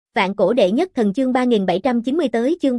Vạn cổ đệ nhất thần chương 3790 tới chương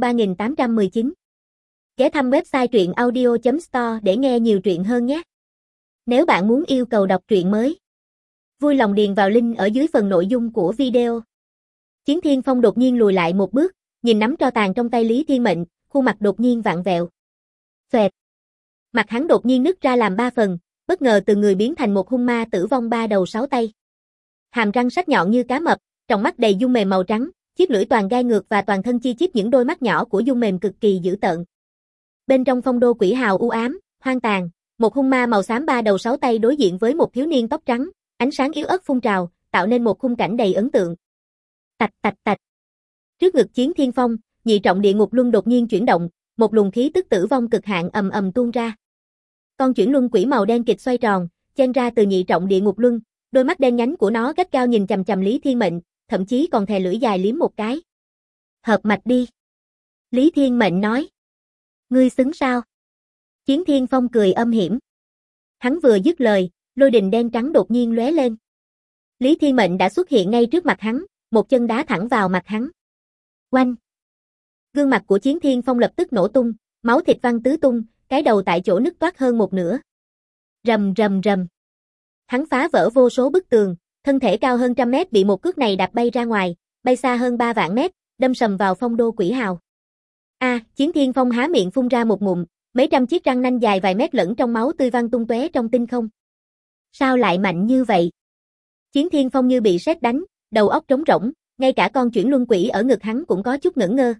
3819. Ghé thăm website truyện audio.store để nghe nhiều truyện hơn nhé. Nếu bạn muốn yêu cầu đọc truyện mới, vui lòng điền vào link ở dưới phần nội dung của video. Chiến Thiên Phong đột nhiên lùi lại một bước, nhìn nắm tro tàn trong tay Lý Thiên Mệnh, khuôn mặt đột nhiên vặn vẹo. Xoẹt. Mặt hắn đột nhiên nứt ra làm 3 phần, bất ngờ từ người biến thành một hung ma tử vong 3 đầu 6 tay. Hàm răng sắc nhọn như cá mập, trong mắt đầy dung mềm màu trắng, chiếc lưỡi toàn gai ngược và toàn thân chi chít những đôi mắt nhỏ của dung mềm cực kỳ dữ tợn. Bên trong phong đô quỷ hào u ám, hoang tàn, một hung ma màu xám 3 đầu 6 tay đối diện với một thiếu niên tóc trắng, ánh sáng yếu ớt phun trào, tạo nên một khung cảnh đầy ấn tượng. Tạch tạch tạch. Trước ngực Chiến Thiên Phong, nhị trọng địa ngục luân đột nhiên chuyển động, một luồng khí tức tử vong cực hạn ầm ầm tuôn ra. Con chuyển luân quỷ màu đen kịch xoay tròn, chen ra từ nhị trọng địa ngục luân, đôi mắt đen nhánh của nó gắt gao nhìn chằm chằm Lý Thiên Mệnh, thậm chí còn thè lưỡi dài liếm một cái. Hợp mạch đi. Lý Thiên Mệnh nói. Ngươi xứng sao? Chiến Thiên Phong cười âm hiểm. Hắn vừa dứt lời, lôi đình đen trắng đột nhiên lóe lên. Lý Thiên Mệnh đã xuất hiện ngay trước mặt hắn, một chân đá thẳng vào mặt hắn. Oanh! Gương mặt của Chiến Thiên Phong lập tức nổ tung, máu thịt văng tứ tung, cái đầu tại chỗ nứt toát hơn một nửa. Rầm rầm rầm. Hắn phá vỡ vô số bức tường, thân thể cao hơn 100 mét bị một cước này đạp bay ra ngoài, bay xa hơn 3 vạn mét, đâm sầm vào phong đô quỷ hào. Chiến Thiên Phong há miệng phun ra một ngụm, mấy trăm chiếc răng nanh dài vài mét lẫn trong máu tươi văng tung tóe trong tinh không. Sao lại mạnh như vậy? Chiến Thiên Phong như bị sét đánh, đầu óc trống rỗng, ngay cả con chuyển luân quỷ ở ngực hắn cũng có chút ngẩn ngơ.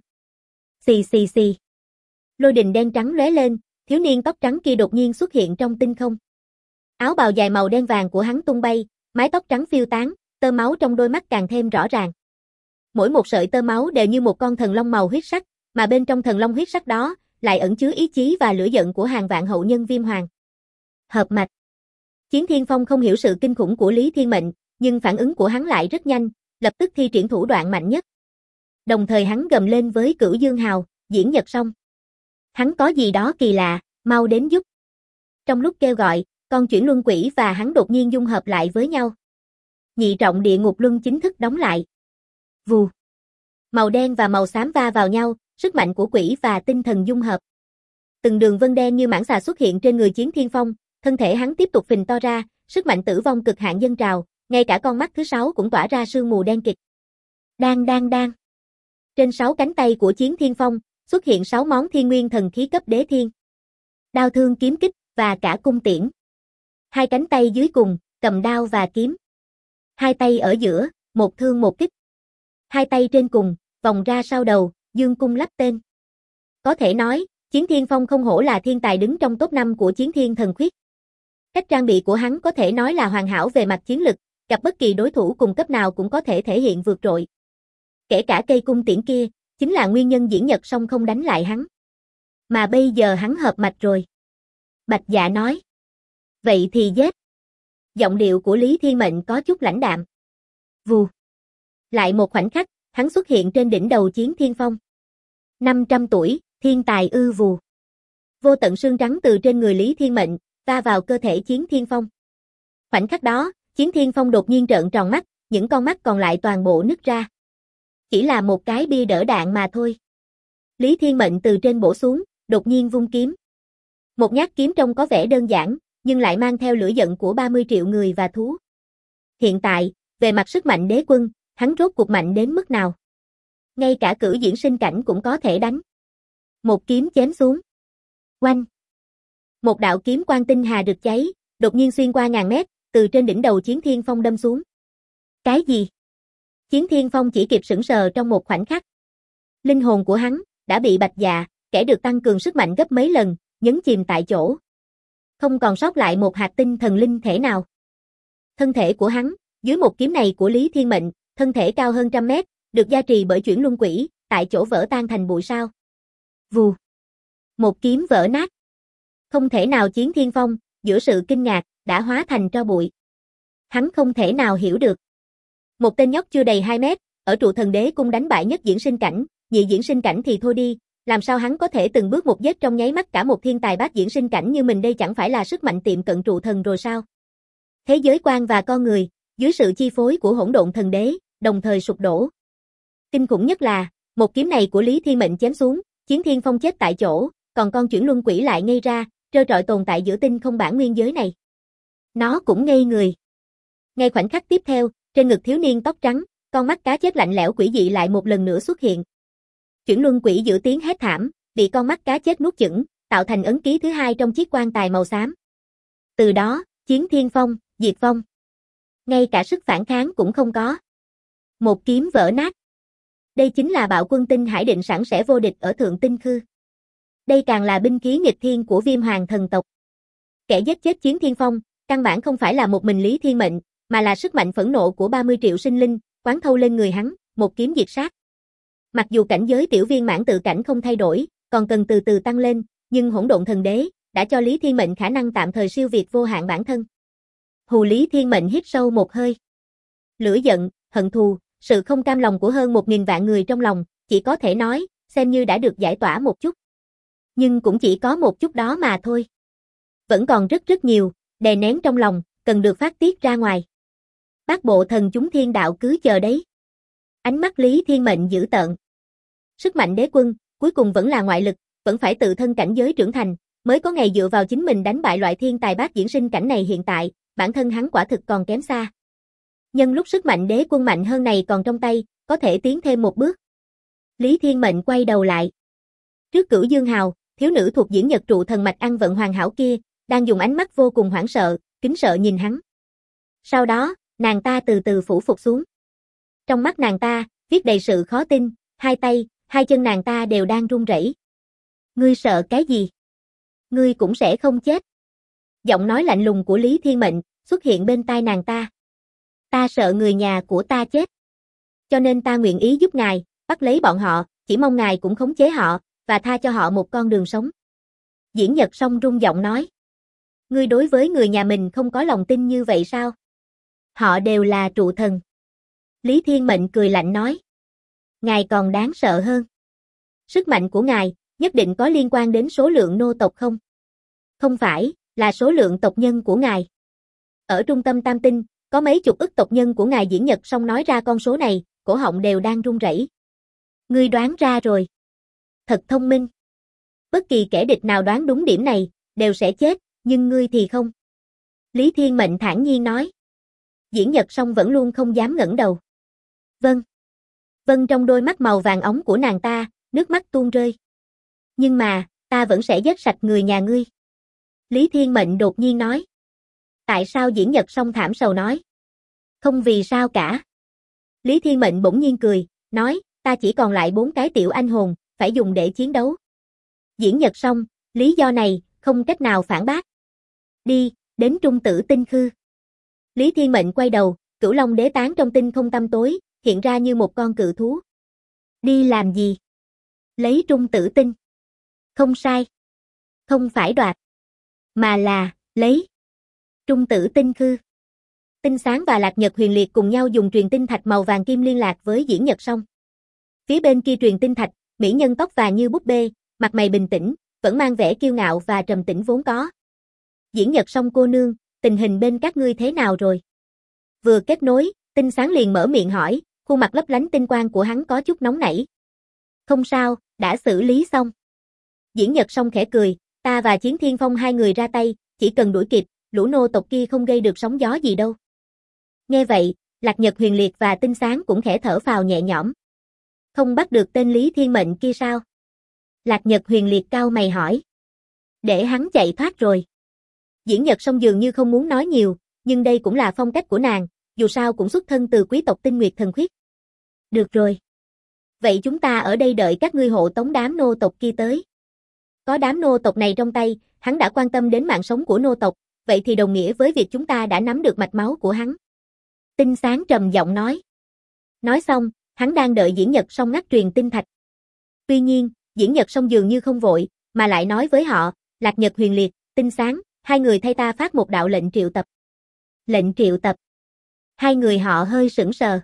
Xì xì xì. Lôi đình đen trắng lóe lên, thiếu niên tóc trắng kia đột nhiên xuất hiện trong tinh không. Áo bào dài màu đen vàng của hắn tung bay, mái tóc trắng phiêu tán, tơ máu trong đôi mắt càng thêm rõ ràng. Mỗi một sợi tơ máu đều như một con thần long màu huyết sắc, mà bên trong thần long huyết sắc đó lại ẩn chứa ý chí và lửa giận của hàng vạn hậu nhân Viêm Hoàng. Hợp mạch. Chiến Thiên Phong không hiểu sự kinh khủng của Lý Thiên Mệnh, nhưng phản ứng của hắn lại rất nhanh, lập tức thi triển thủ đoạn mạnh nhất. Đồng thời hắn gầm lên với Cửu Dương Hào, Diễn Nhật Song. Hắn có gì đó kỳ lạ, mau đến giúp. Trong lúc kêu gọi, con chuyển luân quỷ và hắn đột nhiên dung hợp lại với nhau. Nhị trọng địa ngục luân chính thức đóng lại. Vù. Màu đen và màu xám va vào nhau, sức mạnh của quỷ và tinh thần dung hợp. Từng đường vân đen như mãng xà xuất hiện trên người Chiến Thiên Phong, thân thể hắn tiếp tục phình to ra, sức mạnh tử vong cực hạn dâng trào, ngay cả con mắt thứ 6 cũng tỏa ra sương mù đen kịt. Đang. Trên 6 cánh tay của Chiến Thiên Phong, xuất hiện 6 món thiên nguyên thần khí cấp đế thiên. Đao thương kiếm kích, và cả cung tiễn. Hai cánh tay dưới cùng, cầm đao và kiếm. Hai tay ở giữa, một thương một kích. Hai tay trên cùng, vòng ra sau đầu, dương cung lắp tên. Có thể nói, Chiến Thiên Phong không hổ là thiên tài đứng trong top 5 của Chiến Thiên Thần Khuyết. Cách trang bị của hắn có thể nói là hoàn hảo về mặt chiến lực, gặp bất kỳ đối thủ cùng cấp nào cũng có thể thể hiện vượt trội. Kể cả cây cung tiễn kia, chính là nguyên nhân Diễn Nhật Song không đánh lại hắn. Mà bây giờ hắn hợp mạch rồi. Bạch Dạ nói. Vậy thì giết. Giọng điệu của Lý Thiên Mệnh có chút lãnh đạm. Vù. Lại một khoảnh khắc, hắn xuất hiện trên đỉnh đầu Chiến Thiên Phong. 500 tuổi, thiên tài ư vù. Vô tận sương trắng từ trên người Lý Thiên Mệnh, va vào cơ thể Chiến Thiên Phong. Khoảnh khắc đó, Chiến Thiên Phong đột nhiên trợn tròn mắt, những con mắt còn lại toàn bộ nứt ra. Chỉ là một cái bia đỡ đạn mà thôi. Lý Thiên Mệnh từ trên bổ xuống, đột nhiên vung kiếm. Một nhát kiếm trông có vẻ đơn giản, nhưng lại mang theo lửa giận của 30 triệu người và thú. Hiện tại, về mặt sức mạnh đế quân, hắn rốt cuộc mạnh đến mức nào? Ngay cả cửu diễn sinh cảnh cũng có thể đánh. Một kiếm chém xuống. Oanh! Một đạo kiếm quang tinh hà rực cháy, đột nhiên xuyên qua ngàn mét, từ trên đỉnh đầu Chiến Thiên Phong đâm xuống. Cái gì? Chiến Thiên Phong chỉ kịp sững sờ trong một khoảnh khắc. Linh hồn của hắn đã bị Bạch Dạ, kẻ được tăng cường sức mạnh gấp mấy lần, nhấn chìm tại chỗ. Không còn sót lại một hạt tinh thần linh thể nào. Thân thể của hắn, dưới một kiếm này của Lý Thiên Mệnh, thân thể cao hơn 100 mét, được gia trì bởi chuyển luân quỷ, tại chỗ vỡ tan thành bụi sao. Vù. Một kiếm vỡ nát. Không thể nào. Chiến Thiên Phong, giữa sự kinh ngạc, đã hóa thành tro bụi. Hắn không thể nào hiểu được. Một tên nhóc chưa đầy 2 mét, ở trụ thần đế cung đánh bại nhất diễn sinh cảnh, nhị diễn sinh cảnh thì thôi đi, làm sao hắn có thể từng bước một giết trong nháy mắt cả một thiên tài bát diễn sinh cảnh như mình? Đây chẳng phải là sức mạnh tiệm cận trụ thần rồi sao? Thế giới quan và con người, dưới sự chi phối của hỗn độn thần đế, đồng thời sụp đổ. Kinh khủng nhất là, một kiếm này của Lý Thiên Mệnh chém xuống, Chiến Thiên Phong chết tại chỗ, còn con chuyển luân quỷ lại ngây ra, trơ trọi tồn tại giữa tinh không bản nguyên giới này. Nó cũng ngây người. Ngay khoảnh khắc tiếp theo, trên ngực thiếu niên tóc trắng, con mắt cá chết lạnh lẽo quỷ dị lại một lần nữa xuất hiện. Chuyển luân quỷ giữ tiếng hét thảm, bị con mắt cá chết nuốt chửng, tạo thành ấn ký thứ hai trong chiếc quan tài màu xám. Từ đó, Chiến Thiên Phong, diệt vong. Ngay cả sức phản kháng cũng không có. Một kiếm vỡ nát. Đây chính là Bạo Quân Tinh Hải định sẵn sẽ vô địch ở Thượng Tinh Khư. Đây càng là binh khí nghịch thiên của Viêm Hoàng thần tộc. Kẻ giết chết Chiến Thiên Phong, căn bản không phải là một mình Lý Thiên Mệnh, mà là sức mạnh phẫn nộ của 30 triệu sinh linh, quán thâu lên người hắn, một kiếm diệt sát. Mặc dù cảnh giới tiểu viên mãn tự cảnh không thay đổi, còn cần từ từ tăng lên, nhưng Hỗn Độn Thần Đế đã cho Lý Thiên Mệnh khả năng tạm thời siêu việt vô hạn bản thân. Hù Lý Thiên Mệnh hít sâu một hơi. Lửa giận, hận thù, sự không cam lòng của hơn 1.000 vạn người trong lòng, chỉ có thể nói, xem như đã được giải tỏa một chút. Nhưng cũng chỉ có một chút đó mà thôi. Vẫn còn rất nhiều, đè nén trong lòng, cần được phát tiết ra ngoài. Bát bộ thần chúng thiên đạo cứ chờ đấy. Ánh mắt Lý Thiên Mệnh dữ tợn. Sức mạnh đế quân, cuối cùng vẫn là ngoại lực, vẫn phải tự thân cảnh giới trưởng thành, mới có ngày dựa vào chính mình đánh bại loại thiên tài bát diễn sinh cảnh này hiện tại, bản thân hắn quả thực còn kém xa. Nhân lúc sức mạnh đế quân mạnh hơn này còn trong tay, có thể tiến thêm một bước. Lý Thiên Mệnh quay đầu lại. Trước Cửu Dương Hào, thiếu nữ thuộc diễn nhật trụ thần mạch ăn vận hoàn hảo kia, đang dùng ánh mắt vô cùng hoảng sợ, kính sợ nhìn hắn. Sau đó, nàng ta từ từ phủ phục xuống. Trong mắt nàng ta, viết đầy sự khó tin, hai tay, hai chân nàng ta đều đang run rẩy. Ngươi sợ cái gì? Ngươi cũng sẽ không chết. Giọng nói lạnh lùng của Lý Thiên Mệnh xuất hiện bên tai nàng ta. Ta sợ người nhà của ta chết. Cho nên ta nguyện ý giúp ngài, bắt lấy bọn họ, chỉ mong ngài cũng khống chế họ, và tha cho họ một con đường sống. Diễn Nhật Song rung giọng nói. Ngươi đối với người nhà mình không có lòng tin như vậy sao? Họ đều là trụ thần. Lý Thiên Mệnh cười lạnh nói. Ngài còn đáng sợ hơn. Sức mạnh của ngài, nhất định có liên quan đến số lượng nô tộc không? Không phải, là số lượng tộc nhân của ngài. Ở trung tâm Tam Tinh, có mấy chục ức tộc nhân của ngài. Diễn Nhật Song nói ra con số này, cổ họng đều đang run rẩy. Ngươi đoán ra rồi. Thật thông minh. Bất kỳ kẻ địch nào đoán đúng điểm này, đều sẽ chết, nhưng ngươi thì không. Lý Thiên Mệnh thản nhiên nói. Diễn Nhật Song vẫn luôn không dám ngẩng đầu. Vâng. Vâng, trong đôi mắt màu vàng óng của nàng ta, nước mắt tuôn rơi. Nhưng mà, ta vẫn sẽ giết sạch người nhà ngươi. Lý Thiên Mệnh đột nhiên nói. Tại sao? Diễn Nhật Song thảm sầu nói. Không vì sao cả. Lý Thiên Mệnh bỗng nhiên cười, nói, ta chỉ còn lại 4 cái tiểu anh hồn, phải dùng để chiến đấu. Diễn Nhật Song, lý do này, không cách nào phản bác. Đi, đến Trung Tử Tinh Khư. Lý Thiên Mệnh quay đầu, Cửu Long Đế tán trong tinh không tăm tối, hiện ra như một con cự thú. Đi làm gì? Lấy Trung Tử Tinh. Không sai. Không phải đoạt. Mà là, lấy. Trung Tử Tinh Khư. Tinh Sáng và Lạc Nhật Huyền Liệt cùng nhau dùng truyền tinh thạch màu vàng kim liên lạc với Diễn Nhật Song. Phía bên kia truyền tinh thạch, mỹ nhân tóc vàng như búp bê, mặt mày bình tĩnh, vẫn mang vẻ kiêu ngạo và trầm tĩnh vốn có. Diễn Nhật Song cô nương, tình hình bên các ngươi thế nào rồi? Vừa kết nối, Tinh Sáng liền mở miệng hỏi, khuôn mặt lấp lánh tinh quang của hắn có chút nóng nảy. Không sao, đã xử lý xong. Diễn Nhật Song khẽ cười, ta và Chiến Thiên Phong hai người ra tay, chỉ cần đuổi kịp, lũ nô tộc kia không gây được sóng gió gì đâu. Nghe vậy, Lạc Nhật Huyền Liệt và Tinh Sáng cũng khẽ thở phào nhẹ nhõm. Không bắt được tên Lý Thiên Mệnh kia sao? Lạc Nhật Huyền Liệt cau mày hỏi. Để hắn chạy thoát rồi. Diễn Nhật Song dường như không muốn nói nhiều, nhưng đây cũng là phong cách của nàng, dù sao cũng xuất thân từ quý tộc Tinh Nguyệt Thần Khuyết. Được rồi. Vậy chúng ta ở đây đợi các ngươi hộ tống đám nô tộc kia tới. Có đám nô tộc này trong tay, hắn đã quan tâm đến mạng sống của nô tộc, vậy thì đồng nghĩa với việc chúng ta đã nắm được mạch máu của hắn. Tinh Sáng trầm giọng nói. Nói xong, hắn đang đợi Diễn Nhật Song ngắt truyền tinh thạch. Tuy nhiên, Diễn Nhật Song dường như không vội, mà lại nói với họ, Lạc Nhật Huyền Liệt, Tinh Sáng, hai người thay ta phát một đạo lệnh triệu tập. Lệnh triệu tập. Hai người họ hơi sững sờ.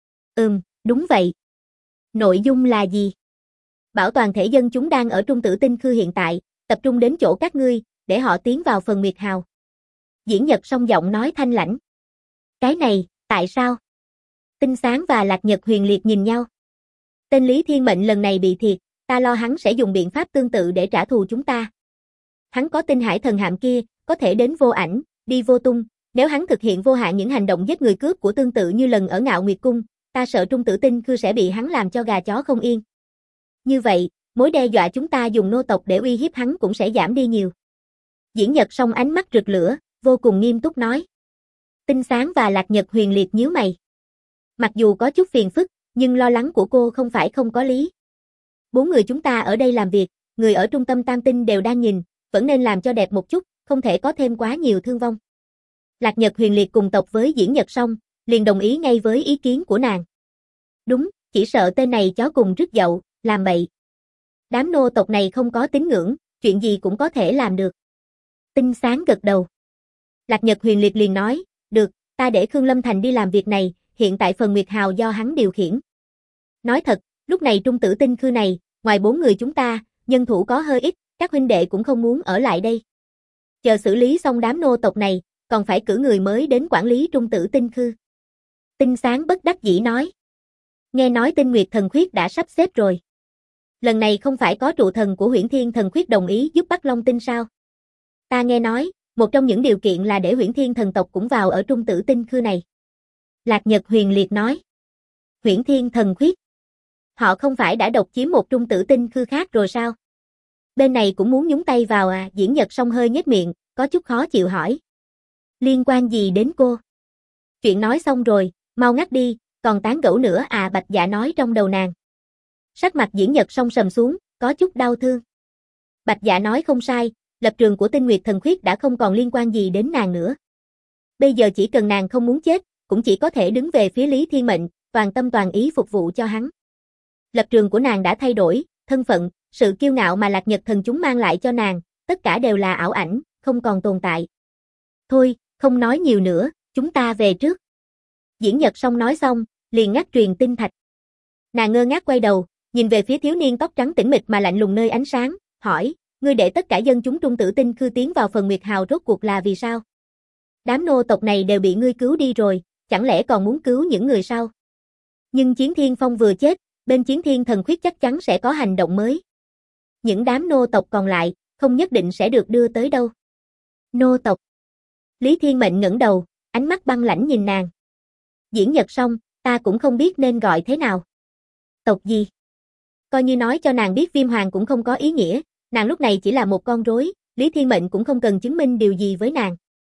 Đúng vậy. Nội dung là gì? Bảo toàn thể dân chúng đang ở Trung Tử Tinh Khư hiện tại, tập trung đến chỗ các ngươi, để họ tiến vào phần Nguyệt Hào. Diễn Nhật Song giọng nói thanh lãnh. Cái này, tại sao? Tinh Sáng và Lạc Nhật Huyền Liệt nhìn nhau. Tên Lý Thiên Mệnh lần này bị thiệt, ta lo hắn sẽ dùng biện pháp tương tự để trả thù chúng ta. Hắn có tinh hải thần hạm kia, có thể đến vô ảnh, đi vô tung, nếu hắn thực hiện vô hạn những hành động giết người cướp của tương tự như lần ở Ngạo Nguyệt Cung, ta sợ Trung Tử Tinh Khư sẽ bị hắn làm cho gà chó không yên. Như vậy, mối đe dọa chúng ta dùng nô tộc để uy hiếp hắn cũng sẽ giảm đi nhiều. Diễn Nhật Song ánh mắt rực lửa, vô cùng nghiêm túc nói. Tinh Sáng và Lạc Nhật Huyền liệt nhíu mày. Mặc dù có chút phiền phức, nhưng lo lắng của cô không phải không có lý. 4 người chúng ta ở đây làm việc, người ở trung tâm Tam Tinh đều đang nhìn, vẫn nên làm cho đẹp một chút, không thể có thêm quá nhiều thương vong. Lạc Nhật Huyền liệt cùng tộc với Diễn Nhật Song, liền đồng ý ngay với ý kiến của nàng. Đúng, chỉ sợ tên này chó cùng rứt dậu, làm bậy. Đám nô tộc này không có tín ngưỡng, chuyện gì cũng có thể làm được. Tinh Sáng gật đầu. Lạc Nhật Huyền liệt liền nói, được, ta để Khương Lâm Thành đi làm việc này, hiện tại phần Nguyệt Hào do hắn điều khiển. Nói thật, lúc này Trung Tử Tinh Khư này, ngoài 4 người chúng ta, nhân thủ có hơi ít, các huynh đệ cũng không muốn ở lại đây. Chờ xử lý xong đám nô tộc này, còn phải cử người mới đến quản lý Trung Tử Tinh Khư. Tinh Sáng bất đắc dĩ nói. Nghe nói Tinh Nguyệt Thần Khuyết đã sắp xếp rồi. Lần này không phải có trụ thần của Huyễn Thiên Thần Khuyết đồng ý giúp Bắc Long Tinh sao? Ta nghe nói, một trong những điều kiện là để Huyễn Thiên Thần tộc cũng vào ở Trung Tử Tinh Khư này. Lạc Nhật Huyền liệt nói. Huyễn Thiên Thần Khuyết. Họ không phải đã độc chiếm một Trung Tử Tinh Khư khác rồi sao? Bên này cũng muốn nhúng tay vào à? Diễn Nhật Song hơi nhếch miệng, có chút khó chịu hỏi. Liên quan gì đến cô? Chuyện nói xong rồi, mau ngắt đi, còn tán gẫu nữa à? Bạch Dạ nói trong đầu nàng. Sắc mặt Diễn Nhật Song sầm xuống, có chút đau thương. Bạch Dạ nói không sai, lập trường của Tinh Nguyệt Thần Khuyết đã không còn liên quan gì đến nàng nữa. Bây giờ chỉ cần nàng không muốn chết, cũng chỉ có thể đứng về phía Lý Thiên Mệnh, toàn tâm toàn ý phục vụ cho hắn. Lập trường của nàng đã thay đổi, thân phận, sự kiêu ngạo mà Lạc Nhật Thần chúng mang lại cho nàng, tất cả đều là ảo ảnh, không còn tồn tại. Thôi, không nói nhiều nữa, chúng ta về trước. Diễn Nhật Song nói xong, liền ngắt truyền tinh thạch. Nàng ngơ ngác quay đầu, nhìn về phía thiếu niên tóc trắng tĩnh mịch mà lạnh lùng nơi ánh sáng, hỏi, ngươi để tất cả dân chúng Trung Tử Tinh Khư tiến vào phần Nguyệt Hào rốt cuộc là vì sao? Đám nô tộc này đều bị ngươi cứu đi rồi, chẳng lẽ còn muốn cứu những người sau? Nhưng Chiến Thiên Phong vừa chết, bên Chiến Thiên Thần Khuyết chắc chắn sẽ có hành động mới. Những đám nô tộc còn lại, không nhất định sẽ được đưa tới đâu. Nô tộc. Lý Thiên Mệnh ngẩng đầu, ánh mắt băng lãnh nhìn nàng. Diễn Nhật Song, ta cũng không biết nên gọi thế nào. Tộc gì? Coi như nói cho nàng biết Viêm Hoàng cũng không có ý nghĩa, nàng lúc này chỉ là một con rối, Lý Thiên Mệnh cũng không cần chứng minh điều gì với nàng.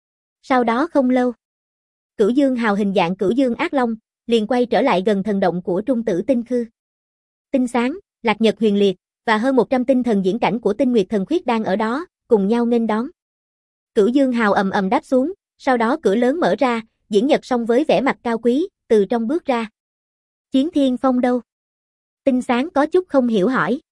Sau đó không lâu, Cửu Dương Hào hình dạng Cửu Dương Ác Long, liền quay trở lại gần thần động của Trung Tử Tinh Khư. Tinh Sáng, Lạc Nhật Huyền liệt, và hơn 100 tinh thần diễn cảnh của Tinh Nguyệt Thần Khuyết đang ở đó, cùng nhau nghênh đón. Cửu Dương Hào ầm ầm đáp xuống, sau đó cửa lớn mở ra, Diễn Nhật Song với vẻ mặt cao quý, từ trong bước ra. Chiến Thiên Phong đâu? Tinh Sáng có chút không hiểu hỏi.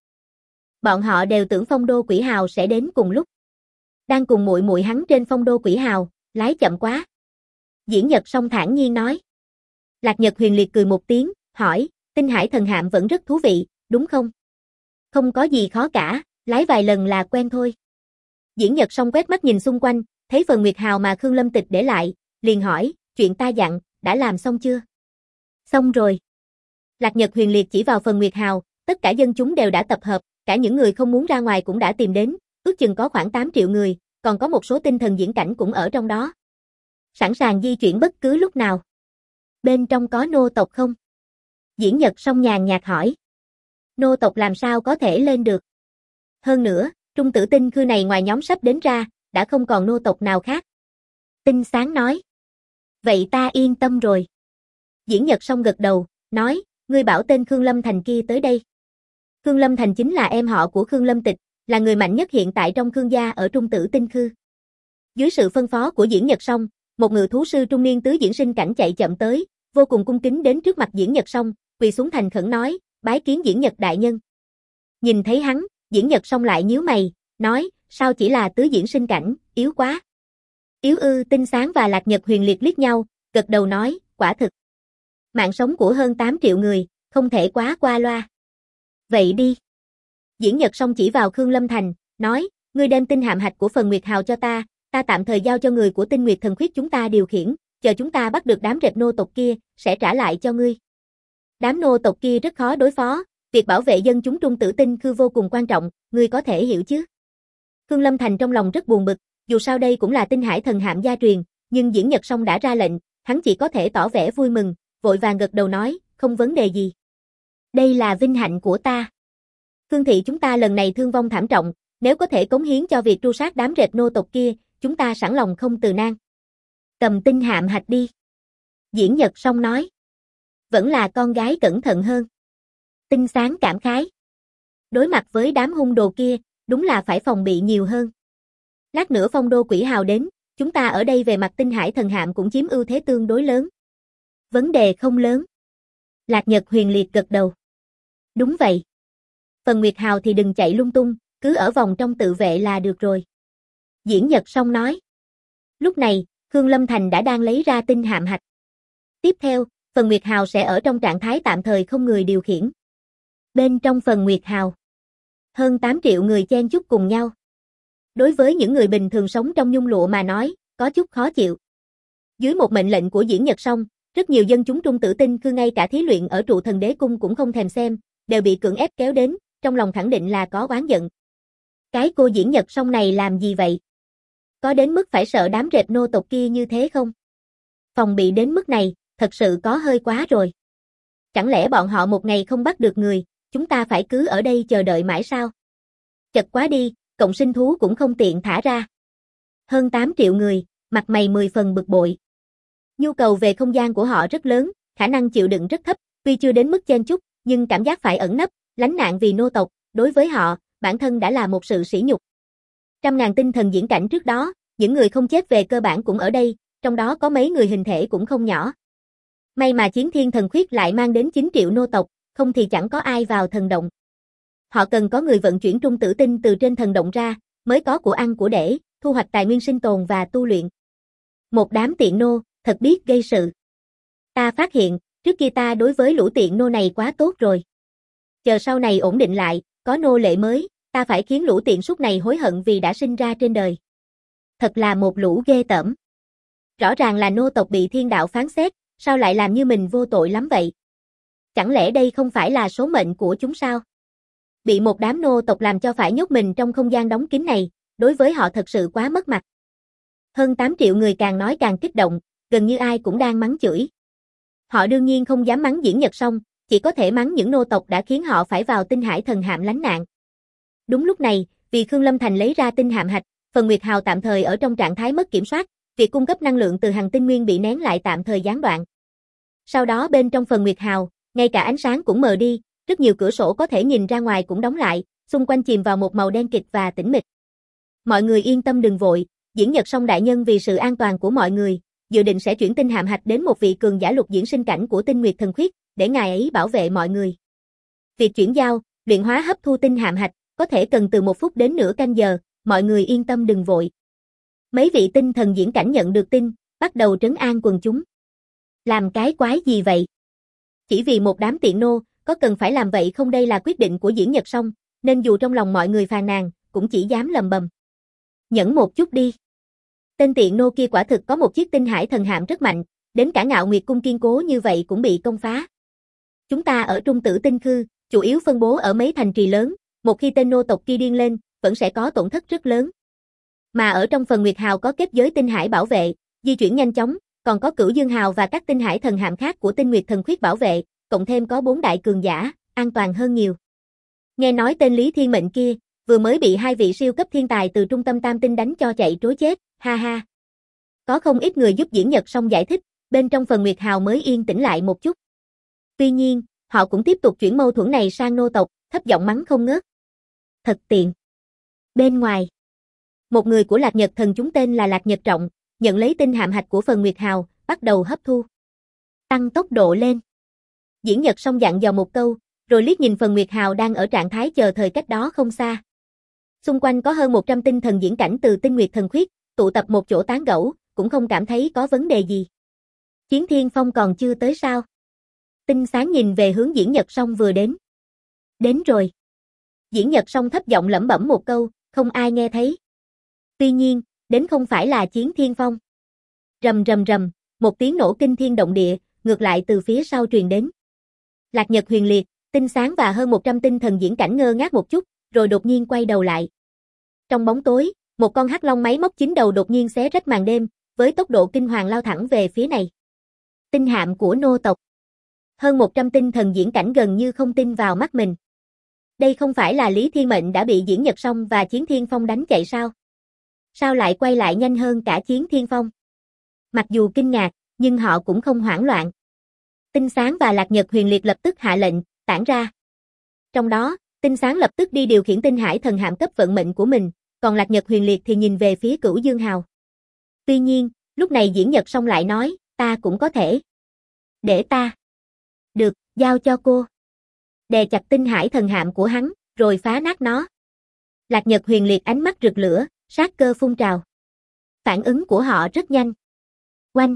Bọn họ đều tưởng Phong Đô Quỷ Hào sẽ đến cùng lúc. Đang cùng muội muội hắn trên Phong Đô Quỷ Hào, lái chậm quá. Diễn Nhật Song thản nhiên nói. Lạc Nhật Huyền liệt cười một tiếng, hỏi, Tinh Hải Thần Hạm vẫn rất thú vị, đúng không? Không có gì khó cả, lái vài lần là quen thôi. Diễn Nhật Song quét mắt nhìn xung quanh, thấy phần Nguyệt Hào mà Khương Lâm Tịch để lại, liền hỏi, chuyện ta dặn, đã làm xong chưa? Xong rồi. Lạc Nhật Huyền liệt chỉ vào phần Nguyệt Hào, tất cả dân chúng đều đã tập hợp, cả những người không muốn ra ngoài cũng đã tìm đến, ước chừng có khoảng 8 triệu người, còn có một số tinh thần diễn cảnh cũng ở trong đó. Sẵn sàng di chuyển bất cứ lúc nào. Bên trong có nô tộc không? Diễn Nhật Song nhàn nhạt hỏi. Nô tộc làm sao có thể lên được? Hơn nữa, Trung Tử Tinh Khư này ngoài nhóm sắp đến ra, đã không còn nô tộc nào khác. Tinh Sáng nói. Vậy ta yên tâm rồi. Diễn Nhật Song gật đầu, nói, ngươi bảo tên Khương Lâm Thành kia tới đây. Khương Lâm Thành chính là em họ của Khương Lâm Tịch, là người mạnh nhất hiện tại trong Khương gia ở Trung Tử Tinh Khư. Dưới sự phân phó của Diễn Nhật Song, một ngự thú sư trung niên tứ diễn sinh cảnh chạy chậm tới, vô cùng cung kính đến trước mặt Diễn Nhật Song, quỳ xuống thành khẩn nói, bái kiến Diễn Nhật đại nhân. Nhìn thấy hắn, Diễn Nhật Song lại nhíu mày, nói, sao chỉ là tứ diễn sinh cảnh, yếu quá. Yếu ư? Tinh Sáng và Lạc Nhật Huyền liệt liếc nhau, gật đầu nói, quả thực. Mạng sống của hơn 8 triệu người, không thể quá qua loa. Vậy đi. Diễn Nhật Song chỉ vào Khương Lâm Thành, nói, ngươi đem tinh hạm hạch của phần Nguyệt Hào cho ta tạm thời giao cho người của Tinh Nguyệt Thần Khuyết chúng ta điều khiển, chờ chúng ta bắt được đám rệp nô tộc kia, sẽ trả lại cho ngươi. Đám nô tộc kia rất khó đối phó, việc bảo vệ dân chúng Trung Tử Tinh Khư vô cùng quan trọng, ngươi có thể hiểu chứ? Khương Lâm Thành trong lòng rất buồn bực, dù sao đây cũng là Tinh Hải Thần Hạm gia truyền, nhưng Diễn Nhật Song đã ra lệnh, hắn chỉ có thể tỏ vẻ vui mừng, vội vàng gật đầu nói, không vấn đề gì. Đây là vinh hạnh của ta. Khương thị chúng ta lần này thương vong thảm trọng, nếu có thể cống hiến cho việc tru sát đám rệp nô tộc kia, chúng ta sẵn lòng không từ nan. Cầm tinh hạm hạch đi. Diễn Nhật Song nói. Vẫn là con gái cẩn thận hơn. Tinh Sáng cảm khái. Đối mặt với đám hung đồ kia, đúng là phải phòng bị nhiều hơn. Lát nữa Phong Đô Quỷ Hào đến, chúng ta ở đây về mặt Tinh Hải Thần Hạm cũng chiếm ưu thế tương đối lớn. Vấn đề không lớn. Lạc Nhật Huyền Liệt gật đầu. Đúng vậy. Phần Nguyệt Hào thì đừng chạy lung tung, cứ ở vòng trong tự vệ là được rồi. Diễn Nhật Song nói. Lúc này, Khương Lâm Thành đã đang lấy ra tinh hạm hạch. Tiếp theo, Phần Nguyệt Hào sẽ ở trong trạng thái tạm thời không người điều khiển. Bên trong Phần Nguyệt Hào, hơn 8 triệu người chen chúc cùng nhau. Đối với những người bình thường sống trong nhung lụa mà nói, có chút khó chịu. Dưới một mệnh lệnh của Diễn Nhật Song, rất nhiều dân chúng Trung Tử Tinh Khư ngay cả thí luyện ở trụ thần đế cung cũng không thèm xem, đều bị cưỡng ép kéo đến, trong lòng khẳng định là có oán giận. Cái cô Diễn Nhật Song này làm gì vậy? Có đến mức phải sợ đám rệp nô tộc kia như thế không? Phòng bị đến mức này, thật sự có hơi quá rồi. Chẳng lẽ bọn họ một ngày không bắt được người, chúng ta phải cứ ở đây chờ đợi mãi sao? Chật quá đi, cộng sinh thú cũng không tiện thả ra. Hơn 8 triệu người, mặt mày 10 phần bực bội. Nhu cầu về không gian của họ rất lớn, khả năng chịu đựng rất thấp, tuy chưa đến mức chen chúc, nhưng cảm giác phải ẩn nấp, lánh nạn vì nô tộc, đối với họ, bản thân đã là một sự sỉ nhục. 100.000 tinh thần diễn cảnh trước đó, những người không chết về cơ bản cũng ở đây, trong đó có mấy người hình thể cũng không nhỏ. May mà Chiến Thiên Thần Khuyết lại mang đến 9 triệu nô tộc, không thì chẳng có ai vào thần động. Họ cần có người vận chuyển Trung Tử Tinh từ trên thần động ra, mới có của ăn của để, thu hoạch tài nguyên sinh tồn và tu luyện. Một đám tiện nô, thật biết gây sự. Ta phát hiện, trước kia ta đối với lũ tiện nô này quá tốt rồi. Chờ sau này ổn định lại, có nô lệ mới, ta phải khiến lũ tiện súc này hối hận vì đã sinh ra trên đời. Thật là một lũ ghê tởm. Rõ ràng là nô tộc bị thiên đạo phán xét, sao lại làm như mình vô tội lắm vậy? Chẳng lẽ đây không phải là số mệnh của chúng sao? Bị một đám nô tộc làm cho phải nhốt mình trong không gian đóng kín này, đối với họ thật sự quá mất mặt. Hơn 8 triệu người càng nói càng kích động, gần như ai cũng đang mắng chửi. Họ đương nhiên không dám mắng Diễn Nhật Song, chỉ có thể mắng những nô tộc đã khiến họ phải vào Tinh Hải Thần Hạm lánh nạn. Đúng lúc này, vì Khương Lâm Thành lấy ra tinh hạm hạch, Phần Nguyệt Hào tạm thời ở trong trạng thái mất kiểm soát, việc cung cấp năng lượng từ hành tinh nguyên bị nén lại tạm thời gián đoạn. Sau đó bên trong Phần Nguyệt Hào, ngay cả ánh sáng cũng mờ đi, rất nhiều cửa sổ có thể nhìn ra ngoài cũng đóng lại, xung quanh chìm vào một màu đen kịt và tĩnh mịch. Mọi người yên tâm đừng vội, Diễn Nhật Song đại nhân vì sự an toàn của mọi người, dự định sẽ chuyển tinh hạm hạch đến một vị cường giả lục diễn sinh cảnh của Tinh Nguyệt Thần Khuyết, để ngài ấy bảo vệ mọi người. Việc chuyển giao, luyện hóa hấp thu tinh hạm hạch, có thể cần từ 1 phút đến nửa canh giờ, mọi người yên tâm đừng vội. Mấy vị tinh thần diễn cảnh nhận được tin, bắt đầu trấn an quần chúng. Làm cái quái gì vậy? Chỉ vì một đám tiện nô, có cần phải làm vậy không? Đây là quyết định của Diễn Nhật Song, nên dù trong lòng mọi người phàn nàn, cũng chỉ dám lầm bầm. Nhẫn một chút đi. Tên tiện nô kia quả thực có một chiếc tinh hải thần hạm rất mạnh, đến cả Ngạo Nguyệt cung kiên cố như vậy cũng bị công phá. Chúng ta ở Trung Tử Tinh Khư, chủ yếu phân bố ở mấy thành trì lớn, một khi tên nô tộc kia điên lên, vẫn sẽ có tổn thất rất lớn. Mà ở trong Phần Nguyệt Hào có kết giới tinh hải bảo vệ, di chuyển nhanh chóng, còn có Cửu Dương Hào và các tinh hải thần hạm khác của Tinh Nguyệt Thần Khuyết bảo vệ, cộng thêm có 4 đại cường giả, an toàn hơn nhiều. Nghe nói tên Lý Thiên Mệnh kia, vừa mới bị 2 vị siêu cấp thiên tài từ trung tâm Tam Tinh đánh cho chạy trối chết, ha ha. Có không ít người giúp Diễn Nhật Song giải thích, bên trong Phần Nguyệt Hào mới yên tĩnh lại một chút. Tuy nhiên, họ cũng tiếp tục chuyển mâu thuẫn này sang nô tộc, thấp giọng mắng không ngớt. Thật tiện. Bên ngoài, một người của Lạc Nhật Thần chúng tên là Lạc Nhật Trọng, nhận lấy tinh hạm hạch của Phần Nguyệt Hào, bắt đầu hấp thu. Tăng tốc độ lên. Diễn Nhật Song dặn dò một câu, rồi liếc nhìn Phần Nguyệt Hào đang ở trạng thái chờ thời cách đó không xa. Xung quanh có hơn 100 tinh thần diễn cảnh từ Tinh Nguyệt Thần Khuyết, tụ tập một chỗ tán gẫu, cũng không cảm thấy có vấn đề gì. Chiến Thiên Phong còn chưa tới sao? Tinh Sáng nhìn về hướng Diễn Nhật Song vừa đến. Đến rồi. Diễn Nhật Song thấp giọng lẩm bẩm một câu, không ai nghe thấy. Tuy nhiên, đến không phải là Chiến Thiên Phong. Rầm rầm rầm, một tiếng nổ kinh thiên động địa, ngược lại từ phía sau truyền đến. Lạc Nhật Huyền Liệt, Tinh Sáng và hơn 100 tinh thần diễn cảnh ngơ ngác một chút, rồi đột nhiên quay đầu lại. Trong bóng tối, một con hắc long máy móc 9 đầu đột nhiên xé rách màn đêm, với tốc độ kinh hoàng lao thẳng về phía này. Tinh hạm của nô tộc. Hơn 100 tinh thần diễn cảnh gần như không tin vào mắt mình. Đây không phải là Lý Thiên Mệnh đã bị Diễn Nhật Song và Chiến Thiên Phong đánh chạy sao? Sao lại quay lại nhanh hơn cả Chiến Thiên Phong? Mặc dù kinh ngạc, nhưng họ cũng không hoảng loạn. Tinh Sáng và Lạc Nhật Huyền Liệt lập tức hạ lệnh, tản ra. Trong đó, Tinh Sáng lập tức đi điều khiển tinh hải thần hạm cấp vận mệnh của mình, còn Lạc Nhật Huyền Liệt thì nhìn về phía Cửu Dương Hào. Tuy nhiên, lúc này Diễn Nhật Song lại nói, ta cũng có thể. Để ta. Được, giao cho cô. Đè chặt tinh hải thần hạm của hắn, rồi phá nát nó. Lạc Nhật Huyền Liệt ánh mắt rực lửa, sát cơ phun trào. Phản ứng của họ rất nhanh. Oanh!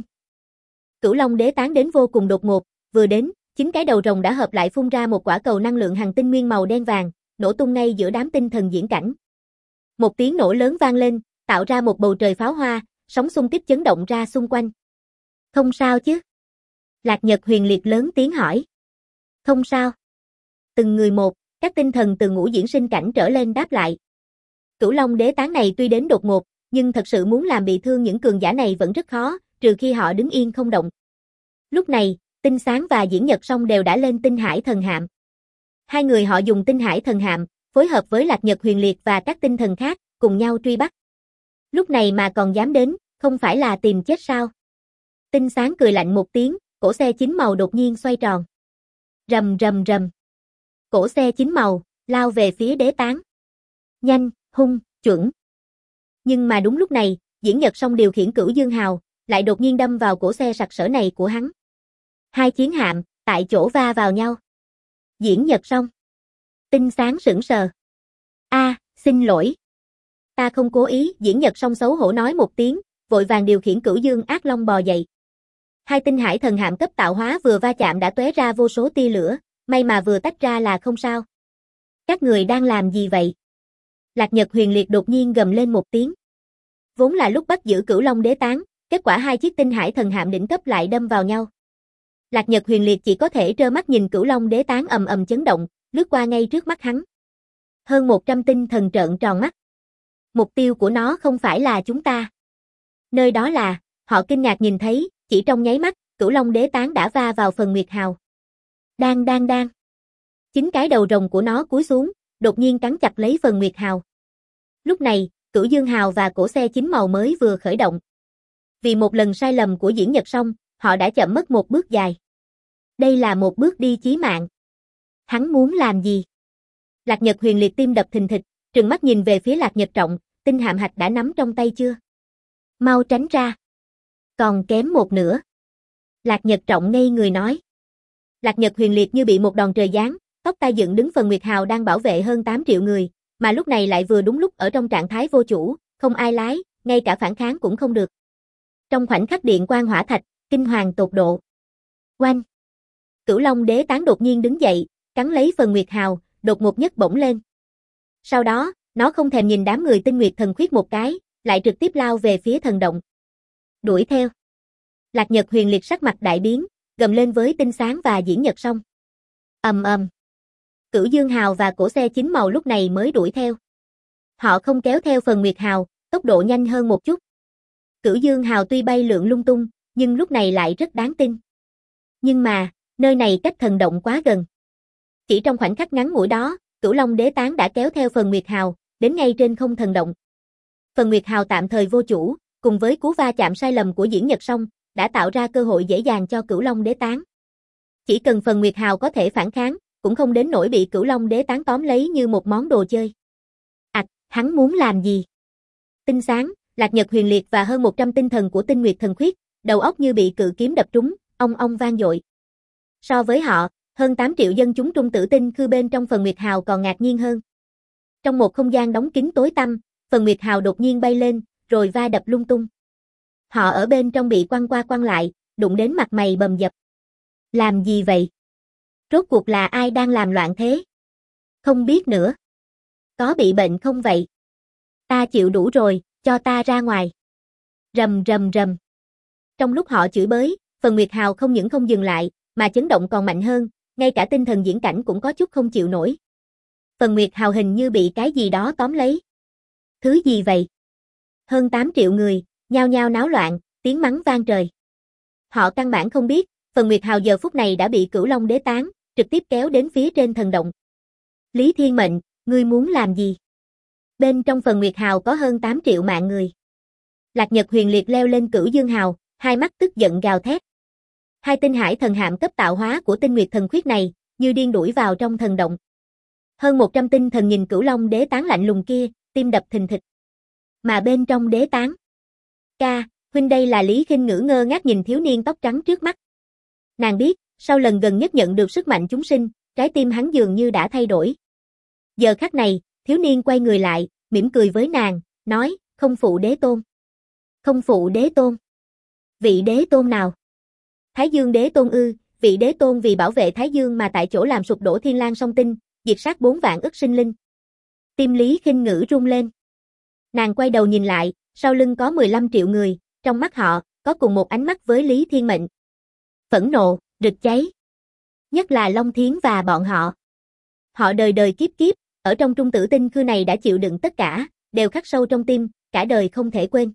Cửu Long Đế tán đến vô cùng đột ngột, vừa đến, 9 cái đầu rồng đã hợp lại phun ra một quả cầu năng lượng hành tinh nguyên màu đen vàng, nổ tung ngay giữa đám tinh thần diễn cảnh. Một tiếng nổ lớn vang lên, tạo ra một bầu trời pháo hoa, sóng xung kích chấn động ra xung quanh. Không sao chứ? Lạc Nhật Huyền Liệt lớn tiếng hỏi. Không sao. Từng người một, các tinh thần từ ngũ diễn sinh cảnh trở lên đáp lại. Cửu Long Đế tán này tuy đến đột ngột, nhưng thật sự muốn làm bị thương những cường giả này vẫn rất khó, trừ khi họ đứng yên không động. Lúc này, Tinh Sáng và Diễn Nhật Song đều đã lên tinh hải thần hạm. Hai người họ dùng tinh hải thần hạm, phối hợp với Lạc Nhật Huyền Liệt và các tinh thần khác, cùng nhau truy bắt. Lúc này mà còn dám đến, không phải là tìm chết sao? Tinh Sáng cười lạnh một tiếng, cổ xe 9 màu đột nhiên xoay tròn. Rầm rầm rầm. Cổ xe 9 màu, lao về phía đế tán. Nhanh, hung, chuẩn. Nhưng mà đúng lúc này, Diễn Nhật Song điều khiển Cửu Dương Hào, lại đột nhiên đâm vào cổ xe sặc sỡ này của hắn. Hai chiến hạm, tại chỗ va vào nhau. Diễn Nhật Song. Tinh Sáng sững sờ. Xin lỗi. Ta không cố ý, Diễn Nhật Song xấu hổ nói một tiếng, vội vàng điều khiển Cửu Dương Ác Long bò dậy. Hai tinh hải thần hạm cấp tạo hóa vừa va chạm đã tóe ra vô số tia lửa, may mà vừa tách ra là không sao. Các người đang làm gì vậy? Lạc Nhật Huyền Liệt đột nhiên gầm lên một tiếng. Vốn là lúc bắt giữ Cửu Long Đế tán, kết quả hai chiếc tinh hải thần hạm đỉnh cấp lại đâm vào nhau. Lạc Nhật Huyền Liệt chỉ có thể trơ mắt nhìn Cửu Long Đế tán ầm ầm chấn động, lướt qua ngay trước mắt hắn. Hơn 100 tinh thần trợn tròn mắt. Mục tiêu của nó không phải là chúng ta. Nơi đó là, họ kinh ngạc nhìn thấy, chỉ trong nháy mắt, Cửu Long Đế tán đã va vào phần Nguyệt Hào. Đang. 9 cái đầu rồng của nó cúi xuống, đột nhiên cắn chặt lấy phần Nguyệt Hào. Lúc này, Cửu Dương Hào và cổ xe 9 màu mới vừa khởi động. Vì một lần sai lầm của Diễn Nhật Song, họ đã chậm mất một bước dài. Đây là một bước đi chí mạng. Hắn muốn làm gì? Lạc Nhật Huyền Liệt tim đập thình thịch, trừng mắt nhìn về phía Lạc Nhật Trọng, tinh hạm hạch đã nắm trong tay chưa? Mau tránh ra. Còn kém một nửa. Lạc Nhật Trọng ngây người nói. Lạc Nhật Huyền Liệt như bị một đòn trời giáng, tóc tai dựng đứng phần Nguyệt Hào đang bảo vệ hơn 8 triệu người, mà lúc này lại vừa đúng lúc ở trong trạng thái vô chủ, không ai lái, ngay cả phản kháng cũng không được. Trong khoảnh khắc điện quang hỏa thạch, kinh hoàng tột độ. Oanh! Cửu Long Đế tán đột nhiên đứng dậy, cắn lấy phần Nguyệt Hào, đột ngột nhấc bổng lên. Sau đó, nó không thèm nhìn đám người Tinh Nguyệt Thần Khuyết một cái, lại trực tiếp lao về phía thần động. Đuổi theo. Lạc Nhật Huyền Liệt sắc mặt đại biến, gầm lên với Tinh Sáng và Diễn Nhật Song. Ầm ầm. Cửu Dương Hào và cổ xe 9 màu lúc này mới đuổi theo. Họ không kéo theo phần Nguyệt Hào, tốc độ nhanh hơn một chút. Cửu Dương Hào tuy bay lượn lung tung, nhưng lúc này lại rất đáng tin. Nhưng mà, nơi này cách thần động quá gần. Chỉ trong khoảnh khắc ngắn ngủi đó, Cửu Long Đế tán đã kéo theo phần Nguyệt Hào, đến ngay trên không thần động. Phần Nguyệt Hào tạm thời vô chủ, cùng với cú va chạm sai lầm của Diễn Nhật Song, đã tạo ra cơ hội dễ dàng cho Cửu Long Đế tán. Chỉ cần phần Nguyệt Hào có thể phản kháng, cũng không đến nỗi bị Cửu Long Đế tán tóm lấy như một món đồ chơi. Hắn muốn làm gì? Tinh Sáng, Lạc Nhật Huyền Liệt và hơn 100 tinh thần của Tinh Nguyệt Thần Khuyết, đầu óc như bị cự kiếm đập trúng, ong ong vang dội. So với họ, hơn 8 triệu dân chúng trung tử tinh khư bên trong phần Nguyệt Hào còn ngạc nhiên hơn. Trong một không gian đóng kín tối tăm, phần Nguyệt Hào đột nhiên bay lên, rồi va đập lung tung. Họ ở bên trong bị quăng qua quăng lại, đụng đến mặt mày bầm dập. Làm gì vậy? Rốt cuộc là ai đang làm loạn thế? Không biết nữa. Có bị bệnh không vậy? Ta chịu đủ rồi, cho ta ra ngoài. Rầm rầm rầm. Trong lúc họ chửi bới, phần Nguyệt Hào không những không dừng lại, mà chấn động còn mạnh hơn, Ngay cả tinh thần diễn cảnh cũng có chút không chịu nổi. Phần Nguyệt Hào hình như bị cái gì đó tóm lấy. Thứ gì vậy? Hơn 8 triệu người, nhao nhao náo loạn, tiếng mắng vang trời. Họ căn bản không biết, Phần Nguyệt Hào giờ phút này đã bị Cửu Long Đế tán, trực tiếp kéo đến phía trên thần động. Lý Thiên Mệnh, ngươi muốn làm gì? Bên trong Phần Nguyệt Hào có hơn 8 triệu mạng người. Lạc Nhật Huyền Liệt leo lên Cửu Dương Hào, hai mắt tức giận gào thét. Hai tinh hải thần hạm cấp tạo hóa của Tinh Nguyệt Thần Khuyết này, như điên đuổi vào trong thần động. Hơn 100 tinh thần nhìn Cửu Long Đế tán lạnh lùng kia, tim đập thình thịch. Mà bên trong đế tán. Ca, huynh đây là Lý Khinh Ngữ ngơ ngác nhìn thiếu niên tóc trắng trước mắt. Nàng biết, sau lần gần nhất nhận được sức mạnh chúng sinh, trái tim hắn dường như đã thay đổi. Giờ khắc này, thiếu niên quay người lại, mỉm cười với nàng, nói, không phụ đế tôn. Không phụ đế tôn. Vị đế tôn nào? Thái Dương đế tôn ư, vị đế tôn vì bảo vệ Thái Dương mà tại chỗ làm sụp đổ Thiên Lang song tinh, diệt sát 4 vạn ức sinh linh. Tim Lý Khinh Ngữ rung lên. Nàng quay đầu nhìn lại, sau lưng có 15 triệu người, trong mắt họ, có cùng một ánh mắt với Lý Thiên Mệnh. Phẫn nộ, rực cháy. Nhất là Long Thiến và bọn họ. Họ đời đời kiếp kiếp, ở trong Trung Tử Tinh Khư này đã chịu đựng tất cả, đều khắc sâu trong tim, cả đời không thể quên.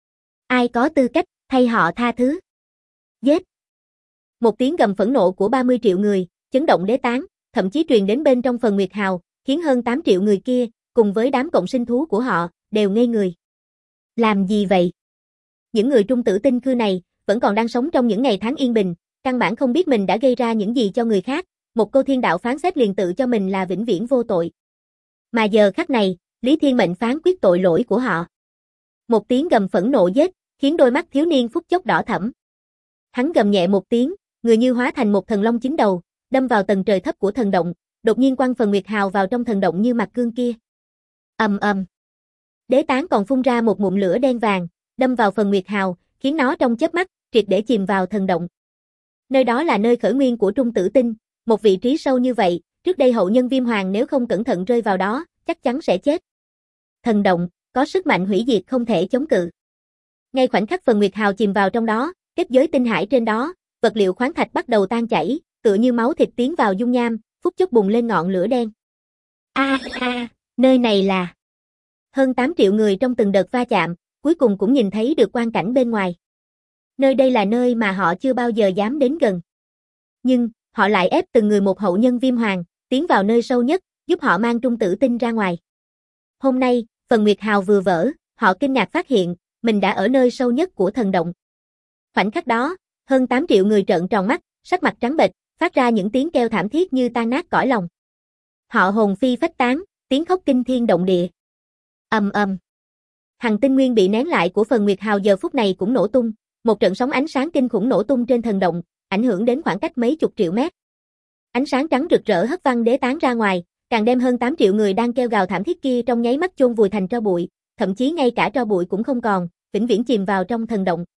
Ai có tư cách, thay họ tha thứ? Giết! Một tiếng gầm phẫn nộ của 30 triệu người, chấn động đế tán, thậm chí truyền đến bên trong Phần Nguyệt Hào, khiến hơn 8 triệu người kia, cùng với đám cộng sinh thú của họ, đều ngây người. Làm gì vậy? Những người Trung Tử Tinh Khư này, vẫn còn đang sống trong những ngày tháng yên bình, căn bản không biết mình đã gây ra những gì cho người khác, một câu thiên đạo phán xét liền tự cho mình là vĩnh viễn vô tội. Mà giờ khắc này, Lý Thiên Mệnh phán quyết tội lỗi của họ. Một tiếng gầm phẫn nộ giết, khiến đôi mắt thiếu niên phút chốc đỏ thẫm. Hắn gầm nhẹ một tiếng, người như hóa thành một thần long 9 đầu, đâm vào tầng trời thấp của thần động, đột nhiên quăng Phần Nguyệt Hào vào trong thần động như mặt gương kia. Ầm ầm. Đế tán còn phun ra một ngụm lửa đen vàng, đâm vào Phần Nguyệt Hào, khiến nó trong chớp mắt triệt để chìm vào thần động. Nơi đó là nơi khởi nguyên của Trung Tử Tinh, một vị trí sâu như vậy, trước đây hậu nhân Viêm Hoàng nếu không cẩn thận rơi vào đó, chắc chắn sẽ chết. Thần động có sức mạnh hủy diệt không thể chống cự. Ngay khoảnh khắc Phần Nguyệt Hào chìm vào trong đó, kết giới tinh hải trên đó, vật liệu khoáng thạch bắt đầu tan chảy, tựa như máu thịt tiến vào dung nham, phút chốc bùng lên ngọn lửa đen. Nơi này là... Hơn 8 triệu người trong từng đợt va chạm, cuối cùng cũng nhìn thấy được quang cảnh bên ngoài. Nơi đây là nơi mà họ chưa bao giờ dám đến gần. Nhưng, họ lại ép từng người một hậu nhân Viêm Hoàng, tiến vào nơi sâu nhất, giúp họ mang Trung Tử Tinh ra ngoài. Hôm nay, Phần Nguyệt Hào vừa vỡ, họ kinh ngạc phát hiện, mình đã ở nơi sâu nhất của thần động. Khoảnh khắc đó, hơn 8 triệu người trợn tròn mắt, sắc mặt trắng bệch, phát ra những tiếng kêu thảm thiết như tan nát cõi lòng. Họ hồn phi phách tán, tiếng khóc kinh thiên động địa. Ầm ầm. Hằng tinh nguyên bị nén lại của Phần Nguyệt Hào giờ phút này cũng nổ tung, một trận sóng ánh sáng kinh khủng nổ tung trên thần động, ảnh hưởng đến khoảng cách mấy chục triệu mét. Ánh sáng trắng rực rỡ hất văng đế tán ra ngoài, càng đem hơn 8 triệu người đang kêu gào thảm thiết kia trong nháy mắt chôn vùi thành tro bụi, thậm chí ngay cả tro bụi cũng không còn, vĩnh viễn chìm vào trong thần động.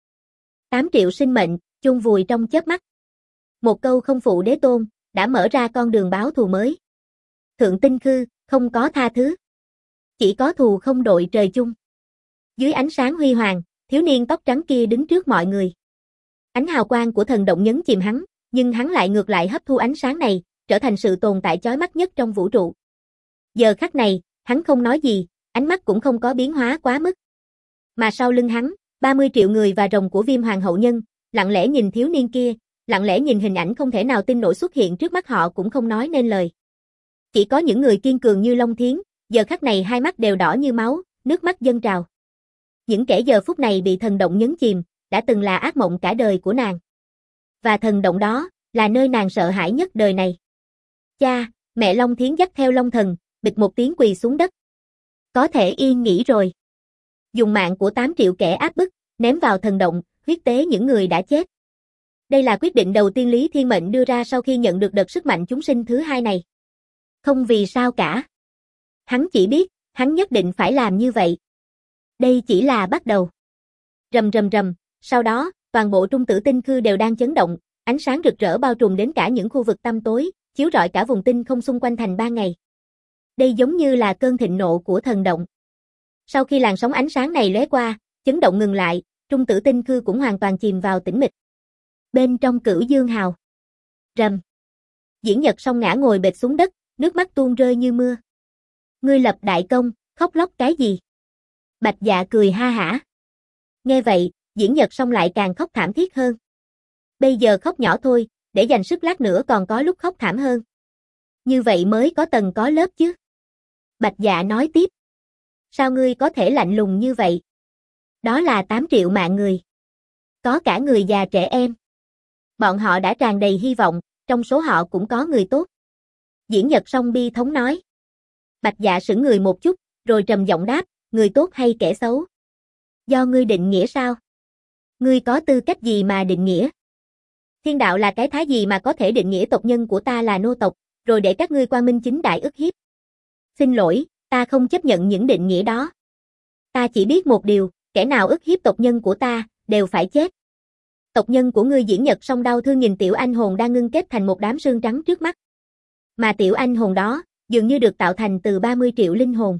8 triệu sinh mệnh, chôn vùi trong chớp mắt. Một câu không phụ đế tôn, đã mở ra con đường báo thù mới. Thượng Tinh Khư, không có tha thứ. Chỉ có thù không đội trời chung. Dưới ánh sáng huy hoàng, thiếu niên tóc trắng kia đứng trước mọi người. Ánh hào quang của thần động nhấn chìm hắn, nhưng hắn lại ngược lại hấp thu ánh sáng này, trở thành sự tồn tại chói mắt nhất trong vũ trụ. Giờ khắc này, hắn không nói gì, ánh mắt cũng không có biến hóa quá mức. Mà sau lưng hắn, 30 triệu người và rồng của Viêm Hoàng hậu nhân, lặng lẽ nhìn thiếu niên kia, lặng lẽ nhìn hình ảnh không thể nào tin nổi xuất hiện trước mắt họ cũng không nói nên lời. Chỉ có những người kiên cường như Long Thiến, giờ khắc này hai mắt đều đỏ như máu, nước mắt dâng trào. Những kẻ giờ phút này bị thần động nhấn chìm, đã từng là ác mộng cả đời của nàng. Và thần động đó, là nơi nàng sợ hãi nhất đời này. Cha, mẹ Long Thiến dắt theo Long Thần, bịch một tiếng quỳ xuống đất. Có thể yên nghỉ rồi. Dùng mạng của 8 triệu kẻ áp bức, ném vào thần động, huyết tế những người đã chết. Đây là quyết định đầu tiên Lý Thiên Mệnh đưa ra sau khi nhận được đợt sức mạnh chúng sinh thứ hai này. Không vì sao cả. Hắn chỉ biết, hắn nhất định phải làm như vậy. Đây chỉ là bắt đầu. Rầm rầm rầm, sau đó, toàn bộ Trung Tử Tinh Khư đều đang chấn động, ánh sáng rực rỡ bao trùm đến cả những khu vực tăm tối, chiếu rọi cả vùng tinh không xung quanh thành ban ngày. Đây giống như là cơn thịnh nộ của thần động. Sau khi làn sóng ánh sáng này lóe qua, chấn động ngừng lại, Trung Tử Tinh Khư cũng hoàn toàn chìm vào tĩnh mịch. Bên trong Cửu Dương Hào. Rầm. Diễn Nhật Song ngã ngồi bệt xuống đất, nước mắt tuôn rơi như mưa. Ngươi lập đại công, khóc lóc cái gì? Bạch Dạ cười ha hả. Nghe vậy, Diễn Nhật Song lại càng khóc thảm thiết hơn. Bây giờ khóc nhỏ thôi, để dành sức lát nữa còn có lúc khóc thảm hơn. Như vậy mới có tầng có lớp chứ. Bạch Dạ nói tiếp. Sao ngươi có thể lạnh lùng như vậy? Đó là 8 triệu mạng người. Có cả người già trẻ em. Bọn họ đã tràn đầy hy vọng, trong số họ cũng có người tốt. Diễn Nhật Song bi thống nói. Bạch Dạ sững người một chút, rồi trầm giọng đáp, người tốt hay kẻ xấu? Do ngươi định nghĩa sao? Ngươi có tư cách gì mà định nghĩa? Thiên đạo là cái thái gì mà có thể định nghĩa tộc nhân của ta là nô tộc, rồi để các ngươi quang minh chính đại ức hiếp? Xin lỗi, ta không chấp nhận những định nghĩa đó. Ta chỉ biết một điều, kẻ nào ức hiếp tộc nhân của ta, đều phải chết. Tộc nhân của ngươi Diễn Nhật Song đau thương nhìn tiểu anh hồn đang ngưng kết thành một đám xương trắng trước mắt. Mà tiểu anh hồn đó, dường như được tạo thành từ 30 triệu linh hồn.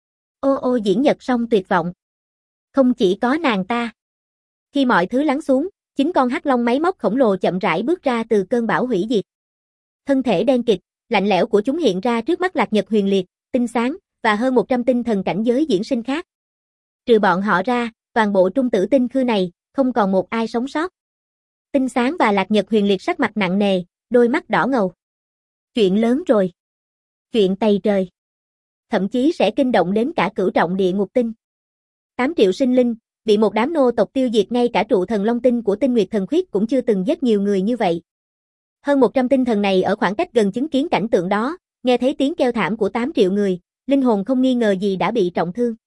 Ô Diễn Nhật Song tuyệt vọng. Không chỉ có nàng ta. Khi mọi thứ lắng xuống, chính con hắc long máy móc khổng lồ chậm rãi bước ra từ cơn bão hủy diệt. Thân thể đen kịt, lạnh lẽo của chúng hiện ra trước mắt Lạc Nhật Huyền Liệt, Tinh Sáng và hơn 100 tinh thần cảnh giới diễn sinh khác. Trừ bọn họ ra, toàn bộ trung tử tinh khư này, không còn một ai sống sót. Tinh Sáng và Lạc Nhật Huyền Liệt sắc mặt nặng nề, đôi mắt đỏ ngầu. Chuyện lớn rồi. Chuyện tày trời. Thậm chí sẽ kinh động đến cả cửu trọng địa ngục tinh. 8 triệu sinh linh, bị một đám nô tộc tiêu diệt, ngay cả trụ thần Long Tinh của Tinh Nguyệt Thần Khuyết cũng chưa từng giết nhiều người như vậy. Hơn 100 tinh thần này ở khoảng cách gần chứng kiến cảnh tượng đó, nghe thấy tiếng kêu thảm của 8 triệu người, linh hồn không nghi ngờ gì đã bị trọng thương.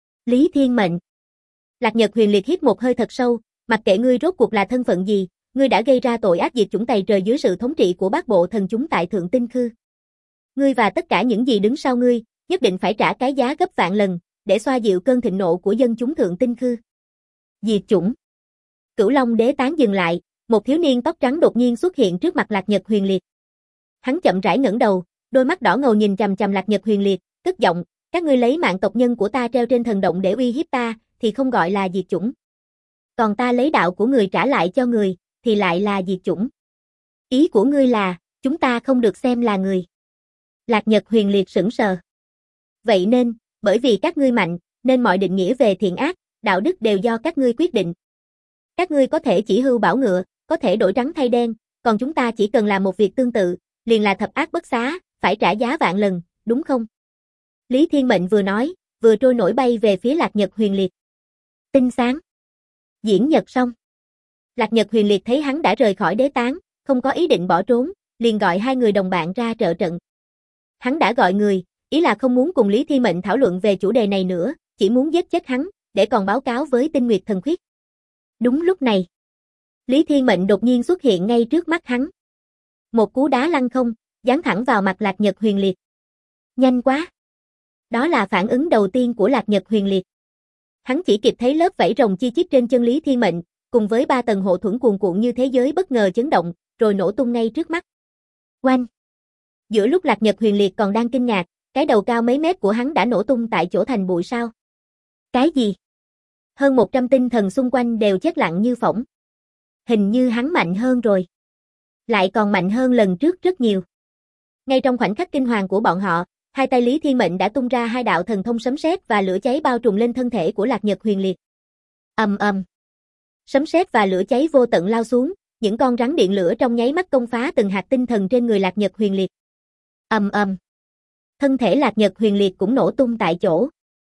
Lý Thiên Mệnh. Lạc Nhật Huyền Liệt hít một hơi thật sâu, mặc kệ ngươi rốt cuộc là thân phận gì, ngươi đã gây ra tội ác diệt chủng tày trời dưới sự thống trị của bát bộ thần chúng tại Thượng Tinh Khư. Ngươi và tất cả những gì đứng sau ngươi, nhất định phải trả cái giá gấp vạn lần, để xoa dịu cơn thịnh nộ của dân chúng Thượng Tinh Khư. Diệt chủng. Cửu Long Đế tán dừng lại, một thiếu niên tóc trắng đột nhiên xuất hiện trước mặt Lạc Nhật Huyền Liệt. Hắn chậm rãi ngẩng đầu, đôi mắt đỏ ngầu nhìn chằm chằm Lạc Nhật Huyền Liệt, cất giọng, các ngươi lấy mạng tộc nhân của ta treo trên thần động để uy hiếp ta, thì không gọi là diệt chủng. Còn ta lấy đạo của người trả lại cho người, thì lại là diệt chủng. Ý của ngươi là, chúng ta không được xem là người. Lạc Nhật Huyền Liệt sững sờ. Vậy nên, bởi vì các ngươi mạnh, nên mọi định nghĩa về thiện ác, đạo đức đều do các ngươi quyết định. Các ngươi có thể chỉ hưu bảo ngựa, có thể đổi trắng thay đen, còn chúng ta chỉ cần làm một việc tương tự, liền là thập ác bất xá, phải trả giá vạn lần, đúng không? Lý Thiên Mệnh vừa nói, vừa trôi nổi bay về phía Lạc Nhật Huyền Liệt. Tinh Sáng. Diễn Nhật Song. Lạc Nhật Huyền Liệt thấy hắn đã rời khỏi đế tán, không có ý định bỏ trốn, liền gọi hai người đồng bạn ra trợ trận. Hắn đã gọi người, ý là không muốn cùng Lý Thiên Mệnh thảo luận về chủ đề này nữa, chỉ muốn giết chết hắn, để còn báo cáo với Tinh Nguyệt Thần Khuyết. Đúng lúc này, Lý Thiên Mệnh đột nhiên xuất hiện ngay trước mắt hắn. Một cú đá lăng không, giáng thẳng vào mặt Lạc Nhật Huyền Liệt. Nhanh quá! Đó là phản ứng đầu tiên của Lạc Nhật Huyền Liệt. Hắn chỉ kịp thấy lớp vảy rồng chi chít trên chân Lý Thiên Mệnh, cùng với 3 tầng hộ thuẫn cuồn cuộn như thế giới bất ngờ chấn động, rồi nổ tung ngay trước mắt. Oanh! Giữa lúc Lạc Nhật Huyền Liệt còn đang kinh ngạc, cái đầu cao mấy mét của hắn đã nổ tung tại chỗ thành bụi sao. Cái gì? Hơn 100 tinh thần xung quanh đều chết lặng như phỗng. Hình như hắn mạnh hơn rồi. Lại còn mạnh hơn lần trước rất nhiều. Ngay trong khoảnh khắc kinh hoàng của bọn họ, hai tay Lý Thiên Mệnh đã tung ra hai đạo thần thông sấm sét và lửa cháy bao trùm lên thân thể của Lạc Nhật Huyền Liệt. Ầm ầm. Sấm sét và lửa cháy vô tận lao xuống, những con rắn điện lửa trong nháy mắt công phá từng hạt tinh thần trên người Lạc Nhật Huyền Liệt. Ầm ầm. Thân thể Lạc Nhật Huyền Liệt cũng nổ tung tại chỗ.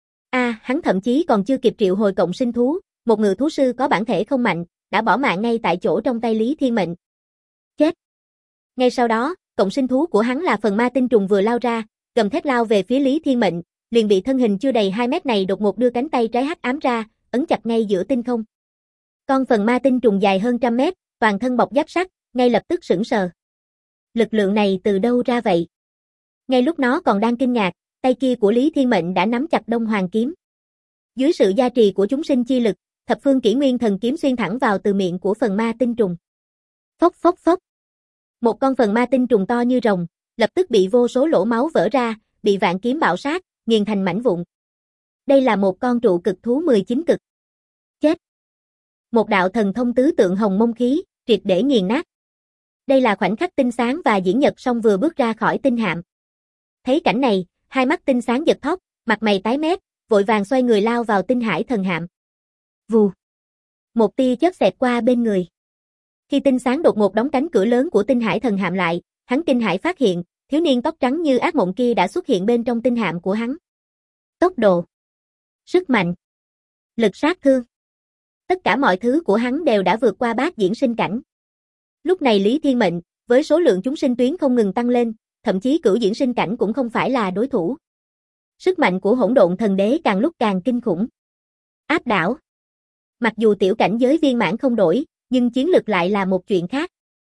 Hắn thậm chí còn chưa kịp triệu hồi cộng sinh thú, một ngự thú sư có bản thể không mạnh, đã bỏ mạng ngay tại chỗ trong tay Lý Thiên Mệnh. Chết. Ngay sau đó, cộng sinh thú của hắn là phần ma tinh trùng vừa lao ra, gầm thét lao về phía Lý Thiên Mệnh, liền bị thân hình chưa đầy 2 mét này đột ngột đưa cánh tay trái hắc ám ra, ấn chặt ngay giữa tinh không. Con phần ma tinh trùng dài hơn 100 mét, toàn thân bọc giáp sắt, ngay lập tức sững sờ. Lực lượng này từ đâu ra vậy? Ngay lúc nó còn đang kinh ngạc, tay kia của Lý Thiên Mệnh đã nắm chặt Đông Hoàng kiếm. Dưới sự gia trì của chúng sinh chi lực, thập phương kỷ nguyên thần kiếm xuyên thẳng vào từ miệng của phần ma tinh trùng. Phốc phốc phốc. Một con phần ma tinh trùng to như rồng, lập tức bị vô số lỗ máu vỡ ra, bị vạn kiếm bạo sát, nghiền thành mảnh vụn. Đây là một con trụ cực thú 19 cực. Chết. Một đạo thần thông tứ tượng hồng mông khí, triệt để nghiền nát. Đây là khoảnh khắc Tinh Sáng và Diễn Nhật Song vừa bước ra khỏi tinh hạm. Thấy cảnh này, hai mắt Tinh Sáng giật thót, mặt mày tái mét, vội vàng xoay người lao vào tinh hải thần hạm. Vù. Một tia chớp xẹt qua bên người. Khi Tinh Sáng đột ngột đóng cánh cửa lớn của tinh hải thần hạm lại, hắn kinh hãi phát hiện, thiếu niên tóc trắng như ác mộng kia đã xuất hiện bên trong tinh hạm của hắn. Tốc độ, sức mạnh, lực sát thương. Tất cả mọi thứ của hắn đều đã vượt qua bát diễn sinh cảnh. Lúc này Lý Thiên Mệnh, với số lượng chúng sinh tuyến không ngừng tăng lên, thậm chí cửu diễn sinh cảnh cũng không phải là đối thủ. Sức mạnh của hỗn độn thần đế càng lúc càng kinh khủng. Áp đảo. Mặc dù tiểu cảnh giới viên mãn không đổi, nhưng chiến lực lại là một chuyện khác.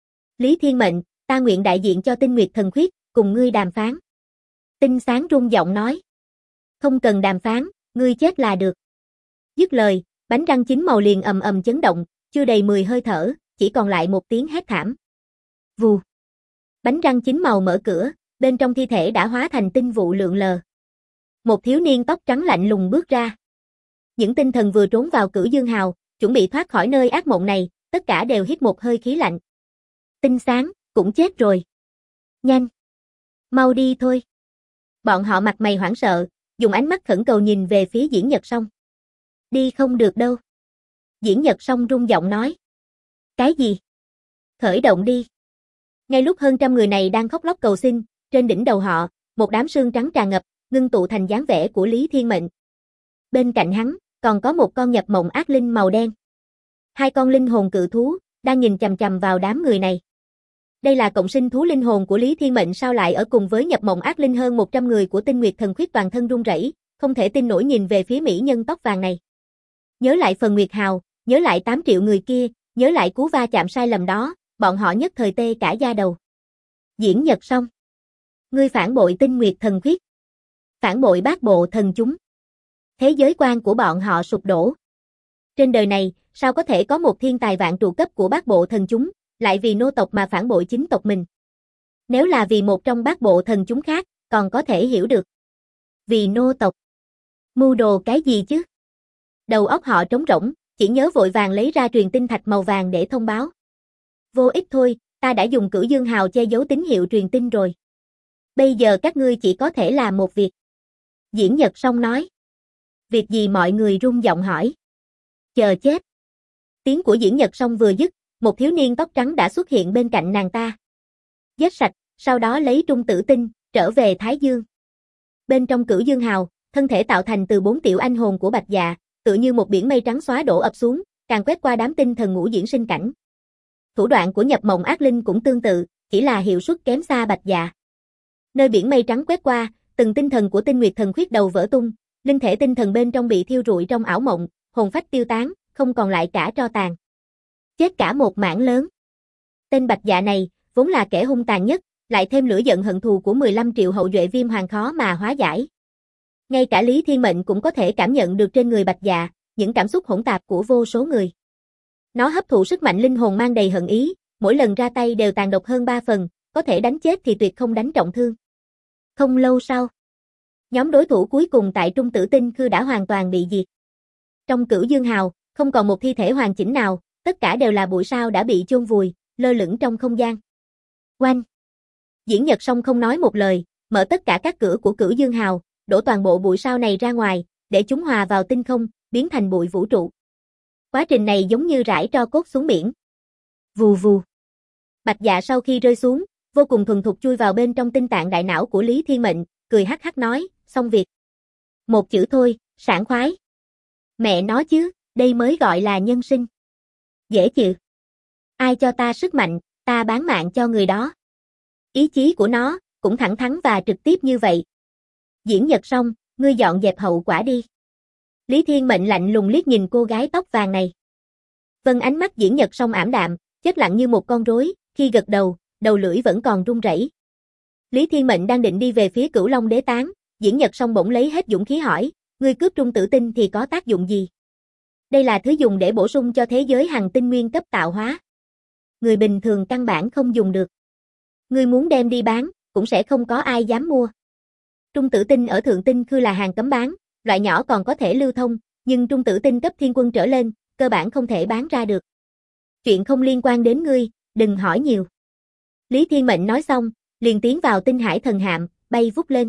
Lý Thiên Mệnh, ta nguyện đại diện cho Tinh Nguyệt Thần Khuyết, cùng ngươi đàm phán. Tinh Sáng rung giọng nói. Không cần đàm phán, ngươi chết là được. Dứt lời, bánh răng chín màu liền ầm ầm chấn động, chưa đầy 10 hơi thở, chỉ còn lại một tiếng hét thảm. Vù. Bánh răng chín màu mở cửa, bên trong thi thể đã hóa thành tinh vụ lượn lờ. Một thiếu niên tóc trắng lạnh lùng bước ra. Những tinh thần vừa trốn vào Cửu Dương Hào, chuẩn bị thoát khỏi nơi ác mộng này, tất cả đều hít một hơi khí lạnh. Tinh Sáng, cũng chết rồi. Nhanh. Mau đi thôi. Bọn họ mặt mày hoảng sợ, dùng ánh mắt khẩn cầu nhìn về phía Diễn Nhật Song. Đi không được đâu. Diễn Nhật Song rung giọng nói. Cái gì? Khởi động đi. Ngay lúc hơn trăm người này đang khóc lóc cầu xin, trên đỉnh đầu họ, một đám sương trắng tràn ngập, ngưng tụ thành dáng vẻ của Lý Thiên Mệnh. Bên cạnh hắn, còn có một con nhập mộng ác linh màu đen. Hai con linh hồn cự thú, đang nhìn chằm chằm vào đám người này. Đây là cộng sinh thú linh hồn của Lý Thiên Mệnh sao lại ở cùng với nhập mộng ác linh hơn 100 người của Tinh Nguyệt Thần Khuyết toàn thân run rẩy, không thể tin nổi nhìn về phía mỹ nhân tóc vàng này. Nhớ lại phần Nguyệt Hào, nhớ lại 8 triệu người kia, nhớ lại cú va chạm sai lầm đó, bọn họ nhất thời tê cả da đầu. Diễn Nhật Song. Ngươi phản bội Tinh Nguyệt Thần Khuyết. Phản bội bát bộ thần chúng. Thế giới quan của bọn họ sụp đổ. Trên đời này, sao có thể có một thiên tài vạn trụ cấp của bát bộ thần chúng, lại vì nô tộc mà phản bội chính tộc mình. Nếu là vì một trong bát bộ thần chúng khác, còn có thể hiểu được. Vì nô tộc. Mưu đồ cái gì chứ? Đầu óc họ trống rỗng, chỉ nhớ vội vàng lấy ra truyền tinh thạch màu vàng để thông báo. Vô ích thôi, ta đã dùng Cửu Dương Hào che giấu tín hiệu truyền tin rồi. Bây giờ các ngươi chỉ có thể làm một việc. Diễn Nhật Song nói. Việc gì mọi người rung giọng hỏi. Chờ chết. Tiếng của Diễn Nhật Song vừa dứt, một thiếu niên tóc trắng đã xuất hiện bên cạnh nàng ta. Giết sạch, sau đó lấy trung tử tinh, trở về Thái Dương. Bên trong Cửu Dương Hào, thân thể tạo thành từ 4 tiểu anh hồn của Bạch Dạ, tựa như một biển mây trắng xóa đổ ập xuống, càng quét qua đám tinh thần ngũ diễn sinh cảnh. Thủ đoạn của nhập mộng ác linh cũng tương tự, chỉ là hiệu suất kém xa Bạch Dạ. Nơi biển mây trắng quét qua, từng tinh thần của Tinh Nguyệt Thần Khuyết đầu vỡ tung, linh thể tinh thần bên trong bị thiêu rụi trong ảo mộng, hồn phách tiêu tán, không còn lại cả tro tàn. Chết cả một mảng lớn. Tên Bạch Dạ này, vốn là kẻ hung tàn nhất, lại thêm lửa giận hận thù của 15 triệu hậu duệ Viêm Hoàng khó mà hóa giải. Ngay cả Lý Thiên Mệnh cũng có thể cảm nhận được trên người Bạch Dạ, những cảm xúc hỗn tạp của vô số người. Nó hấp thụ sức mạnh linh hồn mang đầy hận ý, mỗi lần ra tay đều tàn độc hơn 3 phần, có thể đánh chết thì tuyệt không đánh trọng thương. Không lâu sau, nhóm đối thủ cuối cùng tại Trung Tử Tinh Khư đã hoàn toàn bị diệt. Trong Cửu Dương Hào, không còn một thi thể hoàn chỉnh nào, tất cả đều là bụi sao đã bị chôn vùi, lơ lửng trong không gian. Oanh! Diễn Nhật Song không nói một lời, mở tất cả các cửa của Cửu Dương Hào, đổ toàn bộ bụi sao này ra ngoài, để chúng hòa vào tinh không, biến thành bụi vũ trụ. Quá trình này giống như rải tro cốt xuống biển. Vù vù. Bạch Dạ sau khi rơi xuống, vô cùng thuần thục chui vào bên trong tinh tạng đại não của Lý Thiên Mệnh, cười hắc hắc nói, xong việc. Một chữ thôi, sảng khoái. Mẹ nó chứ, đây mới gọi là nhân sinh. Dễ chịu. Ai cho ta sức mạnh, ta bán mạng cho người đó. Ý chí của nó, cũng thẳng thắn và trực tiếp như vậy. Diễn Nhật Song, ngươi dọn dẹp hậu quả đi. Lý Thiên Mệnh lạnh lùng liếc nhìn cô gái tóc vàng này. Vân ánh mắt Diễn Nhật Song ảm đạm, chết lặng như một con rối, khi gật đầu, đầu lưỡi vẫn còn run rẩy. Lý Thiên Mệnh đang định đi về phía Cửu Long Đế Tán, Diễn Nhật Song bỗng lấy hết dũng khí hỏi, ngươi cướp trung tử tinh thì có tác dụng gì? Đây là thứ dùng để bổ sung cho thế giới hằng tinh nguyên cấp tạo hóa. Người bình thường căn bản không dùng được. Ngươi muốn đem đi bán, cũng sẽ không có ai dám mua. Trung tử tinh ở Thượng Tinh Khư là hàng cấm bán, loại nhỏ còn có thể lưu thông, nhưng trung tử tinh cấp thiên quân trở lên, cơ bản không thể bán ra được. Chuyện không liên quan đến ngươi, đừng hỏi nhiều. Lý Thiên Mệnh nói xong, liền tiến vào tinh hải thần hạm, bay vút lên.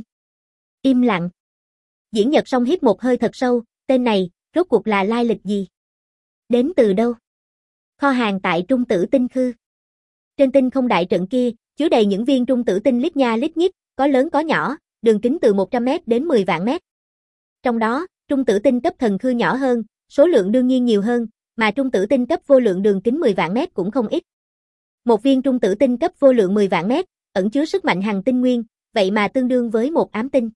Im lặng. Diễn Nhật Song hít một hơi thật sâu, tên này, rốt cuộc là lai lịch gì? Đến từ đâu? Kho hàng tại Trung Tử Tinh Khư. Trên tinh không đại trận kia, chứa đầy những viên trung tử tinh lít nha lít nhít, có lớn có nhỏ, đường kính từ 100m đến 10 vạn mét. Trong đó, trung tử tinh cấp thần khư nhỏ hơn, số lượng đương nhiên nhiều hơn, mà trung tử tinh cấp vô lượng đường kính 10 vạn mét cũng không ít. Một viên trung tử tinh cấp vô lượng 10 vạn mét, ẩn chứa sức mạnh hằng tinh nguyên, vậy mà tương đương với một ám tinh.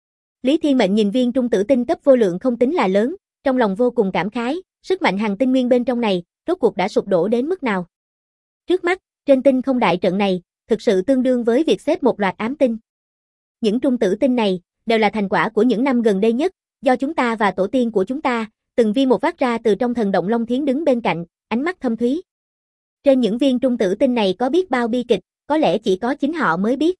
Lý Thiên Mệnh nhìn viên trung tử tinh cấp vô lượng không tính là lớn, trong lòng vô cùng cảm khái, sức mạnh hằng tinh nguyên bên trong này, rốt cuộc đã sụp đổ đến mức nào. Trước mắt, trên tinh không đại trận này, thực sự tương đương với việc xếp một loạt ám tinh. Những trung tử tinh này, đều là thành quả của những năm gần đây nhất, do chúng ta và tổ tiên của chúng ta, từng viên một vác ra từ trong thần động Long Thiến đứng bên cạnh, ánh mắt thâm thúy. Trên những viên trung tử tinh này có biết bao bi kịch, có lẽ chỉ có chính họ mới biết.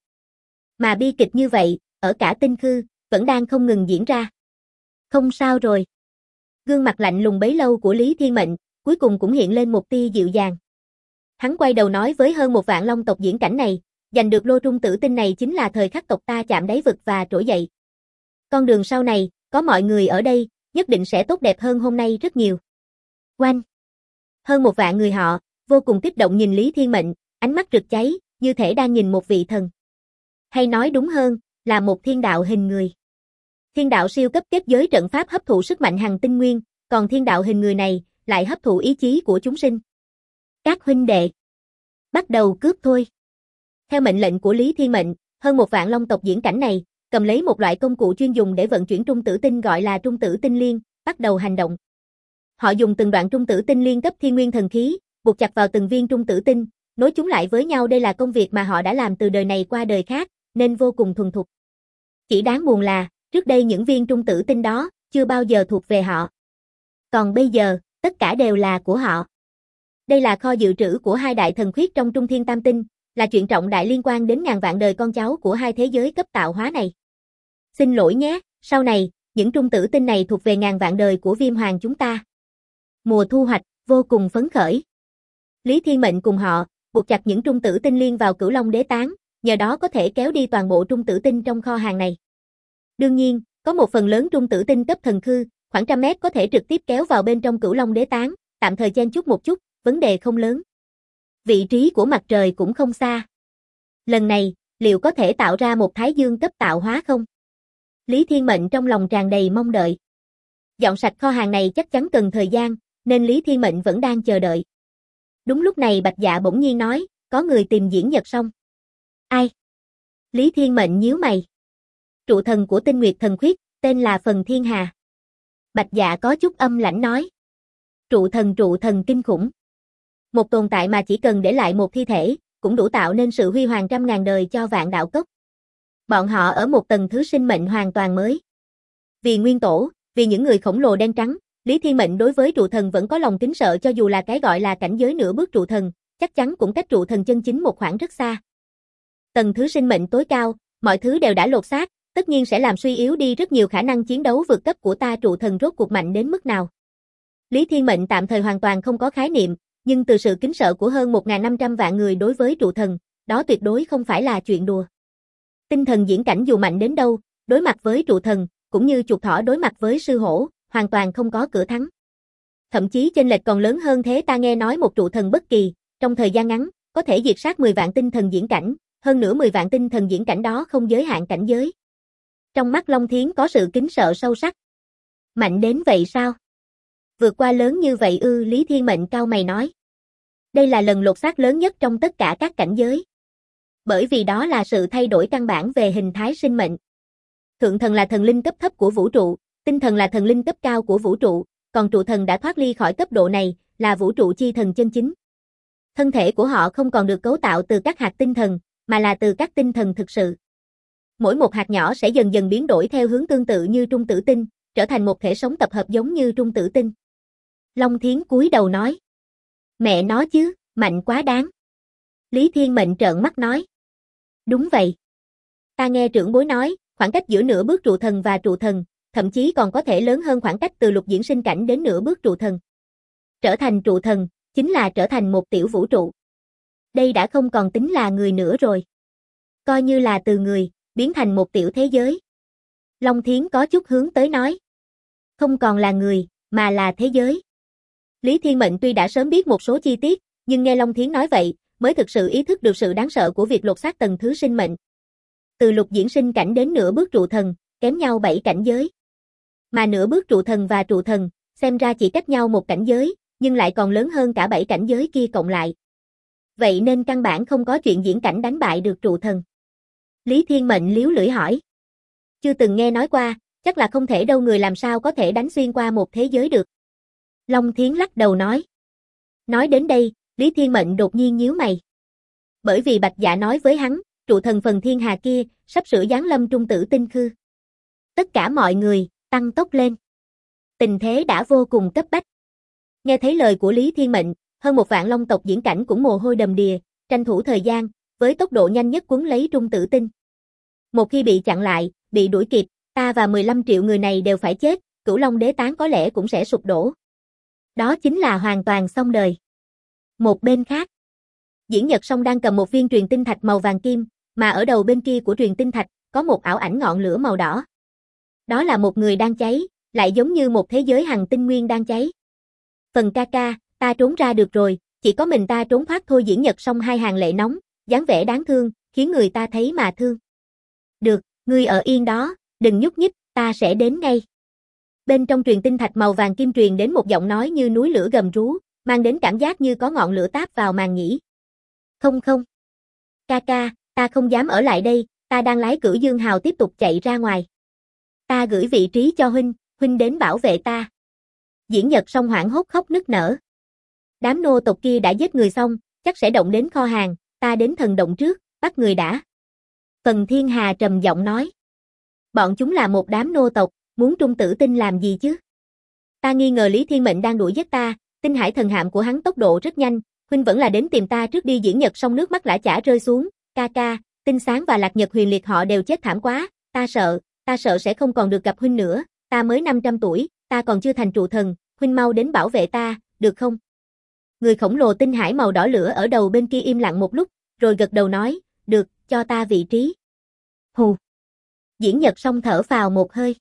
Mà bi kịch như vậy, ở cả tinh khư, vẫn đang không ngừng diễn ra. Không sao rồi. Gương mặt lạnh lùng bấy lâu của Lý Thiên Mệnh, cuối cùng cũng hiện lên một tia dịu dàng. Hắn quay đầu nói với hơn 1 vạn long tộc diễn cảnh này, giành được lô trung tử tinh này chính là thời khắc tộc ta chạm đáy vực và trỗi dậy. Con đường sau này, có mọi người ở đây, nhất định sẽ tốt đẹp hơn hôm nay rất nhiều. Oanh! Hơn 1 vạn người họ, vô cùng kích động nhìn Lý Thiên Mệnh, ánh mắt rực cháy, như thể đang nhìn một vị thần. Hay nói đúng hơn, là một thiên đạo hình người. Thiên đạo siêu cấp kết giới trận pháp hấp thụ sức mạnh hằng tinh nguyên, còn thiên đạo hình người này, lại hấp thụ ý chí của chúng sinh. Các huynh đệ, bắt đầu cướp thôi. Theo mệnh lệnh của Lý Thiên Mệnh, hơn 1 vạn long tộc diễn cảnh này, cầm lấy một loại công cụ chuyên dùng để vận chuyển trung tử tinh gọi là trung tử tinh liên, bắt đầu hành động. Họ dùng từng đoạn trung tử tinh liên cấp thiên nguyên thần khí, buộc chặt vào từng viên trung tử tinh, nối chúng lại với nhau. Đây là công việc mà họ đã làm từ đời này qua đời khác, nên vô cùng thuần thục. Chỉ đáng buồn là, trước đây những viên trung tử tinh đó, chưa bao giờ thuộc về họ. Còn bây giờ, tất cả đều là của họ. Đây là kho dự trữ của 2 đại thần khuyết trong Trung Thiên Tam Tinh, là chuyện trọng đại liên quan đến ngàn vạn đời con cháu của 2 thế giới cấp tạo hóa này. Xin lỗi nhé, sau này, những trung tử tinh này thuộc về ngàn vạn đời của Viêm Hoàng chúng ta. Mùa thu hoạch, vô cùng phấn khởi. Lý Thiên Mệnh cùng họ, buộc chặt những trung tử tinh liên vào Cửu Long Đế Tán, nhờ đó có thể kéo đi toàn bộ trung tử tinh trong kho hàng này. Đương nhiên, có một phần lớn trung tử tinh cấp thần khư, khoảng 100m có thể trực tiếp kéo vào bên trong Cửu Long Đế Tán, tạm thời chen chúc một chút, vấn đề không lớn. Vị trí của mặt trời cũng không xa. Lần này, liệu có thể tạo ra một thái dương cấp tạo hóa không? Lý Thiên Mệnh trong lòng tràn đầy mong đợi. Dọn sạch kho hàng này chắc chắn cần thời gian, nên Lý Thiên Mệnh vẫn đang chờ đợi. Đúng lúc này Bạch Dạ bỗng nhiên nói, có người tìm Diễn Nhật Song. Ai? Lý Thiên Mệnh nhíu mày. Trụ thần của Tinh Nguyệt Thần Khuyết, tên là Phần Thiên Hà. Bạch Dạ có chút âm lãnh nói. Trụ thần kinh khủng. Một tồn tại mà chỉ cần để lại một thi thể, cũng đủ tạo nên sự huy hoàng 100.000 đời cho vạn đạo cốc. Bọn họ ở một tầng thứ sinh mệnh hoàn toàn mới. Vì nguyên tổ, vì những người khổng lồ đen trắng, Lý Thiên Mệnh đối với trụ thần vẫn có lòng kính sợ, cho dù là cái gọi là cảnh giới nửa bước trụ thần, chắc chắn cũng cách trụ thần chân chính một khoảng rất xa. Tầng thứ sinh mệnh tối cao, mọi thứ đều đã lột xác, tất nhiên sẽ làm suy yếu đi rất nhiều khả năng chiến đấu vượt cấp của ta. Trụ thần rốt cuộc mạnh đến mức nào? Lý Thiên Mệnh tạm thời hoàn toàn không có khái niệm, nhưng từ sự kính sợ của hơn 1.500 vạn người đối với trụ thần, đó tuyệt đối không phải là chuyện đùa. Tinh thần diễn cảnh dù mạnh đến đâu, đối mặt với trụ thần, cũng như chuột thỏ đối mặt với sư hổ, hoàn toàn không có cửa thắng. Thậm chí chênh lệch còn lớn hơn thế. Ta nghe nói một trụ thần bất kỳ, trong thời gian ngắn, có thể diệt sát 10 vạn tinh thần diễn cảnh, hơn nữa 10 vạn tinh thần diễn cảnh đó không giới hạn cảnh giới. Trong mắt Long Thiến có sự kính sợ sâu sắc. Mạnh đến vậy sao? Vượt qua lớn như vậy ư? Lý Thiên Mệnh cau mày nói. Đây là lần lột xác lớn nhất trong tất cả các cảnh giới. Bởi vì đó là sự thay đổi căn bản về hình thái sinh mệnh. Thượng thần là thần linh cấp thấp của vũ trụ, tinh thần là thần linh cấp cao của vũ trụ, còn trụ thần đã thoát ly khỏi cấp độ này, là vũ trụ chi thần chân chính. Thân thể của họ không còn được cấu tạo từ các hạt tinh thần, mà là từ các tinh thần thực sự. Mỗi một hạt nhỏ sẽ dần dần biến đổi theo hướng tương tự như trung tử tinh, trở thành một thể sống tập hợp giống như trung tử tinh. Long Thiến cúi đầu nói. Mẹ nó chứ, mạnh quá đáng. Lý Thiên Mệnh trợn mắt nói. Đúng vậy. Ta nghe trưởng bối nói, khoảng cách giữa nửa bước trụ thần và trụ thần, thậm chí còn có thể lớn hơn khoảng cách từ lục diễn sinh cảnh đến nửa bước trụ thần. Trở thành trụ thần, chính là trở thành một tiểu vũ trụ. Đây đã không còn tính là người nữa rồi. Coi như là từ người, biến thành một tiểu thế giới. Long Thiến có chút hướng tới nói. Không còn là người, mà là thế giới. Lý Thiên Mệnh tuy đã sớm biết một số chi tiết, nhưng nghe Long Thiến nói vậy, mới thực sự ý thức được sự đáng sợ của việc lột xác tầng thứ sinh mệnh. Từ lục diễn sinh cảnh đến nửa bước trụ thần, kém nhau 7 cảnh giới. Mà nửa bước trụ thần và trụ thần, xem ra chỉ cách nhau một cảnh giới, nhưng lại còn lớn hơn cả 7 cảnh giới kia cộng lại. Vậy nên căn bản không có chuyện diễn cảnh đánh bại được trụ thần. Lý Thiên Mệnh liếu lưỡi hỏi. Chưa từng nghe nói qua, chắc là không thể đâu, người làm sao có thể đánh xuyên qua một thế giới được. Long Thiến lắc đầu nói. Nói đến đây, Lý Thiên Mệnh đột nhiên nhíu mày. Bởi vì Bạch Dạ nói với hắn, trụ thần phần thiên hà kia, sắp sửa giáng lâm Trung Tử Tinh Khư. Tất cả mọi người, tăng tốc lên. Tình thế đã vô cùng cấp bách. Nghe thấy lời của Lý Thiên Mệnh, hơn 1 vạn long tộc diễn cảnh cũng mồ hôi đầm đìa, tranh thủ thời gian, với tốc độ nhanh nhất quấn lấy Trung Tử Tinh. Một khi bị chặn lại, bị đuổi kịp, ta và 15 triệu người này đều phải chết, Cửu Long Đế Tán có lẽ cũng sẽ sụp đổ. Đó chính là hoàn toàn xong đời. Một bên khác, Diễn Nhật Song đang cầm một viên truyền tinh thạch màu vàng kim, mà ở đầu bên kia của truyền tinh thạch, có một ảo ảnh ngọn lửa màu đỏ. Đó là một người đang cháy, lại giống như một thế giới hằng tinh nguyên đang cháy. Phần ca ca, ta trốn ra được rồi, chỉ có mình ta trốn thoát thôi. Diễn Nhật Song hai hàng lệ nóng, dáng vẻ đáng thương, khiến người ta thấy mà thương. Được, ngươi ở yên đó, đừng nhúc nhích, ta sẽ đến ngay. Bên trong truyền tinh thạch màu vàng kim truyền đến một giọng nói như núi lửa gầm rú, mang đến cảm giác như có ngọn lửa táp vào màng nhĩ. Không không. Ca ca, ta không dám ở lại đây, ta đang lái Cửu Dương Hào tiếp tục chạy ra ngoài. Ta gửi vị trí cho huynh đến bảo vệ ta. Diễn Nhật Song hoảng hốt khóc nức nở. Đám nô tộc kia đã giết người xong, chắc sẽ động đến kho hàng, ta đến thần động trước, bắt người đã. Phần Thiên Hà trầm giọng nói. Bọn chúng là một đám nô tộc, muốn Trung Tử Tinh làm gì chứ? Ta nghi ngờ Lý Thiên Mệnh đang đuổi giết ta, tinh hải thần hạm của hắn tốc độ rất nhanh, huynh vẫn là đến tìm ta trước đi. Diễn Nhật Song nước mắt lã chã rơi xuống. Ca ca, Tinh Sáng và Lạc Nhật Huyền Liệt họ đều chết thảm quá, ta sợ sẽ không còn được gặp huynh nữa, ta mới 500 tuổi, ta còn chưa thành trụ thần, huynh mau đến bảo vệ ta, được không? Người khổng lồ tinh hải màu đỏ lửa ở đầu bên kia im lặng một lúc, rồi gật đầu nói, được, cho ta vị trí. Hù. Diễn Nhật Song thở phào một hơi.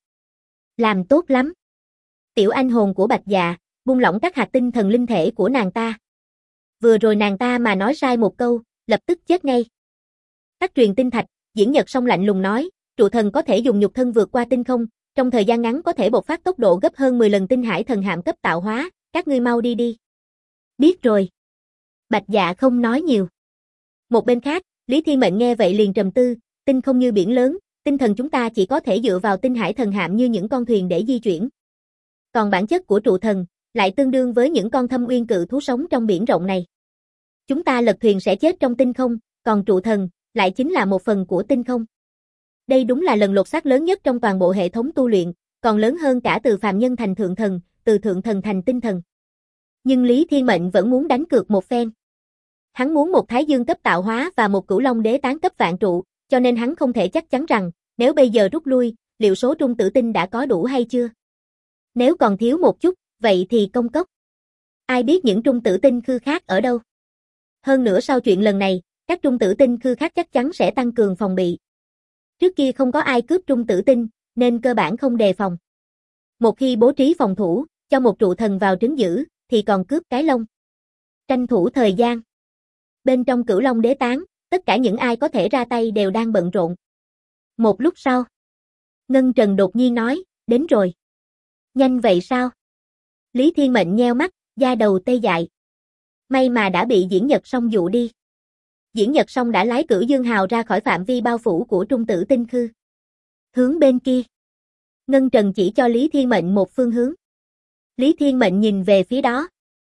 Làm tốt lắm. Tiểu anh hồn của Bạch Dạ, buông lỏng các hạt tinh thần linh thể của nàng ta. Vừa rồi nàng ta mà nói sai một câu, lập tức chết ngay. Tắt truyền tinh thạch, Diễn Nhật Song lạnh lùng nói, trụ thần có thể dùng nhục thân vượt qua tinh không, trong thời gian ngắn có thể bộc phát tốc độ gấp hơn 10 lần tinh hải thần hạm cấp tạo hóa, các ngươi mau đi đi. Biết rồi. Bạch Dạ không nói nhiều. Một bên khác, Lý Thiên Mệnh nghe vậy liền trầm tư, tinh không như biển lớn, tinh thần chúng ta chỉ có thể dựa vào tinh hải thần hạm như những con thuyền để di chuyển. Còn bản chất của trụ thần, lại tương đương với những con thâm uyên cự thú sống trong biển rộng này. Chúng ta lật thuyền sẽ chết trong tinh không, còn trụ thần, lại chính là một phần của tinh không. Đây đúng là lần lột xác lớn nhất trong toàn bộ hệ thống tu luyện, còn lớn hơn cả từ phàm nhân thành thượng thần, từ thượng thần thành tinh thần. Nhưng Lý Thiên Mệnh vẫn muốn đánh cược một phen. Hắn muốn một Thái Dương cấp tạo hóa và một Cửu Long Đế Tán cấp vạn trụ, cho nên hắn không thể chắc chắn rằng, nếu bây giờ rút lui, liệu số Trung Tử Tinh đã có đủ hay chưa? Nếu còn thiếu một chút, vậy thì công cốc. Ai biết những Trung Tử Tinh Khư khác ở đâu? Hơn nữa sau chuyện lần này, các Trung Tử Tinh Khư khác chắc chắn sẽ tăng cường phòng bị. Trước kia không có ai cướp Trung Tử Tinh, nên cơ bản không đề phòng. Một khi bố trí phòng thủ, cho một trụ thần vào trấn giữ, thì còn cướp cái lông. Tranh thủ thời gian. Bên trong Cửu Long Đế Tán, tất cả những ai có thể ra tay đều đang bận rộn. Một lúc sau, Ngân Trần đột nhiên nói, đến rồi. Nhanh vậy sao? Lý Thiên Mệnh nheo mắt, da đầu tê dại. May mà đã bị Diễn Nhật Song dụ đi. Diễn Nhật Song đã lái Cửu Dương Hào ra khỏi phạm vi bao phủ của Trung Tử Tinh Khư. Hướng bên kia. Ngân Trần chỉ cho Lý Thiên Mệnh một phương hướng. Lý Thiên Mệnh nhìn về phía đó.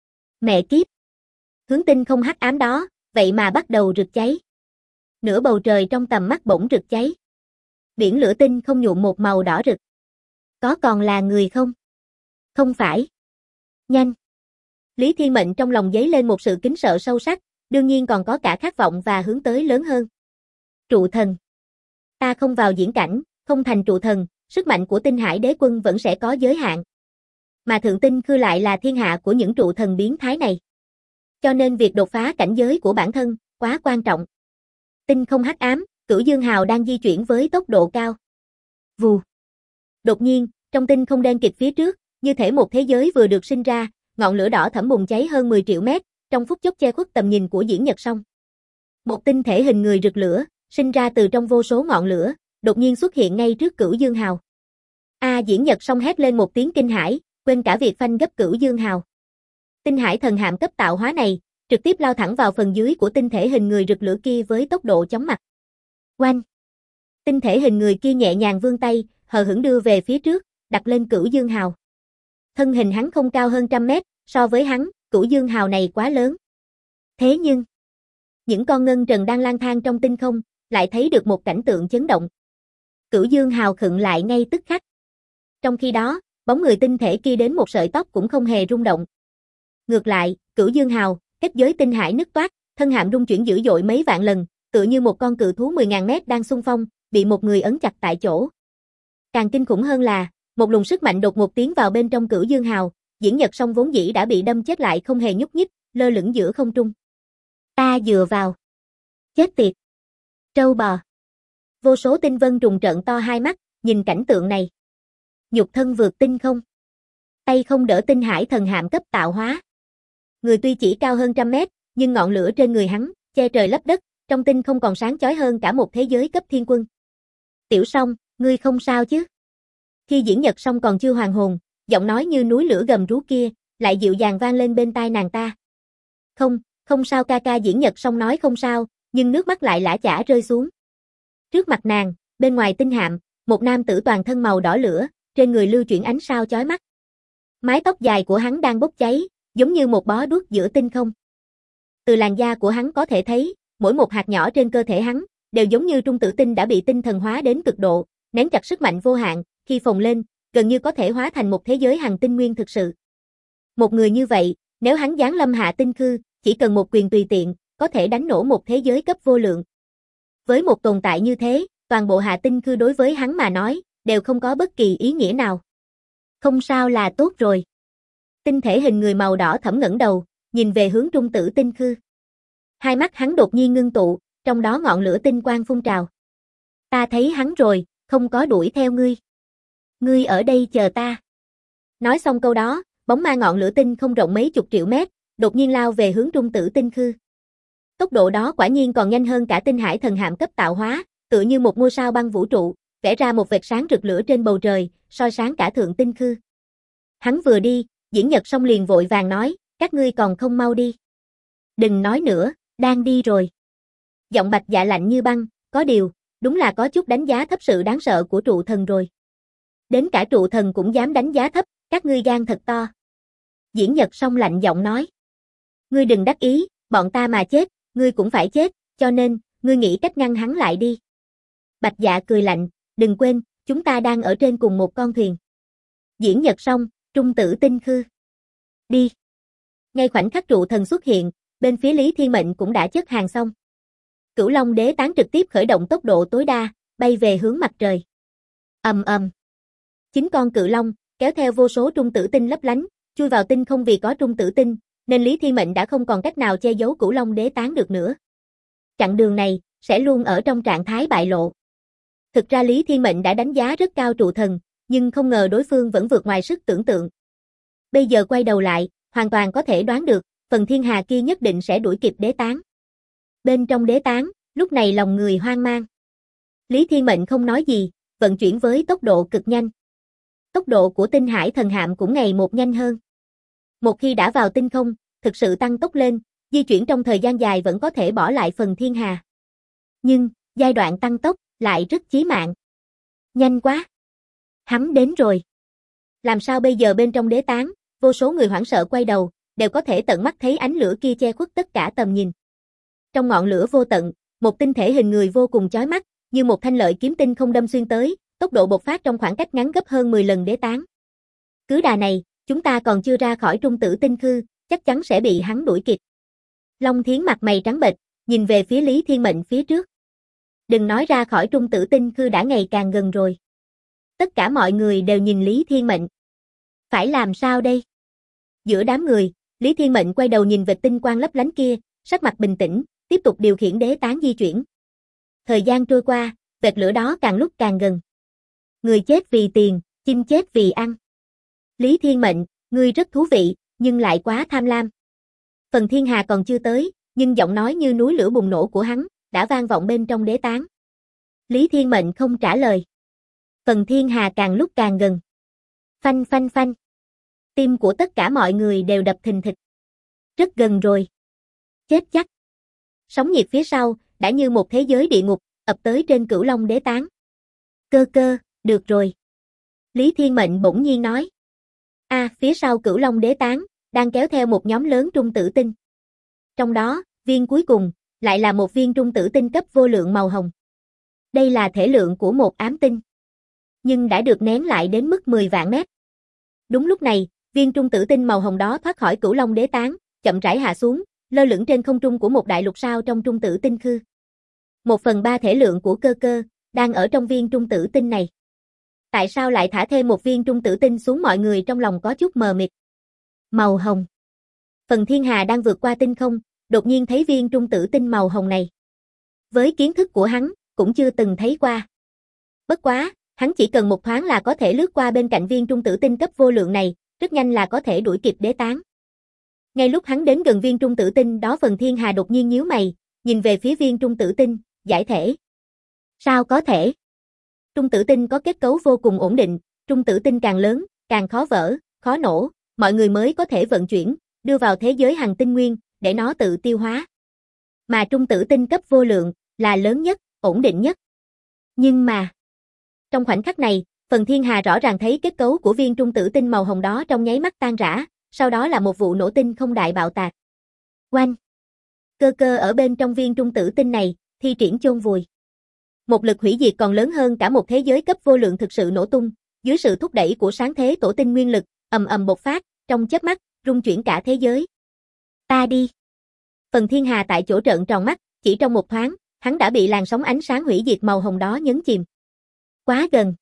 Mẹ kiếp. Hướng tinh không hắc ám đó, vậy mà bắt đầu rực cháy. Nửa bầu trời trong tầm mắt bỗng rực cháy. Biển lửa tinh không nhuộm một màu đỏ rực. Có còn là người không? Không phải. Nhanh. Lý Thiên Mệnh trong lòng dấy lên một sự kính sợ sâu sắc, đương nhiên còn có cả khát vọng và hướng tới lớn hơn. Trụ thần. Ta không vào diễn cảnh, không thành trụ thần, sức mạnh của tinh hải đế quân vẫn sẽ có giới hạn. Mà thượng tinh khư lại là thiên hạ của những trụ thần biến thái này. Cho nên việc đột phá cảnh giới của bản thân, quá quan trọng. Tinh không hắc ám, Cửu Dương Hào đang di chuyển với tốc độ cao. Vù. Đột nhiên, trong tinh không đen kịt phía trước, như thể một thế giới vừa được sinh ra, ngọn lửa đỏ thẫm bùng cháy hơn 10 triệu mét, trong phút chốc che khuất tầm nhìn của Diễn Nhật Song. Một tinh thể hình người rực lửa, sinh ra từ trong vô số ngọn lửa, đột nhiên xuất hiện ngay trước Cửu Dương Hào. Diễn Nhật Song hét lên một tiếng kinh hãi, quên cả việc phanh gấp Cửu Dương Hào. Tinh hải thần hạm cấp tạo hóa này, trực tiếp lao thẳng vào phần dưới của tinh thể hình người rực lửa kia với tốc độ chóng mặt. Oanh! Tinh thể hình người kia nhẹ nhàng vươn tay, hờ hững đưa về phía trước, đặt lên Cửu Dương Hào. Thân hình hắn không cao hơn 100 mét, so với hắn, Cửu Dương Hào này quá lớn. Thế nhưng, những con ngân trần đang lang thang trong tinh không, lại thấy được một cảnh tượng chấn động. Cửu Dương Hào khựng lại ngay tức khắc. Trong khi đó, bóng người tinh thể kia đến một sợi tóc cũng không hề rung động. Ngược lại, Cửu Dương Hào, kết giới tinh hải nứt toác, thân hạm rung chuyển dữ dội mấy vạn lần, tựa như một con cự thú 10.000 mét đang xung phong, bị một người ấn chặt tại chỗ. Càng kinh khủng hơn là, một luồng sức mạnh đột ngột tiến vào bên trong Cửu Dương Hào, Diễn Nhật Song vốn dĩ đã bị đâm chết lại không hề nhúc nhích, lơ lửng giữa không trung. Ta dựa vào. Chết tiệt. Trâu bò. Vô số tinh vân trùng trợn to hai mắt, nhìn cảnh tượng này. Nhục thân vượt tinh không. Tay không đỡ tinh hải thần hạm cấp tạo hóa. Người tuy chỉ cao hơn 100 mét, nhưng ngọn lửa trên người hắn, che trời lấp đất, trong tinh không còn sáng chói hơn cả một thế giới cấp thiên quân. Tiểu Song, ngươi không sao chứ? Khi Diễn Nhật Song còn chưa hoàn hồn, giọng nói như núi lửa gầm rú kia, lại dịu dàng vang lên bên tai nàng ta. Không sao ca ca. Diễn Nhật Song nói không sao, nhưng nước mắt lại lã chã rơi xuống. Trước mặt nàng, bên ngoài tinh hạm, một nam tử toàn thân màu đỏ lửa, trên người lưu chuyển ánh sao chói mắt. Mái tóc dài của hắn đang bốc cháy, giống như một bó đuốc giữa tinh không. Từ làn da của hắn có thể thấy, mỗi một hạt nhỏ trên cơ thể hắn, đều giống như trung tử tinh đã bị tinh thần hóa đến cực độ, nén chặt sức mạnh vô hạn, khi phồng lên, gần như có thể hóa thành một thế giới hành tinh nguyên thực sự. Một người như vậy, nếu hắn giáng lâm hạ tinh khư, chỉ cần một quyền tùy tiện, có thể đánh nổ một thế giới cấp vô lượng. Với một tồn tại như thế, toàn bộ hạ tinh khư đối với hắn mà nói, đều không có bất kỳ ý nghĩa nào. Không sao là tốt rồi. Tinh thể hình người màu đỏ thẫm ngẩng đầu, nhìn về hướng trung tử tinh khư. Hai mắt hắn đột nhiên ngưng tụ, trong đó ngọn lửa tinh quang phun trào. Ta thấy hắn rồi, không có đuổi theo ngươi. Ngươi ở đây chờ ta. Nói xong câu đó, bóng ma ngọn lửa tinh không rộng mấy chục triệu mét, đột nhiên lao về hướng trung tử tinh khư. Tốc độ đó quả nhiên còn nhanh hơn cả tinh hải thần hạm cấp tạo hóa, tựa như một ngôi sao băng vũ trụ, vẽ ra một vệt sáng rực lửa trên bầu trời, soi sáng cả thượng tinh khư. Hắn vừa đi, Diễn Nhật Song liền vội vàng nói, các ngươi còn không mau đi. Đừng nói nữa, đang đi rồi. Giọng Bạch Dạ lạnh như băng, có điều, đúng là có chút đánh giá thấp sự đáng sợ của trụ thần rồi. Đến cả trụ thần cũng dám đánh giá thấp, các ngươi gan thật to. Diễn Nhật Song lạnh giọng nói. Ngươi đừng đắc ý, bọn ta mà chết, ngươi cũng phải chết, cho nên, ngươi nghĩ cách ngăn hắn lại đi. Bạch Dạ cười lạnh, đừng quên, chúng ta đang ở trên cùng một con thuyền. Diễn Nhật Song, trung tử tinh khư. Đi. Ngay khoảnh khắc trụ thần xuất hiện, bên phía Lý Thiên Mệnh cũng đã chất hàng xong. Cửu Long Đế tán trực tiếp khởi động tốc độ tối đa, bay về hướng mặt trời. Ầm ầm. 9 con cự long, kéo theo vô số trung tử tinh lấp lánh, chui vào tinh không. Vì có trung tử tinh, nên Lý Thiên Mệnh đã không còn cách nào che giấu Cửu Long Đế tán được nữa. Chặng đường này, sẽ luôn ở trong trạng thái bại lộ. Thực ra Lý Thiên Mệnh đã đánh giá rất cao trụ thần, nhưng không ngờ đối phương vẫn vượt ngoài sức tưởng tượng. Bây giờ quay đầu lại, hoàn toàn có thể đoán được, phần thiên hà kia nhất định sẽ đuổi kịp đế tán. Bên trong đế tán, lúc này lòng người hoang mang. Lý Thiên Mệnh không nói gì, vận chuyển với tốc độ cực nhanh. Tốc độ của tinh hải thần hạm cũng ngày một nhanh hơn. Một khi đã vào tinh không, thực sự tăng tốc lên, di chuyển trong thời gian dài vẫn có thể bỏ lại phần thiên hà. Nhưng, giai đoạn tăng tốc lại rất chí mạng. Nhanh quá! Hắn đến rồi. Làm sao bây giờ? Bên trong đế tán, vô số người hoảng sợ quay đầu, đều có thể tận mắt thấy ánh lửa kia che khuất tất cả tầm nhìn. Trong ngọn lửa vô tận, một tinh thể hình người vô cùng chói mắt, như một thanh lợi kiếm tinh không đâm xuyên tới, tốc độ bộc phát trong khoảng cách ngắn gấp hơn 10 lần đế tán. Cứ đà này, chúng ta còn chưa ra khỏi trung tử tinh khư, chắc chắn sẽ bị hắn đuổi kịp. Long Thiến mặt mày trắng bệch, nhìn về phía Lý Thiên Mệnh phía trước. Đừng nói ra khỏi trung tử tinh khư đã ngày càng gần rồi. Tất cả mọi người đều nhìn Lý Thiên Mệnh. Phải làm sao đây? Giữa đám người, Lý Thiên Mệnh quay đầu nhìn vệt tinh quang lấp lánh kia, sắc mặt bình tĩnh, tiếp tục điều khiển đế tán di chuyển. Thời gian trôi qua, vệt lửa đó càng lúc càng gần. Người chết vì tiền, chim chết vì ăn. Lý Thiên Mệnh, ngươi rất thú vị, nhưng lại quá tham lam. Phần Thiên Hà còn chưa tới, nhưng giọng nói như núi lửa bùng nổ của hắn đã vang vọng bên trong đế tán. Lý Thiên Mệnh không trả lời. Phần Thiên Hà càng lúc càng gần. Phanh phanh phanh. Tim của tất cả mọi người đều đập thình thịch. Rất gần rồi. Chết chắc. Sóng nhiệt phía sau đã như một thế giới địa ngục ập tới trên Cửu Long đế tán. Cơ cơ, được rồi. Lý Thiên Mệnh bỗng nhiên nói. Phía sau Cửu Long đế tán đang kéo theo một nhóm lớn trung tử tinh. Trong đó, viên cuối cùng lại là một viên trung tử tinh cấp vô lượng màu hồng. Đây là thể lượng của một ám tinh, nhưng đã được nén lại đến mức 10 vạn mét. Đúng lúc này, viên trung tử tinh màu hồng đó thoát khỏi Cửu Long đế tán, chậm rãi hạ xuống, lơ lửng trên không trung của một đại lục sao trong trung tử tinh khư. 1/3 thể lượng của cơ cơ đang ở trong viên trung tử tinh này. Tại sao lại thả thêm một viên trung tử tinh xuống, mọi người trong lòng có chút mờ mịt. Màu hồng. Phần Thiên Hà đang vượt qua tinh không, đột nhiên thấy viên trung tử tinh màu hồng này. Với kiến thức của hắn, cũng chưa từng thấy qua. Bất quá, hắn chỉ cần một thoáng là có thể lướt qua bên cạnh viên trung tử tinh cấp vô lượng này, rất nhanh là có thể đuổi kịp đế tán. Ngay lúc hắn đến gần viên trung tử tinh đó, Phần Thiên Hà đột nhiên nhíu mày, nhìn về phía viên trung tử tinh, giải thể. Sao có thể? Trung tử tinh có kết cấu vô cùng ổn định, trung tử tinh càng lớn, càng khó vỡ, khó nổ, mọi người mới có thể vận chuyển, đưa vào thế giới hằng tinh nguyên, để nó tự tiêu hóa. Mà trung tử tinh cấp vô lượng là lớn nhất, ổn định nhất. Nhưng mà, trong khoảnh khắc này, Phần Thiên Hà rõ ràng thấy kết cấu của viên trung tử tinh màu hồng đó trong nháy mắt tan rã, sau đó là một vụ nổ tinh không đại bạo tạc. Oanh! Cơ cơ ở bên trong viên trung tử tinh này, thi triển chôn vùi. Một lực hủy diệt còn lớn hơn cả một thế giới cấp vô lượng thực sự nổ tung, dưới sự thúc đẩy của sáng thế tổ tinh nguyên lực, ầm ầm bộc phát, trong chớp mắt, rung chuyển cả thế giới. Ta đi! Phần Thiên Hà tại chỗ trợn tròn mắt, chỉ trong một thoáng, hắn đã bị làn sóng ánh sáng hủy diệt màu hồng đó nhấn chìm. Quá gần!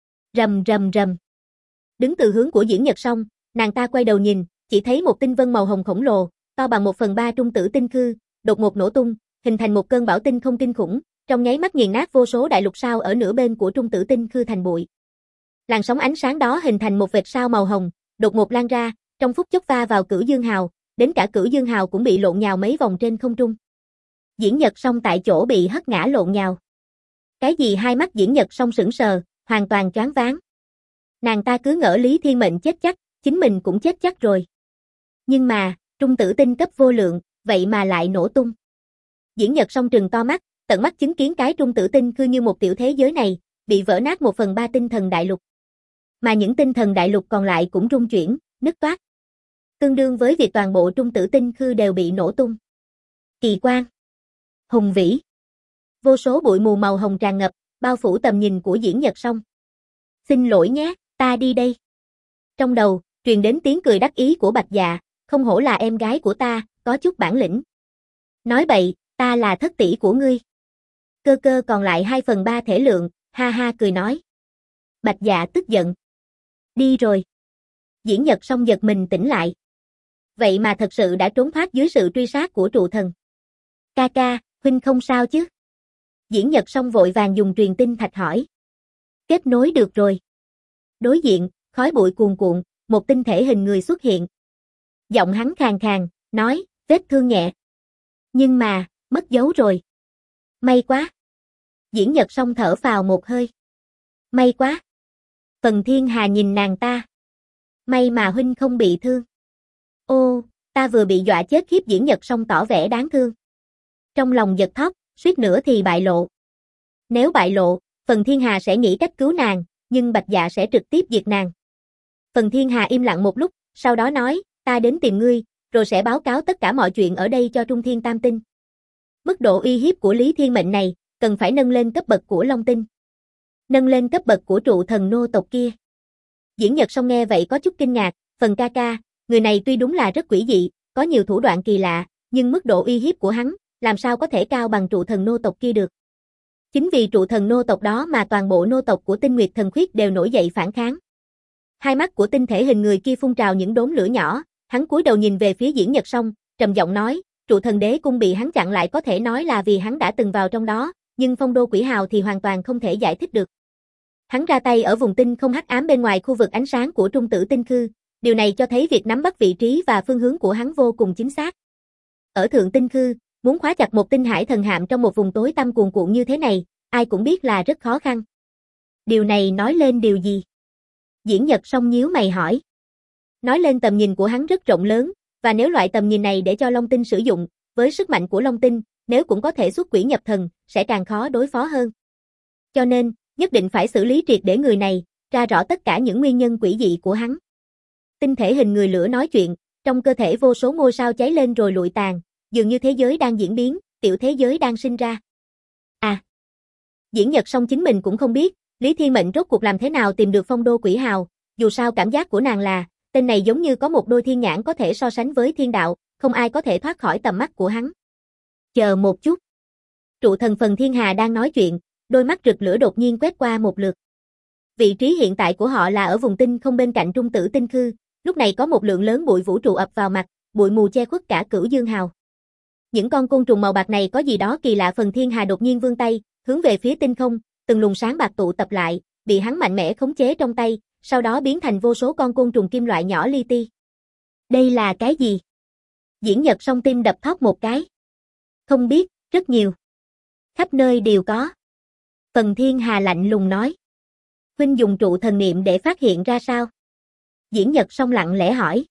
Rầm rầm rầm! Đứng từ hướng của Diễn Nhật Song, nàng ta quay đầu nhìn, chỉ thấy một tinh vân màu hồng khổng lồ, to bằng 1/3 trung tử tinh khư, đột ngột nổ tung, hình thành một cơn bão tinh không kinh khủng, trong nháy mắt nghiền nát vô số đại lục sao ở nửa bên của trung tử tinh khư thành bụi. Làn sóng ánh sáng đó hình thành một vệt sao màu hồng, đột ngột lan ra, trong phút chốc va vào Cửu Dương Hào, đến cả Cửu Dương Hào cũng bị lộn nhào mấy vòng trên không trung. Diễn Nhật Song tại chỗ bị hất ngã lộn nhào. Cái gì? Hai mắt Diễn Nhật Song sững sờ, hoàn toàn choáng váng. Nàng ta cứ ngỡ Lý Thiên Mệnh chết chắc, chính mình cũng chết chắc rồi. Nhưng mà, trung tử tinh cấp vô lượng, vậy mà lại nổ tung. Diễn Nhật Song trừng to mắt, tận mắt chứng kiến cái trung tử tinh khư như một tiểu thế giới này, bị vỡ nát 1/3 tinh thần đại lục. Mà những tinh thần đại lục còn lại cũng rung chuyển, nứt toác. Tương đương với việc toàn bộ trung tử tinh khư đều bị nổ tung. Kỳ quan. Hùng vĩ. Vô số bụi mù màu hồng tràn ngập, bao phủ tầm nhìn của Diễn Nhật Song. Xin lỗi nhé, ta đi đây. Trong đầu, truyền đến tiếng cười đắc ý của Bạch Dạ, không hổ là em gái của ta, có chút bản lĩnh. Nói bậy, ta là thất tỷ của ngươi. Cơ cơ còn lại 2/3 thể lượng, ha ha cười nói. Bạch Dạ tức giận. Đi rồi. Diễn Nhật Song giật mình tỉnh lại. Vậy mà thật sự đã trốn thoát dưới sự truy sát của trụ thần. Ca ca, huynh không sao chứ? Diễn Nhật Song vội vàng dùng truyền tinh thạch hỏi. Kết nối được rồi. Đối diện, khói bụi cuồn cuộn, một tinh thể hình người xuất hiện. Giọng hắn khàn khàn, nói, vết thương nhẹ. Nhưng mà, mất dấu rồi. May quá. Diễn Nhật Song thở phào một hơi. May quá. Phần Thiên Hà nhìn nàng ta. May mà huynh không bị thương. Ô, ta vừa bị dọa chết khiếp. Diễn Nhật Song tỏ vẻ đáng thương. Trong lòng giật thót, suýt nữa thì bại lộ. Nếu bại lộ, Phần Thiên Hà sẽ nghĩ cách cứu nàng, nhưng Bạch Dạ sẽ trực tiếp diệt nàng. Phần Thiên Hà im lặng một lúc, sau đó nói, ta đến tìm ngươi, rồi sẽ báo cáo tất cả mọi chuyện ở đây cho Trung Thiên Tam Tinh. Mức độ uy hiếp của Lý Thiên Mệnh này, cần phải nâng lên cấp bậc của Long Tinh. Nâng lên cấp bậc của trụ thần nô tộc kia. Diễn Nhật Song nghe vậy có chút kinh ngạc, Phần ca ca, người này tuy đúng là rất quỷ dị, có nhiều thủ đoạn kỳ lạ, nhưng mức độ uy hiếp của hắn, làm sao có thể cao bằng trụ thần nô tộc kia được. Chính vì trụ thần nô tộc đó mà toàn bộ nô tộc của Tinh Nguyệt Thần Khuyết đều nổi dậy phản kháng. Hai mắt của tinh thể hình người kia phun trào những đốm lửa nhỏ, hắn cúi đầu nhìn về phía Diễn Nhật Song, trầm giọng nói, trụ thần đế cung bị hắn chặn lại có thể nói là vì hắn đã từng vào trong đó, nhưng phong đô quỷ hào thì hoàn toàn không thể giải thích được. Hắn ra tay ở vùng tinh không hắc ám bên ngoài khu vực ánh sáng của Trung Tử Tinh Khư, điều này cho thấy việc nắm bắt vị trí và phương hướng của hắn vô cùng chính xác. Ở Thượng Tinh Khư, muốn khóa chặt một tinh hải thần hạm trong một vùng tối tăm cuồn cuộn như thế này, ai cũng biết là rất khó khăn. Điều này nói lên điều gì? Diễn Nhật Song nhíu mày hỏi. Nói lên tầm nhìn của hắn rất rộng lớn, và nếu loại tầm nhìn này để cho Long Tinh sử dụng, với sức mạnh của Long Tinh, nếu cũng có thể xuất quỷ nhập thần, sẽ càng khó đối phó hơn. Cho nên, nhất định phải xử lý triệt để người này, tra rõ tất cả những nguyên nhân quỷ dị của hắn. Tinh thể hình người lửa nói chuyện, trong cơ thể vô số ngôi sao cháy lên rồi lụi tàn, dường như thế giới đang diễn biến, tiểu thế giới đang sinh ra. À, Diễn Nhật Song chính mình cũng không biết, Lý Thiên Mệnh rốt cuộc làm thế nào tìm được phong đô quỷ hào, dù sao cảm giác của nàng là, tên này giống như có một đôi thiên nhãn có thể so sánh với thiên đạo, không ai có thể thoát khỏi tầm mắt của hắn. Chờ một chút. Trụ thần Phần Thiên Hà đang nói chuyện, đôi mắt rực lửa đột nhiên quét qua một lượt. Vị trí hiện tại của họ là ở vùng tinh không bên cạnh Trung Tử Tinh Khư, lúc này có một lượng lớn bụi vũ trụ ập vào mặt, bụi mù che khuất cả Cửu Dương Hào. Những con côn trùng màu bạc này có gì đó kỳ lạ. Phần Thiên Hà đột nhiên vươn tay, hướng về phía tinh không, từng luồng sáng bạc tụ tập lại, bị hắn mạnh mẽ khống chế trong tay, sau đó biến thành vô số con côn trùng kim loại nhỏ li ti. Đây là cái gì? Diễn Nhật Song tim đập thót một cái. Không biết, rất nhiều. Khắp nơi đều có. Phần Thiên Hà lạnh lùng nói. Huynh dùng trụ thần niệm để phát hiện ra sao? Diễn Nhật Song lặng lẽ hỏi.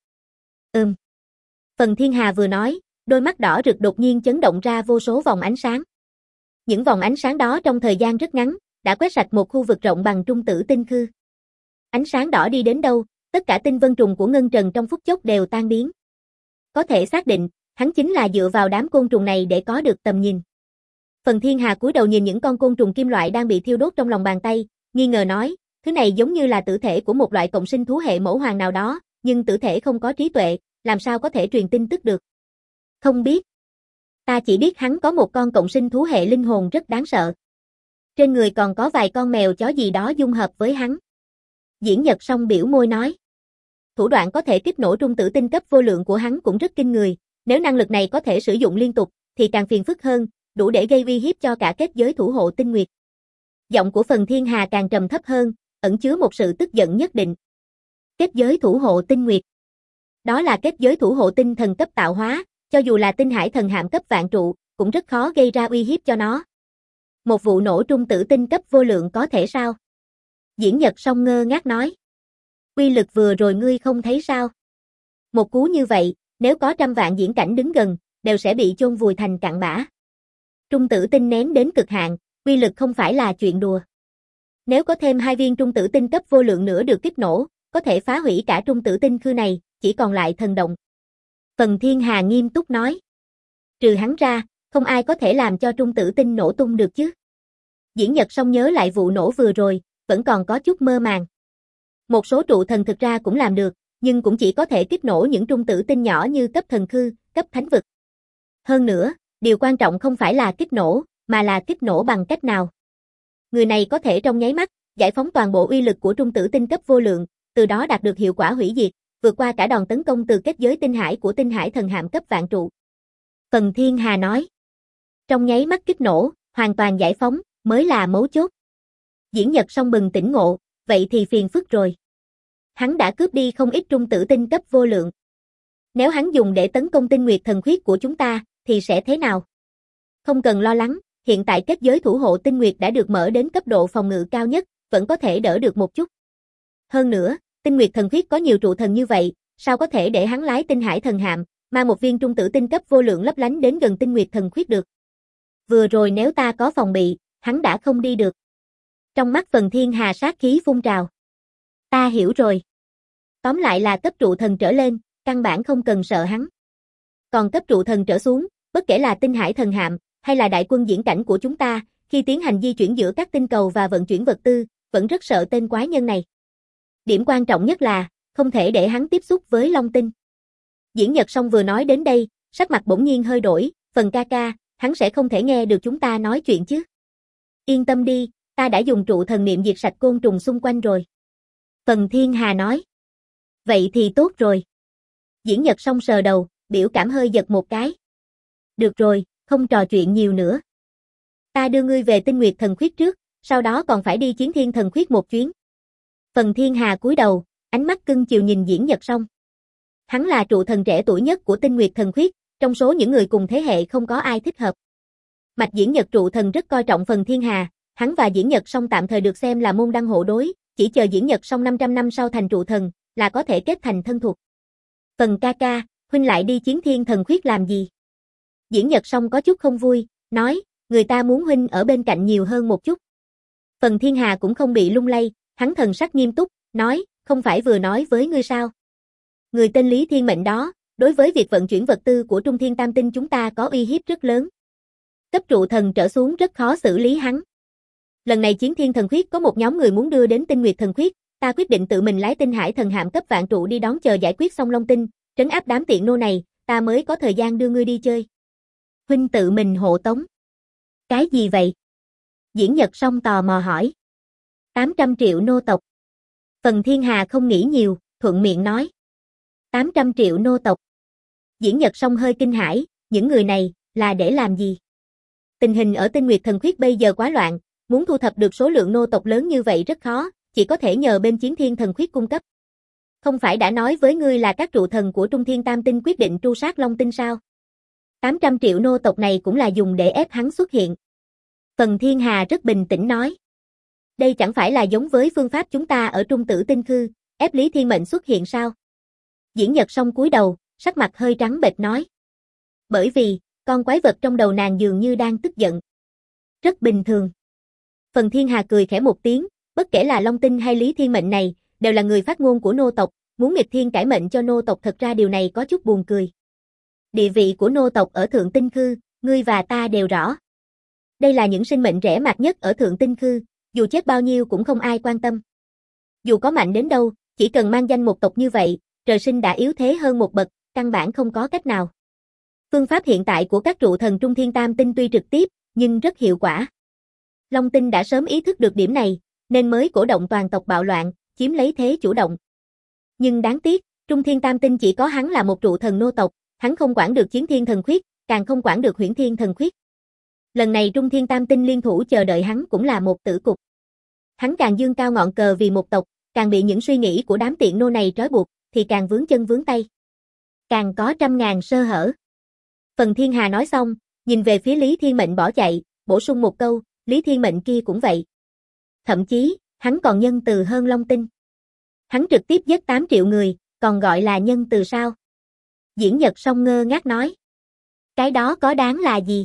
Phần Thiên Hà vừa nói, đôi mắt đỏ rực đột nhiên chấn động ra vô số vòng ánh sáng. Những vòng ánh sáng đó trong thời gian rất ngắn, đã quét sạch một khu vực rộng bằng Trung Tử Tinh Khư. Ánh sáng đỏ đi đến đâu, tất cả tinh vân trùng của Ngân Trần trong phút chốc đều tan biến. Có thể xác định, hắn chính là dựa vào đám côn trùng này để có được tầm nhìn. Phần Thiên Hà cúi đầu nhìn những con côn trùng kim loại đang bị thiêu đốt trong lòng bàn tay, nghi ngờ nói, thứ này giống như là tử thể của một loại cộng sinh thú hệ mẫu hoàng nào đó, nhưng tử thể không có trí tuệ, làm sao có thể truyền tin tức được? Không biết. Ta chỉ biết hắn có một con cộng sinh thú hệ linh hồn rất đáng sợ. Trên người còn có vài con mèo chó gì đó dung hợp với hắn. Diễn Nhật Song biểu môi nói. Thủ đoạn có thể kích nổ trung tử tinh cấp vô lượng của hắn cũng rất kinh người, nếu năng lực này có thể sử dụng liên tục, thì càng phiền phức hơn, đủ để gây uy hiếp cho cả kết giới thủ hộ tinh nguyệt. Giọng của Phần Thiên Hà càng trầm thấp hơn, ẩn chứa một sự tức giận nhất định. Kết giới thủ hộ tinh nguyệt. Đó là kết giới thủ hộ tinh thần cấp tạo hóa, cho dù là tinh hải thần hạm cấp vạn trụ, cũng rất khó gây ra uy hiếp cho nó. Một vụ nổ trung tử tinh cấp vô lượng có thể sao? Diễn Nhật Song ngơ ngác nói. Uy lực vừa rồi ngươi không thấy sao? Một cú như vậy, nếu có trăm vạn diễn cảnh đứng gần, đều sẽ bị chôn vùi thành cặn bã. Trung tử tinh nén đến cực hạn, uy lực không phải là chuyện đùa. Nếu có thêm 2 viên trung tử tinh cấp vô lượng nữa được kích nổ, có thể phá hủy cả Trung Tử Tinh Khư này, chỉ còn lại thần động. Phần Thiên Hà nghiêm túc nói. Trừ hắn ra, không ai có thể làm cho Trung Tử Tinh nổ tung được chứ. Diễn Nhật Song nhớ lại vụ nổ vừa rồi, vẫn còn có chút mơ màng. Một số trụ thần thực ra cũng làm được, nhưng cũng chỉ có thể kích nổ những trung tử tinh nhỏ như cấp thần khư, cấp thánh vực. Hơn nữa, điều quan trọng không phải là kích nổ, mà là kích nổ bằng cách nào. Người này có thể trong nháy mắt, giải phóng toàn bộ uy lực của trung tử tinh cấp vô lượng, từ đó đạt được hiệu quả hủy diệt, vượt qua cả đòn tấn công từ kết giới tinh hải của tinh hải thần hạm cấp vạn trụ. Phần Thiên Hà nói. Trong nháy mắt kích nổ, hoàn toàn giải phóng, mới là mấu chốt. Diễn Nhật Song bừng tỉnh ngộ, vậy thì phiền phức rồi. Hắn đã cướp đi không ít trung tử tinh cấp vô lượng. Nếu hắn dùng để tấn công tinh nguyệt thần khuyết của chúng ta, thì sẽ thế nào? Không cần lo lắng, hiện tại kết giới thủ hộ tinh nguyệt đã được mở đến cấp độ phòng ngự cao nhất, vẫn có thể đỡ được một chút. Hơn nữa, tinh nguyệt thần khuyết có nhiều trụ thần như vậy, sao có thể để hắn lái tinh hải thần hạm, mà một viên trung tử tinh cấp vô lượng lấp lánh đến gần tinh nguyệt thần khuyết được. Vừa rồi nếu ta có phòng bị, hắn đã không đi được. Trong mắt Phần Thiên Hà sát khí phun trào. Ta hiểu rồi. Tóm lại là cấp trụ thần trở lên, căn bản không cần sợ hắn. Còn cấp trụ thần trở xuống, bất kể là tinh hải thần hạm, hay là đại quân diễn cảnh của chúng ta, khi tiến hành di chuyển giữa các tinh cầu và vận chuyển vật tư, vẫn rất sợ tên quái nhân này. Điểm quan trọng nhất là, không thể để hắn tiếp xúc với Long Tinh. Diễn Nhật Song vừa nói đến đây, sắc mặt bỗng nhiên hơi đổi, Phần ca ca, hắn sẽ không thể nghe được chúng ta nói chuyện chứ. Yên tâm đi, ta đã dùng trụ thần niệm diệt sạch côn trùng xung quanh rồi. Phần Thiên Hà nói. Vậy thì tốt rồi. Diễn Nhật Song sờ đầu, biểu cảm hơi giật một cái. Được rồi, không trò chuyện nhiều nữa. Ta đưa ngươi về Tinh Nguyệt Thần Khuyết trước, sau đó còn phải đi Chiến Thiên Thần Khuyết một chuyến. Phần Thiên Hà cúi đầu, ánh mắt cưng chiều nhìn Diễn Nhật Song. Hắn là trụ thần trẻ tuổi nhất của Tinh Nguyệt Thần Khuyết, trong số những người cùng thế hệ không có ai thích hợp. Mạch Diễn Nhật trụ thần rất coi trọng Phần Thiên Hà, hắn và Diễn Nhật Song tạm thời được xem là môn đăng hộ đối, chỉ chờ Diễn Nhật Song 500 năm sau thành trụ thần, là có thể kết thành thân thuộc. Phần ca ca, huynh lại đi Chiến Thiên Thần Khuyết làm gì? Diễn Nhật Song có chút không vui, nói, người ta muốn huynh ở bên cạnh nhiều hơn một chút. Phần Thiên Hà cũng không bị lung lay, hắn thần sắc nghiêm túc, nói, không phải vừa nói với ngươi sao? Người tên Lý Thiên Mệnh đó, đối với việc vận chuyển vật tư của Trung Thiên Tam Tinh chúng ta có uy hiếp rất lớn. Cấp trụ thần trở xuống rất khó xử lý hắn. Lần này Chiến Thiên Thần Khuyết có một nhóm người muốn đưa đến Tinh Nguyệt Thần Khuyết, ta quyết định tự mình lái Tinh Hải Thần Hạm cấp vạn trụ đi đón chờ giải quyết xong Long Tinh, trấn áp đám tiện nô này, ta mới có thời gian đưa ngươi đi chơi. Huynh tự mình hộ tống. Cái gì vậy? Diễn Nhật Song tò mò hỏi. 800 triệu nô tộc. Phần Thiên Hà không nghĩ nhiều, thuận miệng nói. 800 triệu nô tộc. Diễn Nhật Song hơi kinh hãi, những người này, là để làm gì? Tình hình ở Tinh Nguyệt Thần Khuyết bây giờ quá loạn, muốn thu thập được số lượng nô tộc lớn như vậy rất khó, chỉ có thể nhờ bên Chiến Thiên Thần Khuyết cung cấp. Không phải đã nói với ngươi là các trụ thần của Trung Thiên Tam Tinh quyết định tru sát Long Tinh sao? 800 triệu nô tộc này cũng là dùng để ép hắn xuất hiện. Phần Thiên Hà rất bình tĩnh nói. Đây chẳng phải là giống với phương pháp chúng ta ở Trung Tử Tinh Khư, ép Lý Thiên Mệnh xuất hiện sao? Diễn Nhật Song cúi đầu, sắc mặt hơi trắng bệch nói. Bởi vì, con quái vật trong đầu nàng dường như đang tức giận. Rất bình thường. Phần Thiên Hà cười khẽ một tiếng, bất kể là Long Tinh hay Lý Thiên Mệnh này, đều là người phát ngôn của nô tộc, muốn nghịch thiên cải mệnh cho nô tộc thật ra điều này có chút buồn cười. Địa vị của nô tộc ở Thượng Tinh Khư, ngươi và ta đều rõ. Đây là những sinh mệnh rẻ mạt nhất ở Thượng Tinh Khư, dù chết bao nhiêu cũng không ai quan tâm. Dù có mạnh đến đâu, chỉ cần mang danh một tộc như vậy, trời sinh đã yếu thế hơn một bậc, căn bản không có cách nào. Phương pháp hiện tại của các trụ thần Trung Thiên Tam Tinh tuy trực tiếp, nhưng rất hiệu quả. Long Tinh đã sớm ý thức được điểm này, nên mới cổ động toàn tộc bạo loạn, chiếm lấy thế chủ động. Nhưng đáng tiếc, Trung Thiên Tam Tinh chỉ có hắn là một trụ thần nô tộc, hắn không quản được Chiến Thiên Thần Khuyết, càng không quản được Huyễn Thiên Thần Khuyết. Lần này Trung Thiên Tam Tinh liên thủ chờ đợi hắn cũng là một tử cục. Hắn càng dương cao ngọn cờ vì một tộc, càng bị những suy nghĩ của đám tiện nô này trói buộc, thì càng vướng chân vướng tay. Càng có trăm ngàn sơ hở. Phần Thiên Hà nói xong, nhìn về phía Lý Thiên Mệnh bỏ chạy, bổ sung một câu, Lý Thiên Mệnh kia cũng vậy. Thậm chí, hắn còn nhân từ hơn Long Tinh. Hắn trực tiếp giết 8 triệu người, còn gọi là nhân từ sao? Diễn Nhật Song ngơ ngác nói. Cái đó có đáng là gì?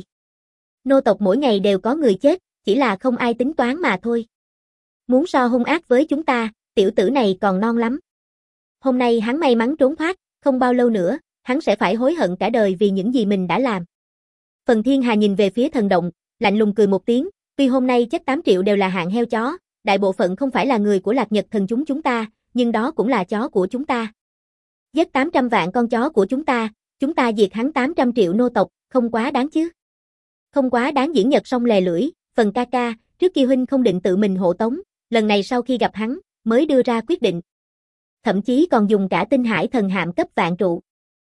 Nô tộc mỗi ngày đều có người chết, chỉ là không ai tính toán mà thôi. Muốn so hung ác với chúng ta, tiểu tử này còn non lắm. Hôm nay hắn may mắn trốn thoát, không bao lâu nữa, hắn sẽ phải hối hận cả đời vì những gì mình đã làm. Phần Thiên Hà nhìn về phía thần động, lạnh lùng cười một tiếng, tuy hôm nay chết 8 triệu đều là hạng heo chó, đại bộ phận không phải là người của Lạc Nhật thần chúng ta, nhưng đó cũng là chó của chúng ta. Giết 800 vạn con chó của chúng ta diệt hắn 800 triệu nô tộc, không quá đáng chứ. Không quá đáng. Diễn Nhật Song lè lưỡi, Phần ca ca, trước kia huynh không định tự mình hộ tống, lần này sau khi gặp hắn, mới đưa ra quyết định. Thậm chí còn dùng cả Tinh Hải Thần Hạm cấp vạn trụ.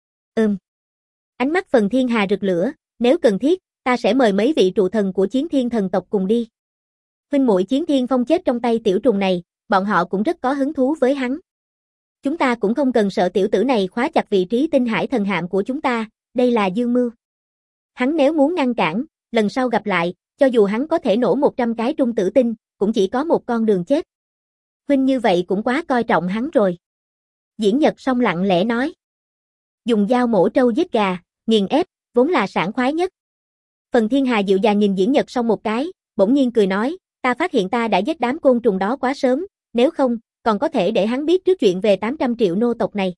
Ánh mắt Phần Thiên Hà rực lửa, nếu cần thiết, ta sẽ mời mấy vị trụ thần của Chiến Thiên thần tộc cùng đi. Huynh muội Chiến Thiên Phong chết trong tay tiểu trùng này, bọn họ cũng rất có hứng thú với hắn. Chúng ta cũng không cần sợ tiểu tử này khóa chặt vị trí Tinh Hải Thần Hạm của chúng ta, đây là dương mưu. Hắn nếu muốn ngăn cản, lần sau gặp lại, cho dù hắn có thể nổ 100 cái trung tử tinh, cũng chỉ có một con đường chết. Huynh như vậy cũng quá coi trọng hắn rồi. Diễn Nhật Song lặng lẽ nói. Dùng dao mổ trâu giết gà, nghiền ép, vốn là sảng khoái nhất. Phần Thiên Hà dịu dàng nhìn Diễn Nhật Song một cái, bỗng nhiên cười nói, ta phát hiện ta đã giết đám côn trùng đó quá sớm, nếu không, còn có thể để hắn biết trước chuyện về 800 triệu nô tộc này.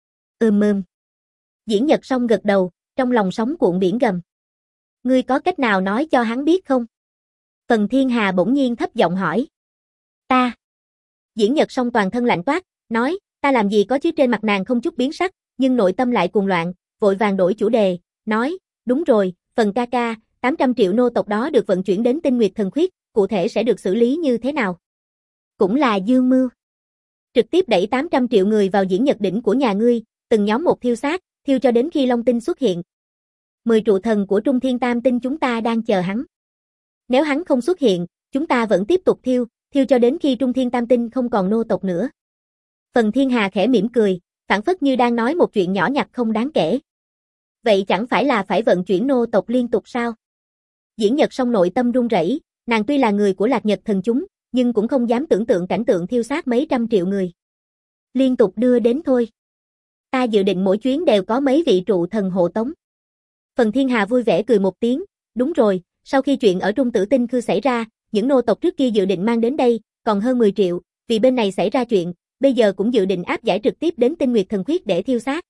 Diễn Nhật Song gật đầu, trong lòng sóng cuộn biển gầm. Ngươi có cách nào nói cho hắn biết không? Phần Thiên Hà bỗng nhiên thấp giọng hỏi. Ta. Diễn Nhật Song toàn thân lạnh toát, nói, ta làm gì có chứ. Trên mặt nàng không chút biến sắc, nhưng nội tâm lại cuồng loạn, vội vàng đổi chủ đề, nói, đúng rồi, Phần ca ca, 800 triệu nô tộc đó được vận chuyển đến Tinh Nguyệt Thần Khuyết, cụ thể sẽ được xử lý như thế nào? Cũng là dương mưu. Trực tiếp đẩy 800 triệu người vào Diễn Nhật đỉnh của nhà ngươi, từng nhóm một thiêu xác, thiêu cho đến khi Long Tinh xuất hiện. 10 trụ thần của Trung Thiên Tam Tinh chúng ta đang chờ hắn. Nếu hắn không xuất hiện, chúng ta vẫn tiếp tục thiêu cho đến khi Trung Thiên Tam Tinh không còn nô tộc nữa. Phần Thiên Hà khẽ mỉm cười, phảng phất như đang nói một chuyện nhỏ nhặt không đáng kể. Vậy chẳng phải là phải vận chuyển nô tộc liên tục sao? Diễn Nhật Song nội tâm run rẩy, nàng tuy là người của Lạc Nhật thần chúng, nhưng cũng không dám tưởng tượng cảnh tượng thiêu xác mấy trăm triệu người. Liên tục đưa đến thôi. Ta dự định mỗi chuyến đều có mấy vị trụ thần hộ tống. Phần Thiên Hà vui vẻ cười một tiếng, đúng rồi, sau khi chuyện ở Trung Tử Tinh Khư xảy ra, những nô tộc trước kia dự định mang đến đây, còn hơn 10 triệu, vì bên này xảy ra chuyện, bây giờ cũng dự định áp giải trực tiếp đến Tinh Nguyệt Thần Khuyết để thiêu xác.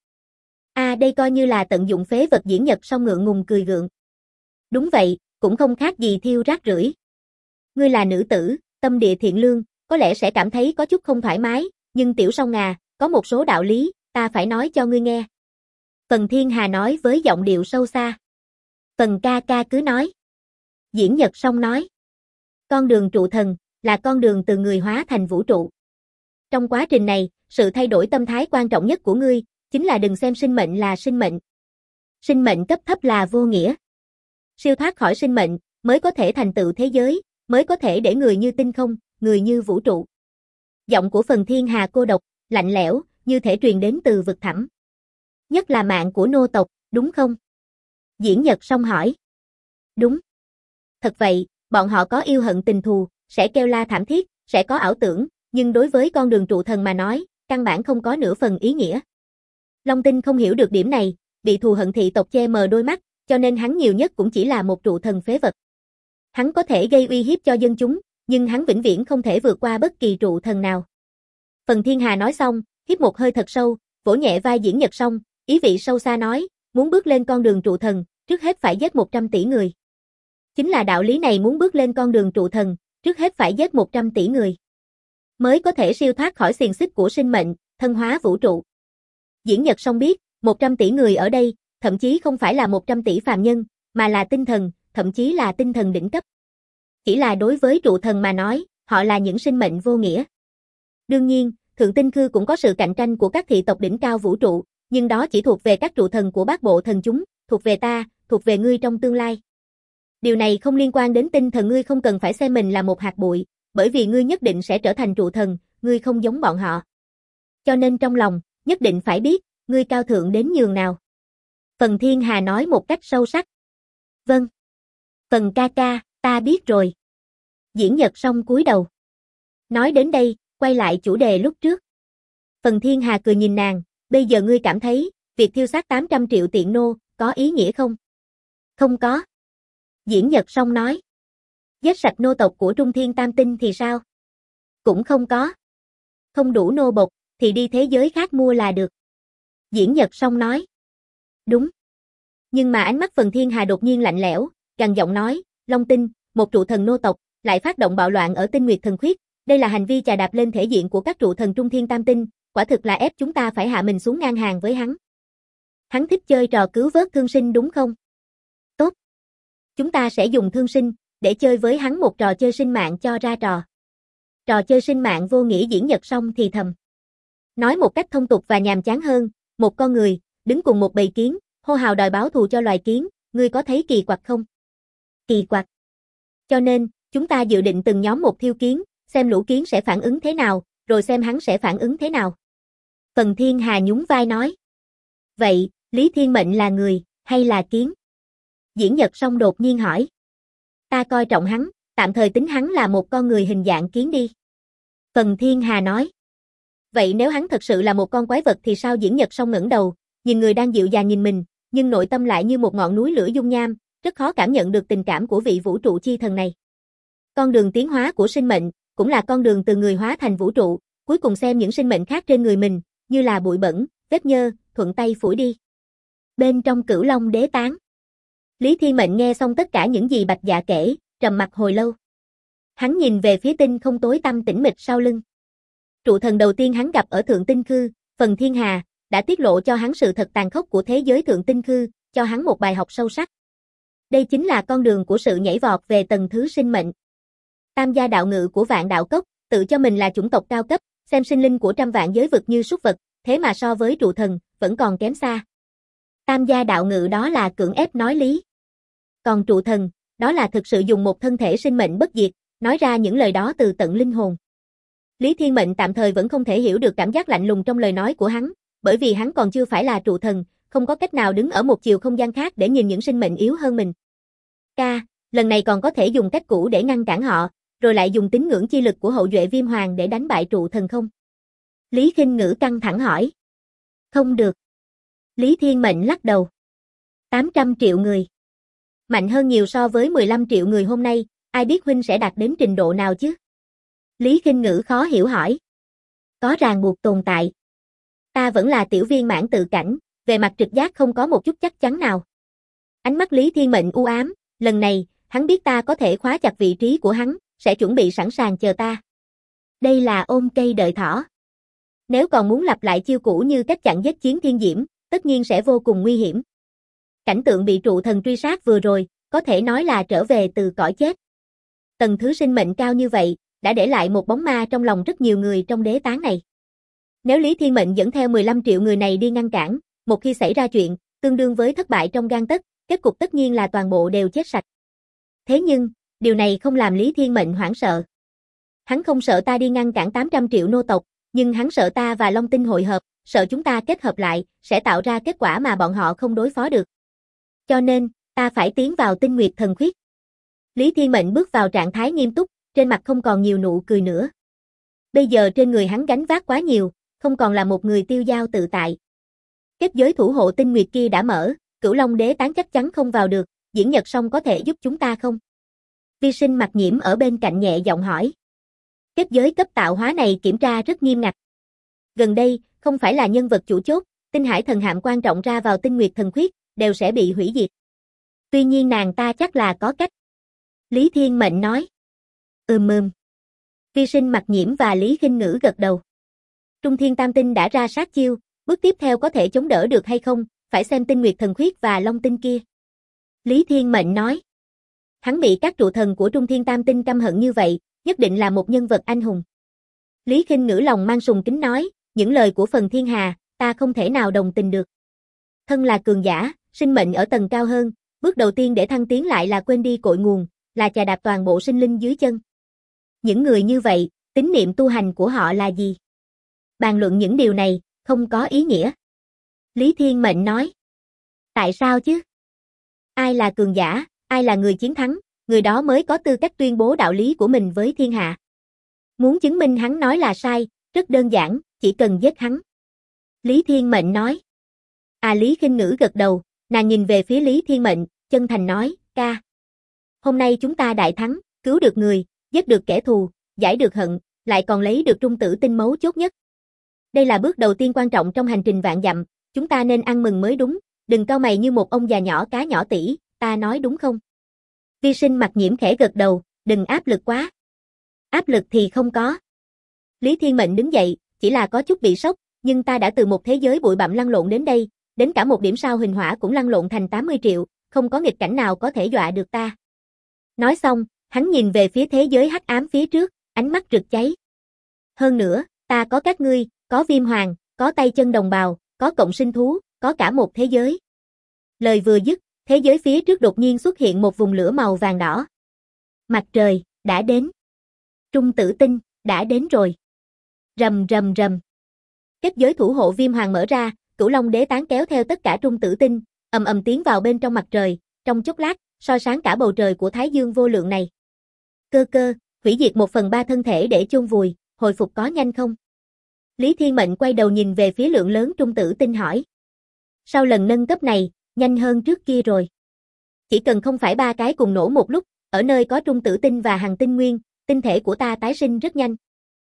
Đây coi như là tận dụng phế vật. Diễn Nhật Song ngượng ngùng cười gượng. Đúng vậy, cũng không khác gì thiêu rác rưởi. Ngươi là nữ tử, tâm địa thiện lương, có lẽ sẽ cảm thấy có chút không thoải mái, nhưng Tiểu Song à, có một số đạo lý, ta phải nói cho ngươi nghe. Phần Thiên Hà nói với giọng điệu sâu xa. Phần ca ca cứ nói. Diễn Nhật Song nói. Con đường trụ thần, là con đường từ người hóa thành vũ trụ. Trong quá trình này, sự thay đổi tâm thái quan trọng nhất của ngươi, chính là đừng xem sinh mệnh là sinh mệnh. Sinh mệnh cấp thấp là vô nghĩa. Siêu thoát khỏi sinh mệnh, mới có thể thành tựu thế giới, mới có thể để người như tinh không, người như vũ trụ. Giọng của Phần Thiên Hà cô độc, lạnh lẽo, như thể truyền đến từ vực thẳm. Nhất là mạng của nô tộc, đúng không? Diễn Nhật Song hỏi. Đúng. Thật vậy, bọn họ có yêu hận tình thù, sẽ kêu la thảm thiết, sẽ có ảo tưởng, nhưng đối với con đường trụ thần mà nói, căn bản không có nửa phần ý nghĩa. Long Tinh không hiểu được điểm này, bị thù hận thị tộc che mờ đôi mắt, cho nên hắn nhiều nhất cũng chỉ là một trụ thần phế vật. Hắn có thể gây uy hiếp cho dân chúng, nhưng hắn vĩnh viễn không thể vượt qua bất kỳ trụ thần nào. Phần Thiên Hà nói xong, hít một hơi thật sâu, vỗ nhẹ vai Diễn Nhật Song, ý vị sâu xa nói, muốn bước lên con đường trụ thần, trước hết phải giết 100 tỷ người. Chính là đạo lý này, muốn bước lên con đường trụ thần, trước hết phải giết 100 tỷ người. Mới có thể siêu thoát khỏi xiềng xích của sinh mệnh, thân hóa vũ trụ. Diễn Nhật Song biết, 100 tỷ người ở đây, thậm chí không phải là 100 tỷ phàm nhân, mà là tinh thần, thậm chí là tinh thần đỉnh cấp. Chỉ là đối với trụ thần mà nói, họ là những sinh mệnh vô nghĩa. Đương nhiên, Thượng Tinh Khư cũng có sự cạnh tranh của các thị tộc đỉnh cao vũ trụ, nhưng đó chỉ thuộc về các trụ thần của bát bộ thần chúng, thuộc về ta, thuộc về ngươi trong tương lai. Điều này không liên quan đến tinh thần, ngươi không cần phải xem mình là một hạt bụi, bởi vì ngươi nhất định sẽ trở thành trụ thần, ngươi không giống bọn họ. Cho nên trong lòng, nhất định phải biết, ngươi cao thượng đến nhường nào. Phần Thiên Hà nói một cách sâu sắc. Vâng. Phần ca ca, ta biết rồi. Diễn Nhật Song cúi đầu. Nói đến đây, quay lại chủ đề lúc trước. Phần Thiên Hà cười nhìn nàng, bây giờ ngươi cảm thấy, việc thiêu xác 800 triệu tiện nô, có ý nghĩa không? Không có. Diễn Nhật Song nói. Giết sạch nô tộc của Trung Thiên Tam Tinh thì sao? Cũng không có. Không đủ nô bộc, thì đi thế giới khác mua là được. Diễn Nhật Song nói. Đúng. Nhưng mà ánh mắt Phần Thiên Hà đột nhiên lạnh lẽo, gằn giọng nói, Long Tinh, một trụ thần nô tộc, lại phát động bạo loạn ở Tinh Nguyệt Thần Khuyết, đây là hành vi chà đạp lên thể diện của các trụ thần Trung Thiên Tam Tinh, quả thực là ép chúng ta phải hạ mình xuống ngang hàng với hắn. Hắn thích chơi trò cứu vớt thương sinh đúng không? Tốt. Chúng ta sẽ dùng thương sinh, để chơi với hắn một trò chơi sinh mạng cho ra trò. Trò chơi sinh mạng vô nghĩa. Diễn Nhật Song thì thầm. Nói một cách thông tục và nhàm chán hơn, một con người, đứng cùng một bầy kiến, hô hào đòi báo thù cho loài kiến, ngươi có thấy kỳ quặc không? Kỳ quặc. Cho nên, chúng ta dự định từng nhóm một thiêu kiến, xem lũ kiến sẽ phản ứng thế nào, rồi xem hắn sẽ phản ứng thế nào. Phần Thiên Hà nhún vai nói. Vậy, Lý Thiên Mệnh là người, hay là kiến? Diễn Nhật Song đột nhiên hỏi. Ta coi trọng hắn, tạm thời tính hắn là một con người hình dạng kiến đi. Phần Thiên Hà nói. Vậy nếu hắn thật sự là một con quái vật thì sao? Diễn Nhật Song ngẩng đầu, nhìn người đang dịu dàng nhìn mình, nhưng nội tâm lại như một ngọn núi lửa dung nham, rất khó cảm nhận được tình cảm của vị vũ trụ chi thần này. Con đường tiến hóa của sinh mệnh, cũng là con đường từ người hóa thành vũ trụ, cuối cùng xem những sinh mệnh khác trên người mình, như là bụi bẩn, vết nhơ, thuận tay phủi đi. Bên trong Cửu Long Đế Tán. Lý Thiên Mệnh nghe xong tất cả những gì Bạch Dạ kể, trầm mặc hồi lâu. Hắn nhìn về phía tinh không tối tăm tĩnh mịch sau lưng. Trụ thần đầu tiên hắn gặp ở Thượng Tinh Khư, Phần Thiên Hà, đã tiết lộ cho hắn sự thật tàn khốc của thế giới Thượng Tinh Khư, cho hắn một bài học sâu sắc. Đây chính là con đường của sự nhảy vọt về tầng thứ sinh mệnh. Tam gia đạo ngự của Vạn Đạo Cốc, tự cho mình là chủng tộc cao cấp, xem sinh linh của trăm vạn giới vực như súc vật, thế mà so với trụ thần, vẫn còn kém xa. Tam gia đạo ngự đó là cưỡng ép nói lý. Còn trụ thần, đó là thực sự dùng một thân thể sinh mệnh bất diệt, nói ra những lời đó từ tận linh hồn. Lý Thiên Mệnh tạm thời vẫn không thể hiểu được cảm giác lạnh lùng trong lời nói của hắn, bởi vì hắn còn chưa phải là trụ thần, không có cách nào đứng ở một chiều không gian khác để nhìn những sinh mệnh yếu hơn mình. Ca, lần này còn có thể dùng cách cũ để ngăn cản họ, rồi lại dùng tín ngưỡng chi lực của hậu duệ Viêm Hoàng để đánh bại trụ thần không? Lý Khinh Ngữ căng thẳng hỏi. Không được. Lý Thiên Mệnh lắc đầu. 800 triệu người. Mạnh hơn nhiều so với 15 triệu người hôm nay, ai biết huynh sẽ đạt đến trình độ nào chứ? Lý Khinh Ngữ khó hiểu hỏi. Có ràng buộc tồn tại. Ta vẫn là tiểu viên mãn tự cảnh, về mặt trực giác không có một chút chắc chắn nào. Ánh mắt Lý Thiên Mệnh u ám, lần này, hắn biết ta có thể khóa chặt vị trí của hắn, sẽ chuẩn bị sẵn sàng chờ ta. Đây là ôm cây đợi thỏ. Nếu còn muốn lặp lại chiêu cũ như cách chặn giết chiến thiên diễm, tất nhiên sẽ vô cùng nguy hiểm. Cảnh tượng bị trụ thần truy sát vừa rồi, có thể nói là trở về từ cõi chết. Tầng thứ sinh mệnh cao như vậy, đã để lại một bóng ma trong lòng rất nhiều người trong đế tán này. Nếu Lý Thiên Mệnh dẫn theo 15 triệu người này đi ngăn cản, một khi xảy ra chuyện, tương đương với thất bại trong gang tấc, kết cục tất nhiên là toàn bộ đều chết sạch. Thế nhưng, điều này không làm Lý Thiên Mệnh hoảng sợ. Hắn không sợ ta đi ngăn cản 800 triệu nô tộc, nhưng hắn sợ ta và Long Tinh hội hợp, sợ chúng ta kết hợp lại, sẽ tạo ra kết quả mà bọn họ không đối phó được. Cho nên, ta phải tiến vào Tinh Nguyệt Thần Khuyết. Lý Thiên Mệnh bước vào trạng thái nghiêm túc, trên mặt không còn nhiều nụ cười nữa. Bây giờ trên người hắn gánh vác quá nhiều, không còn là một người tiêu dao tự tại. Kết giới thủ hộ Tinh Nguyệt kia đã mở, Cửu Long Đế tán chắc chắn không vào được, Diễn Nhật Song có thể giúp chúng ta không? Vi Sinh Mặc Nhiễm ở bên cạnh nhẹ giọng hỏi. Kết giới cấp tạo hóa này kiểm tra rất nghiêm ngặt. Gần đây, không phải là nhân vật chủ chốt, Tinh Hải thần hạm quan trọng ra vào Tinh Nguyệt Thần Khuyết, đều sẽ bị hủy diệt. Tuy nhiên nàng ta chắc là có cách. Lý Thiên Mệnh nói. Vi Sinh Mặc Nhiễm và Lý Khinh Ngữ gật đầu. Trung Thiên Tam Tinh đã ra sát chiêu, bước tiếp theo có thể chống đỡ được hay không, phải xem Tinh Nguyệt Thần Khuyết và Long Tinh kia. Lý Thiên Mệnh nói. Hắn bị các trụ thần của Trung Thiên Tam Tinh căm hận như vậy, nhất định là một nhân vật anh hùng. Lý Khinh Ngữ lòng mang sùng kính nói, những lời của Phần Thiên Hà, ta không thể nào đồng tình được. Thân là cường giả, sinh mệnh ở tầng cao hơn, bước đầu tiên để thăng tiến lại là quên đi cội nguồn, là chà đạp toàn bộ sinh linh dưới chân. Những người như vậy, tín niệm tu hành của họ là gì? Bàn luận những điều này, không có ý nghĩa. Lý Thiên Mệnh nói. Tại sao chứ? Ai là cường giả, ai là người chiến thắng, người đó mới có tư cách tuyên bố đạo lý của mình với thiên hạ. Muốn chứng minh hắn nói là sai, rất đơn giản, chỉ cần giết hắn. Lý Thiên Mệnh nói. Lý Khinh Ngữ gật đầu, nàng nhìn về phía Lý Thiên Mệnh, chân thành nói, ca. Hôm nay chúng ta đại thắng, cứu được người, giết được kẻ thù, giải được hận, lại còn lấy được trung tử tinh mấu chốt nhất. Đây là bước đầu tiên quan trọng trong hành trình vạn dặm, chúng ta nên ăn mừng mới đúng, đừng cau mày như một ông già nhỏ cá nhỏ tỉ, ta nói đúng không? Vi Sinh Mặc Nhiễm khẽ gật đầu, đừng áp lực quá. Áp lực thì không có. Lý Thiên Mệnh đứng dậy, chỉ là có chút bị sốc, nhưng ta đã từ một thế giới bụi bặm lăn lộn đến đây, đến cả một điểm sao huỳnh hỏa cũng lăn lộn thành 80 triệu, không có nghịch cảnh nào có thể dọa được ta. Nói xong, hắn nhìn về phía thế giới hắc ám phía trước, ánh mắt rực cháy. Hơn nữa, ta có các ngươi, có Viêm Hoàng, có tay chân đồng bào, có cộng sinh thú, có cả một thế giới. Lời vừa dứt, thế giới phía trước đột nhiên xuất hiện một vùng lửa màu vàng đỏ. Mặt trời, đã đến. Trung tử tinh, đã đến rồi. Rầm rầm rầm. Kết giới thủ hộ Viêm Hoàng mở ra, Cửu Long Đế tán kéo theo tất cả trung tử tinh, ầm ầm tiến vào bên trong mặt trời, trong chốc lát, soi sáng cả bầu trời của Thái Dương vô lượng này. Cơ, hủy diệt 1/3 thân thể để chôn vùi, hồi phục có nhanh không? Lý Thiên Mệnh quay đầu nhìn về phía lượng lớn trung tử tinh hỏi. Sau lần nâng cấp này, nhanh hơn trước kia rồi. Chỉ cần không phải 3 cái cùng nổ một lúc, ở nơi có trung tử tinh và hằng tinh nguyên, tinh thể của ta tái sinh rất nhanh.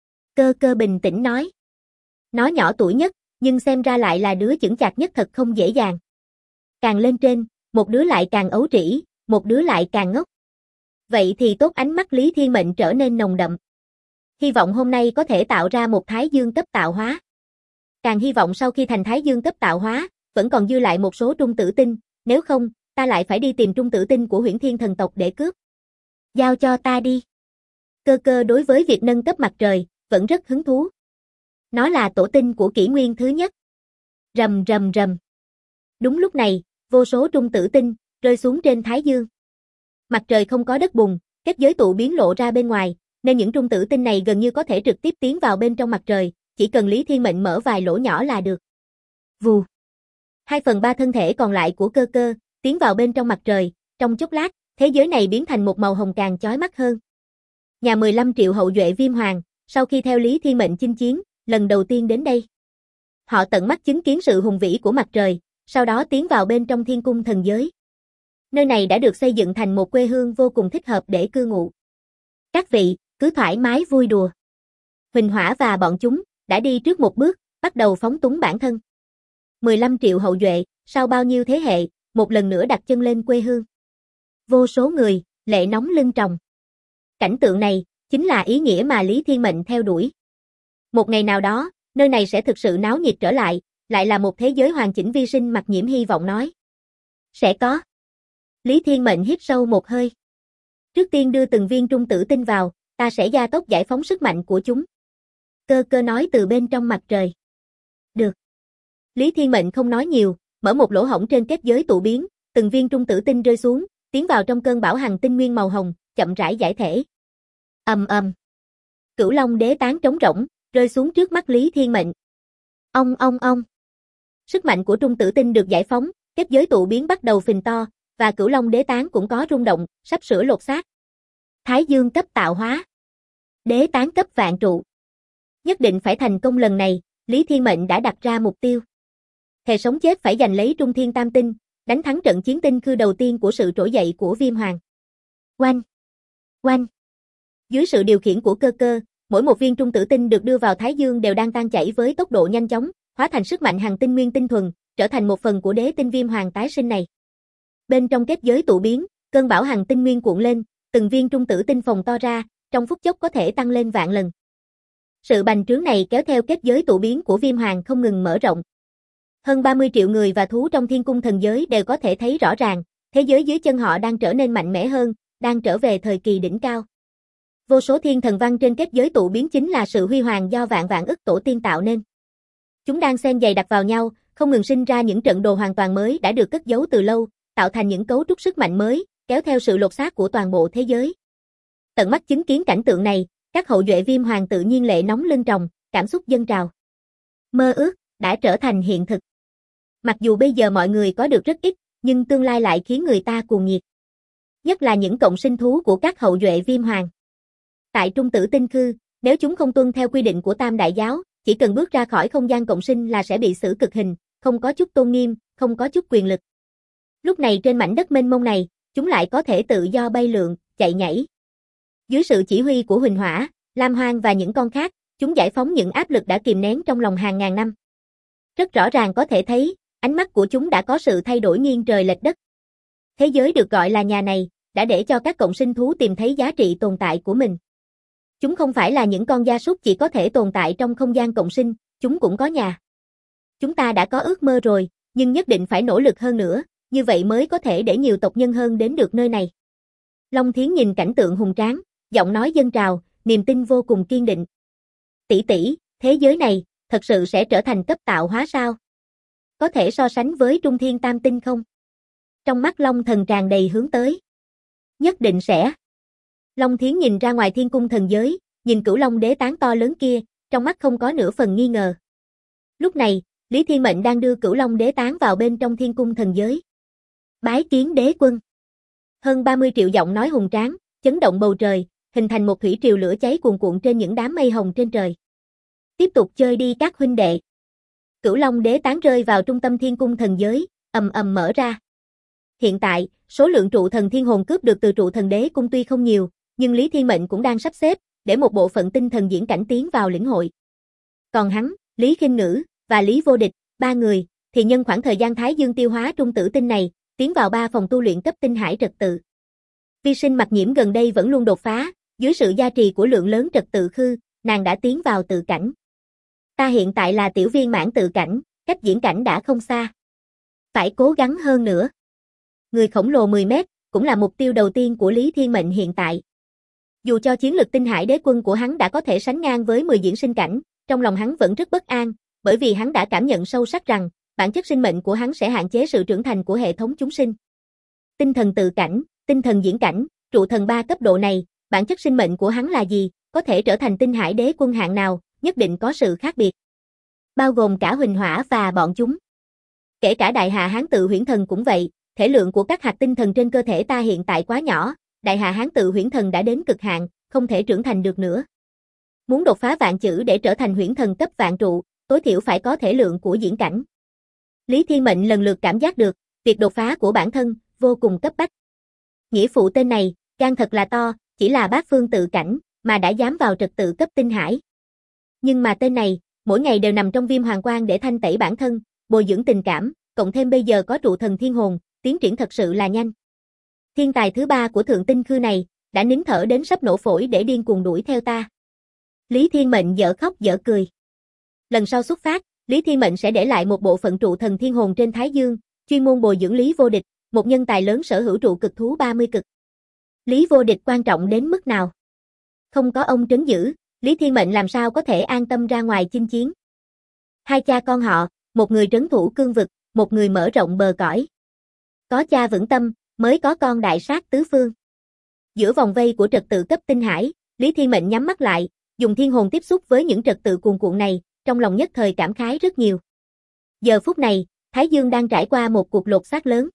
Cơ bình tĩnh nói. Nó nhỏ tuổi nhất, nhưng xem ra lại là đứa chững chạc nhất, thật không dễ dàng. Càng lên trên, một đứa lại càng ấu trĩ, một đứa lại càng ngốc. Vậy thì tốt, ánh mắt Lý Thiên Mệnh trở nên nồng đậm. Hy vọng hôm nay có thể tạo ra một Thái Dương cấp tạo hóa. Càng hy vọng sau khi thành Thái Dương cấp tạo hóa, vẫn còn dư lại một số trung tử tinh, nếu không, ta lại phải đi tìm trung tử tinh của Huyễn Thiên thần tộc để cướp. Giao cho ta đi. Cơ đối với việc nâng cấp mặt trời, vẫn rất hứng thú. Nó là tổ tinh của kỷ nguyên thứ nhất. Rầm rầm rầm. Đúng lúc này, vô số trung tử tinh rơi xuống trên Thái Dương. Mặt trời không có đất bùn, kết giới tụ biến lộ ra bên ngoài, nên những trung tử tinh này gần như có thể trực tiếp tiến vào bên trong mặt trời, chỉ cần Lý Thiên Mệnh mở vài lỗ nhỏ là được. Vù. 2/3 thân thể còn lại của Cơ Cơ tiến vào bên trong mặt trời, trong chốc lát, thế giới này biến thành một màu hồng càng chói mắt hơn. Nhà 15 triệu hậu duệ Viêm Hoàng, sau khi theo Lý Thiên Mệnh chinh chiến, lần đầu tiên đến đây. Họ tận mắt chứng kiến sự hùng vĩ của mặt trời, sau đó tiến vào bên trong thiên cung thần giới. Nơi này đã được xây dựng thành một quê hương vô cùng thích hợp để cư ngụ. Các vị, cứ thoải mái vui đùa. Huỳnh Hỏa và bọn chúng đã đi trước một bước, bắt đầu phóng túng bản thân. 15 triệu hậu duệ, sau bao nhiêu thế hệ, một lần nữa đặt chân lên quê hương. Vô số người, lệ nóng lưng tròng. Cảnh tượng này, chính là ý nghĩa mà Lý Thiên Mệnh theo đuổi. Một ngày nào đó, nơi này sẽ thực sự náo nhiệt trở lại là một thế giới hoàn chỉnh. Vi Sinh Mặc Nhiễm hy vọng nói. Sẽ có. Lý Thiên Mệnh hít sâu một hơi. Trước tiên đưa từng viên trung tử tinh vào, ta sẽ gia tốc giải phóng sức mạnh của chúng. Cơ Cơ nói từ bên trong mặt trời. Được. Lý Thiên Mệnh không nói nhiều, mở một lỗ hổng trên kết giới tụ biến, từng viên trung tử tinh rơi xuống, tiến vào trong cơn bão hằng tinh nguyên màu hồng, chậm rãi giải thể. Ầm ầm. Cửu Long Đế tán trống rỗng, rơi xuống trước mắt Lý Thiên Mệnh. Ong ong ong. Sức mạnh của trung tử tinh được giải phóng, kết giới tụ biến bắt đầu phình to, và Cửu Long Đế tán cũng có rung động, sắp sửa lột xác. Thái Dương cấp tạo hóa. Đế tán cấp vạn trụ. Nhất định phải thành công lần này, Lý Thiên Mệnh đã đặt ra mục tiêu. Thề sống chết phải giành lấy Trung Thiên Tam Tinh, đánh thắng trận chiến tinh khư đầu tiên của sự trỗi dậy của Viêm Hoàng. Oanh! Oanh! Dưới sự điều khiển của Cơ Cơ, mỗi một viên trung tử tinh được đưa vào Thái Dương đều đang tan chảy với tốc độ nhanh chóng, hóa thành sức mạnh hằng tinh nguyên tinh thuần, trở thành một phần của đế tinh Viêm Hoàng tái sinh này. Bên trong kết giới tụ biến, cơn bão hằng tinh nguyên cuộn lên, từng viên trung tử tinh phồng to ra, trong phút chốc có thể tăng lên vạn lần. Sự bành trướng này kéo theo kết giới tụ biến của Viêm Hoàng không ngừng mở rộng. Hơn 30 triệu người và thú trong thiên cung thần giới đều có thể thấy rõ ràng, thế giới dưới chân họ đang trở nên mạnh mẽ hơn, đang trở về thời kỳ đỉnh cao. Vô số thiên thần văn trên kết giới tụ biến chính là sự huy hoàng do vạn vạn ức tổ tiên tạo nên. Chúng đang xen dày đặt vào nhau, không ngừng sinh ra những trận đồ hoàn toàn mới đã được cất giấu từ lâu, tạo thành những cấu trúc sức mạnh mới, kéo theo sự lột xác của toàn bộ thế giới. Tận mắt chứng kiến cảnh tượng này, các hậu duệ Viêm Hoàng tự nhiên lệ nóng lưng tròng, cảm xúc dâng trào. Mơ ước đã trở thành hiện thực. Mặc dù bây giờ mọi người có được rất ít, nhưng tương lai lại khiến người ta cuồng nhiệt. Nhất là những cộng sinh thú của các hậu duệ Viêm Hoàng. Tại Trung Tử Tinh Khư, nếu chúng không tuân theo quy định của Tam Đại Giáo, chỉ cần bước ra khỏi không gian cộng sinh là sẽ bị xử cực hình, không có chút tôn nghiêm, không có chút quyền lực. Lúc này trên mảnh đất mênh mông này, chúng lại có thể tự do bay lượn, chạy nhảy. Dưới sự chỉ huy của Huỳnh Hỏa, Lam Hoang và những con khác, chúng giải phóng những áp lực đã kìm nén trong lòng hàng ngàn năm. Rất rõ ràng có thể thấy, ánh mắt của chúng đã có sự thay đổi nghiêng trời lệch đất. Thế giới được gọi là nhà này, đã để cho các cộng sinh thú tìm thấy giá trị tồn tại của mình. Chúng không phải là những con gia súc chỉ có thể tồn tại trong không gian cộng sinh, chúng cũng có nhà. Chúng ta đã có ước mơ rồi, nhưng nhất định phải nỗ lực hơn nữa, như vậy mới có thể để nhiều tộc nhân hơn đến được nơi này. Long Thiến nhìn cảnh tượng hùng tráng, giọng nói dâng trào, niềm tin vô cùng kiên định. Tỷ tỷ, thế giới này, thật sự sẽ trở thành cấp tạo hóa sao? Có thể so sánh với Trung Thiên Tam Tinh không? Trong mắt Long Thần tràn đầy hướng tới. Nhất định sẽ. Long Thiến nhìn ra ngoài thiên cung thần giới, nhìn Cửu Long Đế tán to lớn kia, trong mắt không có nửa phần nghi ngờ. Lúc này, Lý Thiên Mệnh đang đưa Cửu Long Đế tán vào bên trong thiên cung thần giới. Bái kiến đế quân. Hơn 30 triệu giọng nói hùng tráng, chấn động bầu trời, hình thành một thủy triều lửa cháy cuồn cuộn trên những đám mây hồng trên trời. Tiếp tục chơi đi các huynh đệ. Cửu Long Đế tán rơi vào trung tâm thiên cung thần giới, ầm ầm mở ra. Hiện tại, số lượng trụ thần thiên hồn cướp được từ trụ thần đế cung tuy không nhiều, nhưng Lý Thiên Mệnh cũng đang sắp xếp, để một bộ phận tinh thần diễn cảnh tiến vào lĩnh hội. Còn hắn, Lý Khinh Ngữ, và Lý Vô Địch, ba người, thì nhân khoảng thời gian Thái Dương tiêu hóa trung tử tinh này, tiến vào 3 phòng tu luyện cấp tinh hải trật tự. Vi Sinh Mặc Nhiễm gần đây vẫn luôn đột phá, dưới sự gia trì của lượng lớn trật tự khư, nàng đã tiến vào tự cảnh. Ta hiện tại là tiểu viên mãn tự cảnh, cách diễn cảnh đã không xa. Phải cố gắng hơn nữa. Người khổng lồ 10 mét, cũng là mục tiêu đầu tiên của Lý Thiên Mệnh hiện tại. Dù cho chiến lực tinh hải đế quân của hắn đã có thể sánh ngang với 10 diễn sinh cảnh, trong lòng hắn vẫn rất bất an, bởi vì hắn đã cảm nhận sâu sắc rằng, bản chất sinh mệnh của hắn sẽ hạn chế sự trưởng thành của hệ thống chúng sinh. Tinh thần tự cảnh, tinh thần diễn cảnh, trụ thần 3 cấp độ này, bản chất sinh mệnh của hắn là gì, có thể trở thành tinh hải đế quân hạng nào, nhất định có sự khác biệt. Bao gồm cả Huỳnh Hỏa và bọn chúng. Kể cả Đại Hạ Hán Tự Huyễn Thần cũng vậy, thể lượng của các hạt tinh thần trên cơ thể ta hiện tại quá nhỏ, Đại Hạ Hán Tự Huyễn Thần đã đến cực hạn, không thể trưởng thành được nữa. Muốn đột phá vạn chữ để trở thành huyễn thần cấp vạn trụ, tối thiểu phải có thể lượng của diễn cảnh. Lý Thiên Mệnh lần lượt cảm giác được, việc đột phá của bản thân, vô cùng cấp bách. Nghĩa phụ tên này, gan thật là to, chỉ là bát phương tự cảnh, mà đã dám vào trật tự cấp tinh hải. Nhưng mà tên này, mỗi ngày đều nằm trong viêm hoàng quang để thanh tẩy bản thân, bồi dưỡng tình cảm, cộng thêm bây giờ có trụ thần thiên hồn, tiến triển thật sự là nhanh. Thiên tài thứ 3 của thượng tinh khư này, đã nín thở đến sắp nổ phổi để điên cuồng đuổi theo ta. Lý Thiên Mệnh dở khóc dở cười. Lần sau xuất phát, Lý Thiên Mệnh sẽ để lại một bộ phận trụ thần thiên hồn trên Thái Dương, chuyên môn bồi dưỡng Lý Vô Địch, một nhân tài lớn sở hữu trụ cực thú 30 cực. Lý Vô Địch quan trọng đến mức nào? Không có ông trấn giữ, Lý Thiên Mệnh làm sao có thể an tâm ra ngoài chinh chiến. Hai cha con họ, một người trấn thủ cương vực, một người mở rộng bờ cõi. Có cha vững tâm, mới có con đại sát tứ phương. Giữa vòng vây của trật tự cấp tinh hải, Lý Thiên Mệnh nhắm mắt lại, dùng thiên hồn tiếp xúc với những trật tự cuồn cuộn này, trong lòng nhất thời cảm khái rất nhiều. Giờ phút này, Thái Dương đang trải qua một cuộc lột xác lớn.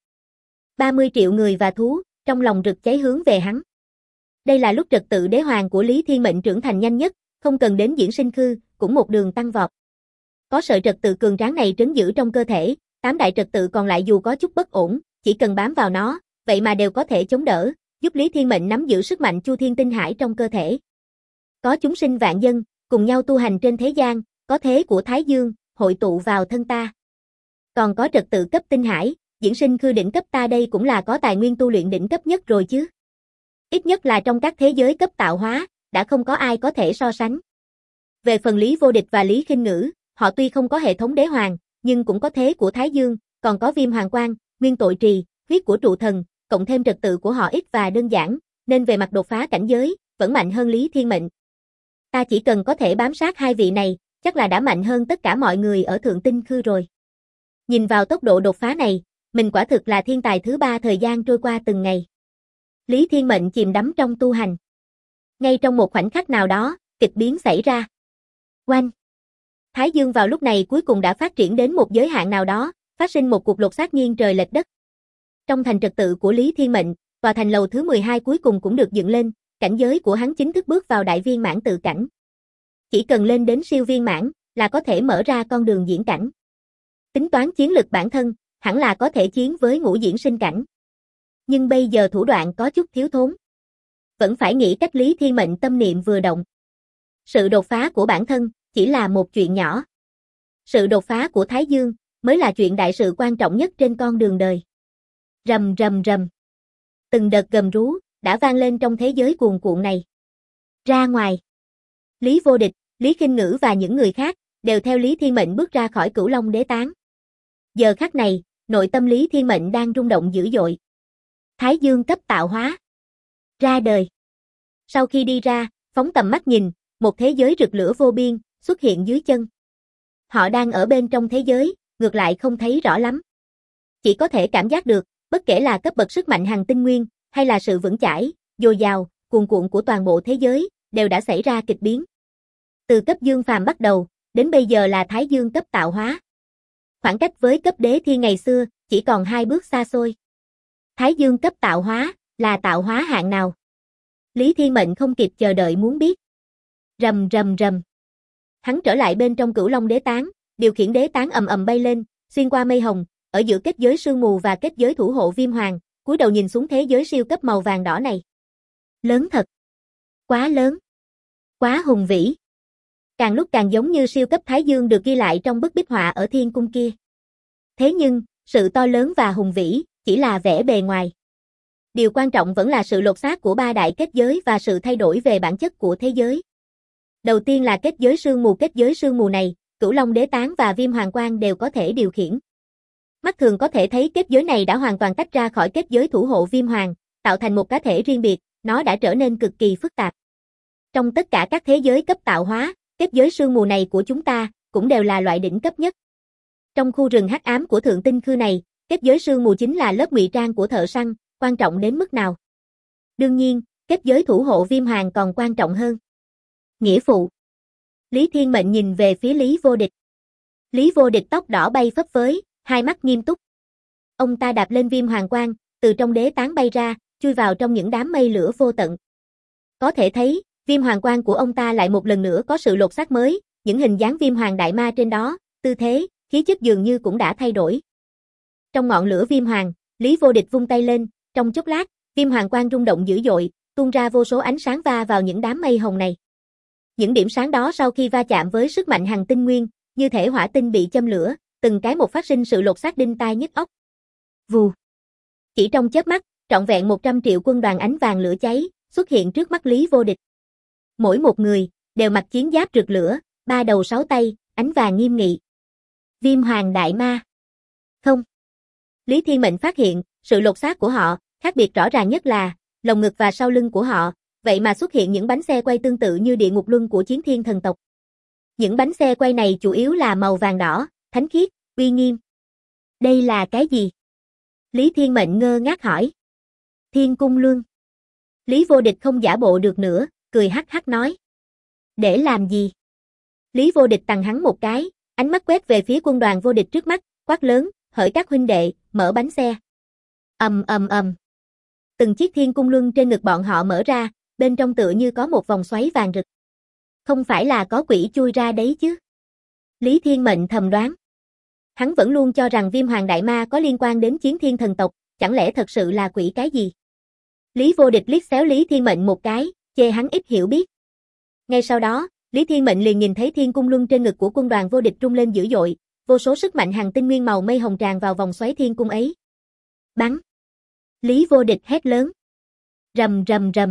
30 triệu người và thú, trong lòng rực cháy hướng về hắn. Đây là lúc trật tự đế hoàng của Lý Thiên Mệnh trưởng thành nhanh nhất, không cần đến diễn sinh khư, cũng một đường tăng vọt. Có sợi trật tự cường tráng này trấn giữ trong cơ thể, 8 đại trật tự còn lại dù có chút bất ổn, chỉ cần bám vào nó, vậy mà đều có thể chống đỡ, giúp Lý Thiên Mệnh nắm giữ sức mạnh chu thiên tinh hải trong cơ thể. Có chúng sinh vạn dân, cùng nhau tu hành trên thế gian, có thế của Thái Dương, hội tụ vào thân ta. Còn có trật tự cấp tinh hải, diễn sinh khư đỉnh cấp ta đây cũng là có tài nguyên tu luyện đỉnh cấp nhất rồi chứ. Ít nhất là trong các thế giới cấp tạo hóa, đã không có ai có thể so sánh. Về phần Lý Vô Địch và Lý Khinh Ngữ, họ tuy không có hệ thống đế hoàng, nhưng cũng có thế của Thái Dương, còn có viêm hoàng quang, nguyên tội trì, huyết của trụ thần, cộng thêm trật tự của họ ít và đơn giản, nên về mặt đột phá cảnh giới, vẫn mạnh hơn Lý Thiên Mệnh. Ta chỉ cần có thể bám sát hai vị này, chắc là đã mạnh hơn tất cả mọi người ở thượng tinh khư rồi. Nhìn vào tốc độ đột phá này, mình quả thực là thiên tài thứ 3 thời gian trôi qua từng ngày. Lý Thiên Mệnh chìm đắm trong tu hành. Ngay trong một khoảnh khắc nào đó, kịch biến xảy ra. Oanh! Thái Dương vào lúc này cuối cùng đã phát triển đến một giới hạn nào đó, phát sinh một cuộc lột xác nghiêng trời lệch đất. Trong thành trật tự của Lý Thiên Mệnh, tòa thành lầu thứ 12 cuối cùng cũng được dựng lên, cảnh giới của hắn chính thức bước vào đại viên mãn tự cảnh. Chỉ cần lên đến siêu viên mãn, là có thể mở ra con đường diễn cảnh. Tính toán chiến lực bản thân, hẳn là có thể chiến với ngũ diễn sinh cảnh. Nhưng bây giờ thủ đoạn có chút thiếu thốn. Vẫn phải nghĩ cách Lý Thiên Mệnh tâm niệm vừa động. Sự đột phá của bản thân, chỉ là một chuyện nhỏ. Sự đột phá của Thái Dương, mới là chuyện đại sự quan trọng nhất trên con đường đời. Rầm rầm rầm. Từng đợt gầm rú, đã vang lên trong thế giới cuồn cuộn này. Ra ngoài. Lý Vô Địch, Lý Khinh Ngữ và những người khác, đều theo Lý Thiên Mệnh bước ra khỏi Cửu Long Đế Tán. Giờ khắc này, nội tâm Lý Thiên Mệnh đang rung động dữ dội. Thái Dương cấp tạo hóa. Ra đời. Sau khi đi ra, phóng tầm mắt nhìn, một thế giới rực lửa vô biên, xuất hiện dưới chân. Họ đang ở bên trong thế giới, ngược lại không thấy rõ lắm. Chỉ có thể cảm giác được, bất kể là cấp bậc sức mạnh hành tinh nguyên, hay là sự vững chãi, dồi dào, cuồn cuộn của toàn bộ thế giới, đều đã xảy ra kịch biến. Từ cấp dương phàm bắt đầu, đến bây giờ là Thái Dương cấp tạo hóa. Khoảng cách với cấp đế thiên ngày xưa, chỉ còn 2 bước xa xôi. Thái Dương cấp tạo hóa, là tạo hóa hạng nào? Lý Thiên Mệnh không kịp chờ đợi muốn biết. Rầm rầm rầm. Hắn trở lại bên trong Cửu Long Đế Tán, điều khiển đế tán ầm ầm bay lên, xuyên qua mây hồng, ở giữa kết giới sương mù và kết giới thủ hộ viêm hoàng, cúi đầu nhìn xuống thế giới siêu cấp màu vàng đỏ này. Lớn thật. Quá lớn. Quá hùng vĩ. Càng lúc càng giống như siêu cấp Thái Dương được ghi lại trong bức bích họa ở thiên cung kia. Thế nhưng, sự to lớn và hùng vĩ, chỉ là vẻ bề ngoài. Điều quan trọng vẫn là sự lột xác của 3 đại kết giới và sự thay đổi về bản chất của thế giới. Đầu tiên là kết giới sương mù này, Cửu Long Đế Tán và Viêm Hoàng Quang đều có thể điều khiển. Mắt thường có thể thấy kết giới này đã hoàn toàn tách ra khỏi kết giới thủ hộ Viêm Hoàng, tạo thành một cá thể riêng biệt, nó đã trở nên cực kỳ phức tạp. Trong tất cả các thế giới cấp tạo hóa, kết giới sương mù này của chúng ta, cũng đều là loại đỉnh cấp nhất. Trong khu rừng hắc ám của Thượng Tinh Khư này, kết giới sương mù chính là lớp ngụy trang của thợ săn, quan trọng đến mức nào? Đương nhiên, kết giới thủ hộ Viêm Hoàng còn quan trọng hơn. Nghĩa phụ. Lý Thiên Mệnh nhìn về phía Lý Vô Địch. Lý Vô Địch tóc đỏ bay phấp phới, hai mắt nghiêm túc. Ông ta đạp lên Viêm Hoàng quang, từ trong đế tán bay ra, chui vào trong những đám mây lửa vô tận. Có thể thấy, Viêm Hoàng quang của ông ta lại một lần nữa có sự lột xác mới, những hình dáng Viêm Hoàng Đại Ma trên đó, tư thế, khí chất dường như cũng đã thay đổi. Trong ngọn lửa Viêm Hoàng, Lý Vô Địch vung tay lên, trong chốc lát, Viêm Hoàng quang rung động dữ dội, tuôn ra vô số ánh sáng va vào những đám mây hồng này. Những điểm sáng đó sau khi va chạm với sức mạnh hằng tinh nguyên, như thể hỏa tinh bị châm lửa, từng cái một phát sinh sự lột xác đinh tai nhức óc. Vù. Chỉ trong chớp mắt, trọn vẹn 100 triệu quân đoàn ánh vàng lửa cháy, xuất hiện trước mắt Lý Vô Địch. Mỗi một người, đều mặc chiến giáp rực lửa, 3 đầu 6 tay, ánh vàng nghiêm nghị. Viêm Hoàng Đại Ma. Không. Lý Thiên Mệnh phát hiện, sự lột xác của họ, khác biệt rõ ràng nhất là, lồng ngực và sau lưng của họ, vậy mà xuất hiện những bánh xe quay tương tự như địa ngục luân của Chiến Thiên thần tộc. Những bánh xe quay này chủ yếu là màu vàng đỏ, thánh khiết, uy nghiêm. Đây là cái gì? Lý Thiên Mệnh ngơ ngác hỏi. Thiên Cung Luân. Lý Vô Địch không giả bộ được nữa, cười hắc hắc nói. Để làm gì? Lý Vô Địch tằng hắn một cái, ánh mắt quét về phía quân đoàn vô địch trước mắt, quát lớn, hỡi các huynh đệ, mở bánh xe. Ầm ầm ầm. Từng chiếc Thiên Cung Luân trên ngực bọn họ mở ra, bên trong tựa như có một vòng xoáy vàng rực. Không phải là có quỷ chui ra đấy chứ? Lý Thiên Mệnh thầm đoán. Hắn vẫn luôn cho rằng Viêm Hoàng Đại Ma có liên quan đến Chiến Thiên thần tộc, chẳng lẽ thật sự là quỷ cái gì? Lý Vô Địch liếc xéo Lý Thiên Mệnh một cái, chê hắn ít hiểu biết. Ngay sau đó, Lý Thiên Mệnh liền nhìn thấy Thiên Cung Luân trên ngực của quân đoàn vô địch rung lên dữ dội, vô số sức mạnh hằng tinh nguyên màu mây hồng tràn vào vòng xoáy thiên cung ấy. Bắn! Lý Vô Địch hét lớn. Rầm rầm rầm.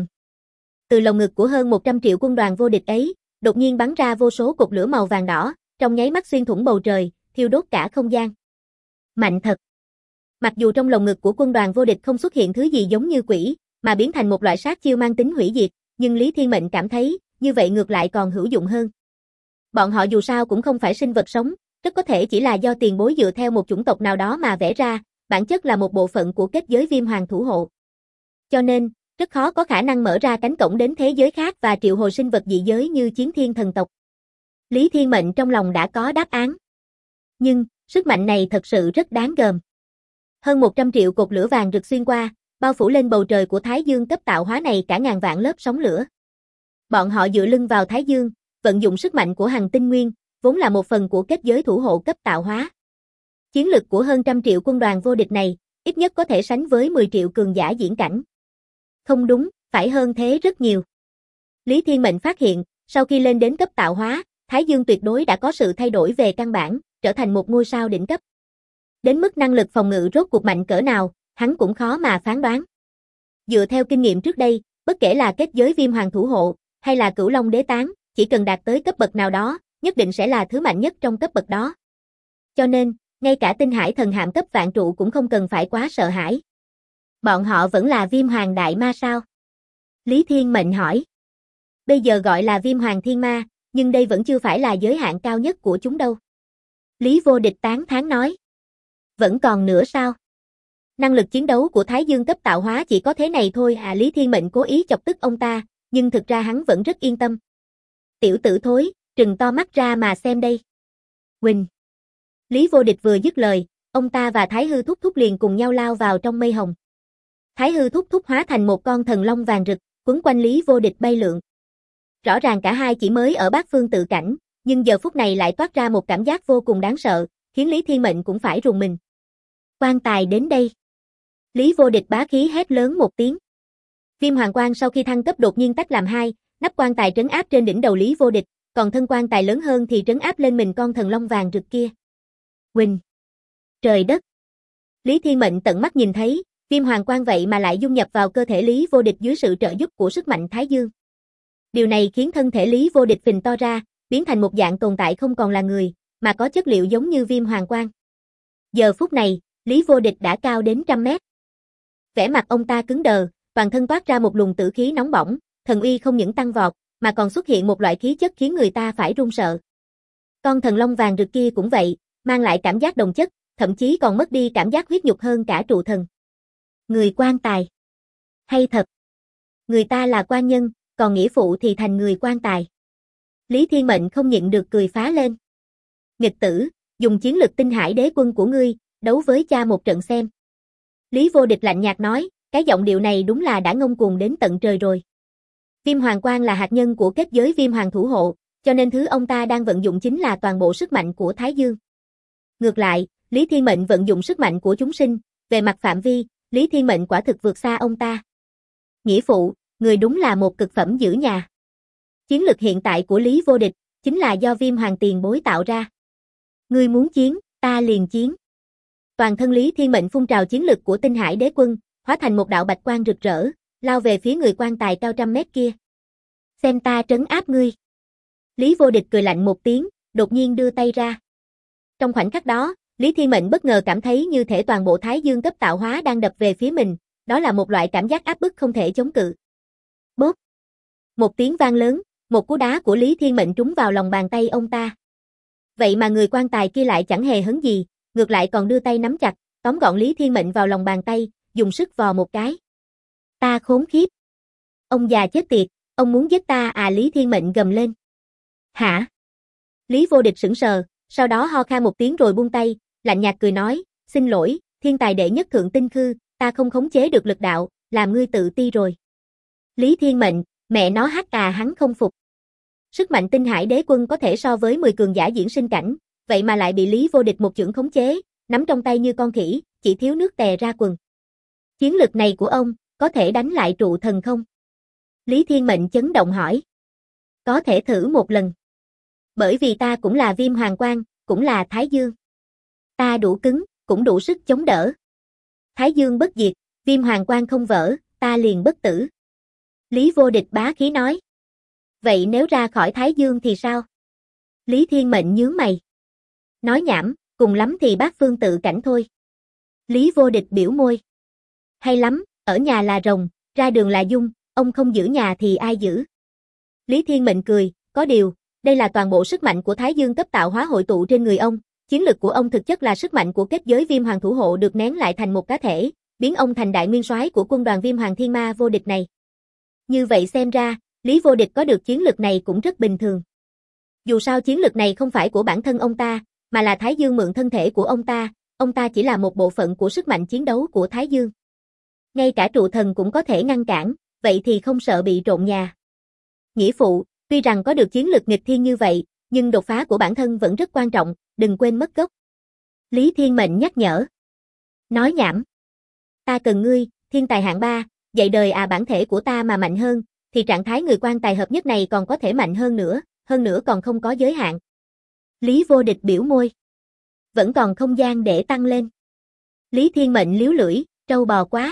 Từ lồng ngực của hơn 100 triệu quân đoàn vô địch ấy, đột nhiên bắn ra vô số cột lửa màu vàng đỏ, trong nháy mắt xuyên thủng bầu trời, thiêu đốt cả không gian. Mạnh thật. Mặc dù trong lồng ngực của quân đoàn vô địch không xuất hiện thứ gì giống như quỷ, mà biến thành một loại sát chiêu mang tính hủy diệt, nhưng Lý Thiên Mệnh cảm thấy, như vậy ngược lại còn hữu dụng hơn. Bọn họ dù sao cũng không phải sinh vật sống, rất có thể chỉ là do tiền bối dựa theo một chủng tộc nào đó mà vẽ ra, bản chất là một bộ phận của kết giới Viêm Hoàng thủ hộ. Cho nên, rất khó có khả năng mở ra cánh cổng đến thế giới khác và triệu hồi sinh vật dị giới như Chiến Thiên thần tộc. Lý Thiên Mệnh trong lòng đã có đáp án. Nhưng, sức mạnh này thật sự rất đáng gờm. Hơn 100 triệu cột lửa vàng rực xuyên qua, bao phủ lên bầu trời của Thái Dương cấp tạo hóa này cả ngàn vạn lớp sóng lửa. Bọn họ dựa lưng vào Thái Dương, vận dụng sức mạnh của hằng tinh nguyên, vốn là một phần của kết giới thủ hộ cấp tạo hóa. Chiến lực của hơn 100 triệu quân đoàn vô địch này, ít nhất có thể sánh với 10 triệu cường giả diễn cảnh. Không đúng, phải hơn thế rất nhiều. Lý Thiên Mệnh phát hiện, sau khi lên đến cấp tạo hóa, Thái Dương tuyệt đối đã có sự thay đổi về căn bản, trở thành một ngôi sao đỉnh cấp. Đến mức năng lực phòng ngự rốt cuộc mạnh cỡ nào, hắn cũng khó mà phán đoán. Dựa theo kinh nghiệm trước đây, bất kể là kết giới Viêm Hoàng thủ hộ, hay là Cửu Long đế tán, chỉ cần đạt tới cấp bậc nào đó, nhất định sẽ là thứ mạnh nhất trong cấp bậc đó. Cho nên, ngay cả Tinh Hải thần hạm cấp vạn trụ cũng không cần phải quá sợ hãi. Bọn họ vẫn là Viêm Hoàng Đại Ma sao? Lý Thiên Mệnh hỏi. Bây giờ gọi là Viêm Hoàng Thiên Ma, nhưng đây vẫn chưa phải là giới hạn cao nhất của chúng đâu. Lý Vô Địch tán thán nói. Vẫn còn nữa sao? Năng lực chiến đấu của Thái Dương cấp tạo hóa chỉ có thế này thôi à? Lý Thiên Mệnh cố ý chọc tức ông ta, nhưng thực ra hắn vẫn rất yên tâm. Tiểu tử thối, trừng to mắt ra mà xem đây. Huỳnh. Lý Vô Địch vừa dứt lời, ông ta và Thái Hư Thúc Thúc liền cùng nhau lao vào trong mây hồng. Thái Hư Thúc Thúc hóa thành một con thần long vàng rực, quấn quanh Lý Vô Địch bay lượn. Rõ ràng cả hai chỉ mới ở bát phương tự cảnh, nhưng giờ phút này lại toát ra một cảm giác vô cùng đáng sợ, khiến Lý Thiên Mệnh cũng phải rùng mình. Quan tài đến đây. Lý Vô Địch bá khí hét lớn một tiếng. Viêm Hoàng Quang sau khi thăng cấp đột nhiên tách làm hai, nắp quan tài trấn áp trên đỉnh đầu Lý Vô Địch, còn thân quan tài lớn hơn thì trấn áp lên mình con thần long vàng rực kia. Huỳnh! Trời đất! Lý Thiên Mệnh tận mắt nhìn thấy, Viêm Hoàng Quang vậy mà lại dung nhập vào cơ thể Lý Vô Địch dưới sự trợ giúp của sức mạnh Thái Dương. Điều này khiến thân thể Lý Vô Địch phình to ra, biến thành một dạng tồn tại không còn là người, mà có chất liệu giống như Viêm Hoàng Quang. Giờ phút này, Lý Vô Địch đã cao đến 100 mét. Vẻ mặt ông ta cứng đờ, toàn thân toát ra một luồng tử khí nóng bỏng, thần uy không những tăng vọt, mà còn xuất hiện một loại khí chất khiến người ta phải run sợ. Con thần long vàng rực kia cũng vậy, mang lại cảm giác đồng chất, thậm chí còn mất đi cảm giác huyết nhục hơn cả trụ thần. Người quan tài. Hay thật. Người ta là quan nhân, còn nghĩa phụ thì thành người quan tài. Lý Thiên Mệnh không nhịn được cười phá lên. Nghịch tử, dùng chiến lực tinh hải đế quân của ngươi, đấu với cha một trận xem. Lý Vô Địch lạnh nhạt nói, cái giọng điệu này đúng là đã ngông cuồng đến tận trời rồi. Viêm Hoàng Quan là hạt nhân của kết giới Viêm Hoàng thủ hộ, cho nên thứ ông ta đang vận dụng chính là toàn bộ sức mạnh của Thái Dương. Ngược lại, Lý Thiên Mệnh vận dụng sức mạnh của chúng sinh, về mặt phạm vi, Lý Thiên Mệnh quả thực vượt xa ông ta. Nghĩa phụ, người đúng là một cực phẩm giữ nhà. Chiến lực hiện tại của Lý Vô Địch, chính là do Viêm Hoàng tiền bối tạo ra. Ngươi muốn chiến, ta liền chiến. Toàn thân Lý Thiên Mệnh phun trào chiến lực của tinh hải đế quân, hóa thành một đạo bạch quang rực rỡ, lao về phía người quan tài cao trăm mét kia. Xem ta trấn áp ngươi. Lý Vô Địch cười lạnh một tiếng, đột nhiên đưa tay ra. Trong khoảnh khắc đó, Lý Thiên Mệnh bất ngờ cảm thấy như thể toàn bộ Thái Dương cấp tạo hóa đang đập về phía mình, đó là một loại cảm giác áp bức không thể chống cự. Bốp. Một tiếng vang lớn, một cú đá của Lý Thiên Mệnh trúng vào lòng bàn tay ông ta. Vậy mà người quan tài kia lại chẳng hề hấn gì, ngược lại còn đưa tay nắm chặt, tóm gọn Lý Thiên Mệnh vào lòng bàn tay, dùng sức vò một cái. Ta khốn khiếp. Ông già chết tiệt, ông muốn giết ta à? Lý Thiên Mệnh gầm lên. Hả? Lý Vô Địch sững sờ, sau đó ho khan một tiếng rồi buông tay, lạnh nhạt cười nói, xin lỗi, thiên tài đệ nhất thượng tinh khư, ta không khống chế được lực đạo, làm ngươi tự ti rồi. Lý Thiên Mệnh, mẹ nó hát à, hắn không phục. Sức mạnh tinh hải đế quân có thể so với 10 cường giả diễn sinh cảnh, vậy mà lại bị Lý Vô Địch một chưởng khống chế, nắm trong tay như con khỉ, chỉ thiếu nước tè ra quần. Chiến lực này của ông, có thể đánh lại trụ thần không? Lý Thiên Mệnh chấn động hỏi. Có thể thử một lần. Bởi vì ta cũng là Viêm Hoàng Quan, cũng là Thái Dương. Ta đủ cứng, cũng đủ sức chống đỡ. Thái Dương bất diệt, Viêm Hoàng Quan không vỡ, ta liền bất tử. Lý Vô Địch bá khí nói. Vậy nếu ra khỏi Thái Dương thì sao? Lý Thiên Mệnh nhướng mày. Nói nhảm, cùng lắm thì bát phương tự cảnh thôi. Lý Vô Địch biểu môi. Hay lắm, ở nhà là rồng, ra đường là dung, ông không giữ nhà thì ai giữ? Lý Thiên Mệnh cười, có điều, đây là toàn bộ sức mạnh của Thái Dương cấp tạo hóa hội tụ trên người ông, chiến lực của ông thực chất là sức mạnh của kết giới Viêm Hoàng thủ hộ được nén lại thành một cá thể, biến ông thành đại nguyên soái của quân đoàn Viêm Hoàng Thiên Ma vô địch này. Như vậy xem ra, Lý Vô Địch có được chiến lực này cũng rất bình thường. Dù sao chiến lực này không phải của bản thân ông ta, mà là Thái Dương mượn thân thể của ông ta chỉ là một bộ phận của sức mạnh chiến đấu của Thái Dương. Ngay cả trụ thần cũng có thể ngăn cản, vậy thì không sợ bị trộn nhà. Nghĩa phụ, tuy rằng có được chiến lực nghịch thiên như vậy, nhưng đột phá của bản thân vẫn rất quan trọng, đừng quên mất gốc. Lý Thiên Mệnh nhắc nhở. Nói nhảm. Ta cần ngươi, thiên tài hạng 3, dạy đời à, bản thể của ta mà mạnh hơn, thì trạng thái người quan tài hợp nhất này còn có thể mạnh hơn nữa còn không có giới hạn. Lý Vô Địch biểu môi. Vẫn còn không gian để tăng lên. Lý Thiên Mệnh liếu lưỡi, trâu bò quá.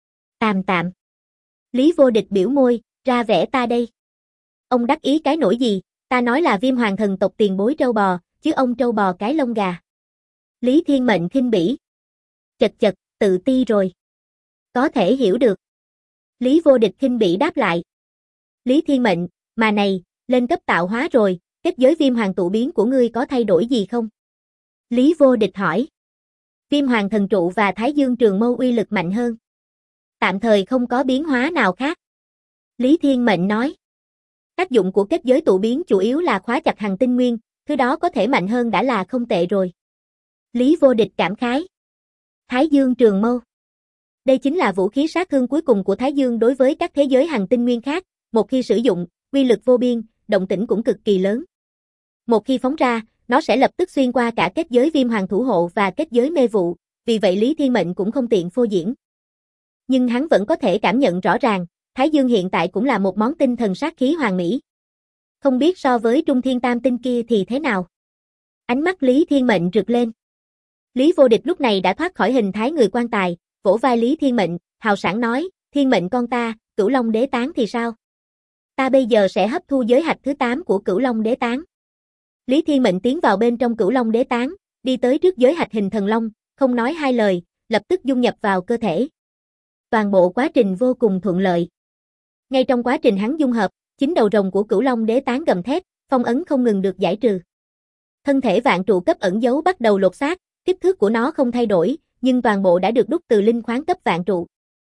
Tạm. Lý Vô Địch biểu môi, ra vẻ ta đây. Ông đắc ý cái nỗi gì, ta nói là Viêm Hoàng thần tộc tiền bối trâu bò, chứ ông trâu bò cái lông gà. Lý Thiên Mệnh khinh bỉ. Chật, tự ti rồi. Có thể hiểu được. Lý Vô Địch khinh bỉ đáp lại. Lý Thiên Mệnh, mà này, lên cấp tạo hóa rồi, kết giới Viêm Hoàng tụ biến của ngươi có thay đổi gì không? Lý Vô Địch hỏi. Viêm Hoàng thần trụ và Thái Dương trường mâu uy lực mạnh hơn. Tạm thời không có biến hóa nào khác. Lý Thiên Mệnh nói. Tác dụng của kết giới tụ biến chủ yếu là khóa chặt hằng tinh nguyên, thứ đó có thể mạnh hơn đã là không tệ rồi. Lý Vô Địch cảm khái. Thái Dương trường mâu. Đây chính là vũ khí sát thương cuối cùng của Thái Dương đối với các thế giới hằng tinh nguyên khác, một khi sử dụng, uy lực vô biên, động tĩnh cũng cực kỳ lớn. Một khi phóng ra, nó sẽ lập tức xuyên qua cả kết giới Viêm Hoàng thủ hộ và kết giới mê vụ, vì vậy Lý Thiên Mệnh cũng không tiện phô diễn. Nhưng hắn vẫn có thể cảm nhận rõ ràng, Thái Dương hiện tại cũng là một món tinh thần sát khí hoàn mỹ. Không biết so với Trung Thiên Tam tinh kia thì thế nào? Ánh mắt Lý Thiên Mệnh rực lên. Lý Vô Địch lúc này đã thoát khỏi hình thái người quan tài, vỗ vai Lý Thiên Mệnh, hào sảng nói, Thiên Mệnh con ta, Cửu Long Đế Tán thì sao? Ta bây giờ sẽ hấp thu giới hạch thứ 8 của Cửu Long Đế Tán. Lý Thiên Mệnh tiến vào bên trong Cửu Long Đế Tán, đi tới trước giới hạch hình thần long, không nói hai lời, lập tức dung nhập vào cơ thể. Toàn bộ quá trình vô cùng thuận lợi. Ngay trong quá trình hắn dung hợp, chính đầu rồng của Cửu Long Đế Tán gầm thét, phong ấn không ngừng được giải trừ. Thân thể vạn trụ cấp ẩn dấu bắt đầu lột xác, kích thước của nó không thay đổi, nhưng toàn bộ đã được đúc từ linh khoáng cấp vạn trụ.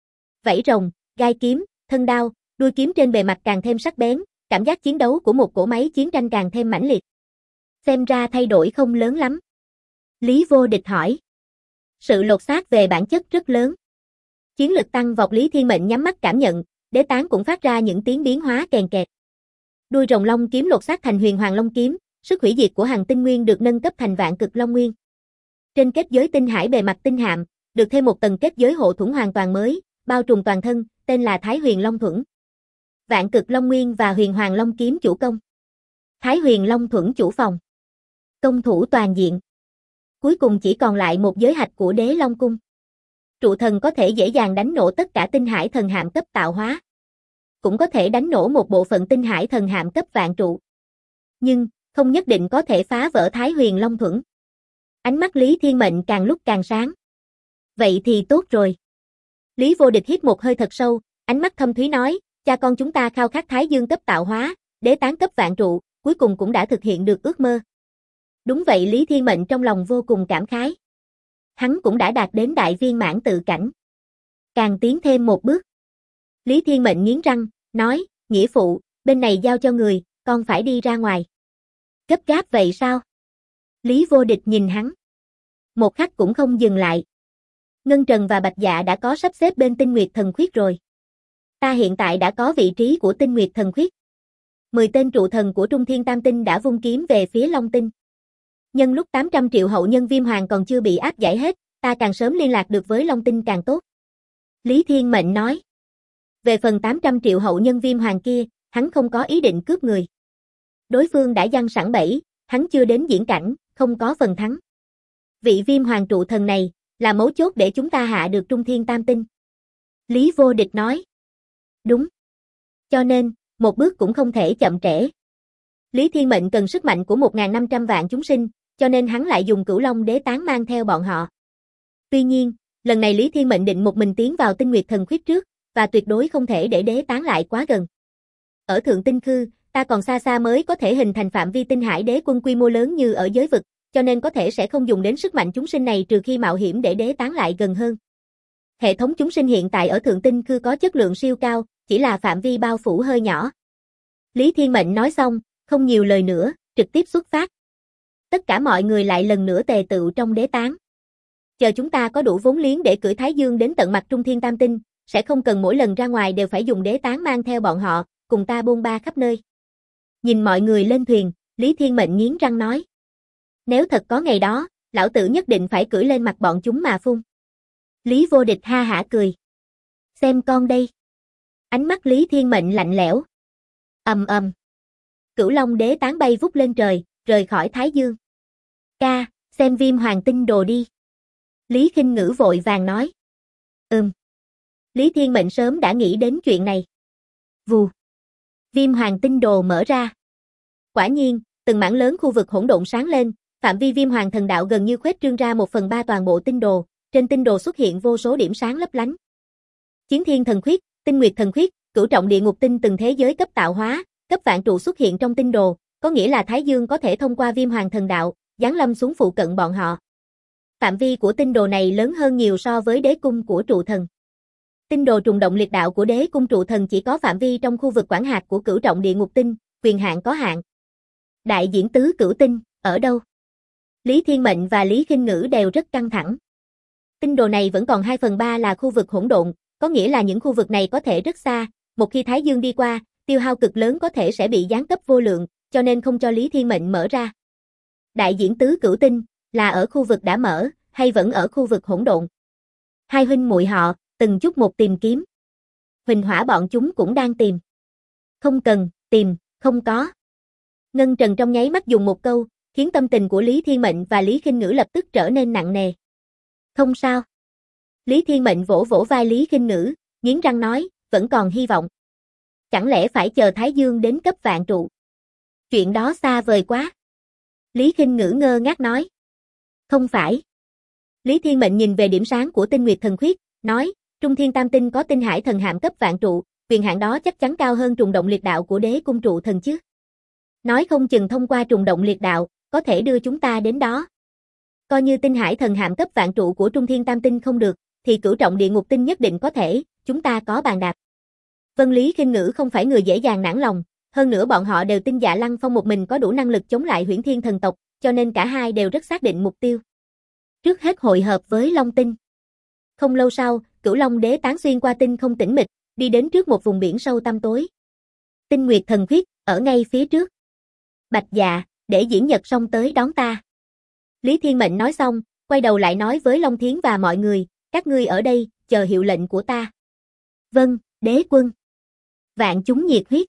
Vảy rồng, gai kiếm, thân đao, đuôi kiếm trên bề mặt càng thêm sắc bén, cảm giác chiến đấu của một cỗ máy chiến tranh càng thêm mãnh liệt. Xem ra thay đổi không lớn lắm. Lý Vô Địch hỏi. Sự lột xác về bản chất rất lớn. Chiến lực tăng vọt, Lý Thiên Mệnh nhắm mắt cảm nhận, đế tán cũng phát ra những tiếng biến hóa kèn kẹt. Đuôi rồng long kiếm lột xác thành huyền hoàng long kiếm, sức hủy diệt của hằng tinh nguyên được nâng cấp thành vạn cực long nguyên. Trên kết giới tinh hải bề mặt tinh hạm, được thêm một tầng kết giới hộ thuẫn hoàn toàn mới, bao trùm toàn thân, tên là Thái Huyền Long Thuẫn. Vạn cực long nguyên và huyền hoàng long kiếm chủ công. Thái Huyền Long Thuẫn chủ phòng. Công thủ toàn diện. Cuối cùng chỉ còn lại một giới hạch của Đế Long Cung. Trụ thần có thể dễ dàng đánh nổ tất cả tinh hải thần hạm cấp tạo hóa. Cũng có thể đánh nổ một bộ phận tinh hải thần hạm cấp vạn trụ. Nhưng, không nhất định có thể phá vỡ Thái Huyền Long Thuẫn. Ánh mắt Lý Thiên Mệnh càng lúc càng sáng. Vậy thì tốt rồi. Lý Vô Địch hít một hơi thật sâu, ánh mắt thâm thúy nói, cha con chúng ta khao khát Thái Dương cấp tạo hóa, đế tán cấp vạn trụ, cuối cùng cũng đã thực hiện được ước mơ. Đúng vậy, Lý Thiên Mệnh trong lòng vô cùng cảm khái. Hắn cũng đã đạt đến đại viên mãn tự cảnh. Càng tiến thêm một bước. Lý Thiên Mệnh nghiến răng, nói, nghĩa phụ, bên này giao cho người, con phải đi ra ngoài. Gấp gáp vậy sao? Lý Vô Địch nhìn hắn. Một khắc cũng không dừng lại. Ngân Trần và Bạch Dạ đã có sắp xếp bên Tinh Nguyệt Thần Khuyết rồi. Ta hiện tại đã có vị trí của Tinh Nguyệt Thần Khuyết. 10 tên trụ thần của Trung Thiên Tam Tinh đã vung kiếm về phía Long Tinh. Nhân lúc 800 triệu hậu nhân Viêm Hoàng còn chưa bị áp giải hết, ta càng sớm liên lạc được với Long Tinh càng tốt. Lý Thiên Mệnh nói. Về phần 800 triệu hậu nhân Viêm Hoàng kia, hắn không có ý định cướp người. Đối phương đã giăng sẵn bẫy, hắn chưa đến diễn cảnh, không có phần thắng. Vị Viêm Hoàng trụ thần này, là mấu chốt để chúng ta hạ được Trung Thiên Tam Tinh. Lý Vô Địch nói. Đúng. Cho nên, một bước cũng không thể chậm trễ. Lý Thiên Mệnh cần sức mạnh của 1.500 vạn chúng sinh, cho nên hắn lại dùng Cửu Long đế tán mang theo bọn họ. Tuy nhiên, lần này Lý Thiên Mệnh định một mình tiến vào Tinh Nguyệt Thần Khuyết trước, và tuyệt đối không thể để đế tán lại quá gần. Ở Thượng Tinh Khư, ta còn xa xa mới có thể hình thành phạm vi tinh hải đế quân quy mô lớn như ở giới vực, cho nên có thể sẽ không dùng đến sức mạnh chúng sinh này trừ khi mạo hiểm để đế tán lại gần hơn. Hệ thống chúng sinh hiện tại ở Thượng Tinh Khư có chất lượng siêu cao, chỉ là phạm vi bao phủ hơi nhỏ. Lý Thiên Mệnh nói xong, không nhiều lời nữa, trực tiếp xuất phát. Tất cả mọi người lại lần nữa tề tựu trong đế tán. Chờ chúng ta có đủ vốn liếng để cưỡi Thái Dương đến tận mặt Trung Thiên Tam Tinh, sẽ không cần mỗi lần ra ngoài đều phải dùng đế tán mang theo bọn họ, cùng ta bôn ba khắp nơi. Nhìn mọi người lên thuyền, Lý Thiên Mệnh nghiến răng nói. Nếu thật có ngày đó, lão tử nhất định phải cưỡi lên mặt bọn chúng mà phun. Lý Vô Địch ha hả cười. Xem con đây. Ánh mắt Lý Thiên Mệnh lạnh lẽo. Ầm ầm. Cửu Long đế tán bay vút lên trời, rời khỏi Thái Dương. Ca, xem Viêm Hoàng tinh đồ đi. Lý Khinh Ngữ vội vàng nói. Lý Thiên Mệnh sớm đã nghĩ đến chuyện này. Vù. Viêm Hoàng tinh đồ mở ra. Quả nhiên, từng mảng lớn khu vực hỗn độn sáng lên, phạm vi Viêm Hoàng thần đạo gần như khuếch trương ra 1/3 toàn bộ tinh đồ, trên tinh đồ xuất hiện vô số điểm sáng lấp lánh. Chiến Thiên Thần Khuyết, Tinh Nguyệt Thần Khuyết, Cửu Trọng Địa Ngục Tinh từng thế giới cấp tạo hóa, cấp vạn trụ xuất hiện trong tinh đồ, có nghĩa là Thái Dương có thể thông qua Viêm Hoàng thần đạo, giáng lâm xuống phụ cận bọn họ. Phạm vi của tinh đồ này lớn hơn nhiều so với đế cung của trụ thần. Tinh đồ trùng động liệt đạo của đế cung trụ thần chỉ có phạm vi trong khu vực quản hạt của Cửu Trọng Địa Ngục Tinh, quyền hạn có hạn. Đại diễn tứ cửu tinh, ở đâu? Lý Thiên Mệnh và Lý Khinh Ngữ đều rất căng thẳng. Tinh đồ này vẫn còn 2/3 là khu vực hỗn độn, có nghĩa là những khu vực này có thể rất xa, một khi Thái Dương đi qua, tiêu hao cực lớn có thể sẽ bị giáng cấp vô lượng, cho nên không cho Lý Thiên Mệnh mở ra. Đại diễn tứ cửu tinh, là ở khu vực đã mở, hay vẫn ở khu vực hỗn độn? Hai huynh muội họ, từng chút một tìm kiếm. Huỳnh Hỏa bọn chúng cũng đang tìm. Không cần, tìm, không có. Ngân Trần trong nháy mắt dùng một câu, khiến tâm tình của Lý Thiên Mệnh và Lý Khinh Ngữ lập tức trở nên nặng nề. Không sao. Lý Thiên Mệnh vỗ vỗ vai Lý Khinh Ngữ, nghiến răng nói, vẫn còn hy vọng. Chẳng lẽ phải chờ Thái Dương đến cấp vạn trụ? Chuyện đó xa vời quá. Lý Khinh Ngữ ngơ ngác nói. Không phải. Lý Thiên Mệnh nhìn về điểm sáng của Tinh Nguyệt Thần Khuyết, nói, Trung Thiên Tam Tinh có tinh hải thần hạm cấp vạn trụ, quyền hạn đó chắc chắn cao hơn trùng động liệt đạo của đế cung trụ thần chứ. Nói không chừng thông qua trùng động liệt đạo, có thể đưa chúng ta đến đó. Coi như tinh hải thần hạm cấp vạn trụ của Trung Thiên Tam Tinh không được, thì cửu trọng địa ngục tinh nhất định có thể, chúng ta có bàn đạp. Vân Lý Khinh Ngữ không phải người dễ dàng nản lòng, hơn nữa bọn họ đều tin Dạ Lăng Phong một mình có đủ năng lực chống lại Huyễn Thiên thần tộc, cho nên cả hai đều rất xác định mục tiêu. Trước hết hội hợp với Long Tinh. Không lâu sau, Cửu Long Đế tán xuyên qua tinh không tĩnh mịch, đi đến trước một vùng biển sâu tăm tối. Tinh Nguyệt Thần Khuyết, ở ngay phía trước. Bạch Dạ, để Diễn Nhật Song tới đón ta. Lý Thiên Mệnh nói xong, quay đầu lại nói với Long Thiến và mọi người, các ngươi ở đây, chờ hiệu lệnh của ta. Vâng, đế quân. Vạn chúng nhiệt huyết.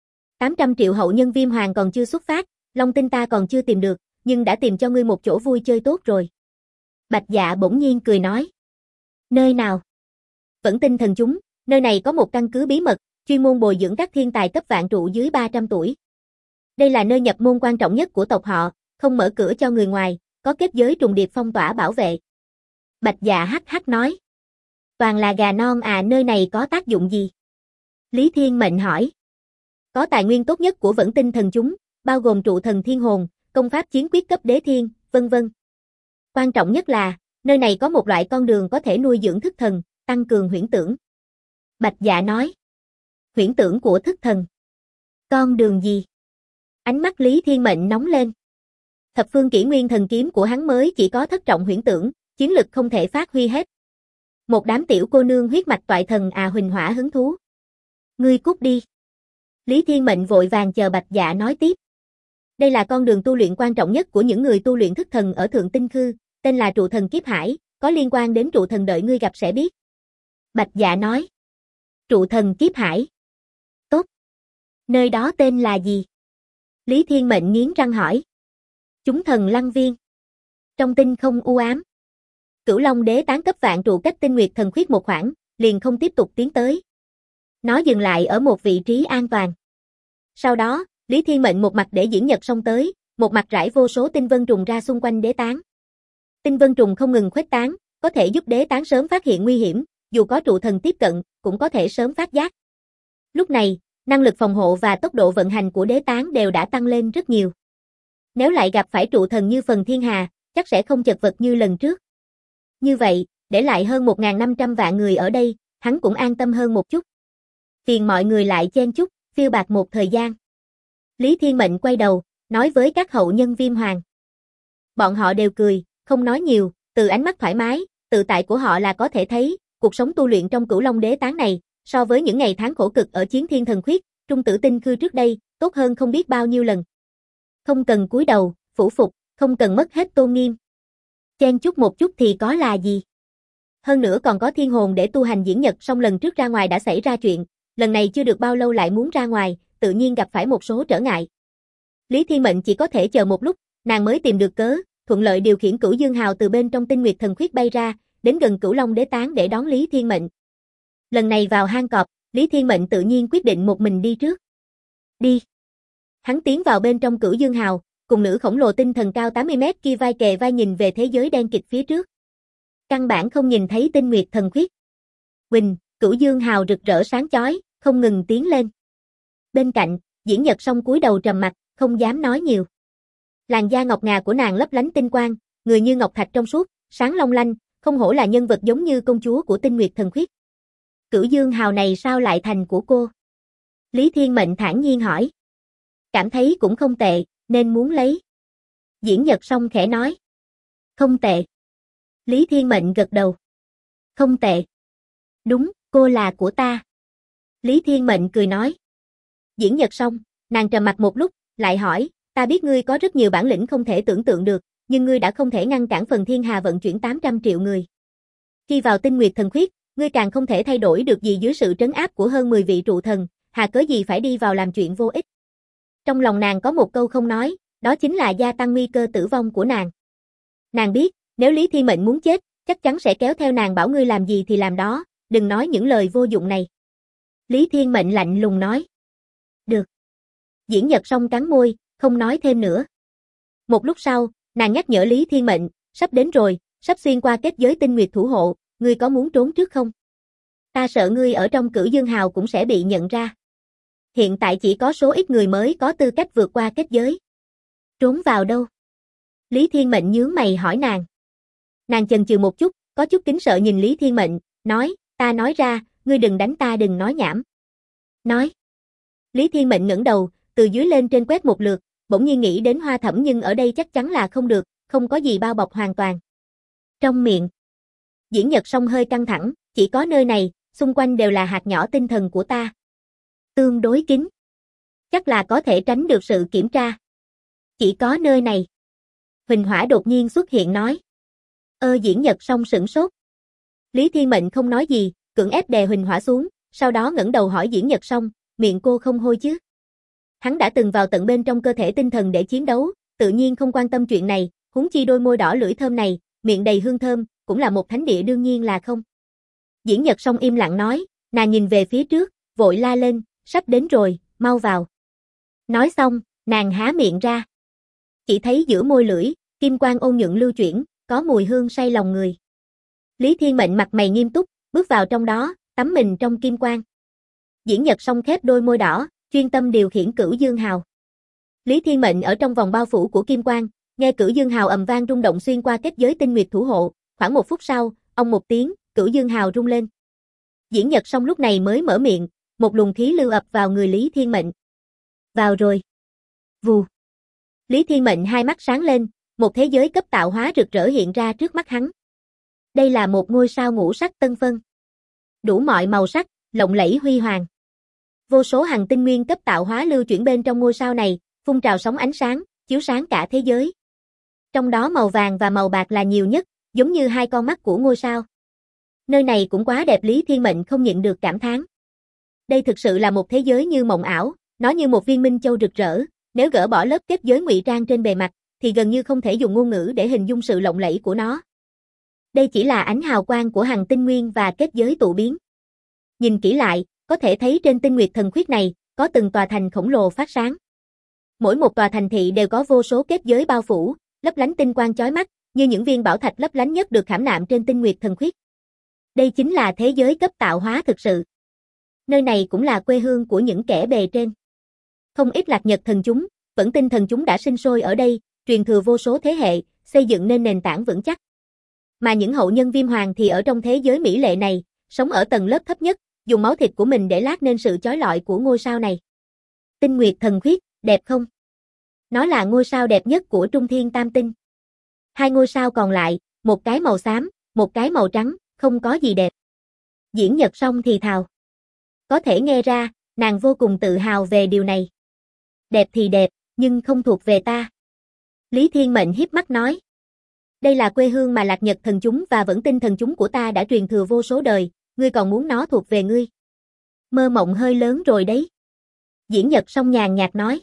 800 triệu hậu nhân Viêm Hoàng còn chưa xuất phát, Long Tinh ta còn chưa tìm được, nhưng đã tìm cho ngươi một chỗ vui chơi tốt rồi. Bạch Dạ bỗng nhiên cười nói. Nơi nào? Vẫn Tinh thần chúng, nơi này có một căn cứ bí mật, chuyên môn bồi dưỡng các thiên tài cấp vạn trụ dưới 300 tuổi. Đây là nơi nhập môn quan trọng nhất của tộc họ, không mở cửa cho người ngoài, có kết giới trùng điệp phong tỏa bảo vệ. Bạch Dạ hắc hắc nói. Toàn là gà non à, nơi này có tác dụng gì? Lý Thiên Mệnh hỏi. Có tài nguyên tốt nhất của Vẫn Tinh thần chúng, bao gồm trụ thần thiên hồn, công pháp chiến quyết cấp đế thiên, vân vân. Quan trọng nhất là, nơi này có một loại con đường có thể nuôi dưỡng thức thần, tăng cường huyễn tưởng. Bạch Dạ nói. Huyễn tưởng của thức thần. Con đường gì? Ánh mắt Lý Thiên Mệnh nóng lên. Thập phương kỷ nguyên thần kiếm của hắn mới chỉ có thất trọng huyễn tưởng, chiến lực không thể phát huy hết. Một đám tiểu cô nương huyết mạch toại thần à, huỳnh hỏa hứng thú. Ngươi cút đi. Lý Thiên Mệnh vội vàng chờ Bạch Dạ nói tiếp. Đây là con đường tu luyện quan trọng nhất của những người tu luyện thức thần ở Thượng Tinh Khư, tên là trụ thần kiếp hải, có liên quan đến trụ thần, đợi ngươi gặp sẽ biết. Bạch Dạ nói. Trụ thần kiếp hải. Tốt. Nơi đó tên là gì? Lý Thiên Mệnh nghiến răng hỏi. Chúng thần lăng viên. Trong tinh không u ám. Cửu Long Đế tán cấp vạn trụ cách Tinh Nguyệt Thần Khuyết một khoảng, liền không tiếp tục tiến tới. Nó dừng lại ở một vị trí an toàn. Sau đó, Lý Thiên Mệnh một mặt để Diễn Nhật Song tới, một mặt rải vô số tinh vân trùng ra xung quanh đế tán. Tinh vân trùng không ngừng khuếch tán, có thể giúp đế tán sớm phát hiện nguy hiểm, dù có trụ thần tiếp cận, cũng có thể sớm phát giác. Lúc này, năng lực phòng hộ và tốc độ vận hành của đế tán đều đã tăng lên rất nhiều. Nếu lại gặp phải trụ thần như Phần Thiên Hà, chắc sẽ không chật vật như lần trước. Như vậy, để lại hơn 1.500 vạn người ở đây, hắn cũng an tâm hơn một chút. Phiền mọi người lại chen chúc, phiêu bạt một thời gian. Lý Thiên Mệnh quay đầu, nói với các hậu nhân Viêm Hoàng. Bọn họ đều cười, không nói nhiều, từ ánh mắt thoải mái, tự tại của họ là có thể thấy, cuộc sống tu luyện trong Cửu Long Đế tán này, so với những ngày tháng khổ cực ở Chiến Thiên Thần Khuyết, Trung Tử Tinh Khư trước đây, tốt hơn không biết bao nhiêu lần. Không cần cúi đầu, phủ phục, không cần mất hết tôn nghiêm. Chen chút một chút thì có là gì? Hơn nữa còn có thiên hồn để tu hành Diễn Nhật Song lần trước ra ngoài đã xảy ra chuyện, lần này chưa được bao lâu lại muốn ra ngoài, tự nhiên gặp phải một số trở ngại. Lý Thiên Mệnh chỉ có thể chờ một lúc, nàng mới tìm được cớ, thuận lợi điều khiển Cửu Dương Hào từ bên trong Tinh Nguyệt Thần Khuyết bay ra, đến gần Cửu Long Đế tán để đón Lý Thiên Mệnh. Lần này vào hang cọp, Lý Thiên Mệnh tự nhiên quyết định một mình đi trước. Đi. Hắn tiến vào bên trong Cửu Dương Hào, cùng nữ khổng lồ tinh thần cao 80 mét kia vai kề vai nhìn về thế giới đen kịt phía trước. Căn bản không nhìn thấy Tinh Nguyệt Thần Khuyết. Quỳnh, Cửu Dương Hào rực rỡ sáng chói, không ngừng tiến lên. Bên cạnh, Diễn Nhật Song cúi đầu trầm mặt, không dám nói nhiều. Làn da ngọc ngà của nàng lấp lánh tinh quang, người như ngọc thạch trong suốt, sáng long lanh, không hổ là nhân vật giống như công chúa của Tinh Nguyệt Thần Khuyết. Cửu Dương Hào này sao lại thành của cô? Lý Thiên Mệnh thản nhiên hỏi. Cảm thấy cũng không tệ, nên muốn lấy. Diễn Nhật Song khẽ nói. Không tệ. Lý Thiên Mệnh gật đầu. Không tệ. Đúng, cô là của ta. Lý Thiên Mệnh cười nói. Diễn Nhật Song, nàng trầm mặt một lúc, lại hỏi, ta biết ngươi có rất nhiều bản lĩnh không thể tưởng tượng được, nhưng ngươi đã không thể ngăn cản Phần Thiên Hà vận chuyển 800 triệu người. Khi vào Tinh Nguyệt Thần Khuyết, ngươi càng không thể thay đổi được gì dưới sự trấn áp của hơn 10 vị trụ thần, hà cớ gì phải đi vào làm chuyện vô ích. Trong lòng nàng có một câu không nói, đó chính là gia tăng nguy cơ tử vong của nàng. Nàng biết, nếu Lý Thiên Mệnh muốn chết, chắc chắn sẽ kéo theo nàng bảo ngươi làm gì thì làm đó, đừng nói những lời vô dụng này. Lý Thiên Mệnh lạnh lùng nói. Được. Diễn Nhật Song cắn môi, không nói thêm nữa. Một lúc sau, nàng nhắc nhở Lý Thiên Mệnh, sắp đến rồi, sắp xuyên qua kết giới Tinh Nguyệt thủ hộ, ngươi có muốn trốn trước không? Ta sợ ngươi ở trong Cửu Dương Hào cũng sẽ bị nhận ra. Hiện tại chỉ có số ít người mới có tư cách vượt qua kết giới. Trốn vào đâu? Lý Thiên Mệnh nhướng mày hỏi nàng. Nàng chần chừ một chút, có chút kính sợ nhìn Lý Thiên Mệnh, nói, ta nói ra, ngươi đừng đánh ta đừng nói nhảm. Nói. Lý Thiên Mệnh ngẩng đầu, từ dưới lên trên quét một lượt, bỗng nhiên nghĩ đến Hoa Thẩm nhưng ở đây chắc chắn là không được, không có gì bao bọc hoàn toàn. Trong miệng. Diễn Nhật Song hơi căng thẳng, chỉ có nơi này, xung quanh đều là hạt nhỏ tinh thần của ta. Tương đối kín. Chắc là có thể tránh được sự kiểm tra. Chỉ có nơi này. Huỳnh Hỏa đột nhiên xuất hiện nói. Diễn Nhật Song sửng sốt. Lý Thiên Mệnh không nói gì, cưỡng ép đè Huỳnh Hỏa xuống, sau đó ngẩng đầu hỏi Diễn Nhật Song, miệng cô không hôi chứ? Hắn đã từng vào tận bên trong cơ thể tinh thần để chiến đấu, tự nhiên không quan tâm chuyện này, huống chi đôi môi đỏ lưỡi thơm này, miệng đầy hương thơm, cũng là một thánh địa đương nhiên là không. Diễn Nhật Song im lặng nói, nàng nhìn về phía trước, vội la lên, sắp đến rồi, mau vào. Nói xong, nàng há miệng ra. Chỉ thấy giữa môi lưỡi, kim quang ôn nhuận lưu chuyển, có mùi hương say lòng người. Lý Thiên Mệnh mặt mày nghiêm túc, bước vào trong đó, tắm mình trong kim quang. Diễn Nhật Song khép đôi môi đỏ, chuyên tâm điều khiển Cửu Dương Hào. Lý Thiên Mệnh ở trong vòng bao phủ của kim quang, nghe Cửu Dương Hào ầm vang rung động xuyên qua kết giới tinh nguyệt thủ hộ, khoảng 1 phút sau, ông một tiếng, Cửu Dương Hào rung lên. Diễn Nhật Song lúc này mới mở miệng, một luồng khí lưu ập vào người Lý Thiên Mệnh. Vào rồi. Vù. Lý Thiên Mệnh hai mắt sáng lên, một thế giới cấp tạo hóa rực rỡ hiện ra trước mắt hắn. Đây là một ngôi sao ngũ sắc tân phân. Đủ mọi màu sắc, lộng lẫy huy hoàng. Vô số hằng tinh nguyên cấp tạo hóa lưu chuyển bên trong ngôi sao này, phun trào sóng ánh sáng, chiếu sáng cả thế giới. Trong đó màu vàng và màu bạc là nhiều nhất, giống như hai con mắt của ngôi sao. Nơi này cũng quá đẹp, Lý Thiên Mệnh không nhịn được cảm thán. Đây thực sự là một thế giới như mộng ảo, nó như một viên minh châu rực rỡ, nếu gỡ bỏ lớp kết giới ngụy trang trên bề mặt, thì gần như không thể dùng ngôn ngữ để hình dung sự lộng lẫy của nó. Đây chỉ là ánh hào quang của hằng tinh nguyên và kết giới tụ biến. Nhìn kỹ lại, có thể thấy trên tinh nguyệt thần khuyết này, có từng tòa thành khổng lồ phát sáng. Mỗi một tòa thành thị đều có vô số kết giới bao phủ, lấp lánh tinh quang chói mắt, như những viên bảo thạch lấp lánh nhất được khảm nạm trên tinh nguyệt thần khuyết. Đây chính là thế giới cấp tạo hóa thực sự. Nơi này cũng là quê hương của những kẻ bề trên. Không ít lạc nhật thần chúng, vẫn tinh thần chúng đã sinh sôi ở đây, truyền thừa vô số thế hệ, xây dựng nên nền tảng vững chắc. Mà những hậu nhân Viêm Hoàng thì ở trong thế giới mỹ lệ này, sống ở tầng lớp thấp nhất, dùng máu thịt của mình để lát nên sự chói lọi của ngôi sao này. Tinh Nguyệt Thần Khuyết, đẹp không? Nó là ngôi sao đẹp nhất của Trung Thiên Tam Tinh. Hai ngôi sao còn lại, một cái màu xám, một cái màu trắng, không có gì đẹp. Diễn Nhật Song thì thào. Có thể nghe ra, nàng vô cùng tự hào về điều này. Đẹp thì đẹp, nhưng không thuộc về ta. Lý Thiên Mệnh híp mắt nói. Đây là quê hương mà lạc nhật thần chúng và vẫn tinh thần chúng của ta đã truyền thừa vô số đời, ngươi còn muốn nó thuộc về ngươi. Mơ mộng hơi lớn rồi đấy. Diễn Nhật Song nhàn nhạt nói.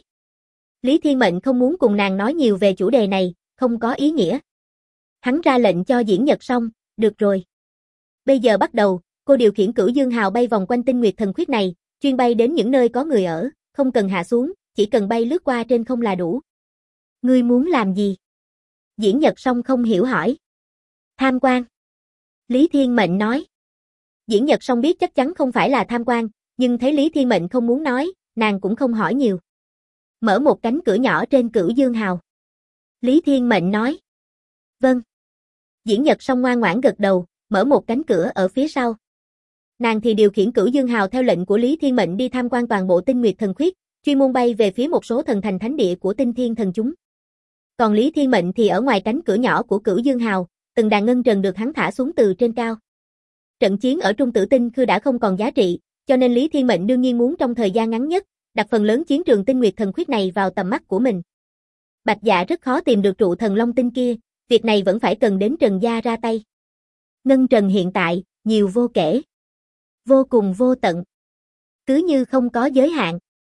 Lý Thiên Mệnh không muốn cùng nàng nói nhiều về chủ đề này, không có ý nghĩa. Hắn ra lệnh cho Diễn Nhật Song, được rồi. Bây giờ bắt đầu, cô điều khiển Cửu Dương Hào bay vòng quanh tinh nguyệt thần khuyết này, chuyên bay đến những nơi có người ở, không cần hạ xuống, chỉ cần bay lướt qua trên không là đủ. Ngươi muốn làm gì? Diễn Nhật Song không hiểu hỏi. Tham quan. Lý Thiên Mệnh nói. Diễn Nhật Song biết chắc chắn không phải là tham quan, nhưng thấy Lý Thiên Mệnh không muốn nói, nàng cũng không hỏi nhiều. Mở một cánh cửa nhỏ trên Cửu Dương Hào. Lý Thiên Mệnh nói. Vâng. Diễn Nhật Song ngoan ngoãn gật đầu, mở một cánh cửa ở phía sau. Nàng thì điều khiển Cửu Dương Hào theo lệnh của Lý Thiên Mệnh đi tham quan toàn bộ tinh nguyệt thần khuyết, chuyên môn bay về phía một số thần thành thánh địa của tinh thiên thần chúng. Còn Lý Thiên Mệnh thì ở ngoài cánh cửa nhỏ của Cửu Dương Hào, từng đàn ngân trần được hắn thả xuống từ trên cao. Trận chiến ở Trung Tử Tinh Khư đã không còn giá trị, cho nên Lý Thiên Mệnh đương nhiên muốn trong thời gian ngắn nhất, đặt phần lớn chiến trường tinh nguyệt thần khuyết này vào tầm mắt của mình. Bạch Dạ rất khó tìm được trụ thần Long Tinh kia, việc này vẫn phải cần đến Trần gia ra tay. Ngân trần hiện tại, nhiều vô kể. Vô cùng vô tận. Cứ như không có giới hạn.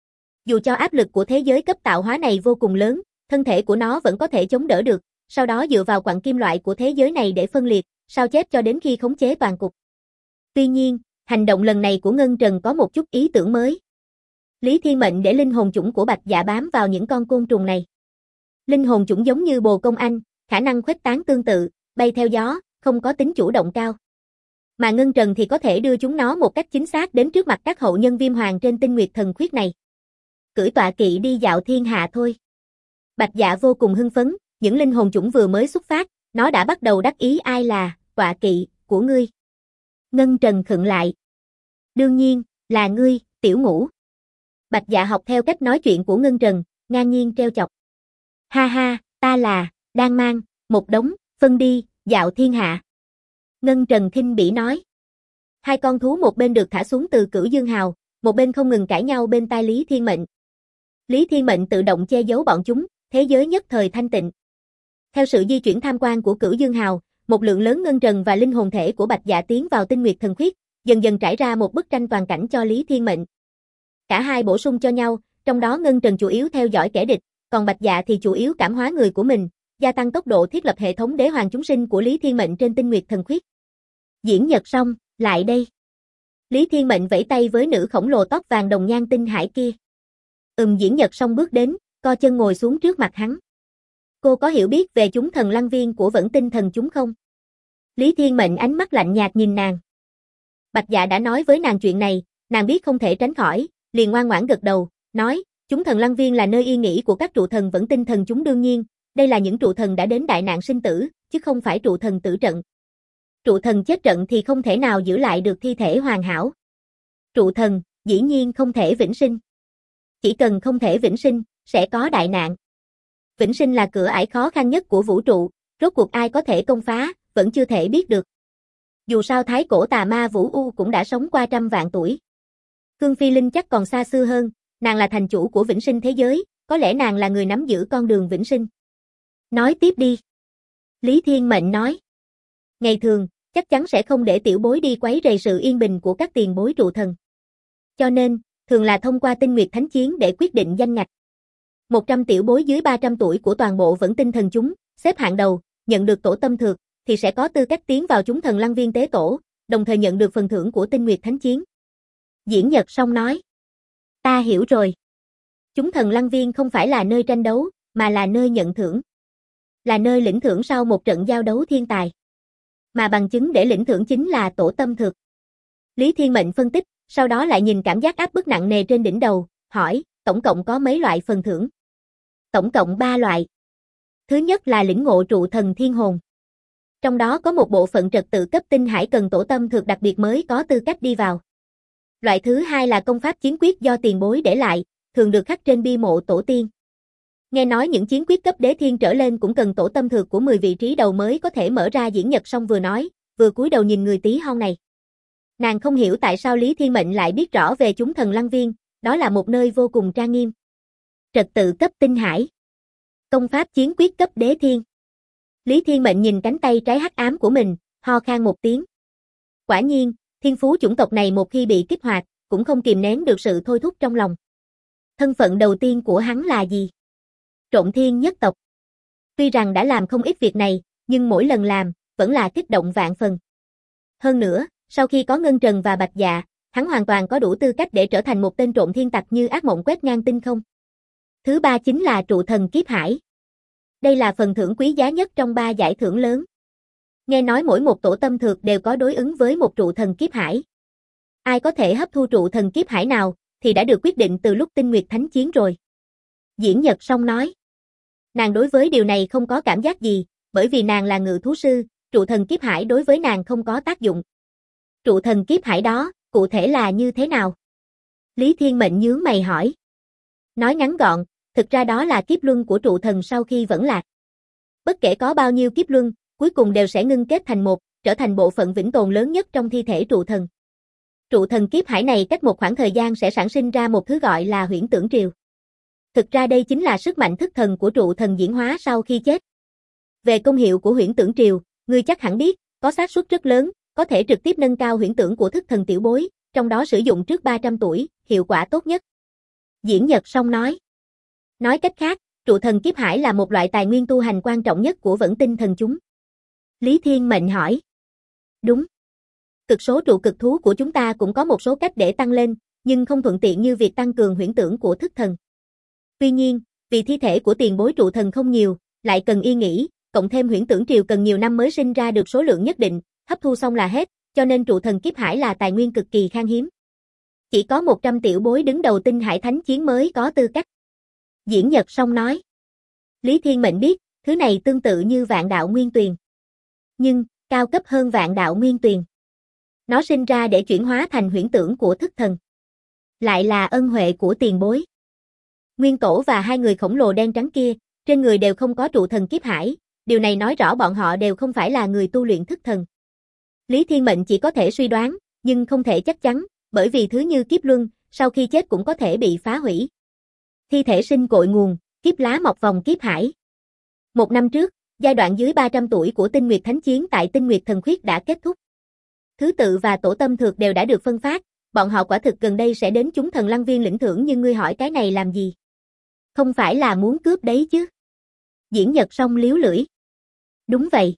Dù cho áp lực của thế giới cấp tạo hóa này vô cùng lớn, thân thể của nó vẫn có thể chống đỡ được, sau đó dựa vào quặng kim loại của thế giới này để phân liệt, sao chép cho đến khi khống chế toàn cục. Tuy nhiên, hành động lần này của Ngân Trần có một chút ý tưởng mới. Lý Thiên Mệnh để linh hồn chủng của Bạch Dạ bám vào những con côn trùng này. Linh hồn chủng giống như bồ công anh, khả năng khuếch tán tương tự, bay theo gió, không có tính chủ động cao. Mà Ngân Trần thì có thể đưa chúng nó một cách chính xác đến trước mặt các hậu nhân Viêm Hoàng trên tinh nguyệt thần khuyết này. Cưỡi tọa kỵ đi dạo thiên hạ thôi. Bạch Dạ vô cùng hưng phấn, những linh hồn chủng vừa mới xuất phát, nó đã bắt đầu đắc ý ai là tọa kỵ của ngươi. Ngân Trần khựng lại. Đương nhiên, là ngươi, Tiểu Ngũ. Bạch Dạ học theo cách nói chuyện của Ngân Trần, ngang nhiên trêu chọc. Ha ha, ta là, Đan Mang, một đống, phân đi, dạo thiên hạ. Ngân Trần khinh bỉ nói. Hai con thú một bên được thả xuống từ Cửu Dương Hào, một bên không ngừng cãi nhau bên tai Lý Thiên Mệnh. Lý Thiên Mệnh tự động che giấu bọn chúng, thế giới nhất thời thanh tịnh. Theo sự di chuyển tham quan của Cửu Dương Hào, một lượng lớn ngân trần và linh hồn thể của Bạch Dạ tiến vào Tinh Nguyệt Thần Khuyết, dần dần trải ra một bức tranh toàn cảnh cho Lý Thiên Mệnh. Cả hai bổ sung cho nhau, trong đó ngân trần chủ yếu theo dõi kẻ địch, còn Bạch Dạ thì chủ yếu cảm hóa người của mình, gia tăng tốc độ thiết lập hệ thống đế hoàng chúng sinh của Lý Thiên Mệnh trên Tinh Nguyệt Thần Khuyết. Diễn nhật xong, lại đây. Lý Thiên Mệnh vẫy tay với nữ khổng lồ tóc vàng đồng nhan tinh hải kia. Diễn nhật xong bước đến, co chân ngồi xuống trước mặt hắn. Cô có hiểu biết về chúng thần lăng viên của Vẫn Tinh Thần chúng không? Lý Thiên Mệnh ánh mắt lạnh nhạt nhìn nàng. Bạch Dạ đã nói với nàng chuyện này, nàng biết không thể tránh khỏi, liền ngoan ngoãn gật đầu, nói, chúng thần lăng viên là nơi yên nghỉ của các trụ thần Vẫn Tinh Thần chúng đương nhiên, đây là những trụ thần đã đến đại nạn sinh tử, chứ không phải trụ thần tử trận. Trụ thần chết trận thì không thể nào giữ lại được thi thể hoàn hảo. Trụ thần, dĩ nhiên không thể vĩnh sinh. Chỉ cần không thể vĩnh sinh, sẽ có đại nạn. Vĩnh sinh là cửa ải khó khăn nhất của vũ trụ, rốt cuộc ai có thể công phá, vẫn chưa thể biết được. Dù sao thái cổ tà ma Vũ U cũng đã sống qua trăm vạn tuổi. Khương Phi Linh chắc còn xa xưa hơn, nàng là thành chủ của vĩnh sinh thế giới, có lẽ nàng là người nắm giữ con đường vĩnh sinh. Nói tiếp đi. Lý Thiên Mệnh nói. Ngày thường, chắc chắn sẽ không để tiểu bối đi quấy rầy sự yên bình của các tiền bối trụ thần. Cho nên, thường là thông qua Tinh Nguyệt Thánh Chiến để quyết định danh ngạch. 100 tiểu bối dưới 300 tuổi của toàn bộ Vẫn Tinh Thần chúng, xếp hạng đầu, nhận được tổ tâm thược, thì sẽ có tư cách tiến vào chúng thần lăng viên tế tổ, đồng thời nhận được phần thưởng của Tinh Nguyệt Thánh Chiến. Diễn Nhật Song nói. Ta hiểu rồi. Chúng thần lăng viên không phải là nơi tranh đấu, mà là nơi nhận thưởng. Là nơi lĩnh thưởng sau một trận giao đấu thiên tài. Mà bằng chứng để lĩnh thưởng chính là tổ tâm thược. Lý Thiên Mệnh phân tích, sau đó lại nhìn cảm giác áp bức nặng nề trên đỉnh đầu, hỏi, tổng cộng có mấy loại phần thưởng? Tổng cộng 3 loại. Thứ nhất là lĩnh ngộ trụ thần thiên hồn. Trong đó có một bộ phận trật tự cấp tinh hải cần tổ tâm thược đặc biệt mới có tư cách đi vào. Loại thứ hai là công pháp chiến quyết do tiền bối để lại, thường được khắc trên bia mộ tổ tiên. Nghe nói những chiến quyết cấp đế thiên trở lên cũng cần tổ tâm thược của 10 vị trí đầu mới có thể mở ra. Diễn Nhật Song vừa nói, vừa cúi đầu nhìn người tí hon này. Nàng không hiểu tại sao Lý Thiên Mệnh lại biết rõ về chúng thần lăng viên, đó là một nơi vô cùng trang nghiêm. Trật tự cấp tinh hải. Công pháp chiến quyết cấp đế thiên. Lý Thiên Mệnh nhìn cánh tay trái hắc ám của mình, ho khan một tiếng. Quả nhiên, thiên phú chủng tộc này một khi bị kích hoạt, cũng không kìm nén được sự thôi thúc trong lòng. Thân phận đầu tiên của hắn là gì? Trộn thiên nhất tộc. Tuy rằng đã làm không ít việc này, nhưng mỗi lần làm, vẫn là kích động vạn phần. Hơn nữa, sau khi có Ngân Trần và Bạch Dạ, hắn hoàn toàn có đủ tư cách để trở thành một tên trộm thiên tặc như ác mộng quét ngang tinh không. Thứ ba chính là trụ thần kiếp hải. Đây là phần thưởng quý giá nhất trong 3 giải thưởng lớn. Nghe nói mỗi một tổ tâm thược đều có đối ứng với một trụ thần kiếp hải. Ai có thể hấp thu trụ thần kiếp hải nào, thì đã được quyết định từ lúc Tinh Nguyệt Thánh Chiến rồi. Diễn Nhật Song nói. Nàng đối với điều này không có cảm giác gì, bởi vì nàng là ngự thú sư, trụ thần kiếp hải đối với nàng không có tác dụng. Trụ thần kiếp hải đó, cụ thể là như thế nào? Lý Thiên Mệnh nhướng mày hỏi. Nói ngắn gọn, thực ra đó là kiếp luân của trụ thần sau khi vẫn lạc. Bất kể có bao nhiêu kiếp luân, cuối cùng đều sẽ ngưng kết thành một, trở thành bộ phận vĩnh tồn lớn nhất trong thi thể trụ thần. Trụ thần kiếp hải này cách một khoảng thời gian sẽ sản sinh ra một thứ gọi là huyễn tưởng triều. Thực ra đây chính là sức mạnh thức thần của trụ thần diễn hóa sau khi chết. Về công hiệu của huyễn tưởng triều, ngươi chắc hẳn biết, có xác suất rất lớn, có thể trực tiếp nâng cao huyễn tưởng của thức thần tiểu bối, trong đó sử dụng trước 300 tuổi, hiệu quả tốt nhất. Diễn Nhật Song nói. Nói cách khác, trụ thần kiếp hải là một loại tài nguyên tu hành quan trọng nhất của Vẫn Tinh Thần chúng. Lý Thiên Mệnh hỏi. Đúng. Cực số trụ cực thú của chúng ta cũng có một số cách để tăng lên, nhưng không thuận tiện như việc tăng cường huyễn tưởng của thức thần. Tuy nhiên, vì thi thể của tiền bối trụ thần không nhiều, lại cần yên nghỉ, cộng thêm huyễn tưởng triều cần nhiều năm mới sinh ra được số lượng nhất định, hấp thu xong là hết, cho nên trụ thần kiếp hải là tài nguyên cực kỳ khan hiếm. Chỉ có 100 tiểu bối đứng đầu Tinh Hải Thánh Chiến mới có tư cách. Diễn Nhật Song nói. Lý Thiên Mệnh biết, Thứ này tương tự như vạn đạo nguyên tuyền, nhưng cao cấp hơn vạn đạo nguyên tuyền. Nó sinh ra để chuyển hóa thành huyễn tưởng của thức thần. Lại là ân huệ của tiền bối. Nguyên Tổ và hai người khổng lồ đen trắng kia, trên người đều không có trụ thần kiếp hải, điều này nói rõ bọn họ đều không phải là người tu luyện thức thần. Lý Thiên Mệnh chỉ có thể suy đoán, nhưng không thể chắc chắn, bởi vì thứ như kiếp luân, sau khi chết cũng có thể bị phá hủy. Thi thể sinh cội nguồn, kiếp lá mọc vòng kiếp hải. Một năm trước, giai đoạn dưới 300 tuổi của Tinh Nguyệt Thánh Chiến tại Tinh Nguyệt Thần Khuyết đã kết thúc. Thứ tự và tổ tâm thược đều đã được phân phát, bọn họ quả thực gần đây sẽ đến chúng thần lăng viên lĩnh thưởng, nhưng ngươi hỏi cái này làm gì? Không phải là muốn cướp đấy chứ? Diễn Nhật Song liếu lưỡi. Đúng vậy.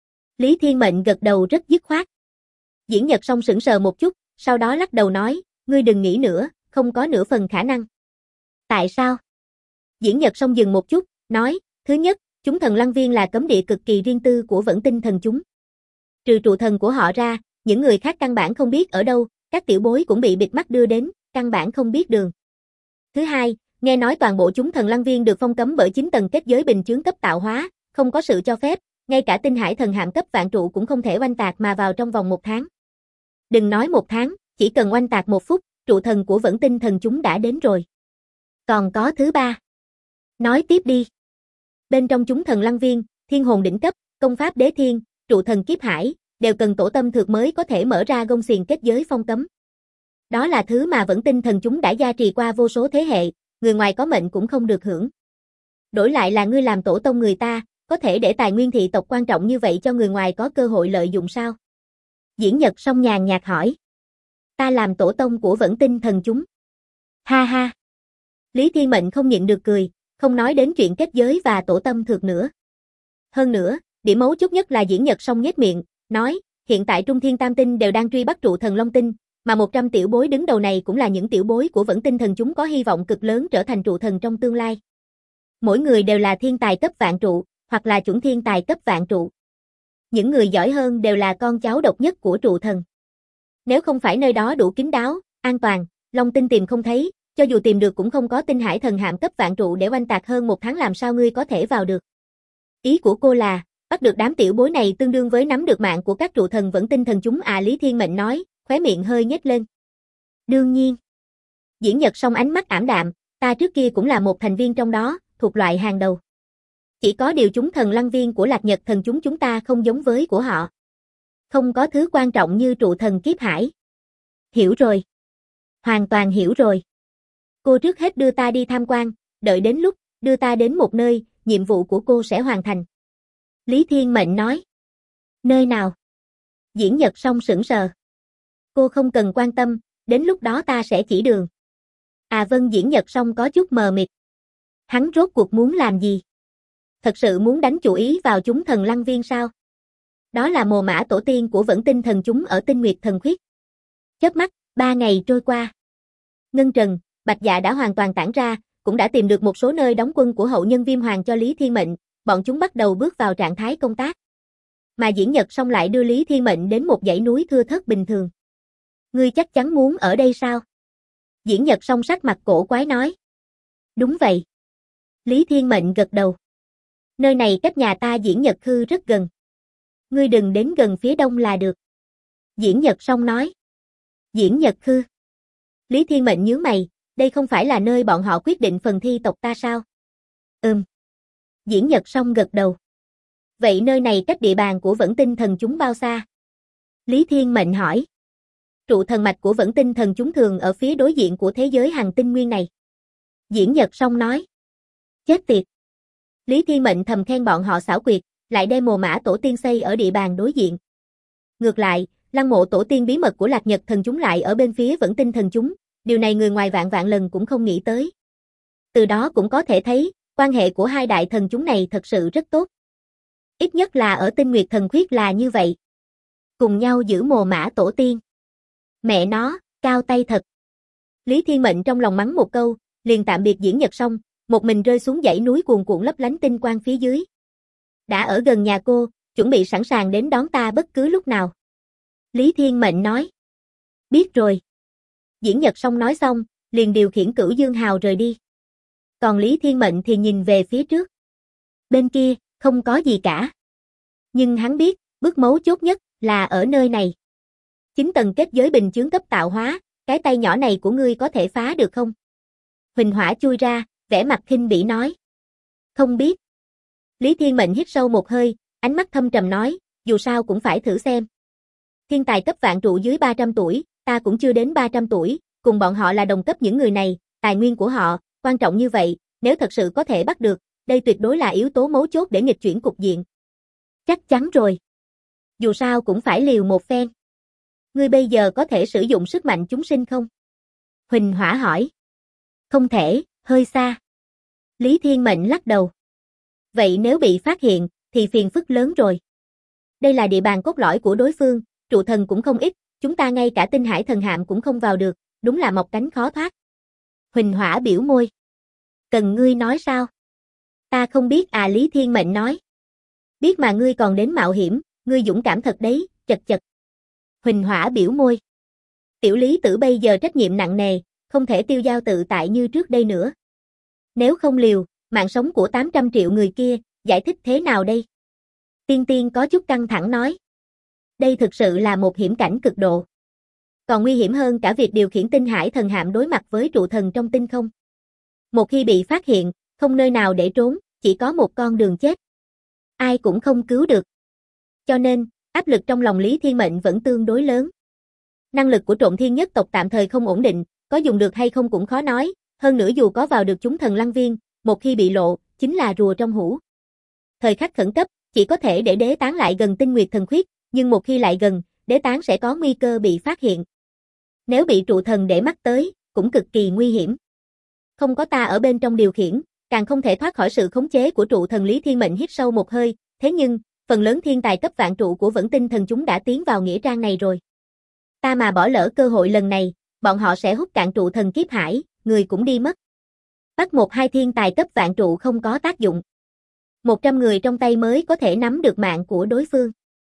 Lý Thiên Mệnh gật đầu rất dứt khoát. Diễn Nhật Song sững sờ một chút, sau đó lắc đầu nói, ngươi đừng nghĩ nữa, không có nửa phần khả năng. Tại sao? Diễn Nhật Song dừng một chút, nói, thứ nhất, chúng thần lăng viên là cấm địa cực kỳ riêng tư của Vẫn Tinh thần chúng. Trừ trụ thần của họ ra, những người khác căn bản không biết ở đâu, các tiểu bối cũng bị bịt mắt đưa đến, căn bản không biết đường. Thứ hai, nghe nói toàn bộ chúng thần lăng viên được phong cấm bởi 9 tầng kết giới bình chướng cấp tạo hóa, không có sự cho phép, ngay cả tinh hải thần hạm cấp vạn trụ cũng không thể oanh tạc mà vào trong vòng 1 tháng. Đừng nói 1 tháng, chỉ cần oanh tạc 1 phút, trụ thần của Vẫn Tinh thần chúng đã đến rồi. Còn có thứ ba. Nói tiếp đi. Bên trong chúng thần lăng viên, thiên hồn đỉnh cấp, công pháp đế thiên, trụ thần kiếp hải, đều cần tổ tâm thược mới có thể mở ra gông xiềng kết giới phong cấm. Đó là thứ mà Vẫn Tinh thần chúng đã gia trì qua vô số thế hệ, người ngoài có mệnh cũng không được hưởng. Đổi lại là ngươi làm tổ tông người ta, có thể để tài nguyên thị tộc quan trọng như vậy cho người ngoài có cơ hội lợi dụng sao? Diễn Nhật Song nhàn nhạt hỏi. Ta làm tổ tông của Vẫn Tinh thần chúng. Ha ha. Lý Thiên Mệnh không nhịn được cười, không nói đến chuyện kết giới và tổ tâm thược nữa. Hơn nữa, điểm mấu chốt nhất là Diễn Nhật Song nhếch miệng, nói, hiện tại Trung Thiên Tam Tinh đều đang truy bắt trụ thần Long Tinh, mà 100 tiểu bối đứng đầu này cũng là những tiểu bối của Vẫn Tinh thần chúng có hy vọng cực lớn trở thành trụ thần trong tương lai. Mỗi người đều là thiên tài cấp vạn trụ, hoặc là chuẩn thiên tài cấp vạn trụ. Những người giỏi hơn đều là con cháu độc nhất của trụ thần. Nếu không phải nơi đó đủ kín đáo, an toàn, Long Tinh tìm không thấy, cho dù tìm được cũng không có tinh hải thần hạm cấp vạn trụ để oanh tạc hơn 1 tháng, làm sao ngươi có thể vào được? Ý của cô là, bắt được đám tiểu bối này tương đương với nắm được mạng của các trụ thần Vẫn Tinh thần chúng à? Lý Thiên Mệnh nói, khóe miệng hơi nhếch lên. Đương nhiên. Diễn Nhật Song ánh mắt ảm đạm, ta trước kia cũng là một thành viên trong đó, thuộc loại hàng đầu. Chỉ có điều chúng thần lăng viên của Lạc Nhật thần chúng ta không giống với của họ. Không có thứ quan trọng như trụ thần kiếp hải. Hiểu rồi. Hoàn toàn hiểu rồi. Cô trước hết đưa ta đi tham quan, đợi đến lúc đưa ta đến một nơi, nhiệm vụ của cô sẽ hoàn thành. Lý Thiên Mệnh nói. Nơi nào? Diễn Nhật Song sững sờ. Cô không cần quan tâm, đến lúc đó ta sẽ chỉ đường. À vâng. Diễn Nhật Song có chút mờ mịt. Hắn rốt cuộc muốn làm gì? Thật sự muốn đánh chủ ý vào chúng thần lăng viên sao? Đó là mồ mã tổ tiên của Vẫn Tinh thần chúng ở Tinh Nguyệt Thần Khuyết. Chớp mắt, 3 ngày trôi qua. Ngân Trần, Bạch Dạ đã hoàn toàn tản ra, cũng đã tìm được một số nơi đóng quân của hậu nhân Viêm Hoàng cho Lý Thiên Mệnh, bọn chúng bắt đầu bước vào trạng thái công tác. Mà Diễn Nhật Song lại đưa Lý Thiên Mệnh đến một dãy núi thưa thớt bình thường. Ngươi chắc chắn muốn ở đây sao? Diễn Nhật Song sắc mặt cổ quái nói. Đúng vậy. Lý Thiên Mệnh gật đầu. Nơi này cách nhà ta Diễn Nhật Khư rất gần. Ngươi đừng đến gần phía đông là được. Diễn Nhật Song nói. Diễn Nhật Khư. Lý Thiên Mệnh nhướng mày, đây không phải là nơi bọn họ quyết định phần thi tộc ta sao? Diễn Nhật Song gật đầu. Vậy nơi này cách địa bàn của Vẫn Tinh thần chúng bao xa? Lý Thiên Mệnh hỏi. Trụ thần mạch của Vẫn Tinh thần chúng thường ở phía đối diện của thế giới Hằng Tinh Nguyên này. Diễn Nhật Song nói. Chết tiệt. Lý Thiên Mệnh thầm khen bọn họ xảo quyệt, lại đem mồ mã tổ tiên xây ở địa bàn đối diện. Ngược lại, lăng mộ tổ tiên bí mật của Lạc Nhật thần chúng lại ở bên phía Vẫn Tinh thần chúng, điều này người ngoài vạn vạn lần cũng không nghĩ tới. Từ đó cũng có thể thấy, quan hệ của hai đại thần chúng này thật sự rất tốt. Ít nhất là ở Tinh Nguyệt Thần Khuyết là như vậy. Cùng nhau giữ mồ mã tổ tiên. Mẹ nó, cao tay thật. Lý Thiên Mệnh trong lòng mắng một câu, liền tạm biệt Diễn Nhật Song, một mình rơi xuống dãy núi cuồn cuộn lấp lánh tinh quang phía dưới. Đã ở gần nhà cô, chuẩn bị sẵn sàng đến đón ta bất cứ lúc nào. Lý Thiên Mệnh nói. Biết rồi. Diễn Nhật Song nói xong, liền điều khiển Cửu Dương Hào rời đi. Còn Lý Thiên Mệnh thì nhìn về phía trước. Bên kia, Không có gì cả. Nhưng hắn biết, bước mấu chốt nhất là ở nơi này. 9 tầng kết giới bình chướng cấp tạo hóa, cái tay nhỏ này của ngươi có thể phá được không? Huỳnh Hỏa chui ra, vẻ mặt khinh bỉ nói. Không biết. Lý Thiên Mệnh hít sâu một hơi, ánh mắt thâm trầm nói, dù sao cũng phải thử xem. Thiên tài cấp vạn trụ dưới 300 tuổi, ta cũng chưa đến 300 tuổi, cùng bọn họ là đồng cấp những người này, tài nguyên của họ, quan trọng như vậy, nếu thật sự có thể bắt được, đây tuyệt đối là yếu tố mấu chốt để nghịch chuyển cục diện. Chắc chắn rồi. Dù sao cũng phải liều một phen. Ngươi bây giờ có thể sử dụng sức mạnh chúng sinh không? Huỳnh Hỏa hỏi. Không thể, hơi xa. Lý Thiên Mệnh lắc đầu. Vậy nếu bị phát hiện, thì phiền phức lớn rồi. Đây là địa bàn cốt lõi của đối phương, trụ thần cũng không ít, chúng ta ngay cả tinh hải thần hạm cũng không vào được, đúng là mọc cánh khó thoát. Huỳnh Hỏa biểu môi. Cần ngươi nói sao? Ta không biết à, Lý Thiên Mệnh nói. Biết mà ngươi còn đến mạo hiểm, ngươi dũng cảm thật đấy, chật chật. Huỳnh Hỏa biểu môi. Tiểu Lý Tử bây giờ trách nhiệm nặng nề, không thể tiêu dao tự tại như trước đây nữa. Nếu không liều, mạng sống của 800 triệu người kia, giải thích thế nào đây? Tiên Tiên có chút căng thẳng nói. Đây thực sự là một hiểm cảnh cực độ. Còn nguy hiểm hơn cả việc điều khiển tinh hải thần hạm đối mặt với trụ thần trong tinh không. Một khi bị phát hiện, không nơi nào để trốn, chỉ có một con đường chết. Ai cũng không cứu được. Cho nên, áp lực trong lòng Lý Thiên Mệnh vẫn tương đối lớn. Năng lực của Trộm Thiên nhất tộc tạm thời không ổn định, có dùng được hay không cũng khó nói, hơn nữa dù có vào được chúng thần lăng viên, một khi bị lộ, chính là rùa trong hũ. Thời khắc khẩn cấp, chỉ có thể để đế tán lại gần Tinh Nguyệt Thần Khuyết, nhưng một khi lại gần, đế tán sẽ có nguy cơ bị phát hiện. Nếu bị trụ thần để mắt tới, cũng cực kỳ nguy hiểm. Không có ta ở bên trong điều khiển, càng không thể thoát khỏi sự khống chế của trụ thần. Lý Thiên Mệnh hít sâu một hơi, thế nhưng, phần lớn thiên tài cấp vạn trụ của Vẫn Tinh Thần chúng đã tiến vào nghĩa trang này rồi. Ta mà bỏ lỡ cơ hội lần này, bọn họ sẽ hút cạn trụ thần kiếp hải, người cũng đi mất. Bắt 1-2 thiên tài cấp vạn trụ không có tác dụng. 100 người trong tay mới có thể nắm được mạng của đối phương.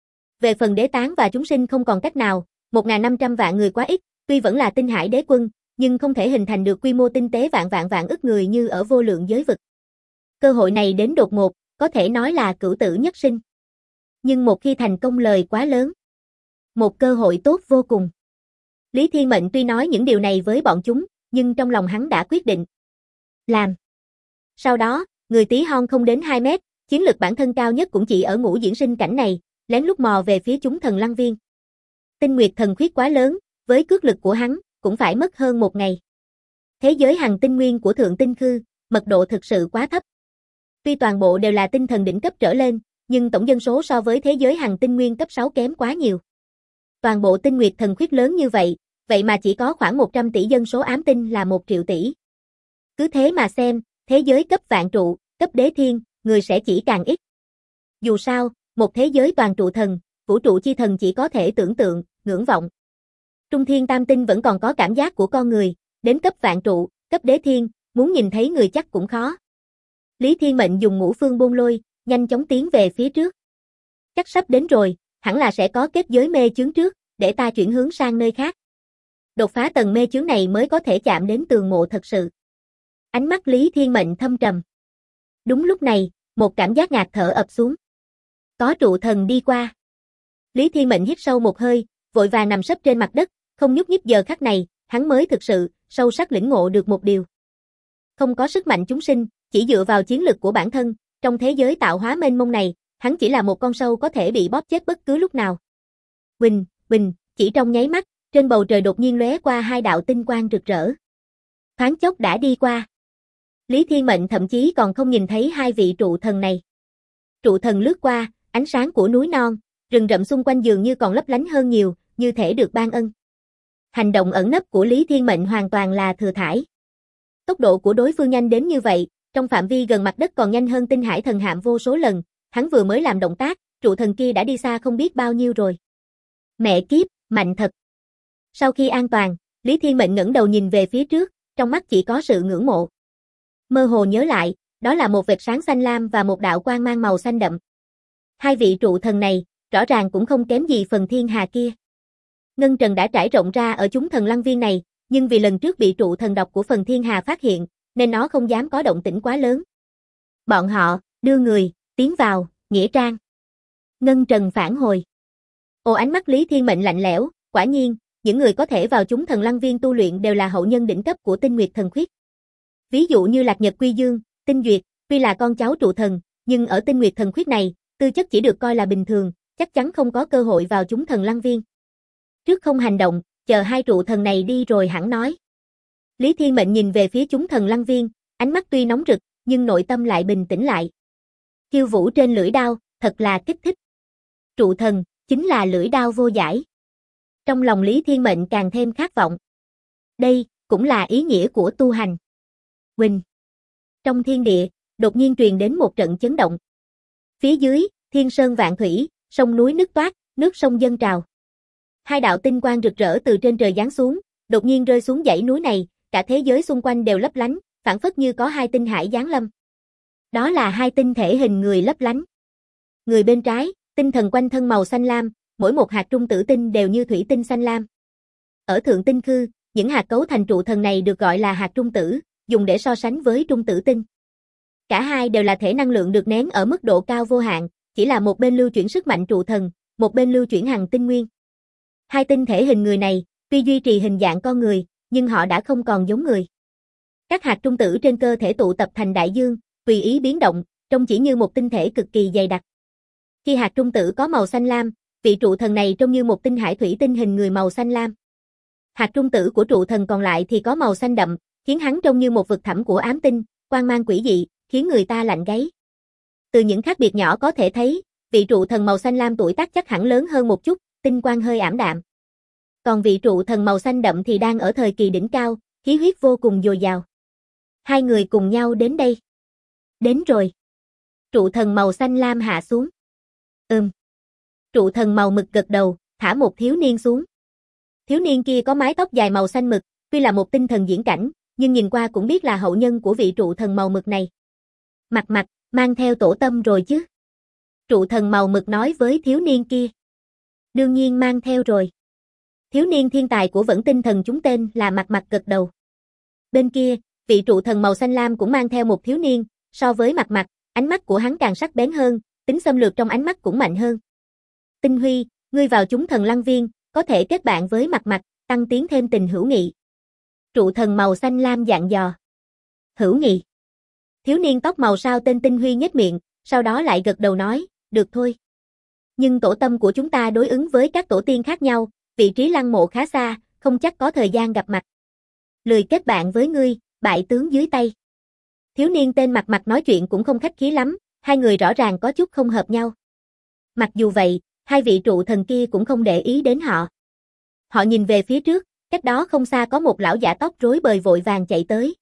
Về phần đế tán và chúng sinh không còn cách nào, 1.500 vạn người quá ít, tuy vẫn là tinh hải đế quân, nhưng không thể hình thành được quy mô tinh tế vạn ức người như ở vô lượng giới vực. Cơ hội này đến đột ngột, có thể nói là cửu tử nhất sinh. Nhưng một khi thành công lời quá lớn. Một cơ hội tốt vô cùng. Lý Thiên Mệnh tuy nói những điều này với bọn chúng, nhưng trong lòng hắn đã quyết định. Làm. Sau đó, người tí hon không đến 2 mét, chiến lực bản thân cao nhất cũng chỉ ở ngũ diễn sinh cảnh này, lén lút mò về phía chúng thần lăng viên. Tinh Nguyệt Thần Khuyết quá lớn, với cước lực của hắn, cũng phải mất hơn 1 ngày. Thế giới hằng tinh nguyên của Thượng Tinh Khư, mật độ thực sự quá thấp. Tuy toàn bộ đều là tinh thần đỉnh cấp trở lên, nhưng tổng dân số so với thế giới hằng tinh nguyên cấp 6 kém quá nhiều. Toàn bộ Tinh Nguyệt Thần Khuyết lớn như vậy, vậy mà chỉ có khoảng 100 tỷ dân số ám tinh là 1 triệu tỷ. Cứ thế mà xem, thế giới cấp vạn trụ, cấp đế thiên, người sẽ chỉ càng ít. Dù sao, một thế giới toàn trụ thần, vũ trụ chi thần chỉ có thể tưởng tượng, ngưỡng vọng. Trung thiên tam tinh vẫn còn có cảm giác của con người, đến cấp vạn trụ, cấp đế thiên, muốn nhìn thấy người chắc cũng khó. Lý Thiên Mệnh dùng ngũ phương bôn lôi, nhanh chóng tiến về phía trước. Chắc sắp đến rồi, hẳn là sẽ có kết giới mê chướng trước, để ta chuyển hướng sang nơi khác. Đột phá tầng mê chướng này mới có thể chạm đến tường mộ thật sự. Ánh mắt Lý Thiên Mệnh thâm trầm. Đúng lúc này, một cảm giác ngạt thở ập xuống. Có trụ thần đi qua. Lý Thiên Mệnh hít sâu một hơi, vội vàng nằm sấp trên mặt đất, không nhúc nhích. Giờ khắc này, hắn mới thực sự, sâu sắc lĩnh ngộ được một điều. Không có sức mạnh chúng sinh, chỉ dựa vào chiến lực của bản thân, trong thế giới tạo hóa mênh mông này, hắn chỉ là một con sâu có thể bị bóp chết bất cứ lúc nào. Bình, bình, chỉ trong nháy mắt, trên bầu trời đột nhiên lóe qua 2 đạo tinh quang rực rỡ. Thoáng chốc đã đi qua. Lý Thiên Mệnh thậm chí còn không nhìn thấy 2 vị trụ thần này. Trụ thần lướt qua, ánh sáng của núi non, rừng rậm xung quanh dường như còn lấp lánh hơn nhiều, như thể được ban ân. Hành động ẩn nấp của Lý Thiên Mệnh hoàn toàn là thừa thãi. Tốc độ của đối phương nhanh đến như vậy, trong phạm vi gần mặt đất còn nhanh hơn tinh hải thần hạm vô số lần, hắn vừa mới làm động tác, trụ thần kia đã đi xa không biết bao nhiêu rồi. Mẹ kiếp, mạnh thật. Sau khi an toàn, Lý Thiên Mệnh ngẩng đầu nhìn về phía trước, trong mắt chỉ có sự ngưỡng mộ. Mơ hồ nhớ lại, đó là một vệt sáng xanh lam và một đạo quang mang màu xanh đậm. 2 vị trụ thần này, rõ ràng cũng không kém gì phần thiên hà kia. Ngân trần đã trải rộng ra ở chúng thần lăng viên này, nhưng vì lần trước bị trụ thần độc của phần thiên hà phát hiện, nên nó không dám có động tĩnh quá lớn. Bọn họ, đưa người, Tiến vào, nghĩa trang. Ngân Trần phản hồi. Ồ, ánh mắt Lý Thiên Mệnh lạnh lẽo, quả nhiên, những người có thể vào chúng thần lăng viên tu luyện đều là hậu nhân đỉnh cấp của Tinh Nguyệt Thần Khuyết. Ví dụ như Lạc Nhật Quy Dương, Tinh Duyệt, tuy là con cháu trụ thần, nhưng ở Tinh Nguyệt Thần Khuyết này, tư chất chỉ được coi là bình thường, chắc chắn không có cơ hội vào chúng thần lăng viên. Trước không hành động, chờ hai trụ thần này đi rồi hẳn nói. Lý Thiên Mệnh nhìn về phía chúng thần lăng viên, ánh mắt tuy nóng rực, nhưng nội tâm lại bình tĩnh lại. Khiêu vũ trên lưỡi đao, thật là kích thích. Trụ thần, chính là lưỡi đao vô giải. Trong lòng Lý Thiên Mệnh càng thêm khát vọng. Đây, cũng là ý nghĩa của tu hành. Huỳnh. Trong thiên địa, đột nhiên truyền đến một trận chấn động. Phía dưới, thiên sơn vạn thủy, sông núi nứt toát, nước sông dâng trào. Hai đạo tinh quang rực rỡ từ trên trời giáng xuống, đột nhiên rơi xuống dãy núi này, cả thế giới xung quanh đều lấp lánh, phảng phất như có hai tinh hải giáng lâm. Đó là hai tinh thể hình người lấp lánh. Người bên trái, tinh thần quanh thân màu xanh lam, mỗi một hạt trung tử tinh đều như thủy tinh xanh lam. Ở thượng tinh khư, những hạt cấu thành trụ thần này được gọi là hạt trung tử, dùng để so sánh với trung tử tinh. Cả hai đều là thể năng lượng được nén ở mức độ cao vô hạn, chỉ là một bên lưu chuyển sức mạnh trụ thần, một bên lưu chuyển hằng tinh nguyên. Hai tinh thể hình người này, tuy duy trì hình dạng con người, nhưng họ đã không còn giống người. Các hạt trung tử trên cơ thể tụ tập thành đại dương, tùy ý biến động, trông chỉ như một tinh thể cực kỳ dày đặc. Khi hạt trung tử có màu xanh lam, vị trụ thần này trông như một tinh hải thủy tinh hình người màu xanh lam. Hạt trung tử của trụ thần còn lại thì có màu xanh đậm, khiến hắn trông như một vực thẳm của ám tinh, quang mang quỷ dị, khiến người ta lạnh gáy. Từ những khác biệt nhỏ có thể thấy, vị trụ thần màu xanh lam tuổi tác chắc hẳn lớn hơn một chút, tinh quang hơi ảm đạm. Còn vị trụ thần màu xanh đậm thì đang ở thời kỳ đỉnh cao, khí huyết vô cùng dồi dào. Hai người cùng nhau đến đây. Đến rồi. Trụ thần màu xanh lam hạ xuống. Trụ thần màu mực gật đầu, thả một thiếu niên xuống. Thiếu niên kia có mái tóc dài màu xanh mực, tuy là một tinh thần diễn cảnh, nhưng nhìn qua cũng biết là hậu nhân của vị trụ thần màu mực này. Mặt, mang theo tổ tâm rồi chứ? Trụ thần màu mực nói với thiếu niên kia. Đương nhiên mang theo rồi. Thiếu niên thiên tài của Vẫn Tinh Thần chúng tên là Mặt gật đầu. Bên kia, vị trụ thần màu xanh lam cũng mang theo một thiếu niên, so với Mặt, ánh mắt của hắn càng sắc bén hơn, tính xâm lược trong ánh mắt cũng mạnh hơn. Tinh Huy, ngươi vào chúng thần lăng viên, có thể kết bạn với Mặt, tăng tiến thêm tình hữu nghị. Trụ thần màu xanh lam dặn dò. Hữu nghị. Thiếu niên tóc màu sao tên Tinh Huy nhếch miệng, sau đó lại gật đầu nói, được thôi. Nhưng tổ tâm của chúng ta đối ứng với các tổ tiên khác nhau, vị trí lăng mộ khá xa, không chắc có thời gian gặp mặt. Lười kết bạn với ngươi, bại tướng dưới tay. Thiếu niên tên Mặt nói chuyện cũng không khách khí lắm, hai người rõ ràng có chút không hợp nhau. Mặc dù vậy, hai vị trụ thần kia cũng không để ý đến họ. Họ nhìn về phía trước, cách đó không xa có một lão giả tóc rối bời vội vàng chạy tới.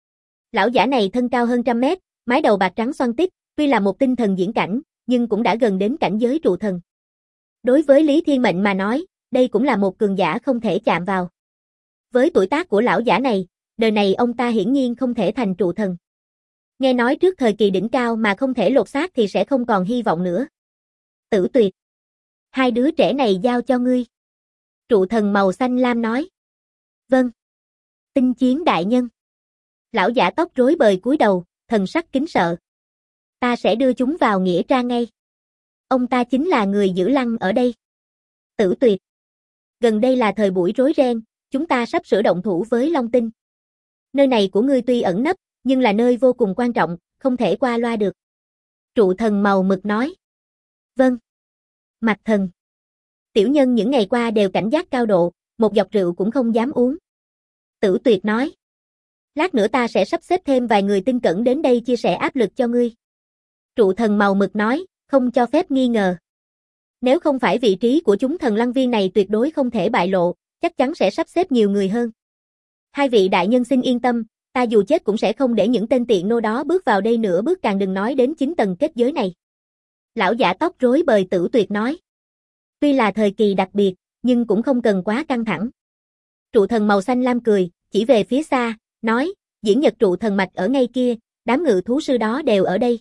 Lão giả này thân cao hơn 100 mét, mái đầu bạc trắng xoăn tít, tuy là một tinh thần diễn cảnh, nhưng cũng đã gần đến cảnh giới trụ thần. Đối với Lý Thiên Mệnh mà nói, đây cũng là một cường giả không thể chạm vào. Với tuổi tác của lão giả này, đời này ông ta hiển nhiên không thể thành trụ thần. Nghe nói trước thời kỳ đỉnh cao mà không thể lột xác thì sẽ không còn hy vọng nữa. Tử Tuyệt. Hai đứa trẻ này giao cho ngươi. Trụ thần màu xanh lam nói. Vâng. Tinh Chiến đại nhân. Lão giả tóc rối bời cúi đầu, thần sắc kính sợ. Ta sẽ đưa chúng vào nghĩa trang ngay. Ông ta chính là người giữ lăng ở đây. Tử Tuyệt. Gần đây là thời buổi rối ren, chúng ta sắp sửa động thủ với Long Tinh. Nơi này của ngươi tuy ẩn nấp, nhưng là nơi vô cùng quan trọng, không thể qua loa được. Trụ thần màu mực nói. Vâng. Mặt thần. Tiểu nhân những ngày qua đều cảnh giác cao độ, một giọt rượu cũng không dám uống. Tử Tuyệt nói. Lát nữa ta sẽ sắp xếp thêm vài người tinh cẩn đến đây chia sẻ áp lực cho ngươi. Trụ thần màu mực nói, không cho phép nghi ngờ. Nếu không phải vị trí của chúng thần lăng viên này tuyệt đối không thể bại lộ, chắc chắn sẽ sắp xếp nhiều người hơn. Hai vị đại nhân xin yên tâm, ta dù chết cũng sẽ không để những tên tiện nô đó bước vào đây nữa, bước càng đừng nói đến 9 tầng kết giới này. Lão giả tóc rối bời Tử Tuyệt nói. Tuy là thời kỳ đặc biệt, nhưng cũng không cần quá căng thẳng. Trụ thần màu xanh lam cười, chỉ về phía xa, nói, diễn nhật trụ thần mạch ở ngay kia, đám ngự thú sư đó đều ở đây.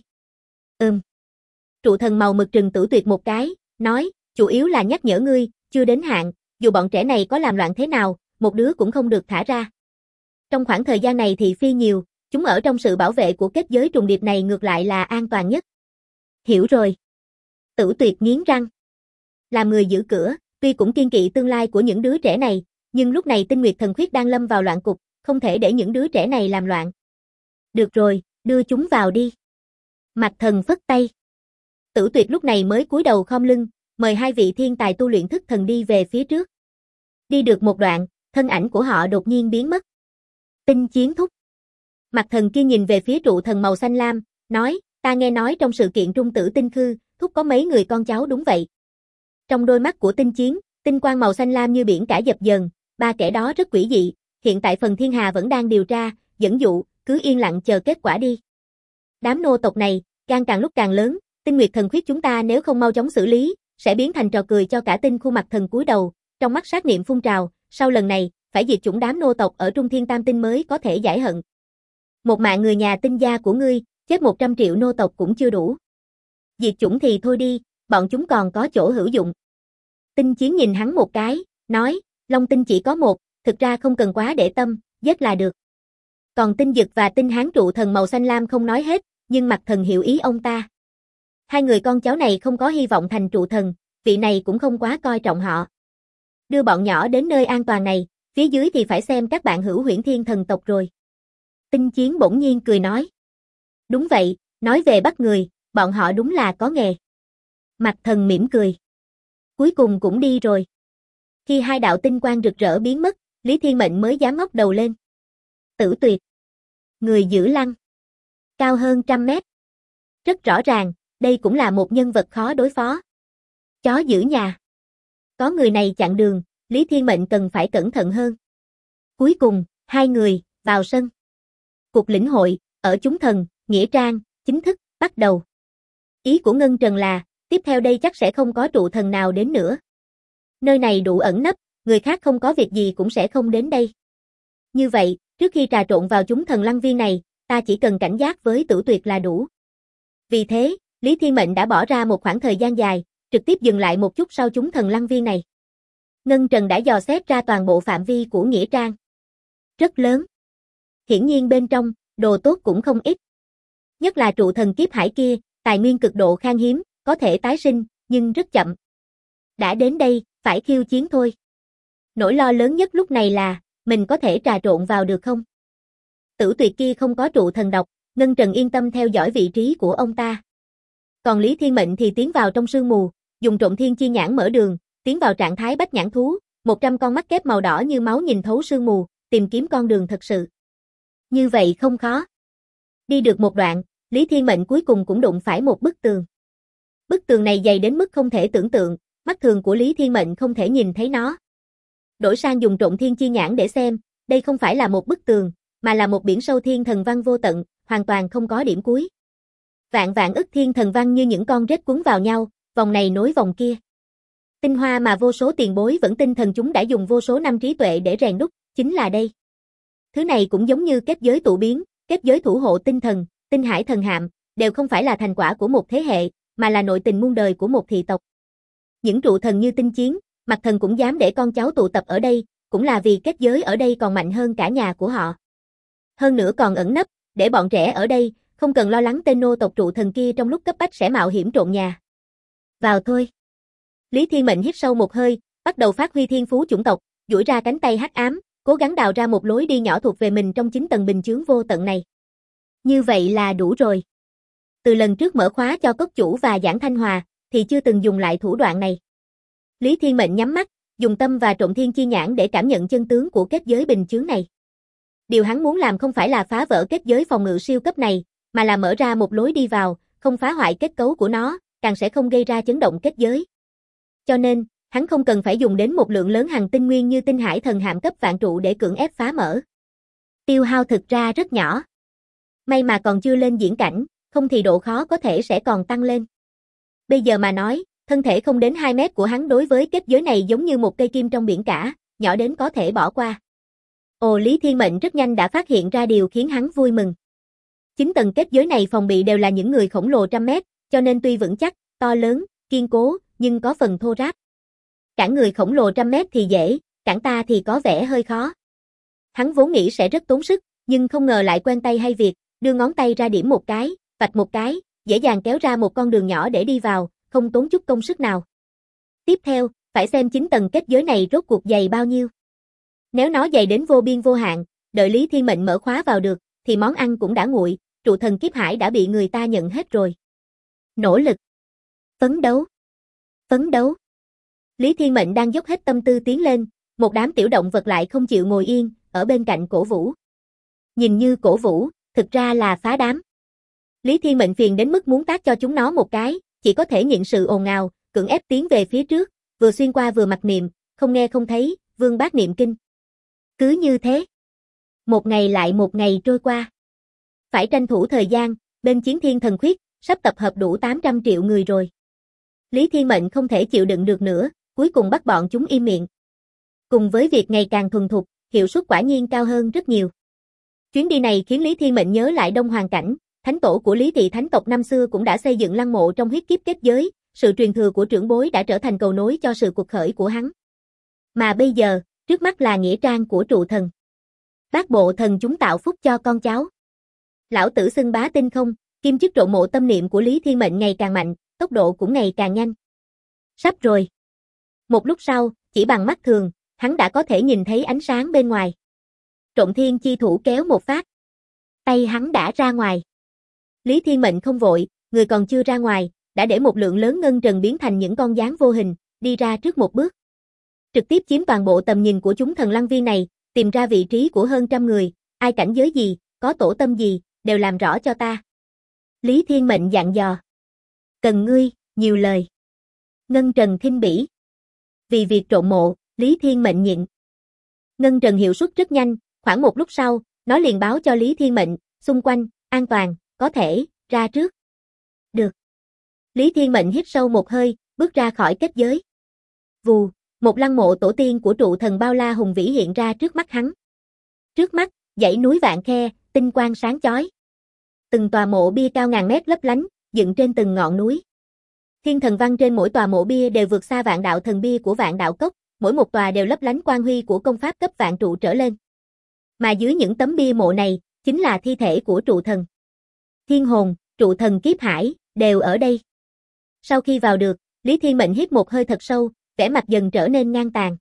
Trụ thần màu mực trừng Tử Tuyệt một cái, nói, chủ yếu là nhắc nhở ngươi, chưa đến hạn, dù bọn trẻ này có làm loạn thế nào, một đứa cũng không được thả ra. Trong khoảng thời gian này thị phi nhiều, chúng ở trong sự bảo vệ của kết giới trùng điệp này ngược lại là an toàn nhất. Hiểu rồi. Tử Tuyệt nghiến răng. Làm người giữ cửa, tuy cũng kiên kỵ tương lai của những đứa trẻ này, nhưng lúc này Tinh Nguyệt Thần Khuyết đang lâm vào loạn cục, không thể để những đứa trẻ này làm loạn. Được rồi, đưa chúng vào đi. Mạc Thần phất tay. Tử Tuyệt lúc này mới cúi đầu khom lưng, mời hai vị thiên tài tu luyện thức thần đi về phía trước. Đi được một đoạn, thân ảnh của họ đột nhiên biến mất. Tinh Chiến thúc. Mạc Thần kia nhìn về phía trụ thần màu xanh lam, nói, ta nghe nói trong sự kiện Trung Tử Tinh Khư, thúc có mấy người con cháu đúng vậy. Trong đôi mắt của Tinh Chiến, tinh quang màu xanh lam như biển cả dập dờn, ba kẻ đó rất quỷ dị, hiện tại phần thiên hà vẫn đang điều tra, dẫn dụ, cứ yên lặng chờ kết quả đi. Đám nô tộc này, gan càng lúc càng lớn, Tinh Nguyệt Thần Khuyết chúng ta nếu không mau chóng xử lý, sẽ biến thành trò cười cho cả tinh khu. Mạc Thần cúi đầu, trong mắt sát niệm phun trào, sau lần này, phải diệt chủng đám nô tộc ở Trung Thiên Tam Tinh mới có thể giải hận. Một mạng người nhà Tinh gia của ngươi, chết 100 triệu nô tộc cũng chưa đủ. Diệt chủng thì thôi đi, bọn chúng còn có chỗ hữu dụng. Tinh Chiến nhìn hắn một cái, nói, Long Tinh chỉ có một, thực ra không cần quá để tâm, giết là được. Còn Tinh Dực và Tinh Hán trụ thần màu xanh lam không nói hết, nhưng Mạc Thần hiểu ý ông ta. Hai người con cháu này không có hy vọng thành trụ thần, vị này cũng không quá coi trọng họ. Đưa bọn nhỏ đến nơi an toàn này, phía dưới thì phải xem các bạn hữu Huyễn Thiên thần tộc rồi. Tinh Chiến bỗng nhiên cười nói. Đúng vậy, nói về bắt người, bọn họ đúng là có nghề. Mạc Thần mỉm cười. Cuối cùng cũng đi rồi. Khi hai đạo tinh quang rực rỡ biến mất, Lý Thiên Mệnh mới dám ngóc đầu lên. Tử Tuyệt. Người giữ lăng. Cao hơn 100 mét. Rất rõ ràng, đây cũng là một nhân vật khó đối phó. Chó giữ nhà. Có người này chặn đường, Lý Thiên Mệnh cần phải cẩn thận hơn. Cuối cùng, hai người, vào sân. Cuộc lĩnh hội, ở chúng thần, Nghĩa Trang, chính thức, bắt đầu. Ý của Ngân Trần là, tiếp theo đây chắc sẽ không có trụ thần nào đến nữa. Nơi này đủ ẩn nấp, người khác không có việc gì cũng sẽ không đến đây. Như vậy, trước khi trà trộn vào chúng thần lăng viên này, ta chỉ cần cảnh giác với Tử Tuyệt là đủ. Vì thế, Lý Thiên Mệnh đã bỏ ra một khoảng thời gian dài, trực tiếp dừng lại một chút sau chúng thần lăng viên này. Ngân Trần đã dò xét ra toàn bộ phạm vi của Nghĩa Trang. Rất lớn. Hiển nhiên bên trong, đồ tốt cũng không ít. Nhất là trụ thần kiếp hải kia, tài nguyên cực độ khan hiếm, có thể tái sinh, nhưng rất chậm. Đã đến đây, phải khiêu chiến thôi. Nỗi lo lớn nhất lúc này là, mình có thể trà trộn vào được không? Tử Tuyệt kia không có trụ thần độc, Ngân Trần yên tâm theo dõi vị trí của ông ta. Còn Lý Thiên Mệnh thì tiến vào trong sương mù, dùng trộm thiên chi nhãn mở đường, tiến vào trạng thái bách nhãn thú, 100 con mắt kép màu đỏ như máu nhìn thấu sương mù, tìm kiếm con đường thật sự. Như vậy không khó. Đi được một đoạn, Lý Thiên Mệnh cuối cùng cũng đụng phải một bức tường. Bức tường này dày đến mức không thể tưởng tượng, mắt thường của Lý Thiên Mệnh không thể nhìn thấy nó. Đổi sang dùng trộm thiên chi nhãn để xem, đây không phải là một bức tường, mà là một biển sâu thiên thần văn vô tận, hoàn toàn không có điểm cuối. Vạn vạn ức thiên thần văn như những con rết quấn vào nhau, vòng này nối vòng kia. Tinh hoa mà vô số tiền bối vẫn tinh thần chúng đã dùng vô số năm trí tuệ để rèn đúc, chính là đây. Thứ này cũng giống như kết giới tụ biến, kết giới thủ hộ tinh thần, tinh hải thần hạm, đều không phải là thành quả của một thế hệ, mà là nội tình muôn đời của một thị tộc. Những trụ thần như Tinh Chiến, Mạc Thần cũng dám để con cháu tụ tập ở đây, cũng là vì kết giới ở đây còn mạnh hơn cả nhà của họ. Hơn nữa còn ẩn nấp, để bọn trẻ ở đây, không cần lo lắng tên nô tộc trụ thần kia trong lúc cấp bách sẽ mạo hiểm trộn nhà. Vào thôi. Lý Thiên Mệnh hít sâu một hơi, bắt đầu phát huy thiên phú chủng tộc, duỗi ra cánh tay hắc ám, cố gắng đào ra một lối đi nhỏ thuộc về mình trong 9 tầng bình chướng vô tận này. Như vậy là đủ rồi. Từ lần trước mở khóa cho cốc chủ và Giảng Thanh Hòa, thì chưa từng dùng lại thủ đoạn này. Lý Thiên Mệnh nhắm mắt, dùng tâm và trộm thiên chi nhãn để cảm nhận chân tướng của kết giới bình chướng này. Điều hắn muốn làm không phải là phá vỡ kết giới phòng ngự siêu cấp này, mà là mở ra một lối đi vào, không phá hoại kết cấu của nó, càng sẽ không gây ra chấn động kết giới. Cho nên, hắn không cần phải dùng đến một lượng lớn hành tinh nguyên như tinh hải thần hạm cấp vạn trụ để cưỡng ép phá mở. Tiêu hao thực ra rất nhỏ. May mà còn chưa lên diễn cảnh, không thì độ khó có thể sẽ còn tăng lên. Bây giờ mà nói, thân thể không đến 2 mét của hắn đối với kết giới này giống như một cây kim trong biển cả, nhỏ đến có thể bỏ qua. Ồ, Lý Thiên Mệnh rất nhanh đã phát hiện ra điều khiến hắn vui mừng. 9 tầng kết giới này phòng bị đều là những người khổng lồ 100 mét, cho nên tuy vững chắc, to lớn, kiên cố, nhưng có phần thô ráp. Cản người khổng lồ 100 mét thì dễ, cản ta thì có vẻ hơi khó. Hắn vốn nghĩ sẽ rất tốn sức, nhưng không ngờ lại quen tay hay việc, đưa ngón tay ra điểm một cái, vạch một cái, dễ dàng kéo ra một con đường nhỏ để đi vào, không tốn chút công sức nào. Tiếp theo, phải xem 9 tầng kết giới này rốt cuộc dày bao nhiêu. Nếu nó dày đến vô biên vô hạn, đợi Lý Thiên Mệnh mở khóa vào được, thì món ăn cũng đã nguội, trụ thần kiếp hải đã bị người ta nhận hết rồi. Nỗ lực. Phấn đấu. Phấn đấu. Lý Thiên Mệnh đang dốc hết tâm tư tiến lên, một đám tiểu động vật lại không chịu ngồi yên, ở bên cạnh cổ vũ. Nhìn như cổ vũ, thực ra là phá đám. Lý Thiên Mệnh phiền đến mức muốn tát cho chúng nó một cái, chỉ có thể nhịn sự ồn ào, cưỡng ép tiến về phía trước, vừa xuyên qua vừa mặc niệm, không nghe không thấy, vương bát niệm kinh. Cứ như thế. Một ngày lại một ngày trôi qua. Phải tranh thủ thời gian, bên chiến thiên thần khuyết, sắp tập hợp đủ 800 triệu người rồi. Lý Thiên Mệnh không thể chịu đựng được nữa, cuối cùng bắt bọn chúng im miệng. Cùng với việc ngày càng thuần thục, hiệu suất quả nhiên cao hơn rất nhiều. Chuyến đi này khiến Lý Thiên Mệnh nhớ lại Đông Hoàng cảnh, thánh tổ của Lý Thị thánh tộc năm xưa cũng đã xây dựng lăng mộ trong huyết kiếp kết giới, sự truyền thừa của trưởng bối đã trở thành cầu nối cho sự cuộc khởi của hắn. Mà bây giờ, trước mắt là nghĩa trang của trụ thần. Bát bộ thần chúng tạo phúc cho con cháu. Lão tử xưng bá tinh không, kim chức trộn mộ tâm niệm của Lý Thiên Mệnh ngày càng mạnh, tốc độ cũng ngày càng nhanh. Sắp rồi. Một lúc sau, chỉ bằng mắt thường, hắn đã có thể nhìn thấy ánh sáng bên ngoài. Trộn thiên chi thủ kéo một phát. Tay hắn đã ra ngoài. Lý Thiên Mệnh không vội, người còn chưa ra ngoài, đã để một lượng lớn ngân trần biến thành những con gián vô hình, đi ra trước một bước. Trực tiếp chiếm toàn bộ tầm nhìn của chúng thần lăng viên này, tìm ra vị trí của hơn trăm người, ai cảnh giới gì, có tổ tâm gì, đều làm rõ cho ta. Lý Thiên Mệnh dặn dò. Cần ngươi, nhiều lời. Ngân trần khinh bỉ. Vì việc trộn mộ, Lý Thiên Mệnh nhịn. Ngân trần hiệu suất rất nhanh, khoảng một lúc sau, nó liền báo cho Lý Thiên Mệnh, xung quanh, an toàn, có thể, ra trước. Được. Lý Thiên Mệnh hít sâu một hơi, bước ra khỏi kết giới. Vù, một lăng mộ tổ tiên của trụ thần bao la hùng vĩ hiện ra trước mắt hắn. Trước mắt, dãy núi vạn khe, tinh quang sáng chói. Từng tòa mộ bia cao ngàn mét lấp lánh, dựng trên từng ngọn núi. Thiên thần văn trên mỗi tòa mộ bia đều vượt xa vạn đạo thần bia của vạn đạo cốc, mỗi một tòa đều lấp lánh quang huy của công pháp cấp vạn trụ trở lên. Mà dưới những tấm bia mộ này, chính là thi thể của trụ thần. Thiên hồn, trụ thần kiếp hải, đều ở đây. Sau khi vào được, Lý Thiên Mệnh hít một hơi thật sâu, vẻ mặt dần trở nên ngang tàn.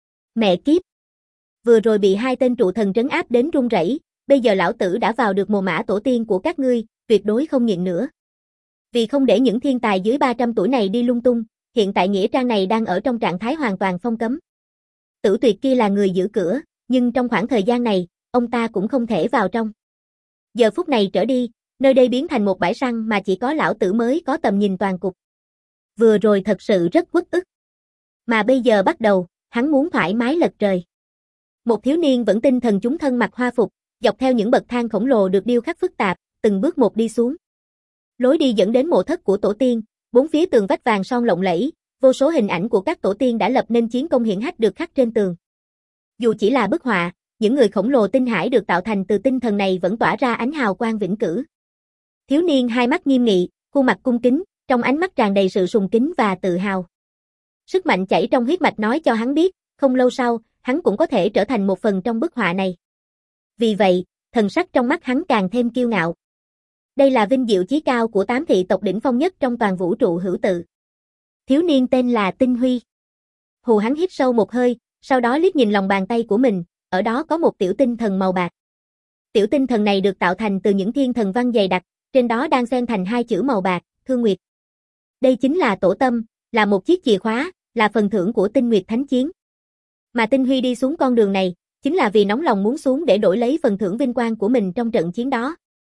Mẹ kiếp! Vừa rồi bị hai tên trụ thần trấn áp đến run rẩy, bây giờ lão tử đã vào được mồ mả tổ tiên của các ngươi, tuyệt đối không nhịn nữa. Vì không để những thiên tài dưới 300 tuổi này đi lung tung, hiện tại nghĩa trang này đang ở trong trạng thái hoàn toàn phong cấm. Tử Tuyệt kia là người giữ cửa, nhưng trong khoảng thời gian này, ông ta cũng không thể vào trong. Giờ phút này trở đi, nơi đây biến thành một bãi săn mà chỉ có lão tử mới có tầm nhìn toàn cục. Vừa rồi thật sự rất uất ức. Mà bây giờ bắt đầu, hắn muốn thoải mái lật trời. Một thiếu niên vẫn tinh thần chúng thân mặc hoa phục, dọc theo những bậc thang khổng lồ được điêu khắc phức tạp, từng bước một đi xuống. Lối đi dẫn đến mộ thất của tổ tiên, bốn phía tường vách vàng son lộng lẫy, vô số hình ảnh của các tổ tiên đã lập nên chiến công hiển hách được khắc trên tường. Dù chỉ là bức họa, những người khổng lồ tinh hải được tạo thành từ tinh thần này vẫn tỏa ra ánh hào quang vĩnh cửu. Thiếu niên hai mắt nghiêm nghị, khuôn mặt cung kính, trong ánh mắt tràn đầy sự sùng kính và tự hào. Sức mạnh chảy trong huyết mạch nói cho hắn biết, không lâu sau, hắn cũng có thể trở thành một phần trong bức họa này. Vì vậy, thần sắc trong mắt hắn càng thêm kiêu ngạo. Đây là vinh diệu chí cao của 8 thị tộc đỉnh phong nhất trong toàn vũ trụ hữu tự. Thiếu niên tên là Tinh Huy. Hù hắn hít sâu một hơi, sau đó liếc nhìn lòng bàn tay của mình, ở đó có một tiểu tinh thần màu bạc. Tiểu tinh thần này được tạo thành từ những thiên thần văn dày đặc, trên đó đang xen thành hai chữ màu bạc, Thương Nguyệt. Đây chính là tổ tâm, là một chiếc chìa khóa, là phần thưởng của Tinh Nguyệt Thánh Chiến. Mà Tinh Huy đi xuống con đường này, chính là vì nóng lòng muốn xuống để đổi lấy phần thưởng vinh quang của mình trong trận chiến đó.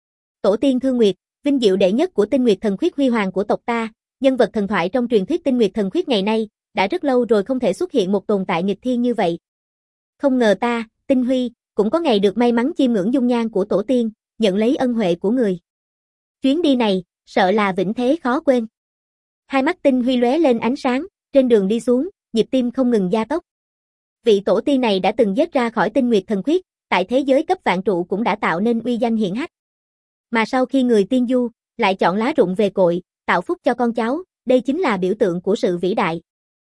Tổ tiên Thương Nguyệt, vinh diệu đệ nhất của Tinh Nguyệt thần khuyết huy hoàng của tộc ta, nhân vật thần thoại trong truyền thuyết Tinh Nguyệt thần khuyết ngày nay, đã rất lâu rồi không thể xuất hiện một tồn tại nghịch thiên như vậy. Không ngờ ta, Tinh Huy, cũng có ngày được may mắn chiêm ngưỡng dung nhan của tổ tiên, nhận lấy ân huệ của người. Chuyến đi này, sợ là vĩnh thế khó quên. Hai mắt Tinh Huy lóe lên ánh sáng, trên đường đi xuống, nhịp tim không ngừng gia tốc. Vị tổ tiên này đã từng giết ra khỏi Tinh Nguyệt thần khuyết, tại thế giới cấp vạn trụ cũng đã tạo nên uy danh hiển hách. Mà sau khi người tiên du, lại chọn lá rụng về cội, tạo phúc cho con cháu, đây chính là biểu tượng của sự vĩ đại.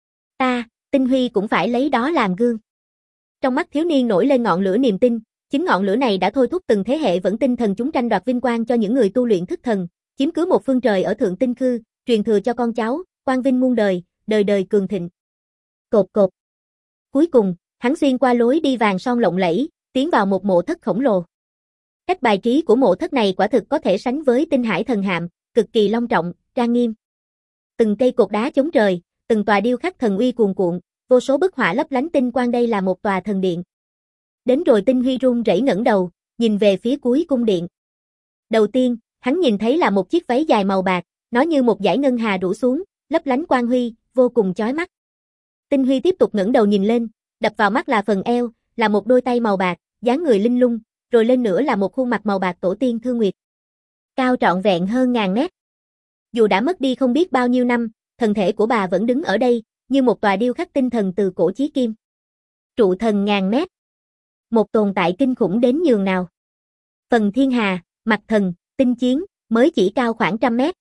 Ta, Tinh Huy cũng phải lấy đó làm gương. Trong mắt thiếu niên nổi lên ngọn lửa niềm tin, chính ngọn lửa này đã thôi thúc từng thế hệ vẫn tinh thần chúng tranh đoạt vinh quang cho những người tu luyện thức thần, chiếm cứ một phương trời ở Thượng Tinh Khư, truyền thừa cho con cháu, quang vinh muôn đời, đời đời cường thịnh. Cột cột. Cuối cùng, hắn xuyên qua lối đi vàng son lộng lẫy, tiến vào một mộ thất khổng lồ. Cách bài trí của mộ thất này quả thực có thể sánh với Tinh Hải Thần Hạm, cực kỳ long trọng, trang nghiêm. Từng cây cột đá chống trời, từng tòa điêu khắc thần uy cuồn cuộn, vô số bức họa lấp lánh tinh quang, đây là một tòa thần điện. Đến rồi Tinh Huy run rẩy ngẩng đầu, nhìn về phía cuối cung điện. Đầu tiên, hắn nhìn thấy là một chiếc váy dài màu bạc, nó như một dải ngân hà rủ xuống, lấp lánh quang huy, vô cùng chói mắt. Tinh Huy tiếp tục ngẩng đầu nhìn lên, đập vào mắt là phần eo, là một đôi tay màu bạc, dáng người linh lung, rồi lên nữa là một khuôn mặt màu bạc tổ tiên Thương Nguyệt. Cao trọn vẹn hơn ngàn mét. Dù đã mất đi không biết bao nhiêu năm, thân thể của bà vẫn đứng ở đây, như một tòa điêu khắc tinh thần từ cổ chí kim. Trụ thần ngàn mét. Một tồn tại kinh khủng đến nhường nào. Phần thiên hà, mặt thần, tinh chiến, mới chỉ cao khoảng 100 mét.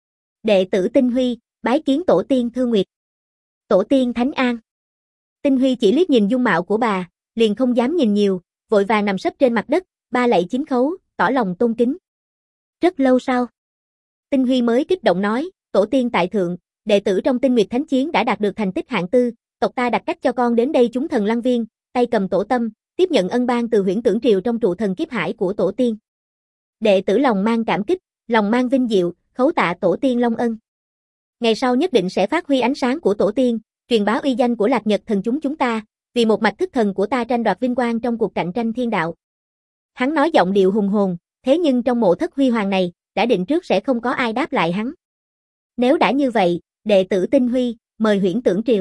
Đệ tử Tinh Huy, bái kiến tổ tiên Thương Nguyệt. Tổ tiên Thánh An. Tinh Huy chỉ liếc nhìn dung mạo của bà, liền không dám nhìn nhiều, vội vàng nằm sấp trên mặt đất, ba lạy 9 khấu, tỏ lòng tôn kính. Rất lâu sau, Tinh Huy mới kích động nói, tổ tiên tại thượng, đệ tử trong Tinh Nguyệt Thánh Chiến đã đạt được thành tích hạng tư, tộc ta đặt cách cho con đến đây chúng thần Lăng Viên, tay cầm tổ tâm, tiếp nhận ân ban từ Huyễn Tưởng Triều trong trụ thần kiếp hải của tổ tiên. Đệ tử lòng mang cảm kích, lòng mang vinh diệu, khấu tạ tổ tiên long ân. Ngày sau nhất định sẽ phát huy ánh sáng của tổ tiên, truyền bá uy danh của Lạc Nhật thần chúng ta, vì một mạch thức thần của ta tranh đoạt vinh quang trong cuộc cạnh tranh thiên đạo. Hắn nói giọng điệu hùng hồn, thế nhưng trong mộ thất huy hoàng này, đã định trước sẽ không có ai đáp lại hắn. Nếu đã như vậy, đệ tử Tinh Huy, mời Huyễn Tưởng Triều.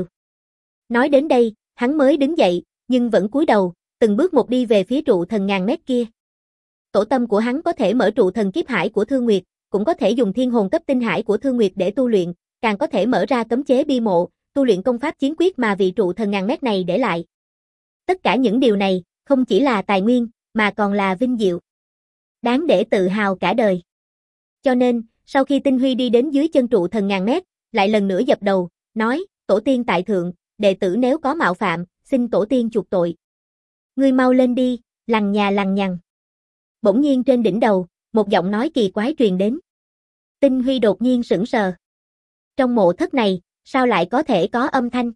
Nói đến đây, hắn mới đứng dậy, nhưng vẫn cúi đầu, từng bước một đi về phía trụ thần ngàn mét kia. Tổ tâm của hắn có thể mở trụ thần kiếp hải của Thương Nguyệt, cũng có thể dùng thiên hồn cấp tinh hải của Thương Nguyệt để tu luyện, càng có thể mở ra cấm chế bi mộ, tu luyện công pháp chiến quyết mà vị trụ thần ngàn mét này để lại. Tất cả những điều này, không chỉ là tài nguyên, mà còn là vinh diệu. Đáng để tự hào cả đời. Cho nên, sau khi Tinh Huy đi đến dưới chân trụ thần ngàn mét, lại lần nữa dập đầu, nói, tổ tiên tại thượng, đệ tử nếu có mạo phạm, xin tổ tiên chuộc tội. Ngươi mau lên đi, lằng nhà lằng nhằng. Bỗng nhiên trên đỉnh đầu, một giọng nói kỳ quái truyền đến. Tinh Huy đột nhiên sững sờ. Trong mộ thất này, sao lại có thể có âm thanh?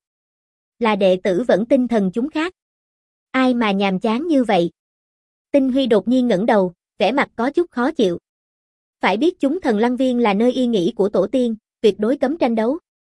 Là đệ tử vẫn tinh thần chúng khác. Ai mà nhàm chán như vậy? Tinh Huy đột nhiên ngẩng đầu, vẻ mặt có chút khó chịu. Phải biết chúng thần Lăng Viên là nơi yên nghỉ của tổ tiên, tuyệt đối cấm tranh đấu.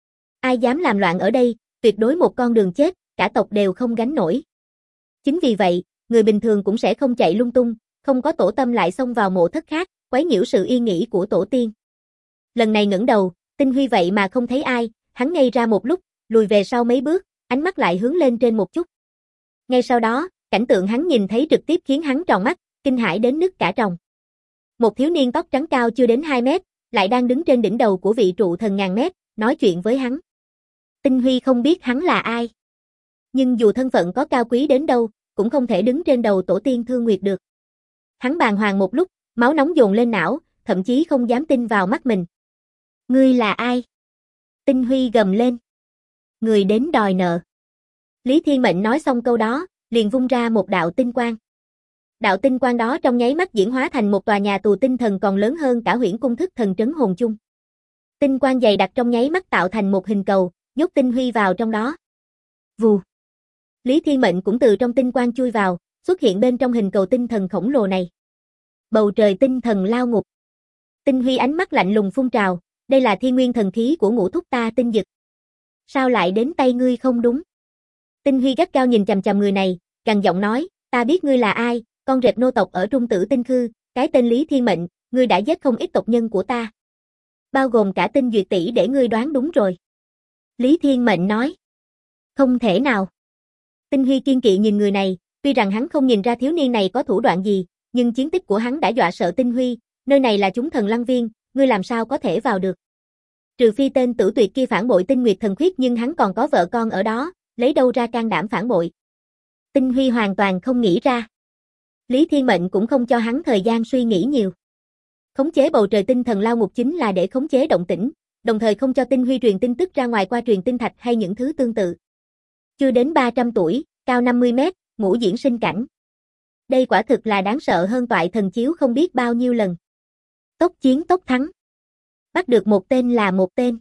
Ai dám làm loạn ở đây, tuyệt đối một con đường chết, cả tộc đều không gánh nổi. Chính vì vậy, người bình thường cũng sẽ không chạy lung tung, không có tổ tâm lại xông vào mộ thất khác, quấy nhiễu sự yên nghỉ của tổ tiên. Lần này ngẩng đầu, Tinh Huy vậy mà không thấy ai, hắn ngây ra một lúc, lùi về sau mấy bước, ánh mắt lại hướng lên trên một chút. Ngay sau đó, cảnh tượng hắn nhìn thấy trực tiếp khiến hắn tròn mắt, kinh hãi đến nứt cả tròng. Một thiếu niên tóc trắng cao chưa đến 2 mét, lại đang đứng trên đỉnh đầu của vị trụ thần ngàn mét, nói chuyện với hắn. Tinh Huy không biết hắn là ai. Nhưng dù thân phận có cao quý đến đâu, cũng không thể đứng trên đầu tổ tiên Thương Nguyệt được. Hắn bàng hoàng một lúc, máu nóng dồn lên não, thậm chí không dám tin vào mắt mình. Ngươi là ai? Tinh Huy gầm lên. Người đến đòi nợ. Lý Thiên Mệnh nói xong câu đó, liền vung ra một đạo tinh quang. Đạo tinh quang đó trong nháy mắt diễn hóa thành một tòa nhà tù tinh thần còn lớn hơn cả Huyễn Cung Thức Thần Trấn Hồn Chung. Tinh quang dày đặc trong nháy mắt tạo thành một hình cầu, nhốt Tinh Huy vào trong đó. Vù. Lý Thiên Mệnh cũng từ trong tinh quang chui vào, xuất hiện bên trong hình cầu tinh thần khổng lồ này. Bầu trời tinh thần lao ngục. Tinh Huy ánh mắt lạnh lùng phun trào, đây là thiên nguyên thần khí của ngũ thúc ta Tinh Dực. Sao lại đến tay ngươi không đúng? Tinh Huy gắt gao nhìn chằm chằm người này, gằn giọng nói, ta biết ngươi là ai, con rệp nô tộc ở Trung Tử Tinh Khư, cái tên Lý Thiên Mệnh, ngươi đã giết không ít tộc nhân của ta. Bao gồm cả Tinh Duyệt tỷ để ngươi đoán đúng rồi. Lý Thiên Mệnh nói. Không thể nào. Tinh Huy kiên kỵ nhìn người này, tuy rằng hắn không nhìn ra thiếu niên này có thủ đoạn gì, nhưng chiến tích của hắn đã dọa sợ Tinh Huy, nơi này là chúng thần Lăng Viên, ngươi làm sao có thể vào được. Trừ phi tên Tử Tuyệt kia phản bội Tinh Nguyệt thần khuyết nhưng hắn còn có vợ con ở đó, lấy đâu ra can đảm phản bội. Tinh Huy hoàn toàn không nghĩ ra. Lý Thiên Mệnh cũng không cho hắn thời gian suy nghĩ nhiều. Khống chế bầu trời tinh thần lao ngục chính là để khống chế động tĩnh, đồng thời không cho Tinh Huy truyền tin tức ra ngoài qua truyền tinh thạch hay những thứ tương tự. Chưa đến 300 tuổi, cao 50 mét, ngũ diễn sinh cảnh. Đây quả thực là đáng sợ hơn toại thần chiếu không biết bao nhiêu lần. Tốc chiến tốc thắng. Bắt được một tên là một tên.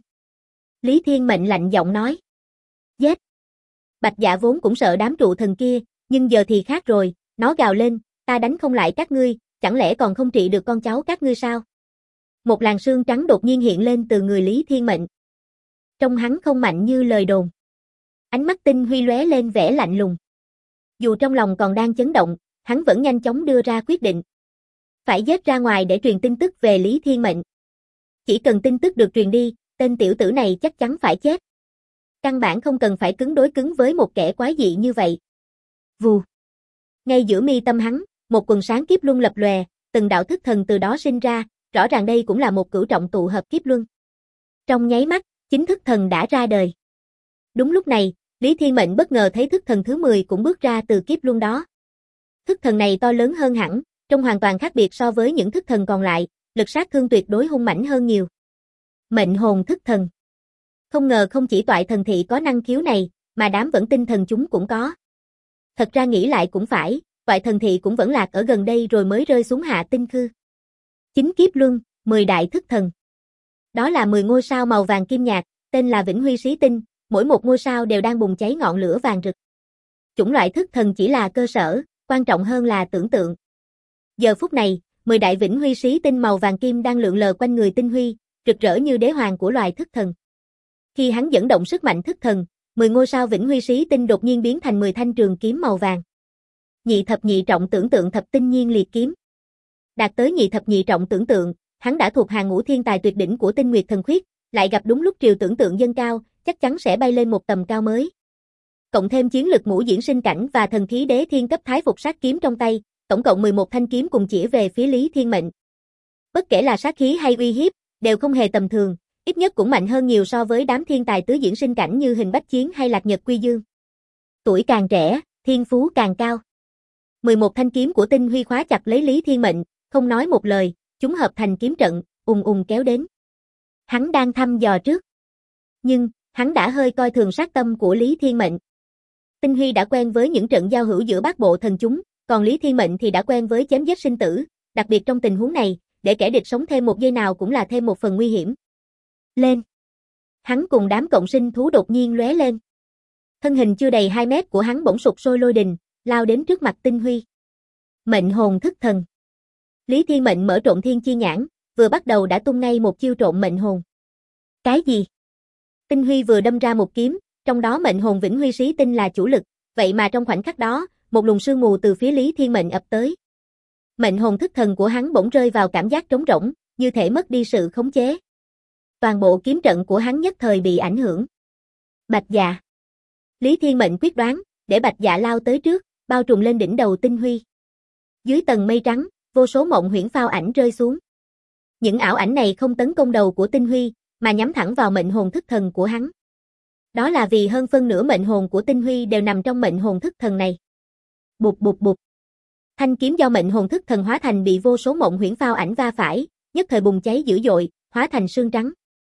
Lý Thiên Mệnh lạnh giọng nói. Giết. Bạch Dạ vốn cũng sợ đám trụ thần kia, nhưng giờ thì khác rồi, nó gào lên, ta đánh không lại các ngươi, chẳng lẽ còn không trị được con cháu các ngươi sao? Một làn sương trắng đột nhiên hiện lên từ người Lý Thiên Mệnh. Trông hắn không mạnh như lời đồn. Ánh mắt Tinh Huy lóe lên vẻ lạnh lùng. Dù trong lòng còn đang chấn động, hắn vẫn nhanh chóng đưa ra quyết định. Phải giết ra ngoài để truyền tin tức về Lý Thiên Mệnh. Chỉ cần tin tức được truyền đi, tên tiểu tử này chắc chắn phải chết. Căn bản không cần phải cứng đối cứng với một kẻ quái dị như vậy. Vù. Ngay giữa mi tâm hắn, một quần sáng kiếp luân lập lòe, từng đạo thức thần từ đó sinh ra, rõ ràng đây cũng là một cửu trọng tụ hợp kiếp luân. Trong nháy mắt, chính thức thần đã ra đời. Đúng lúc này, Lý Thiên Mệnh bất ngờ thấy thức thần thứ 10 cũng bước ra từ kiếp luân đó. Thức thần này to lớn hơn hẳn, trông hoàn toàn khác biệt so với những thức thần còn lại, lực sát thương tuyệt đối hung mãnh hơn nhiều. Mệnh hồn thức thần. Không ngờ không chỉ toại thần thị có năng khiếu này, mà đám vẫn tinh thần chúng cũng có. Thật ra nghĩ lại cũng phải, toại thần thị cũng vẫn lạc ở gần đây rồi mới rơi xuống hạ tinh khư. Chính kiếp luân, 10 đại thức thần. Đó là 10 ngôi sao màu vàng kim nhạt, tên là Vĩnh Huy Xí Tinh, mỗi một ngôi sao đều đang bùng cháy ngọn lửa vàng rực. Chủng loại thức thần chỉ là cơ sở, quan trọng hơn là tưởng tượng. Giờ phút này, 10 đại Vĩnh Huy Xí Tinh màu vàng kim đang lượn lờ quanh người Tinh Huy, rực rỡ như đế hoàng của loài thức thần. Khi hắn dẫn động sức mạnh thức thần, 10 ngôi sao Vĩnh Huy Xí Tinh đột nhiên biến thành 10 thanh trường kiếm màu vàng. Nhị thập nhị trọng tưởng tượng thập tinh nhiên liệt kiếm. Đạt tới nhị thập nhị trọng tưởng tượng, hắn đã thuộc hàng ngũ thiên tài tuyệt đỉnh của Tinh Nguyệt Thần Khuyết, lại gặp đúng lúc triều tưởng tượng dâng cao, chắc chắn sẽ bay lên một tầm cao mới. Cộng thêm chiến lực ngũ diễn sinh cảnh và thần khí đế thiên cấp thái phục sát kiếm trong tay, tổng cộng 11 thanh kiếm cùng chĩa về phía Lý Thiên Mệnh. Bất kể là sát khí hay uy hiếp, đều không hề tầm thường, ít nhất cũng mạnh hơn nhiều so với đám thiên tài tứ diễn sinh cảnh như Hình Bách Chiến hay Lạc Nhật Quy Dương. Tuổi càng trẻ, thiên phú càng cao. 11 thanh kiếm của Tinh Huy khóa chặt lấy Lý Thiên Mệnh, không nói một lời, chúng hợp thành kiếm trận, ùng ùng kéo đến. Hắn đang thăm dò trước. Nhưng, hắn đã hơi coi thường sát tâm của Lý Thiên Mệnh. Tinh Huy đã quen với những trận giao hữu giữa bát bộ thần chúng, còn Lý Thiên Mệnh thì đã quen với chém giết sinh tử, đặc biệt trong tình huống này, để kẻ địch sống thêm một giây nào cũng là thêm một phần nguy hiểm. Lên! Hắn cùng đám cộng sinh thú đột nhiên lóe lên. Thân hình chưa đầy 2 mét của hắn bỗng sụp sôi lôi đình, lao đến trước mặt Tinh Huy. Mệnh hồn thức thần. Lý Thiên Mệnh mở trộn thiên chi nhãn, vừa bắt đầu đã tung ngay một chiêu trộn mệnh hồn. Cái gì? Tinh Huy vừa đâm ra một kiếm, trong đó mệnh hồn Vĩnh Huy Xí Tinh là chủ lực, vậy mà trong khoảnh khắc đó, một luồng sương mù từ phía Lý Thiên Mệnh ập tới. Mệnh hồn thức thần của hắn bỗng rơi vào cảm giác trống rỗng, như thể mất đi sự khống chế. Toàn bộ kiếm trận của hắn nhất thời bị ảnh hưởng. Bạch Dạ. Lý Thiên Mệnh quyết đoán, để Bạch Dạ lao tới trước, bao trùm lên đỉnh đầu Tinh Huy. Dưới tầng mây trắng, vô số mộng huyễn phao ảnh rơi xuống. Những ảo ảnh này không tấn công đầu của Tinh Huy, mà nhắm thẳng vào mệnh hồn thức thần của hắn. Đó là vì hơn phân nửa mệnh hồn của Tinh Huy đều nằm trong mệnh hồn thức thần này. Bụp bụp bụp. Thanh kiếm do mệnh hồn thức thần hóa thành bị vô số mộng huyễn phao ảnh va phải, nhất thời bùng cháy dữ dội, hóa thành sương trắng.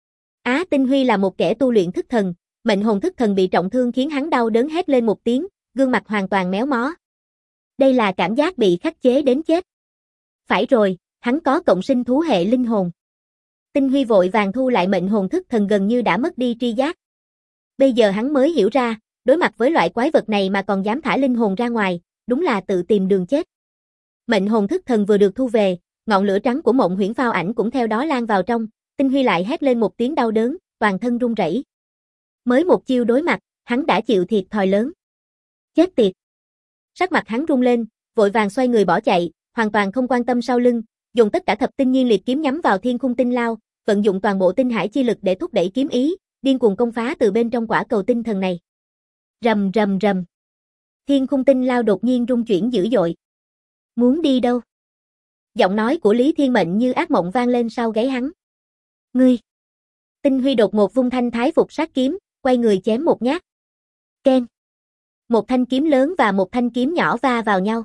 Tinh Huy là một kẻ tu luyện thức thần, mệnh hồn thức thần bị trọng thương khiến hắn đau đớn hét lên một tiếng, gương mặt hoàn toàn méo mó. Đây là cảm giác bị khắc chế đến chết. Phải rồi, hắn có cộng sinh thú hệ linh hồn. Tinh Huy vội vàng thu lại mệnh hồn thức thần gần như đã mất đi tri giác. Bây giờ hắn mới hiểu ra, đối mặt với loại quái vật này mà còn dám thả linh hồn ra ngoài, đúng là tự tìm đường chết. Mệnh hồn thức thần vừa được thu về, ngọn lửa trắng của mộng huyễn phao ảnh cũng theo đó lan vào trong, Tinh Huy lại hét lên một tiếng đau đớn, toàn thân run rẩy. Mới một chiêu đối mặt, hắn đã chịu thiệt thòi lớn. Chết tiệt. Sắc mặt hắn run lên, vội vàng xoay người bỏ chạy, hoàn toàn không quan tâm sau lưng, dùng tất cả thập tinh nhiên liệt kiếm nhắm vào thiên khung tinh lao, vận dụng toàn bộ tinh hải chi lực để thúc đẩy kiếm ý, điên cuồng công phá từ bên trong quả cầu tinh thần này. Rầm rầm rầm. Thiên khung tinh lao đột nhiên rung chuyển dữ dội. Muốn đi đâu? Giọng nói của Lý Thiên Mệnh như ác mộng vang lên sau gáy hắn. Ngươi! Tinh Huy đột ngột vung thanh thái phục sát kiếm, quay người chém một nhát. Keng! Một thanh kiếm lớn và một thanh kiếm nhỏ va vào nhau.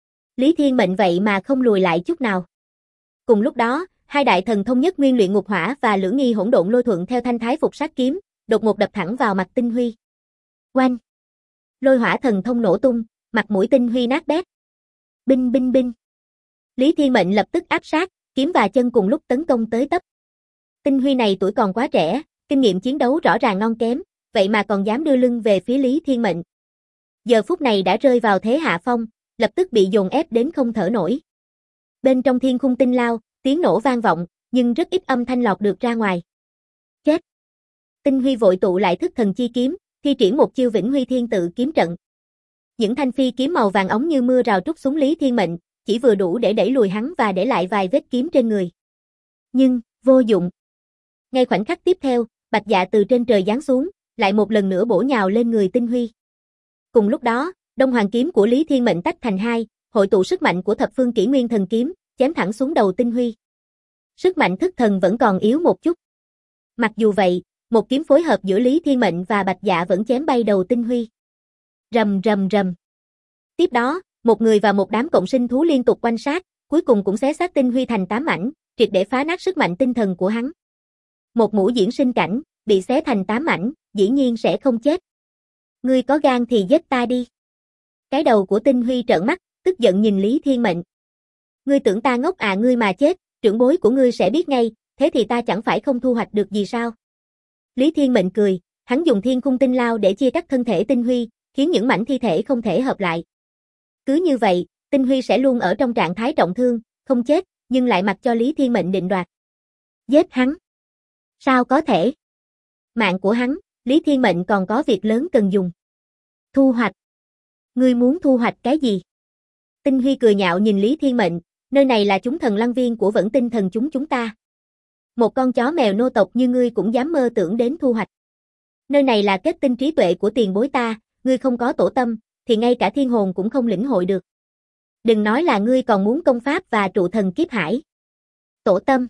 Lý Thiên Mệnh vậy mà không lùi lại chút nào. Cùng lúc đó, hai đại thần thông nhất nguyên luyện ngục hỏa và lưỡng nghi hỗn độn lôi thuận theo thanh thái phục sát kiếm, đột ngột đập thẳng vào mặt Tinh Huy. Oanh! Lôi hỏa thần thông nổ tung, mặt mũi Tinh Huy nát bét. Binh binh binh! Lý Thiên Mệnh lập tức áp sát, kiếm và chân cùng lúc tấn công tới tấp. Tinh Huy này tuổi còn quá trẻ, kinh nghiệm chiến đấu rõ ràng non kém, vậy mà còn dám đưa lưng về phía Lý Thiên Mệnh. Giờ phút này đã rơi vào thế hạ phong, lập tức bị dồn ép đến không thở nổi. Bên trong thiên khung tinh lao, tiếng nổ vang vọng, nhưng rất ít âm thanh lọt được ra ngoài. Chết! Tinh Huy vội tụ lại thức thần chi kiếm, thi triển một chiêu Vĩnh Huy Thiên Tự kiếm trận. Những thanh phi kiếm màu vàng óng như mưa rào trút xuống Lý Thiên Mệnh, chỉ vừa đủ để đẩy lùi hắn và để lại vài vết kiếm trên người. Nhưng, vô dụng. Ngay khoảnh khắc tiếp theo, Bạch Dạ từ trên trời giáng xuống, lại một lần nữa bổ nhào lên người Tinh Huy. Cùng lúc đó, Đông Hoàng kiếm của Lý Thiên Mệnh tách thành hai, hội tụ sức mạnh của thập phương Kỷ Nguyên Thần kiếm, chém thẳng xuống đầu Tinh Huy. Sức mạnh thức thần vẫn còn yếu một chút. Mặc dù vậy, một kiếm phối hợp giữa Lý Thiên Mệnh và Bạch Dạ vẫn chém bay đầu Tinh Huy. Rầm rầm rầm. Tiếp đó, một người và một đám cộng sinh thú liên tục quanh sát, cuối cùng cũng xé xác Tinh Huy thành 8 mảnh, triệt để phá nát sức mạnh tinh thần của hắn. Một ngũ diễn sinh cảnh, bị xé thành 8 mảnh, dĩ nhiên sẽ không chết. Ngươi có gan thì giết ta đi. Cái đầu của Tinh Huy trợn mắt, tức giận nhìn Lý Thiên Mệnh. Ngươi tưởng ta ngốc à, ngươi mà chết, trưởng bối của ngươi sẽ biết ngay, thế thì ta chẳng phải không thu hoạch được gì sao? Lý Thiên Mệnh cười, hắn dùng thiên khung tinh lao để chia cắt thân thể Tinh Huy, khiến những mảnh thi thể không thể hợp lại. Cứ như vậy, Tinh Huy sẽ luôn ở trong trạng thái trọng thương, không chết, nhưng lại mặc cho Lý Thiên Mệnh định đoạt. Giết hắn. Sao có thể? Mạng của hắn, Lý Thiên Mệnh còn có việc lớn cần dùng. Thu hoạch. Ngươi muốn thu hoạch cái gì? Tinh Huy cười nhạo nhìn Lý Thiên Mệnh, nơi này là chúng thần lăng viên của Vẫn Tinh Thần chúng ta. Một con chó mèo nô tộc như ngươi cũng dám mơ tưởng đến thu hoạch. Nơi này là kết tinh trí tuệ của tiền bối ta, ngươi không có tổ tâm, thì ngay cả thiên hồn cũng không lĩnh hội được. Đừng nói là ngươi còn muốn công pháp và trụ thần kiếp hải. Tổ tâm.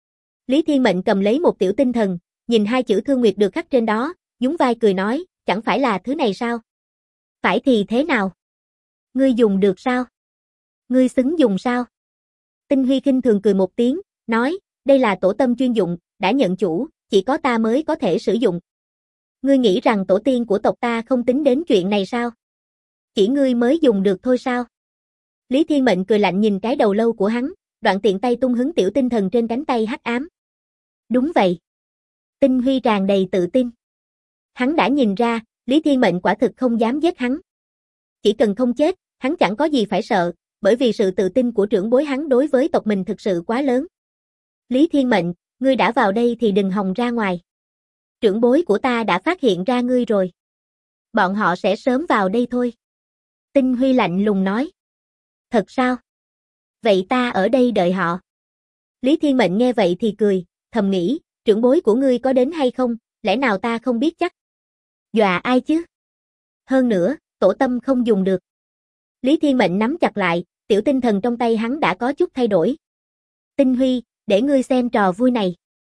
Lý Thiên Mệnh cầm lấy một tiểu tinh thần, nhìn hai chữ Thương Nguyệt được khắc trên đó, nhún vai cười nói, chẳng phải là thứ này sao? Phải thì thế nào? Ngươi dùng được sao? Ngươi xứng dùng sao? Tinh Huy khinh thường cười một tiếng, nói, đây là tổ tâm chuyên dụng, đã nhận chủ, chỉ có ta mới có thể sử dụng. Ngươi nghĩ rằng tổ tiên của tộc ta không tính đến chuyện này sao? Chỉ ngươi mới dùng được thôi sao? Lý Thiên Mệnh cười lạnh nhìn cái đầu lâu của hắn, đoạn tiện tay tung hứng tiểu tinh thần trên cánh tay hắc ám. Đúng vậy. Tinh Huy tràn đầy tự tin. Hắn đã nhìn ra, Lý Thiên Mệnh quả thực không dám giết hắn. Chỉ cần không chết, hắn chẳng có gì phải sợ, bởi vì sự tự tin của trưởng bối hắn đối với tộc mình thực sự quá lớn. Lý Thiên Mệnh, ngươi đã vào đây thì đừng hòng ra ngoài. Trưởng bối của ta đã phát hiện ra ngươi rồi. Bọn họ sẽ sớm vào đây thôi. Tinh Huy lạnh lùng nói. Thật sao? Vậy ta ở đây đợi họ. Lý Thiên Mệnh nghe vậy thì cười, thầm nghĩ, trưởng bối của ngươi có đến hay không, lẽ nào ta không biết chắc. Dọa ai chứ? Hơn nữa, tổ tâm không dùng được. Lý Thiên Mệnh nắm chặt lại, tiểu tinh thần trong tay hắn đã có chút thay đổi. Tinh Huy, để ngươi xem trò vui này.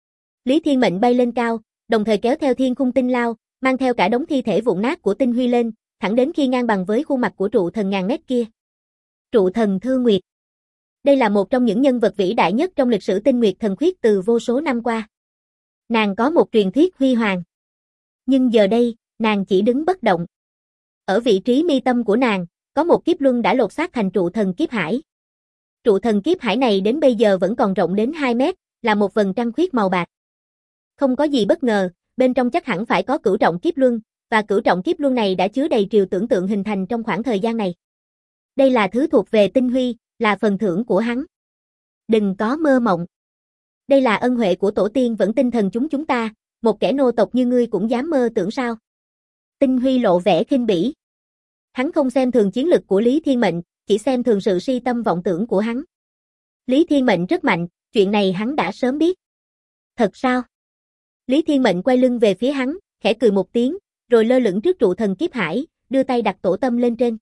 Lý Thiên Mệnh bay lên cao, đồng thời kéo theo thiên khung tinh lao, mang theo cả đống thi thể vụn nát của Tinh Huy lên, thẳng đến khi ngang bằng với khuôn mặt của trụ thần ngàn mét kia. Trụ thần Thương Nguyệt. Đây là một trong những nhân vật vĩ đại nhất trong lịch sử Tinh Nguyệt thần khuyết từ vô số năm qua. Nàng có một truyền thuyết huy hoàng. Nhưng giờ đây, nàng chỉ đứng bất động. Ở vị trí mi tâm của nàng, có một kiếp luân đã lột xác thành trụ thần kiếp hải. Trụ thần kiếp hải này đến bây giờ vẫn còn rộng đến 2 mét, là một vầng trăng khuyết màu bạc. Không có gì bất ngờ, bên trong chắc hẳn phải có cửu trọng kiếp luân, và cửu trọng kiếp luân này đã chứa đầy triều tưởng tượng hình thành trong khoảng thời gian này. Đây là thứ thuộc về Tinh Huy, là phần thưởng của hắn. Đừng có mơ mộng. Đây là ân huệ của tổ tiên Vẫn Tinh Thần chúng ta, một kẻ nô tộc như ngươi cũng dám mơ tưởng sao? Tinh Huy lộ vẻ khinh bỉ. Hắn không xem thường chiến lực của Lý Thiên Mệnh, chỉ xem thường sự si tâm vọng tưởng của hắn. Lý Thiên Mệnh rất mạnh, chuyện này hắn đã sớm biết. Thật sao? Lý Thiên Mệnh quay lưng về phía hắn, khẽ cười một tiếng, rồi lơ lửng trước trụ thần kiếp hải, đưa tay đặt tổ tâm lên trên.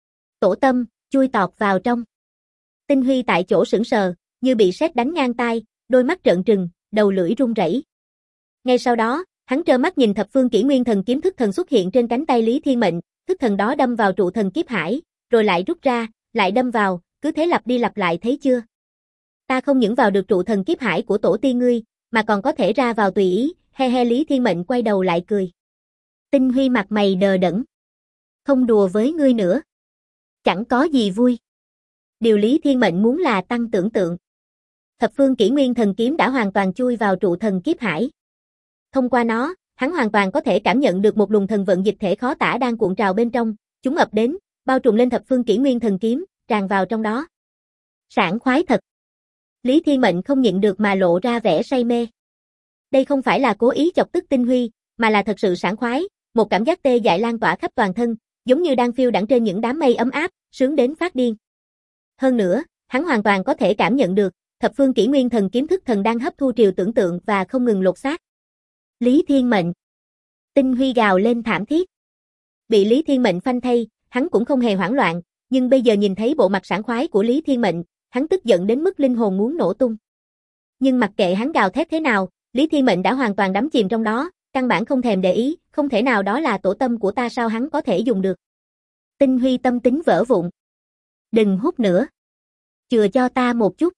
Tổ tâm, chui tọt vào trong. Tinh Huy tại chỗ sững sờ, như bị sét đánh ngang tai, đôi mắt trợn trừng, đầu lưỡi run rẩy. Ngay sau đó, hắn trơ mắt nhìn thập phương Kỷ Nguyên Thần kiếm thức thần xuất hiện trên cánh tay Lý Thiên Mệnh, thức thần đó đâm vào trụ thần kiếp hải, rồi lại rút ra, lại đâm vào, cứ thế lặp đi lặp lại thấy chưa? Ta không những vào được trụ thần kiếp hải của tổ tiên ngươi, mà còn có thể ra vào tùy ý, he he. Lý Thiên Mệnh quay đầu lại cười. Tinh Huy mặt mày đờ đẫn. Không đùa với ngươi nữa. Chẳng có gì vui. Điều Lý Thiên Mệnh muốn là tăng tưởng tượng. Thập phương kỷ nguyên thần kiếm đã hoàn toàn chui vào trụ thần kiếp hải. Thông qua nó, hắn hoàn toàn có thể cảm nhận được một luồng thần vận dịch thể khó tả đang cuộn trào bên trong, chúng ập đến, bao trùm lên thập phương kỷ nguyên thần kiếm, tràn vào trong đó. Sảng khoái thật. Lý Thiên Mệnh không nhịn được mà lộ ra vẻ say mê. Đây không phải là cố ý chọc tức Tinh Huy, mà là thật sự sảng khoái, một cảm giác tê dại lan tỏa khắp toàn thân, giống như đang phiêu đãng trên những đám mây ấm áp, sướng đến phát điên. Hơn nữa, hắn hoàn toàn có thể cảm nhận được, thập phương kỷ nguyên thần kiếm thức thần đang hấp thu triều tưởng tượng và không ngừng lột xác. Lý Thiên Mệnh. Tinh Huy gào lên thảm thiết. Bị Lý Thiên Mệnh phanh thay, hắn cũng không hề hoảng loạn, nhưng bây giờ nhìn thấy bộ mặt sảng khoái của Lý Thiên Mệnh, hắn tức giận đến mức linh hồn muốn nổ tung. Nhưng mặc kệ hắn gào thét thế nào, Lý Thiên Mệnh đã hoàn toàn đắm chìm trong đó, căn bản không thèm để ý, không thể nào, đó là tổ tâm của ta, sao hắn có thể dùng được. Tinh Huy tâm tính vỡ vụn. Đừng hút nữa. Chừa cho ta một chút.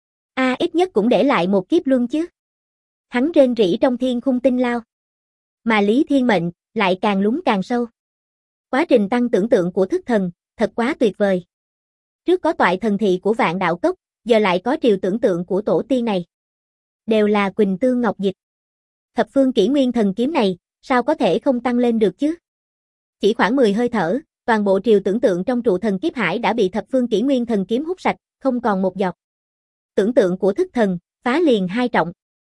Ít nhất cũng để lại một kiếp luân chứ. Hắn rên rỉ trong thiên khung tinh lao. Mà Lý Thiên Mệnh lại càng lún càng sâu. Quá trình tăng tưởng tượng của thức thần, thật quá tuyệt vời. Trước có toại thần thị của Vạn Đạo Cốc, giờ lại có triều tưởng tượng của tổ tiên này. Đều là Quỳnh Tương Ngọc Dịch. Thập phương kỷ nguyên thần kiếm này, sao có thể không tăng lên được chứ? Chỉ khoảng 10 hơi thở, toàn bộ triều tưởng tượng trong trụ thần kiếp hải đã bị thập phương kỷ nguyên thần kiếm hút sạch, không còn một giọt. Tưởng tượng của thức thần, phá liền 2 trọng.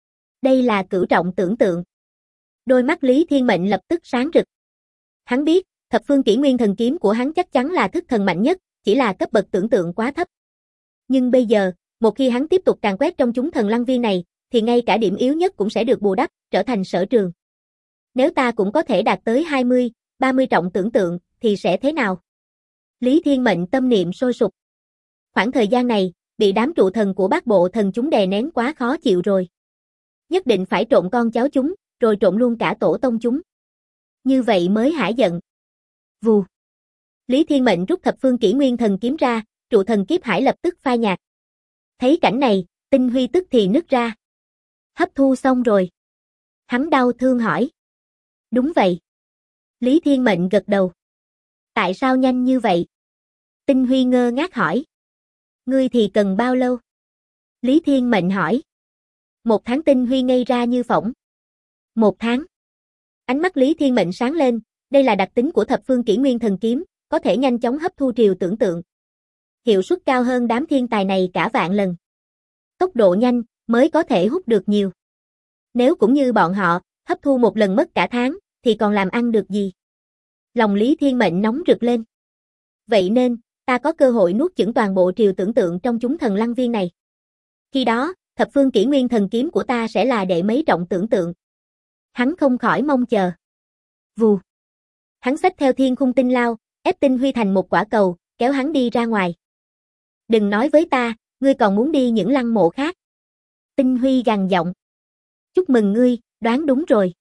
Đây là cửu trọng tưởng tượng. Đôi mắt Lý Thiên Mệnh lập tức sáng rực. Hắn biết, thập phương kỷ nguyên thần kiếm của hắn chắc chắn là thức thần mạnh nhất, chỉ là cấp bậc tưởng tượng quá thấp. Nhưng bây giờ, một khi hắn tiếp tục càn quét trong chúng thần lăng viên này, thì ngay cả điểm yếu nhất cũng sẽ được bù đắp, trở thành sở trường. Nếu ta cũng có thể đạt tới 20, 30 trọng tưởng tượng, thì sẽ thế nào? Lý Thiên Mệnh tâm niệm sôi sục. Khoảng thời gian này, bị đám trụ thần của bát bộ thần chúng đè nén quá khó chịu rồi. Nhất định phải trộn con cháu chúng, rồi trộn luôn cả tổ tông chúng. Như vậy mới hả giận. Vù. Lý Thiên Mệnh rút thập phương kỷ nguyên thần kiếm ra, trụ thần kiếp hải lập tức phai nhạt. Thấy cảnh này, Tinh Huy tức thì nứt ra. Hấp thu xong rồi. Hắn đau thương hỏi. Đúng vậy. Lý Thiên Mệnh gật đầu. Tại sao nhanh như vậy? Tinh Huy ngơ ngác hỏi. Ngươi thì cần bao lâu? Lý Thiên Mệnh hỏi. 1 tháng. Tinh Huy ngây ra như phỏng. 1 tháng. Ánh mắt Lý Thiên Mệnh sáng lên, đây là đặc tính của thập phương kỷ nguyên thần kiếm, có thể nhanh chóng hấp thu triều tưởng tượng. Hiệu suất cao hơn đám thiên tài này cả vạn lần. Tốc độ nhanh, mới có thể hút được nhiều. Nếu cũng như bọn họ, hấp thu một lần mất cả tháng, thì còn làm ăn được gì? Lòng Lý Thiên Mệnh nóng rực lên. Vậy nên, ta có cơ hội nuốt chửng toàn bộ triều tưởng tượng trong chúng thần lăng viên này. Khi đó, thập phương kỷ nguyên thần kiếm của ta sẽ là đệ mấy trọng tưởng tượng. Hắn không khỏi mong chờ. Vù. Hắn xách theo thiên khung tinh lao, ép Tinh Huy thành một quả cầu, kéo hắn đi ra ngoài. Đừng nói với ta, ngươi còn muốn đi những lăng mộ khác. Tinh Huy gằn giọng. Chúc mừng ngươi, đoán đúng rồi.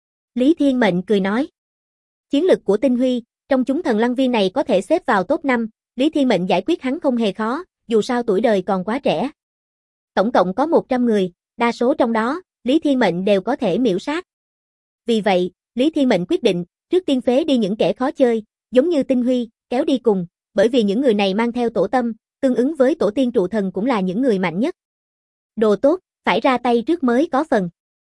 Lý Thiên Mệnh cười nói. Chiến lực của Tinh Huy, trong chúng thần lăng viên này có thể xếp vào top 5, Lý Thiên Mệnh giải quyết hắn không hề khó, dù sao tuổi đời còn quá trẻ. Tổng cộng có 100 người, đa số trong đó, Lý Thiên Mệnh đều có thể miểu sát. Vì vậy, Lý Thiên Mệnh quyết định, trước tiên phế đi những kẻ khó chơi, giống như Tinh Huy, kéo đi cùng, bởi vì những người này mang theo tổ tâm, tương ứng với tổ tiên trụ thần cũng là những người mạnh nhất. Đồ tốt, phải ra tay trước mới có phần.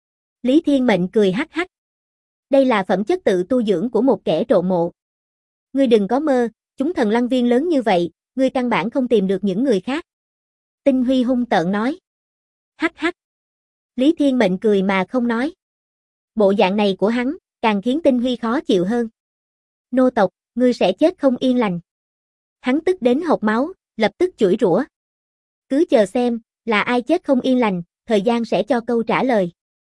Lý Thiên Mệnh cười hắc hắc. Đây là phẩm chất tự tu dưỡng của một kẻ trộm mộ. Ngươi đừng có mơ, chúng thần lăng viên lớn như vậy, ngươi căn bản không tìm được những người khác. Tinh Huy hung tợn nói. Hắc hắc. Lý Thiên Mệnh cười mà không nói. Bộ dạng này của hắn, càng khiến Tinh Huy khó chịu hơn. Nô tộc, ngươi sẽ chết không yên lành. Hắn tức đến hộc máu, lập tức chửi rủa. Cứ chờ xem, là ai chết không yên lành, thời gian sẽ cho câu trả lời.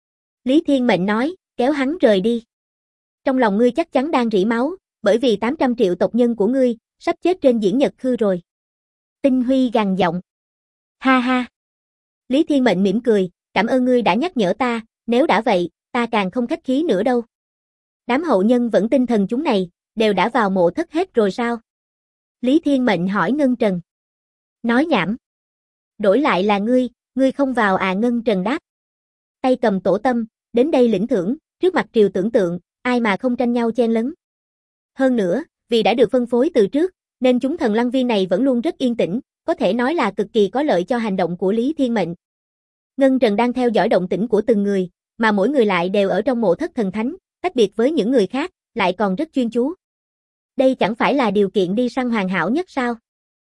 Lý Thiên Mệnh nói, kéo hắn rời đi. Trong lòng ngươi chắc chắn đang rỉ máu, bởi vì 800 triệu tộc nhân của ngươi, sắp chết trên diễn nhật khư rồi. Tinh Huy gằn giọng. Ha ha. Lý Thiên Mệnh mỉm cười, cảm ơn ngươi đã nhắc nhở ta, nếu đã vậy, ta càng không khách khí nữa đâu. Đám hậu nhân vẫn tinh thần chúng này, đều đã vào mộ thất hết rồi sao? Lý Thiên Mệnh hỏi Ngân Trần. Nói nhảm. Đổi lại là ngươi không vào à? Ngân Trần đáp. Tay cầm tổ tâm, đến đây lĩnh thưởng, trước mặt triều tưởng tượng, ai mà không tranh nhau chen lấn. Hơn nữa, vì đã được phân phối từ trước, nên chúng thần lăng viên này vẫn luôn rất yên tĩnh, có thể nói là cực kỳ có lợi cho hành động của Lý Thiên Mệnh. Ngân Trần đang theo dõi động tĩnh của từng người, mà mỗi người lại đều ở trong mộ thất thần thánh, tách biệt với những người khác, lại còn rất chuyên chú. Đây chẳng phải là điều kiện đi săn hoàn hảo nhất sao?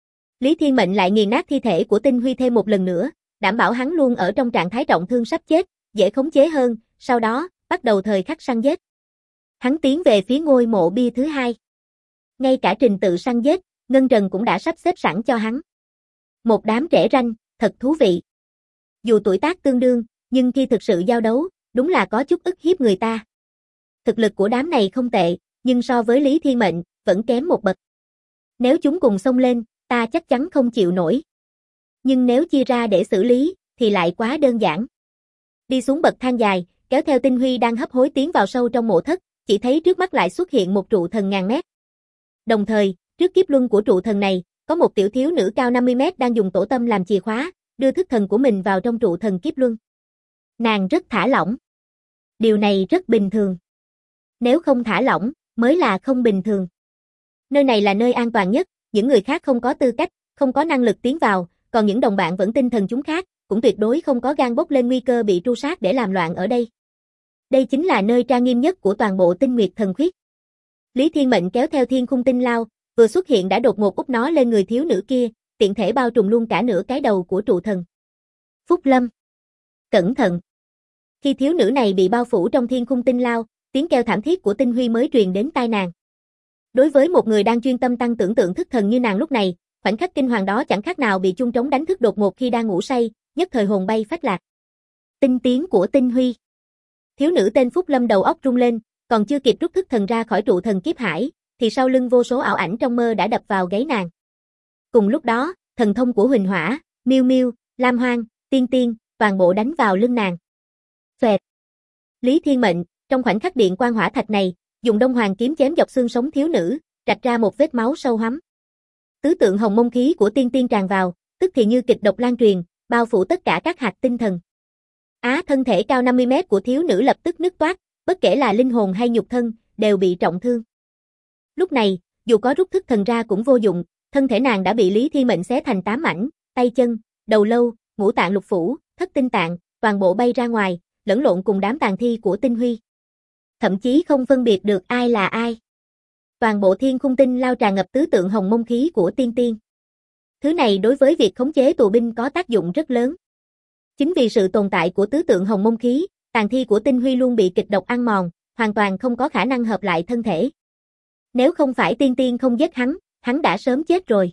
Lý Thiên Mệnh lại nghiền nát thi thể của Tinh Huy thêm một lần nữa, đảm bảo hắn luôn ở trong trạng thái trọng thương sắp chết, dễ khống chế hơn, sau đó, bắt đầu thời khắc săn giết. Hắn tiến về phía ngôi mộ bia thứ hai. Ngay cả trình tự săn giết, Ngân Trần cũng đã sắp xếp sẵn cho hắn. Một đám trẻ ranh, thật thú vị. Dù tuổi tác tương đương, nhưng khi thực sự giao đấu, đúng là có chút ức hiếp người ta. Thực lực của đám này không tệ, nhưng so với Lý Thiên Mệnh, vẫn kém một bậc. Nếu chúng cùng xông lên, ta chắc chắn không chịu nổi. Nhưng nếu chia ra để xử lý, thì lại quá đơn giản. Đi xuống bậc thang dài, kéo theo Tinh Huy đang hấp hối tiến vào sâu trong mộ thất, chỉ thấy trước mắt lại xuất hiện một trụ thần ngàn mét. Đồng thời, trước kiếp luân của trụ thần này, có một tiểu thiếu nữ cao 50 mét đang dùng tổ tâm làm chìa khóa, đưa thức thần của mình vào trong trụ thần kiếp luân. Nàng rất thả lỏng. Điều này rất bình thường. Nếu không thả lỏng, mới là không bình thường. Nơi này là nơi an toàn nhất, những người khác không có tư cách, không có năng lực tiến vào, còn những đồng bạn vẫn tinh thần chúng khác, cũng tuyệt đối không có gan bốc lên nguy cơ bị tru sát để làm loạn ở đây. Đây chính là nơi trang nghiêm nhất của toàn bộ Tinh Nguyệt Thần Khuyết. Lý Thiên Mệnh kéo theo Thiên Khung Tinh Lao, vừa xuất hiện đã đột ngột úp nó lên người thiếu nữ kia, tiện thể bao trùm luôn cả nửa cái đầu của trụ thần. Phúc Lâm, cẩn thận. Khi thiếu nữ này bị bao phủ trong Thiên Khung Tinh Lao, tiếng kêu thảm thiết của Tinh Huy mới truyền đến tai nàng. Đối với một người đang chuyên tâm tăng tưởng tượng thức thần như nàng lúc này, khoảnh khắc kinh hoàng đó chẳng khác nào bị chuông trống đánh thức đột ngột khi đang ngủ say, nhất thời hồn bay phách lạc. Tinh tiến của Tinh Huy. Thiếu nữ tên Phúc Lâm đầu óc rung lên, còn chưa kịp rút thức thần ra khỏi trụ thần kiếp hải, thì sau lưng vô số ảo ảnh trong mơ đã đập vào gáy nàng. Cùng lúc đó, thần thông của Huỳnh Hỏa, Miêu Miêu, Lam Hoang, Tiên Tiên, toàn bộ đánh vào lưng nàng. Xoẹt. Lý Thiên Mệnh, trong khoảnh khắc điện quang hỏa thạch này, dùng Đông Hoàng kiếm chém dọc xương sống thiếu nữ, rạch ra một vết máu sâu hắm. Tứ tượng hồng mông khí của Tiên Tiên tràn vào, tức thì như kịch độc lan truyền, bao phủ tất cả các hạt tinh thần. Thân thể cao 50 mét của thiếu nữ lập tức nứt toác, bất kể là linh hồn hay nhục thân, đều bị trọng thương. Lúc này, dù có rút thức thần ra cũng vô dụng, thân thể nàng đã bị Lý Thiên Mệnh xé thành 8 mảnh, tay chân, đầu lâu, ngũ tạng lục phủ, thất tinh tạng, toàn bộ bay ra ngoài, lẫn lộn cùng đám tàn thi của Tinh Huy. Thậm chí không phân biệt được ai là ai. Toàn bộ Thiên Khung Tinh Lao tràn ngập tứ tượng hồng mông khí của Tiên Tiên. Thứ này đối với việc khống chế tù binh có tác dụng rất lớn. Chính vì sự tồn tại của tứ tượng hồng mông khí, tàn thi của Tinh Huy luôn bị kịch độc ăn mòn, hoàn toàn không có khả năng hợp lại thân thể. Nếu không phải Tiên Tiên không giết hắn đã sớm chết rồi.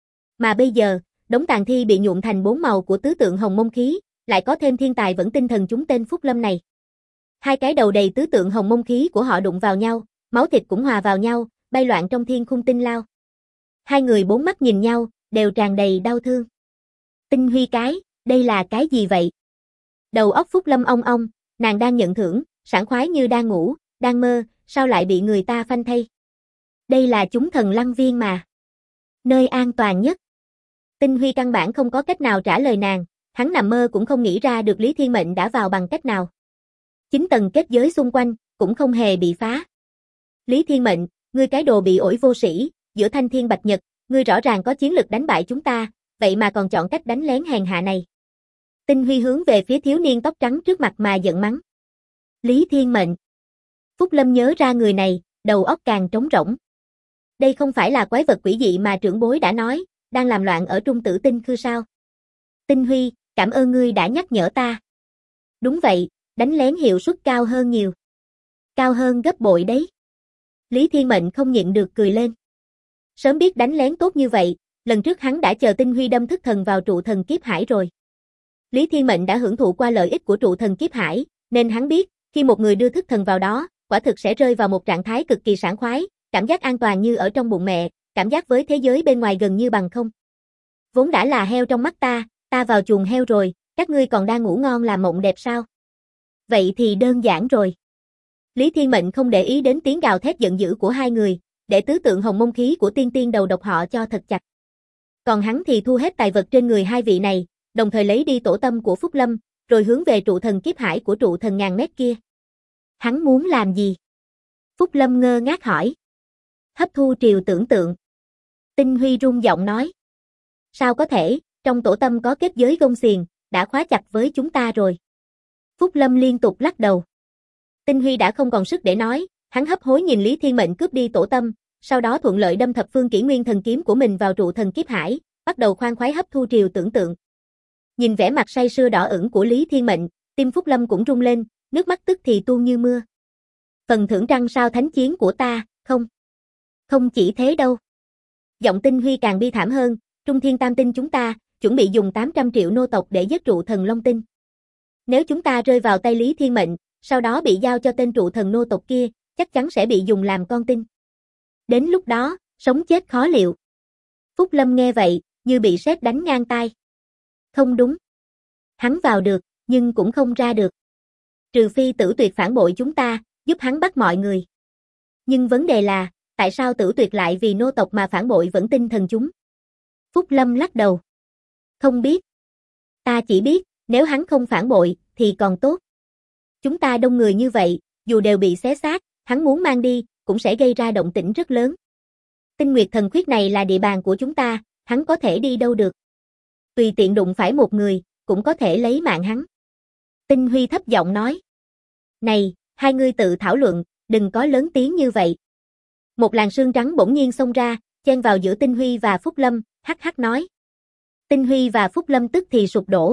Mà bây giờ, đống tàn thi bị nhuộm thành 4 màu của tứ tượng hồng mông khí, lại có thêm thiên tài vẫn tinh thần chúng tên Phúc Lâm này. Hai cái đầu đầy tứ tượng hồng mông khí của họ đụng vào nhau, máu thịt cũng hòa vào nhau, bay loạn trong Thiên Khung Tinh Lao. Hai người bốn mắt nhìn nhau, đều tràn đầy đau thương. Tinh Huy đây là cái gì vậy? Đầu óc Phúc Lâm ong ong, nàng đang nhận thưởng, sảng khoái như đang ngủ, đang mơ, sao lại bị người ta phanh thây? Đây là chúng thần lăng viên mà. Nơi an toàn nhất. Tinh Huy căn bản không có cách nào trả lời nàng, hắn nằm mơ cũng không nghĩ ra được Lý Thiên Mệnh đã vào bằng cách nào. 9 tầng kết giới xung quanh, cũng không hề bị phá. Lý Thiên Mệnh, ngươi cái đồ bị ổi vô sĩ, giữa thanh thiên bạch nhật, ngươi rõ ràng có chiến lực đánh bại chúng ta, vậy mà còn chọn cách đánh lén hèn hạ này. Tinh Huy hướng về phía thiếu niên tóc trắng trước mặt mà giận mắng. Lý Thiên Mệnh. Phúc Lâm nhớ ra người này, đầu óc càng trống rỗng. Đây không phải là quái vật quỷ dị mà trưởng bối đã nói, đang làm loạn ở Trung Tử Tinh Khư sao? Tinh Huy, cảm ơn ngươi đã nhắc nhở ta. Đúng vậy, đánh lén hiệu suất cao hơn nhiều. Cao hơn gấp bội đấy. Lý Thiên Mệnh không nhịn được cười lên. Sớm biết đánh lén tốt như vậy, lần trước hắn đã chờ Tinh Huy đâm thức thần vào trụ thần kiếp hải rồi. Lý Thiên Mệnh đã hưởng thụ qua lợi ích của trụ thần kiếp hải, nên hắn biết, khi một người đưa thức thần vào đó, quả thực sẽ rơi vào một trạng thái cực kỳ sảng khoái, cảm giác an toàn như ở trong bụng mẹ, cảm giác với thế giới bên ngoài gần như bằng không. Vốn đã là heo trong mắt ta vào chuồng heo rồi, các ngươi còn đang ngủ ngon làm mộng đẹp sao? Vậy thì đơn giản rồi. Lý Thiên Mệnh không để ý đến tiếng gào thét giận dữ của hai người, để tứ tượng hồng mông khí của Tiên Tiên đầu độc họ cho thật chặt. Còn hắn thì thu hết tài vật trên người hai vị này, đồng thời lấy đi tổ tâm của Phúc Lâm, rồi hướng về trụ thần kiếp hải của trụ thần ngàn mét kia. Hắn muốn làm gì? Phúc Lâm ngơ ngác hỏi. Hấp thu triều tưởng tượng. Tinh Huy rung giọng nói. Sao có thể, trong tổ tâm có kết giới gông xiềng, đã khóa chặt với chúng ta rồi. Phúc Lâm liên tục lắc đầu. Tinh Huy đã không còn sức để nói, hắn hấp hối nhìn Lý Thiên Mệnh cướp đi tổ tâm, sau đó thuận lợi đâm thập phương kỷ nguyên thần kiếm của mình vào trụ thần kiếp hải, bắt đầu khoan khoái hấp thu triều tưởng tượng. Nhìn vẻ mặt say sưa đỏ ửng của Lý Thiên Mệnh, tim Phúc Lâm cũng rung lên, nước mắt tức thì tuôn như mưa. Phần thưởng trăng sao thánh chiến của ta, không chỉ thế đâu. Giọng Tinh Huy càng bi thảm hơn, Trung Thiên Tam Tinh chúng ta, chuẩn bị dùng 800 triệu nô tộc để giết trụ thần Long Tinh. Nếu chúng ta rơi vào tay Lý Thiên Mệnh, sau đó bị giao cho tên trụ thần nô tộc kia, chắc chắn sẽ bị dùng làm con tin. Đến lúc đó, sống chết khó liệu. Phúc Lâm nghe vậy, như bị sét đánh ngang tai. Không đúng. Hắn vào được, nhưng cũng không ra được. Trừ phi Tử Tuyệt phản bội chúng ta, giúp hắn bắt mọi người. Nhưng vấn đề là, tại sao Tử Tuyệt lại vì nô tộc mà phản bội Vẫn Tinh thần chúng? Phúc Lâm lắc đầu. Không biết. Ta chỉ biết, nếu hắn không phản bội, thì còn tốt. Chúng ta đông người như vậy, dù đều bị xé xác, hắn muốn mang đi, cũng sẽ gây ra động tĩnh rất lớn. Tinh Nguyệt Thần Khuyết này là địa bàn của chúng ta, hắn có thể đi đâu được. Tùy tiện đụng phải một người, cũng có thể lấy mạng hắn. Tinh Huy thấp giọng nói. Này, hai ngươi tự thảo luận, đừng có lớn tiếng như vậy. Một làn sương trắng bỗng nhiên xông ra, chen vào giữa Tinh Huy và Phúc Lâm, hắc hắc nói. Tinh Huy và Phúc Lâm tức thì sụp đổ.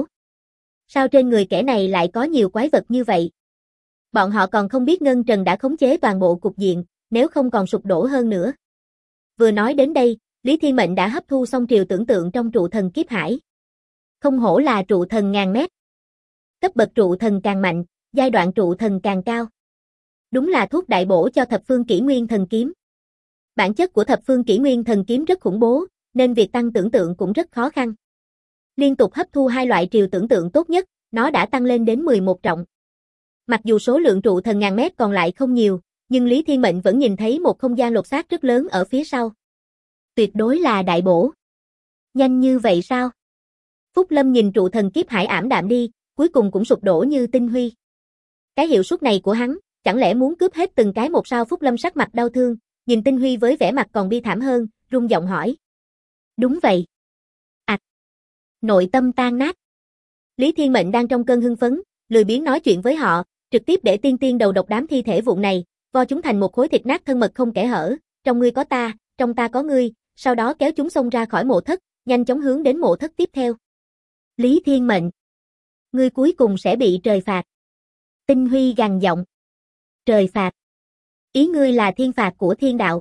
Sao trên người kẻ này lại có nhiều quái vật như vậy? Bọn họ còn không biết Ngân Trần đã khống chế toàn bộ cục diện, nếu không còn sụp đổ hơn nữa. Vừa nói đến đây, Lý Thiên Mệnh đã hấp thu xong triều tưởng tượng trong trụ thần kiếp hải. Không hổ là trụ thần ngàn mét. Cấp bậc trụ thần càng mạnh, giai đoạn trụ thần càng cao. Đúng là thuốc đại bổ cho thập phương kỷ nguyên thần kiếm. Bản chất của thập phương kỷ nguyên thần kiếm rất khủng bố, nên việc tăng tưởng tượng cũng rất khó khăn. Liên tục hấp thu hai loại triều tưởng tượng tốt nhất, nó đã tăng lên đến 11 trọng. Mặc dù số lượng trụ thần ngàn mét còn lại không nhiều, nhưng Lý Thiên Mệnh vẫn nhìn thấy một không gian lột xác rất lớn ở phía sau. Tuyệt đối là đại bổ. Nhanh như vậy sao? Phúc Lâm nhìn trụ thần kiếp hải ảm đạm đi, cuối cùng cũng sụp đổ như Tinh Huy. Cái hiệu suất này của hắn, chẳng lẽ muốn cướp hết từng cái một sao? Phúc Lâm sắc mặt đau thương, nhìn Tinh Huy với vẻ mặt còn bi thảm hơn, run giọng hỏi. Đúng vậy. Nội tâm tan nát. Lý Thiên Mệnh đang trong cơn hưng phấn, lười biếng nói chuyện với họ, trực tiếp để tiên đầu độc đám thi thể vụn này, vo chúng thành một khối thịt nát thân mật không kẽ hở, trong ngươi có ta, trong ta có ngươi, sau đó kéo chúng xông ra khỏi mộ thất, nhanh chóng hướng đến mộ thất tiếp theo. Lý Thiên Mệnh, ngươi cuối cùng sẽ bị trời phạt. Tinh Huy gằn giọng. Trời phạt? Ý ngươi là thiên phạt của thiên đạo.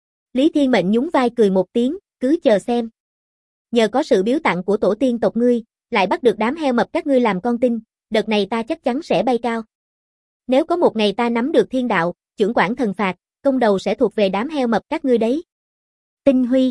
Lý Thiên Mệnh nhún vai cười một tiếng, cứ chờ xem. Nhờ có sự biếu tặng của tổ tiên tộc ngươi, lại bắt được đám heo mập các ngươi làm con tin, đợt này ta chắc chắn sẽ bay cao. Nếu có một ngày ta nắm được thiên đạo, chưởng quản thần phạt, công đầu sẽ thuộc về đám heo mập các ngươi đấy. Tinh Huy.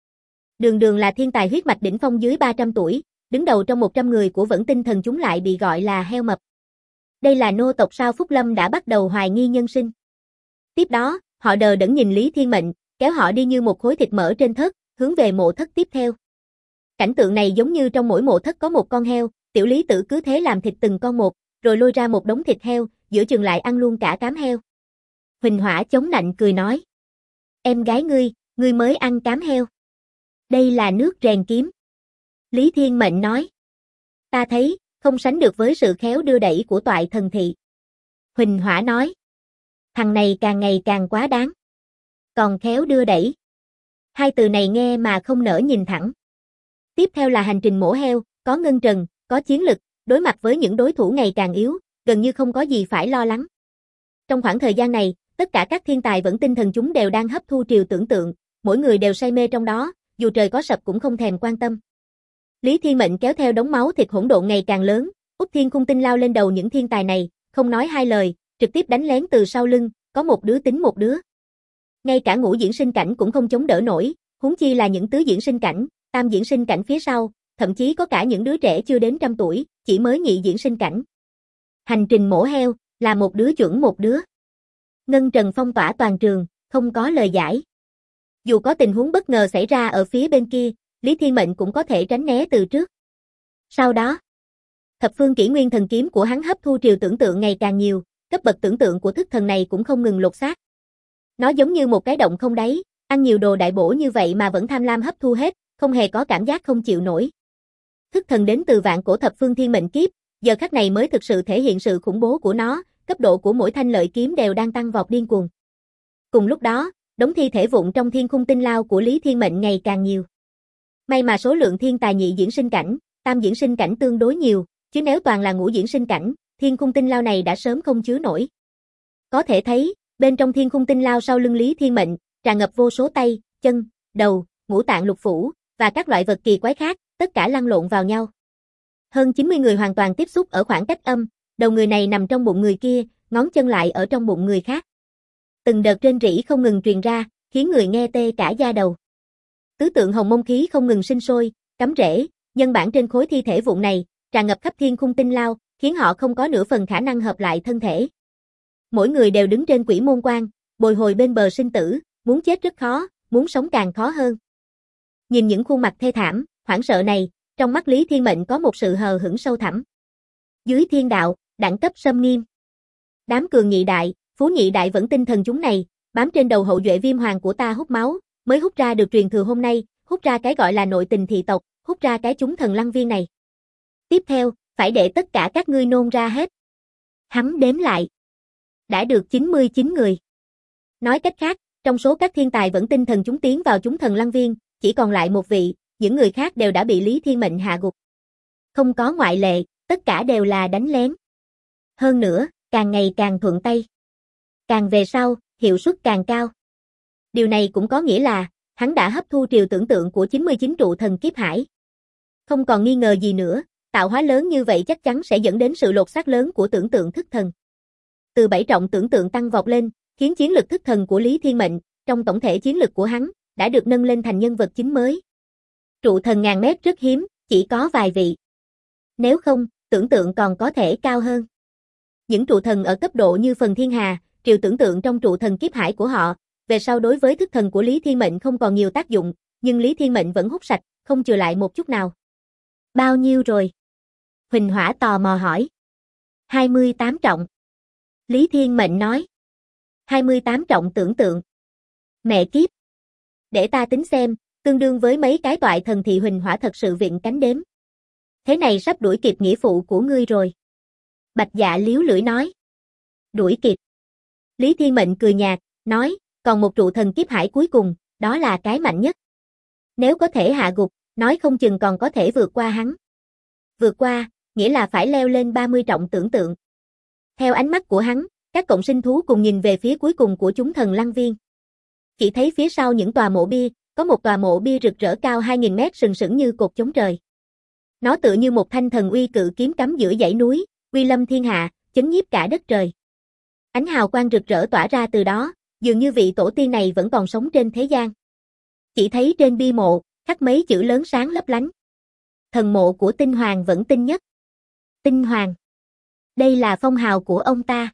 Đường Đường là thiên tài huyết mạch đỉnh phong dưới 300 tuổi, đứng đầu trong 100 người của Vẫn Tinh thần chúng lại bị gọi là heo mập. Đây là nô tộc sao? Phúc Lâm đã bắt đầu hoài nghi nhân sinh. Tiếp đó, họ đờ đẫn nhìn Lý Thiên Mệnh, kéo họ đi như một khối thịt mỡ trên thớt, hướng về mộ thất tiếp theo. Cảnh tượng này giống như trong mỗi mộ thất có một con heo, tiểu Lý Tử cứ thế làm thịt từng con một, rồi lôi ra một đống thịt heo, giữa chừng lại ăn luôn cả cám heo. Huỳnh Hỏa chống nạnh cười nói. Em gái ngươi mới ăn cám heo. Đây là nước rèn kiếm. Lý Thiên Mệnh nói. Ta thấy, không sánh được với sự khéo đưa đẩy của toại thần thị. Huỳnh Hỏa nói. Thằng này càng ngày càng quá đáng. Còn khéo đưa đẩy. Hai từ này nghe mà không nỡ nhìn thẳng. Tiếp theo là hành trình mổ heo, có Ngân Trần, có chiến lực, đối mặt với những đối thủ ngày càng yếu, gần như không có gì phải lo lắng. Trong khoảng thời gian này, tất cả các thiên tài Vẫn Tinh thần chúng đều đang hấp thu triều tưởng tượng, mỗi người đều say mê trong đó, dù trời có sập cũng không thèm quan tâm. Lý Thiên Mệnh kéo theo đống máu thịt hỗn độn ngày càng lớn, Úc Thiên Khung Tinh lao lên đầu những thiên tài này, không nói hai lời, trực tiếp đánh lén từ sau lưng, có một đứa tính một đứa. Ngay cả ngũ diễn sinh cảnh cũng không chống đỡ nổi, huống chi là những tứ diễn sinh cảnh, tam diễn sinh cảnh phía sau, thậm chí có cả những đứa trẻ chưa đến 100 tuổi, chỉ mới nhị diễn sinh cảnh. Hành trình mổ heo, là một đứa chuẩn một đứa. Ngân Trần phong tỏa toàn trường, không có lời giải. Dù có tình huống bất ngờ xảy ra ở phía bên kia, Lý Thiên Mệnh cũng có thể tránh né từ trước. Sau đó, thập phương kỷ nguyên thần kiếm của hắn hấp thu triều tưởng tượng ngày càng nhiều, cấp bậc tưởng tượng của thức thần này cũng không ngừng lột xác. Nó giống như một cái động không đáy, ăn nhiều đồ đại bổ như vậy mà vẫn tham lam hấp thu hết, không hề có cảm giác không chịu nổi. Thức thần đến từ vạn cổ thập phương thiên mệnh kiếp, giờ khắc này mới thực sự thể hiện sự khủng bố của nó, cấp độ của mỗi thanh lợi kiếm đều đang tăng vọt điên cuồng. Cùng lúc đó, đống thi thể vụn trong thiên khung tinh lao của Lý Thiên Mệnh ngày càng nhiều. May mà số lượng thiên tài nhị diễn sinh cảnh, tam diễn sinh cảnh tương đối nhiều, chứ nếu toàn là ngũ diễn sinh cảnh, thiên khung tinh lao này đã sớm không chứa nổi. Có thể thấy, bên trong thiên khung tinh lao sau lưng Lý Thiên Mệnh, tràn ngập vô số tay, chân, đầu, ngũ tạng lục phủ, và các loại vật kỳ quái khác, tất cả lăn lộn vào nhau. Hơn 90 người hoàn toàn tiếp xúc ở khoảng cách âm, đầu người này nằm trong bụng người kia, ngón chân lại ở trong bụng người khác. Từng đợt rên rỉ không ngừng truyền ra, khiến người nghe tê cả da đầu. Tứ tượng hồng mông khí không ngừng sinh sôi, cắm rễ, nhân bản trên khối thi thể vụn này, tràn ngập khắp thiên khung tinh lao, khiến họ không có nửa phần khả năng hợp lại thân thể. Mỗi người đều đứng trên quỷ môn quan, bồi hồi bên bờ sinh tử, muốn chết rất khó, muốn sống càng khó hơn. Nhìn những khuôn mặt thê thảm, hoảng sợ này, trong mắt Lý Thiên Mệnh có một sự hờ hững sâu thẳm. Dưới thiên đạo, đẳng cấp xâm nghiêm. Đám cường nhị đại, phú nhị đại vẫn tinh thần chúng này, bám trên đầu hậu duệ viêm hoàng của ta hút máu, mới hút ra được truyền thừa hôm nay, hút ra cái gọi là nội tình thị tộc, hút ra cái chúng thần lăng viên này. Tiếp theo, phải để tất cả các ngươi nôn ra hết. Hắn đếm lại. Đã được 99 người. Nói cách khác, trong số các thiên tài vẫn tinh thần chúng tiến vào chúng thần lăng viên, chỉ còn lại một vị, những người khác đều đã bị Lý Thiên Mệnh hạ gục. Không có ngoại lệ, tất cả đều là đánh lén. Hơn nữa, càng ngày càng thuận tay. Càng về sau, hiệu suất càng cao. Điều này cũng có nghĩa là, hắn đã hấp thu triều tưởng tượng của 99 trụ thần kiếp hải. Không còn nghi ngờ gì nữa, tạo hóa lớn như vậy chắc chắn sẽ dẫn đến sự lột xác lớn của tưởng tượng thức thần. Từ 7 trọng tưởng tượng tăng vọt lên, khiến chiến lực thức thần của Lý Thiên Mệnh, trong tổng thể chiến lực của hắn, đã được nâng lên thành nhân vật chính mới. Trụ thần ngàn mét rất hiếm, chỉ có vài vị. Nếu không, tưởng tượng còn có thể cao hơn. Những trụ thần ở cấp độ như phần thiên hà, triều tưởng tượng trong trụ thần kiếp hải của họ, về sau đối với thức thần của Lý Thiên Mệnh không còn nhiều tác dụng, nhưng Lý Thiên Mệnh vẫn hút sạch, không chừa lại một chút nào. Bao nhiêu rồi? Huỳnh Hỏa tò mò hỏi. 28 trọng. Lý Thiên Mệnh nói. 28 trọng tưởng tượng. Mẹ kiếp. Để ta tính xem, tương đương với mấy cái toại thần thì Huỳnh Hỏa thật sự vịn cánh đếm. Thế này sắp đuổi kịp nghĩa phụ của ngươi rồi. Bạch Dạ liếu lưỡi nói. Đuổi kịp. Lý Thiên Mệnh cười nhạt, nói, còn một trụ thần kiếp hải cuối cùng, đó là cái mạnh nhất. Nếu có thể hạ gục, nói không chừng còn có thể vượt qua hắn. Vượt qua, nghĩa là phải leo lên 30 trọng tưởng tượng. Theo ánh mắt của hắn, các cộng sinh thú cùng nhìn về phía cuối cùng của chúng thần lăng viên. Chỉ thấy phía sau những tòa mộ bia, có một tòa mộ bia rực rỡ cao 2000 mét sừng sững như cột chống trời. Nó tựa như một thanh thần uy cự kiếm cắm giữa dãy núi, uy lâm thiên hạ, chấn nhiếp cả đất trời. Ánh hào quang rực rỡ tỏa ra từ đó, dường như vị tổ tiên này vẫn còn sống trên thế gian. Chỉ thấy trên bia mộ, khắc mấy chữ lớn sáng lấp lánh. Thần mộ của Tinh Hoàng vẫn tinh nhất. Tinh Hoàng. Đây là phong hào của ông ta.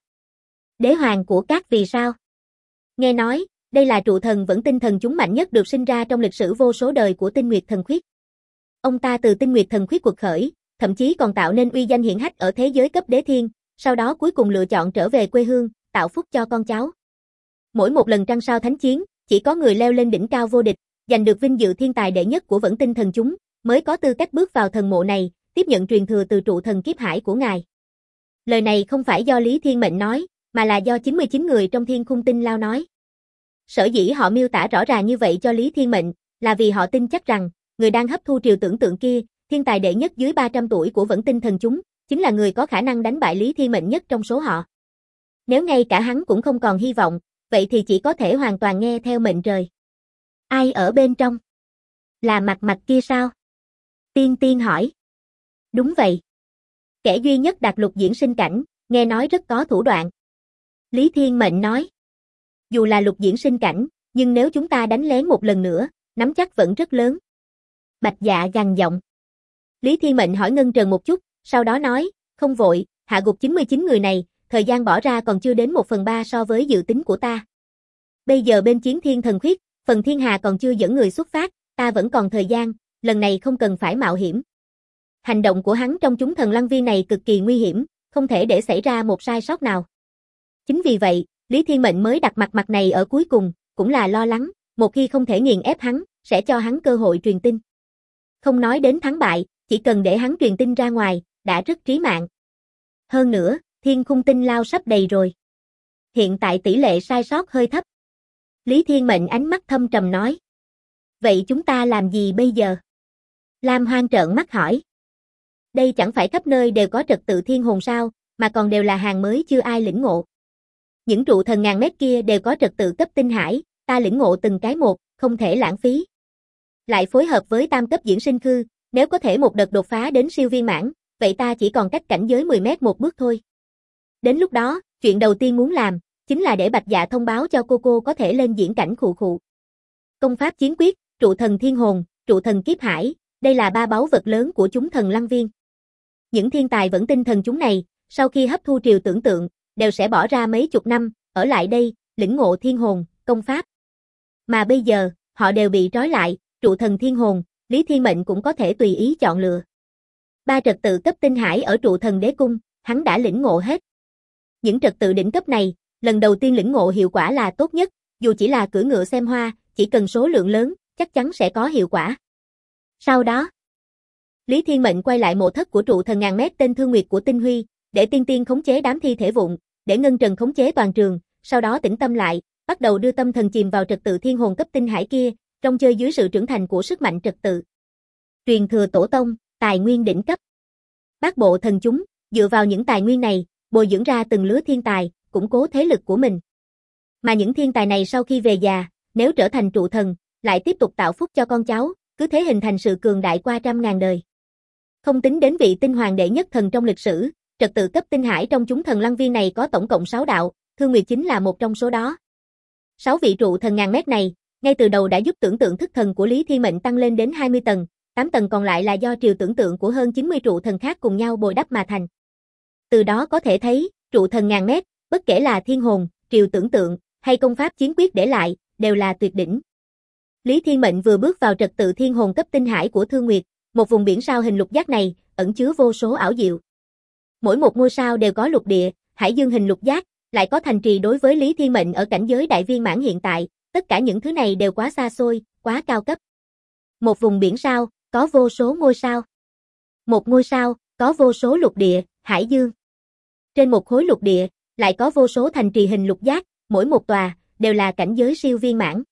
Đế hoàng của các vì sao? Nghe nói, đây là trụ thần vẫn tinh thần chúng mạnh nhất được sinh ra trong lịch sử vô số đời của Tinh Nguyệt Thần Khuyết. Ông ta từ Tinh Nguyệt Thần Khuyết quật khởi, thậm chí còn tạo nên uy danh hiển hách ở thế giới cấp đế thiên, sau đó cuối cùng lựa chọn trở về quê hương, tạo phúc cho con cháu. Mỗi một lần trăng sao thánh chiến, chỉ có người leo lên đỉnh cao vô địch, giành được vinh dự thiên tài đệ nhất của vẫn tinh thần chúng, mới có tư cách bước vào thần mộ này, tiếp nhận truyền thừa từ trụ thần kiếp hải của ngài. Lời này không phải do Lý Thiên Mệnh nói, mà là do 99 người trong thiên khung tinh lao nói. Sở dĩ họ miêu tả rõ ràng như vậy cho Lý Thiên Mệnh, là vì họ tin chắc rằng, người đang hấp thu triều tưởng tượng kia, thiên tài đệ nhất dưới 300 tuổi của vẫn tinh thần chúng, chính là người có khả năng đánh bại Lý Thiên Mệnh nhất trong số họ. Nếu ngay cả hắn cũng không còn hy vọng, vậy thì chỉ có thể hoàn toàn nghe theo mệnh trời. Ai ở bên trong? Là mặt mặt kia sao? Tiên Tiên hỏi. Đúng vậy. Kẻ duy nhất đạt lục diễn sinh cảnh, nghe nói rất có thủ đoạn. Lý Thiên Mệnh nói. Dù là lục diễn sinh cảnh, nhưng nếu chúng ta đánh lén một lần nữa, nắm chắc vẫn rất lớn. Bạch Dạ gằn giọng. Lý Thiên Mệnh hỏi ngân trần một chút, sau đó nói, không vội, hạ gục 99 người này, thời gian bỏ ra còn chưa đến 1/3 so với dự tính của ta. Bây giờ bên chiến thiên thần khuyết, phần thiên hà còn chưa dẫn người xuất phát, ta vẫn còn thời gian, lần này không cần phải mạo hiểm. Hành động của hắn trong chúng thần lăng viên này cực kỳ nguy hiểm, không thể để xảy ra một sai sót nào. Chính vì vậy, Lý Thiên Mệnh mới đặt mặt này ở cuối cùng, cũng là lo lắng, một khi không thể nghiền ép hắn, sẽ cho hắn cơ hội truyền tin. Không nói đến thắng bại, chỉ cần để hắn truyền tin ra ngoài, đã rất trí mạng. Hơn nữa, thiên khung tinh lao sắp đầy rồi. Hiện tại tỷ lệ sai sót hơi thấp. Lý Thiên Mệnh ánh mắt thâm trầm nói. Vậy chúng ta làm gì bây giờ? Lam Hoang trợn mắt hỏi. Đây chẳng phải khắp nơi đều có trật tự thiên hồn sao, mà còn đều là hàng mới chưa ai lĩnh ngộ. Những trụ thần ngàn mét kia đều có trật tự cấp tinh hải, ta lĩnh ngộ từng cái một, không thể lãng phí. Lại phối hợp với tam cấp diễn sinh khư, nếu có thể một đợt đột phá đến siêu viên mãn, vậy ta chỉ còn cách cảnh giới 10 mét một bước thôi. Đến lúc đó, chuyện đầu tiên muốn làm, chính là để Bạch Dạ thông báo cho cô có thể lên diễn cảnh khụ khụ. Công pháp chiến quyết, trụ thần thiên hồn, trụ thần kiếp hải, đây là ba báu vật lớn của chúng thần lăng viên. Những thiên tài vẫn tinh thần chúng này, sau khi hấp thu triều tưởng tượng, đều sẽ bỏ ra mấy chục năm, ở lại đây, lĩnh ngộ thiên hồn, công pháp. Mà bây giờ, họ đều bị trói lại, trụ thần thiên hồn, Lý Thiên Mệnh cũng có thể tùy ý chọn lựa. Ba trật tự cấp tinh hải ở trụ thần đế cung, hắn đã lĩnh ngộ hết. Những trật tự đỉnh cấp này, lần đầu tiên lĩnh ngộ hiệu quả là tốt nhất, dù chỉ là cưỡi ngựa xem hoa, chỉ cần số lượng lớn, chắc chắn sẽ có hiệu quả. Sau đó, Lý Thiên Mệnh quay lại mộ thất của trụ thần ngàn mét tên Thương Nguyệt của Tinh Huy, để Tiên Tiên khống chế đám thi thể vụn, để Ngân Trần khống chế toàn trường, sau đó tĩnh tâm lại, bắt đầu đưa tâm thần chìm vào trật tự thiên hồn cấp tinh hải kia, trong chơi dưới sự trưởng thành của sức mạnh trật tự. Truyền thừa tổ tông, tài nguyên đỉnh cấp. Bát bộ thần chúng, dựa vào những tài nguyên này, bồi dưỡng ra từng lứa thiên tài, củng cố thế lực của mình. Mà những thiên tài này sau khi về già, nếu trở thành trụ thần, lại tiếp tục tạo phúc cho con cháu, cứ thế hình thành sự cường đại qua trăm ngàn đời. Không tính đến vị tinh hoàng đệ nhất thần trong lịch sử, trật tự cấp tinh hải trong chúng thần lăng viên này có tổng cộng 6 đạo, Thương Nguyệt chính là một trong số đó. 6 vị trụ thần ngàn mét này, ngay từ đầu đã giúp tưởng tượng thức thần của Lý Thiên Mệnh tăng lên đến 20 tầng, 8 tầng còn lại là do triều tưởng tượng của hơn 90 trụ thần khác cùng nhau bồi đắp mà thành. Từ đó có thể thấy, trụ thần ngàn mét, bất kể là thiên hồn, triều tưởng tượng, hay công pháp chiến quyết để lại, đều là tuyệt đỉnh. Lý Thiên Mệnh vừa bước vào trật tự thiên hồn cấp tinh hải của Thương Nguyệt, một vùng biển sao hình lục giác này, ẩn chứa vô số ảo diệu. Mỗi một ngôi sao đều có lục địa, hải dương hình lục giác, lại có thành trì đối với Lý Thiên Mệnh ở cảnh giới đại viên mãn hiện tại, tất cả những thứ này đều quá xa xôi, quá cao cấp. Một vùng biển sao, có vô số ngôi sao. Một ngôi sao, có vô số lục địa, hải dương. Trên một khối lục địa, lại có vô số thành trì hình lục giác, mỗi một tòa, đều là cảnh giới siêu viên mãn.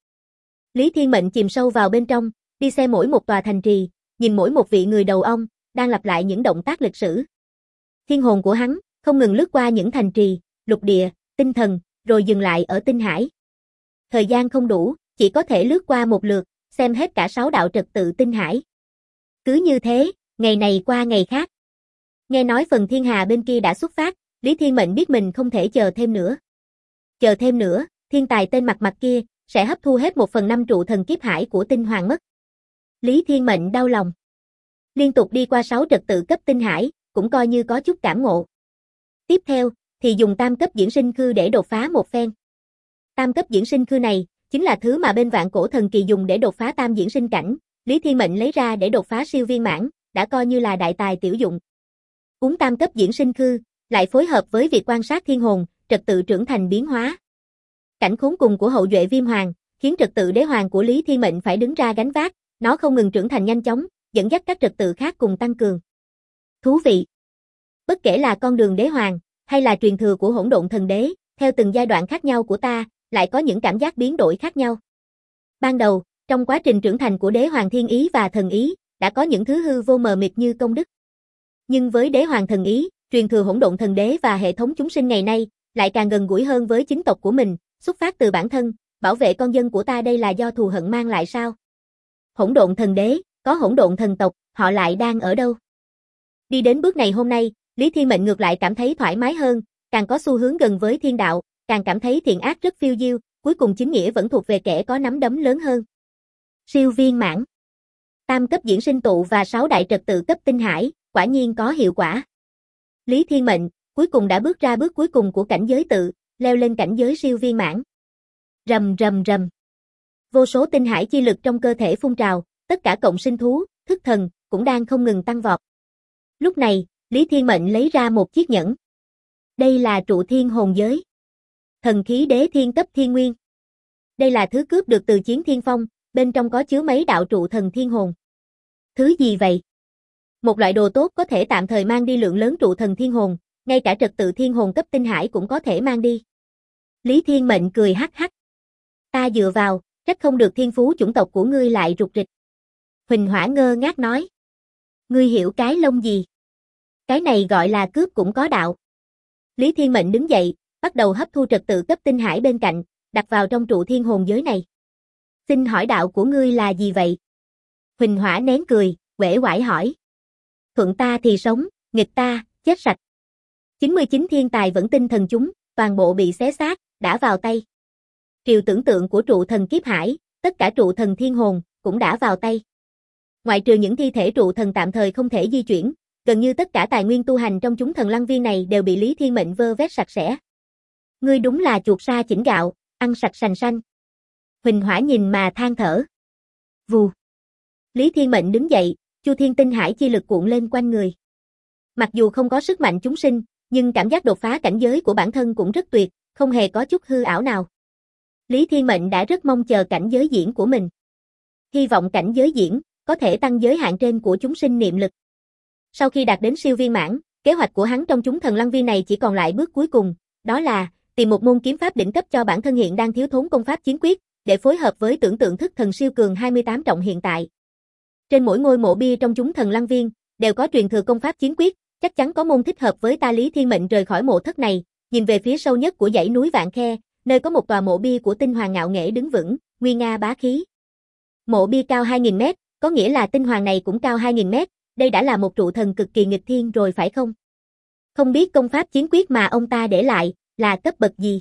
Lý Thiên Mệnh chìm sâu vào bên trong, đi xem mỗi một tòa thành trì, nhìn mỗi một vị người đầu ong, đang lặp lại những động tác lịch sử. Thiên hồn của hắn, không ngừng lướt qua những thành trì, lục địa, tinh thần, rồi dừng lại ở tinh hải. Thời gian không đủ, chỉ có thể lướt qua một lượt, xem hết cả 6 đạo trật tự tinh hải. Cứ như thế, ngày này qua ngày khác. Nghe nói phần thiên hà bên kia đã xuất phát, Lý Thiên Mệnh biết mình không thể chờ thêm nữa. Chờ thêm nữa, thiên tài tên mặt mặt kia, sẽ hấp thu hết 1/5 trụ thần kiếp hải của tinh hoàng mất. Lý Thiên Mệnh đau lòng. Liên tục đi qua 6 trật tự cấp tinh hải, cũng coi như có chút cảm ngộ. Tiếp theo, thì dùng tam cấp diễn sinh khư để đột phá một phen. Tam cấp diễn sinh khư này, chính là thứ mà bên vạn cổ thần kỳ dùng để đột phá tam diễn sinh cảnh, Lý Thiên Mệnh lấy ra để đột phá siêu viên mãn, đã coi như là đại tài tiểu dụng. Uống tam cấp diễn sinh khư, lại phối hợp với việc quan sát thiên hồn, trật tự trưởng thành biến hóa. Cảnh khốn cùng của hậu duệ Viêm Hoàng, khiến trật tự đế hoàng của Lý Thiên Mệnh phải đứng ra gánh vác, nó không ngừng trưởng thành nhanh chóng, dẫn dắt các trật tự khác cùng tăng cường. Thú vị. Bất kể là con đường đế hoàng, hay là truyền thừa của hỗn độn thần đế, theo từng giai đoạn khác nhau của ta, lại có những cảm giác biến đổi khác nhau. Ban đầu, trong quá trình trưởng thành của đế hoàng thiên ý và thần ý, đã có những thứ hư vô mờ mịt như công đức. Nhưng với đế hoàng thần ý, truyền thừa hỗn độn thần đế và hệ thống chúng sinh ngày nay, lại càng gần gũi hơn với chính tộc của mình, xuất phát từ bản thân, bảo vệ con dân của ta đây là do thù hận mang lại sao? Hỗn độn thần đế, có hỗn độn thần tộc, họ lại đang ở đâu? Đi đến bước này hôm nay, Lý Thiên Mệnh ngược lại cảm thấy thoải mái hơn, càng có xu hướng gần với thiên đạo, càng cảm thấy thiện ác rất phiêu diêu, cuối cùng chính nghĩa vẫn thuộc về kẻ có nắm đấm lớn hơn. Siêu viên mãn. Tam cấp diễn sinh tụ và 6 đại trật tự cấp tinh hải, quả nhiên có hiệu quả. Lý Thiên Mệnh, cuối cùng đã bước ra bước cuối cùng của cảnh giới tự, leo lên cảnh giới siêu viên mãn. Rầm rầm rầm. Vô số tinh hải chi lực trong cơ thể phun trào, tất cả cộng sinh thú, thức thần, cũng đang không ngừng tăng vọt. Lúc này, Lý Thiên Mệnh lấy ra một chiếc nhẫn. Đây là trụ thiên hồn giới. Thần khí đế thiên cấp thiên nguyên. Đây là thứ cướp được từ chiến thiên phong, bên trong có chứa mấy đạo trụ thần thiên hồn. Thứ gì vậy? Một loại đồ tốt có thể tạm thời mang đi lượng lớn trụ thần thiên hồn, ngay cả trật tự thiên hồn cấp tinh hải cũng có thể mang đi. Lý Thiên Mệnh cười hắc hắc. Ta dựa vào, trách không được thiên phú chủng tộc của ngươi lại rục rịch. Huỳnh Hỏa ngơ ngác nói. Ngươi hiểu cái lông gì? Cái này gọi là cướp cũng có đạo. Lý Thiên Mệnh đứng dậy, bắt đầu hấp thu trật tự cấp tinh hải bên cạnh, đặt vào trong trụ thiên hồn giới này. Xin hỏi đạo của ngươi là gì vậy? Huỳnh Hỏa nén cười, uể oải hỏi. Thuận ta thì sống, nghịch ta, chết sạch. 99 thiên tài vẫn tinh thần chúng, toàn bộ bị xé xác, đã vào tay. Triều tưởng tượng của trụ thần kiếp hải, tất cả trụ thần thiên hồn, cũng đã vào tay. Ngoại trừ những thi thể trụ thần tạm thời không thể di chuyển, gần như tất cả tài nguyên tu hành trong chúng thần lăng viên này đều bị Lý Thiên Mệnh vơ vét sạch sẽ. Ngươi đúng là chuột sa chỉnh gạo, ăn sạch sành xanh. Huỳnh Hỏa nhìn mà than thở. Vù. Lý Thiên Mệnh đứng dậy, Chu Thiên Tinh Hải chi lực cuộn lên quanh người. Mặc dù không có sức mạnh chúng sinh, nhưng cảm giác đột phá cảnh giới của bản thân cũng rất tuyệt, không hề có chút hư ảo nào. Lý Thiên Mệnh đã rất mong chờ cảnh giới diễn của mình. Hy vọng cảnh giới diễn có thể tăng giới hạn trên của chúng sinh niệm lực. Sau khi đạt đến siêu viên mãn, kế hoạch của hắn trong chúng thần lăng viên này chỉ còn lại bước cuối cùng, đó là tìm một môn kiếm pháp đỉnh cấp cho bản thân hiện đang thiếu thốn công pháp chiến quyết, để phối hợp với tưởng tượng thức thần siêu cường 28 trọng hiện tại. Trên mỗi ngôi mộ bia trong chúng thần lăng viên, đều có truyền thừa công pháp chiến quyết, chắc chắn có môn thích hợp với ta. Lý Thiên Mệnh rời khỏi mộ thất này, nhìn về phía sâu nhất của dãy núi Vạn Khe, nơi có một tòa mộ bia của tinh hoàng ngạo nghễ đứng vững, nguy nga bá khí. Mộ bia cao 2.000 mét, có nghĩa là tinh hoàng này cũng cao 2.000 mét, đây đã là một trụ thần cực kỳ nghịch thiên rồi phải không? Không biết công pháp chiến quyết mà ông ta để lại, là cấp bậc gì?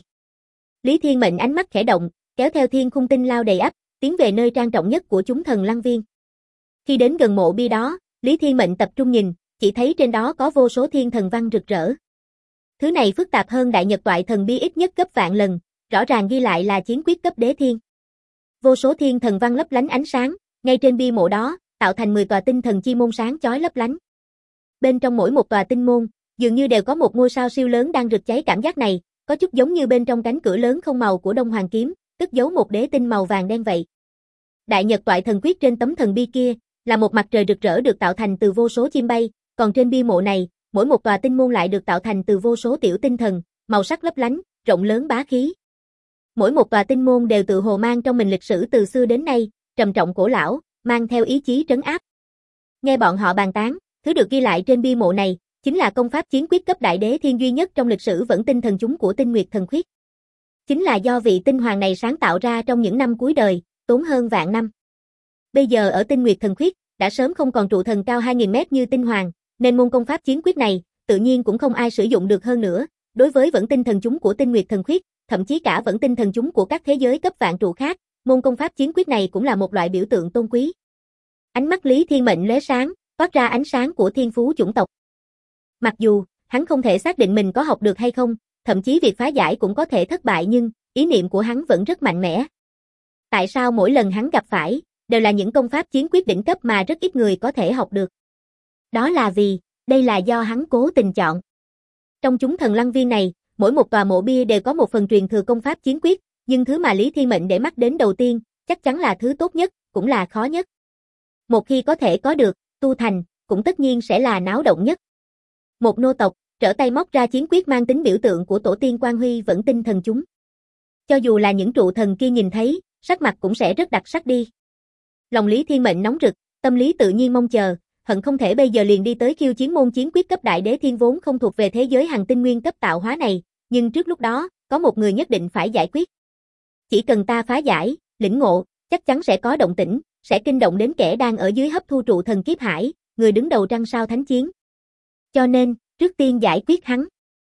Lý Thiên Mệnh ánh mắt khẽ động, kéo theo thiên khung tinh lao đầy ắp, tiến về nơi trang trọng nhất của chúng thần lăng viên. Khi đến gần mộ bia đó, Lý Thiên Mệnh tập trung nhìn, chỉ thấy trên đó có vô số thiên thần văn rực rỡ. Thứ này phức tạp hơn Đại Nhật Toại thần bia ít nhất gấp vạn lần, rõ ràng ghi lại là chiến quyết cấp đế thiên. Vô số thiên thần văn lấp lánh ánh sáng, ngay trên bia mộ đó, tạo thành 10 tòa tinh thần chi môn sáng chói lấp lánh. Bên trong mỗi một tòa tinh môn, dường như đều có một ngôi sao siêu lớn đang rực cháy. Cảm giác này, có chút giống như bên trong cánh cửa lớn không màu của Đông Hoàng kiếm, cất giấu một đế tinh màu vàng đen vậy. Đại Nhật Toại thần quyết trên tấm thần bia kia, là một mặt trời rực rỡ được tạo thành từ vô số chim bay, còn trên bia mộ này, mỗi một tòa tinh môn lại được tạo thành từ vô số tiểu tinh thần, màu sắc lấp lánh, rộng lớn bá khí. Mỗi một tòa tinh môn đều tự hồ mang trong mình lịch sử từ xưa đến nay, trầm trọng cổ lão, mang theo ý chí trấn áp. Nghe bọn họ bàn tán, thứ được ghi lại trên bia mộ này, chính là công pháp chiến quyết cấp đại đế thiên duy nhất trong lịch sử vẫn tinh thần chúng của Tinh Nguyệt Thần Khuyết. Chính là do vị tinh hoàng này sáng tạo ra trong những năm cuối đời, tốn hơn vạn năm. Bây giờ ở Tinh Nguyệt Thần Khuyết, đã sớm không còn trụ thần cao 2.000 mét như tinh hoàng, nên môn công pháp chiến quyết này, tự nhiên cũng không ai sử dụng được hơn nữa. Đối với vẫn tinh thần chúng của Tinh Nguyệt Thần Khuyết, thậm chí cả vẫn tinh thần chúng của các thế giới cấp vạn trụ khác, môn công pháp chiến quyết này cũng là một loại biểu tượng tôn quý. Ánh mắt Lý Thiên Mệnh lóe sáng, toát ra ánh sáng của thiên phú chủng tộc. Mặc dù, hắn không thể xác định mình có học được hay không, thậm chí việc phá giải cũng có thể thất bại, nhưng ý niệm của hắn vẫn rất mạnh mẽ. Tại sao mỗi lần hắn gặp phải, đều là những công pháp chiến quyết đỉnh cấp mà rất ít người có thể học được? Đó là vì, đây là do hắn cố tình chọn. Trong chúng thần lăng viên này, mỗi một tòa mộ bia đều có một phần truyền thừa công pháp chiến quyết, nhưng thứ mà Lý Thiên Mệnh để mắt đến đầu tiên, chắc chắn là thứ tốt nhất, cũng là khó nhất. Một khi có thể có được, tu thành, cũng tất nhiên sẽ là náo động nhất. Một nô tộc, trở tay móc ra chiến quyết mang tính biểu tượng của tổ tiên Quan Huy vẫn tinh thần chúng. Cho dù là những trụ thần kia nhìn thấy, sắc mặt cũng sẽ rất đặc sắc đi. Lòng Lý Thiên Mệnh nóng rực, tâm lý tự nhiên mong chờ, hận không thể bây giờ liền đi tới khiêu chiến môn chiến quyết cấp đại đế thiên vốn không thuộc về thế giới hành tinh nguyên cấp tạo hóa này, nhưng trước lúc đó, có một người nhất định phải giải quyết. Chỉ cần ta phá giải, lĩnh ngộ, chắc chắn sẽ có động tĩnh, sẽ kinh động đến kẻ đang ở dưới hấp thu trụ thần kiếp hải, người đứng đầu trăng sao thánh chiến. Cho nên, trước tiên giải quyết hắn.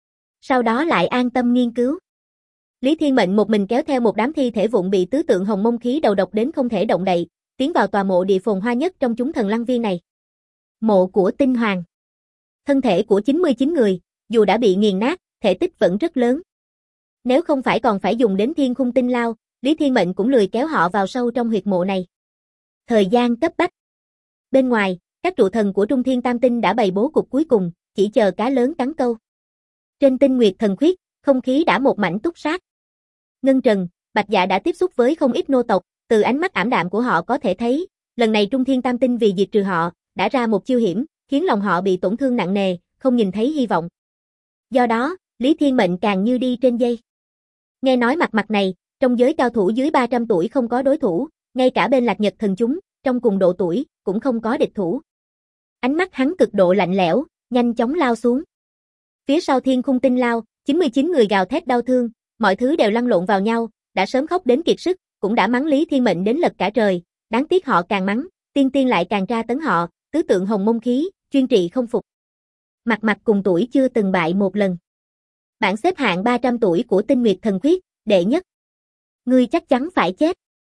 Sau đó lại an tâm nghiên cứu. Lý Thiên Mệnh một mình kéo theo một đám thi thể vụn bị tứ tượng hồng mông khí đầu độc đến không thể động đậy, tiến vào tòa mộ địa phồn hoa nhất trong chúng thần lăng viên này. Mộ của tinh hoàng. Thân thể của 99 người, dù đã bị nghiền nát, thể tích vẫn rất lớn. Nếu không phải còn phải dùng đến thiên khung tinh lao, Lý Thiên Mệnh cũng lười kéo họ vào sâu trong huyệt mộ này. Thời gian cấp bách. Bên ngoài, các trụ thần của Trung Thiên Tam Tinh đã bày bố cục cuối cùng, chỉ chờ cá lớn cắn câu. Trên Tinh Nguyệt Thần Khuyết, không khí đã một mảnh túc sát. Ngân Trần, Bạch Dạ đã tiếp xúc với không ít nô tộc, từ ánh mắt ảm đạm của họ có thể thấy, lần này Trung Thiên Tam Tinh vì diệt trừ họ, đã ra một chiêu hiểm, khiến lòng họ bị tổn thương nặng nề, không nhìn thấy hy vọng. Do đó, Lý Thiên Mệnh càng như đi trên dây. Nghe nói mặt này, trong giới cao thủ dưới 300 tuổi không có đối thủ, ngay cả bên Lạc Nhật Thần chúng, trong cùng độ tuổi, cũng không có địch thủ. Ánh mắt hắn cực độ lạnh lẽo, nhanh chóng lao xuống. Phía sau Thiên Khung Tinh Lao, 99 người gào thét đau thương, mọi thứ đều lăn lộn vào nhau, đã sớm khóc đến kiệt sức, cũng đã mắng Lý Thiên Mệnh đến lật cả trời, đáng tiếc họ càng mắng, tiên lại càng tra tấn họ, tứ tượng hồng môn khí, chuyên trị không phục. Mặt cùng tuổi chưa từng bại một lần. Bảng xếp hạng 300 tuổi của Tinh Nguyệt Thần Khuyết, đệ nhất. Ngươi chắc chắn phải chết.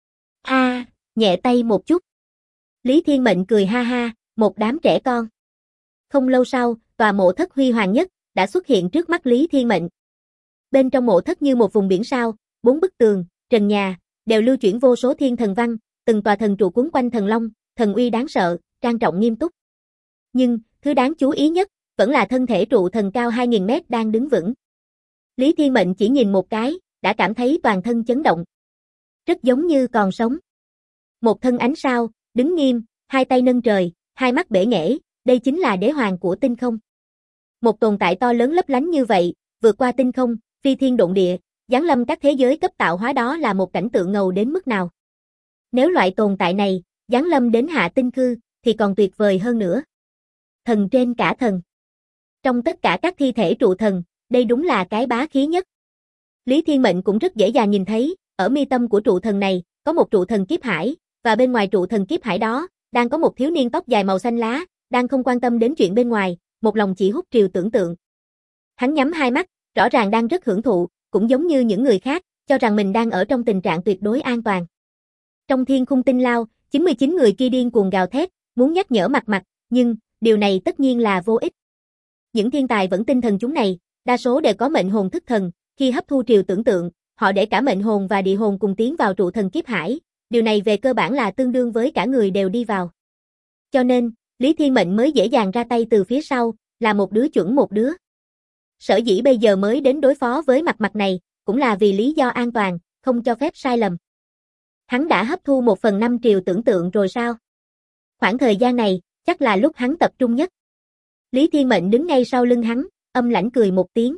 Nhẹ tay một chút. Lý Thiên Mệnh cười ha ha, một đám trẻ con. Không lâu sau, tòa mộ thất huy hoàng nhất, đã xuất hiện trước mắt Lý Thiên Mệnh. Bên trong mộ thất như một vùng biển sao, 4 bức tường, trần nhà, đều lưu chuyển vô số thiên thần văn, từng tòa thần trụ quấn quanh thần long, thần uy đáng sợ, trang trọng nghiêm túc. Nhưng, thứ đáng chú ý nhất, vẫn là thân thể trụ thần cao 2000 mét đang đứng vững. Lý Thiên Mệnh chỉ nhìn một cái, đã cảm thấy toàn thân chấn động. Rất giống như còn sống. Một thân ánh sao, đứng nghiêm, hai tay nâng trời, hai mắt bể nghễ, đây chính là đế hoàng của tinh không. Một tồn tại to lớn lấp lánh như vậy, vượt qua tinh không, phi thiên độn địa, giáng lâm các thế giới cấp tạo hóa, đó là một cảnh tượng ngầu đến mức nào. Nếu loại tồn tại này, giáng lâm đến hạ tinh khư, thì còn tuyệt vời hơn nữa. Thần trên cả thần. Trong tất cả các thi thể trụ thần, đây đúng là cái bá khí nhất. Lý Thiên Mệnh cũng rất dễ dàng nhìn thấy, ở mi tâm của trụ thần này, có một trụ thần kiếp hải, và bên ngoài trụ thần kiếp hải đó, đang có một thiếu niên tóc dài màu xanh lá, đang không quan tâm đến chuyện bên ngoài, một lòng chỉ hút triều tưởng tượng. Hắn nhắm hai mắt, rõ ràng đang rất hưởng thụ, cũng giống như những người khác, cho rằng mình đang ở trong tình trạng tuyệt đối an toàn. Trong Thiên Khung Tinh Lao, 99 người kia điên cuồng gào thét, muốn nhắc nhở mặt, nhưng, điều này tất nhiên là vô ích. Những thiên tài vẫn tinh thần chúng này, đa số đều có mệnh hồn thức thần, khi hấp thu triều tưởng tượng, họ để cả mệnh hồn và địa hồn cùng tiến vào trụ thần kiếp hải, điều này về cơ bản là tương đương với cả người đều đi vào. Cho nên, Lý Thiên Mệnh mới dễ dàng ra tay từ phía sau, là một đứa chuẩn một đứa. Sở dĩ bây giờ mới đến đối phó với mặt này, cũng là vì lý do an toàn, không cho phép sai lầm. Hắn đã hấp thu 1/5 triều tưởng tượng rồi sao? Khoảng thời gian này, chắc là lúc hắn tập trung nhất. Lý Thiên Mệnh đứng ngay sau lưng hắn, âm lãnh cười một tiếng.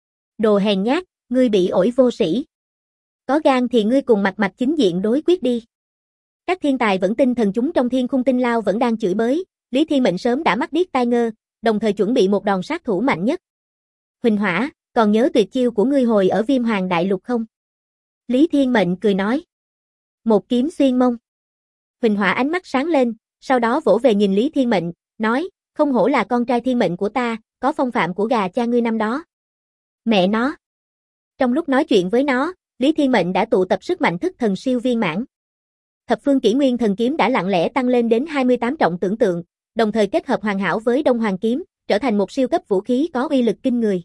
Đồ hèn nhát, ngươi bị ổi vô sĩ. Có gan thì ngươi cùng mặt chính diện đối quyết đi. Các thiên tài vẫn tinh thần chúng trong Thiên Khung Tinh Lao vẫn đang chửi bới, Lý Thiên Mệnh sớm đã mắt điếc tai ngơ, đồng thời chuẩn bị một đòn sát thủ mạnh nhất. Huỳnh Hỏa, còn nhớ tuyệt chiêu của ngươi hồi ở Viêm Hoàng Đại Lục không? Lý Thiên Mệnh cười nói. Một kiếm xuyên mông. Huỳnh Hỏa ánh mắt sáng lên, sau đó vỗ về nhìn Lý Thiên Mệnh, nói, không hổ là con trai thiên mệnh của ta, có phong phạm của gà cha ngươi năm đó. Mẹ nó. Trong lúc nói chuyện với nó, Lý Thiên Mệnh đã tụ tập sức mạnh thức thần siêu viên mãn. Thập phương kỷ nguyên thần kiếm đã lặng lẽ tăng lên đến 28 trọng tưởng tượng, đồng thời kết hợp hoàn hảo với Đông Hoàng kiếm, trở thành một siêu cấp vũ khí có uy lực kinh người.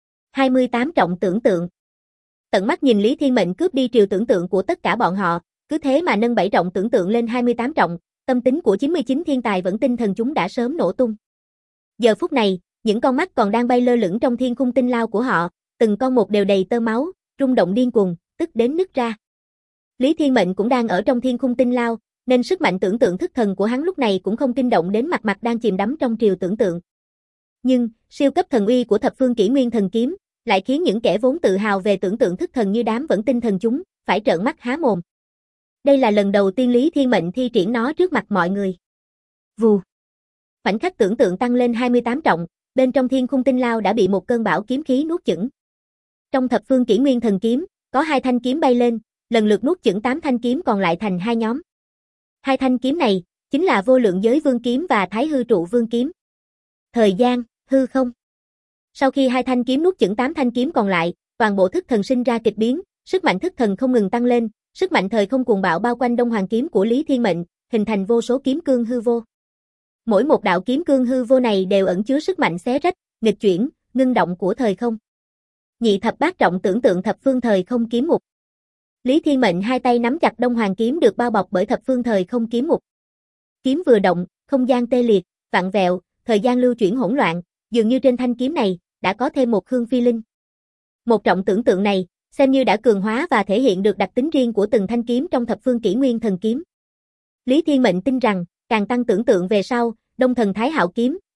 28 trọng tưởng tượng. Tận mắt nhìn Lý Thiên Mệnh cướp đi triều tưởng tượng của tất cả bọn họ, cứ thế mà nâng 7 trọng tưởng tượng lên 28 trọng, tâm tính của 99 thiên tài vẫn tinh thần chúng đã sớm nổ tung. Giờ phút này, những con mắt còn đang bay lơ lửng trong Thiên Khung Tinh Lao của họ, từng con một đều đầy tơ máu, rung động điên cuồng, tức đến nứt ra. Lý Thiên Mệnh cũng đang ở trong Thiên Khung Tinh Lao, nên sức mạnh tưởng tượng thức thần của hắn lúc này cũng không kinh động đến mặt đang chìm đắm trong triều tưởng tượng. Nhưng, siêu cấp thần uy của thập phương kỷ nguyên thần kiếm, lại khiến những kẻ vốn tự hào về tưởng tượng thức thần như đám vẫn tinh thần chúng, phải trợn mắt há mồm. Đây là lần đầu tiên Lý Thiên Mệnh thi triển nó trước mặt mọi người. Vù. Khoảnh khắc tưởng tượng tăng lên 28 trọng, bên trong Thiên Khung Tinh Lao đã bị một cơn bão kiếm khí nuốt chửng. Trong thập phương kỷ nguyên thần kiếm, có 2 thanh kiếm bay lên, lần lượt nuốt chửng 8 thanh kiếm còn lại thành 2 nhóm. 2 thanh kiếm này, chính là Vô Lượng Giới Vương kiếm và Thái Hư Trụ Vương kiếm. Thời gian, hư không. Sau khi 2 thanh kiếm nuốt chửng 8 thanh kiếm còn lại, toàn bộ thức thần sinh ra kịch biến, sức mạnh thức thần không ngừng tăng lên, sức mạnh thời không cuồng bạo bao quanh Đông Hoàng kiếm của Lý Thiên Mệnh, hình thành vô số kiếm cương hư vô. Mỗi một đạo kiếm cương hư vô này đều ẩn chứa sức mạnh xé rách, nghịch chuyển, ngưng động của thời không. Nhị thập bát trọng tưởng tượng thập phương thời không kiếm mục. Lý Thiên Mệnh hai tay nắm chặt Đông Hoàng kiếm được bao bọc bởi thập phương thời không kiếm mục. Kiếm vừa động, không gian tê liệt, vặn vẹo, thời gian lưu chuyển hỗn loạn, dường như trên thanh kiếm này đã có thêm một Khương Phi Linh. Một trọng tưởng tượng này xem như đã cường hóa và thể hiện được đặc tính riêng của từng thanh kiếm trong thập phương kỷ nguyên thần kiếm. Lý Thiên Mệnh tin rằng, càng tăng tưởng tượng về sau, Đông Thần Thái Hạo kiếm,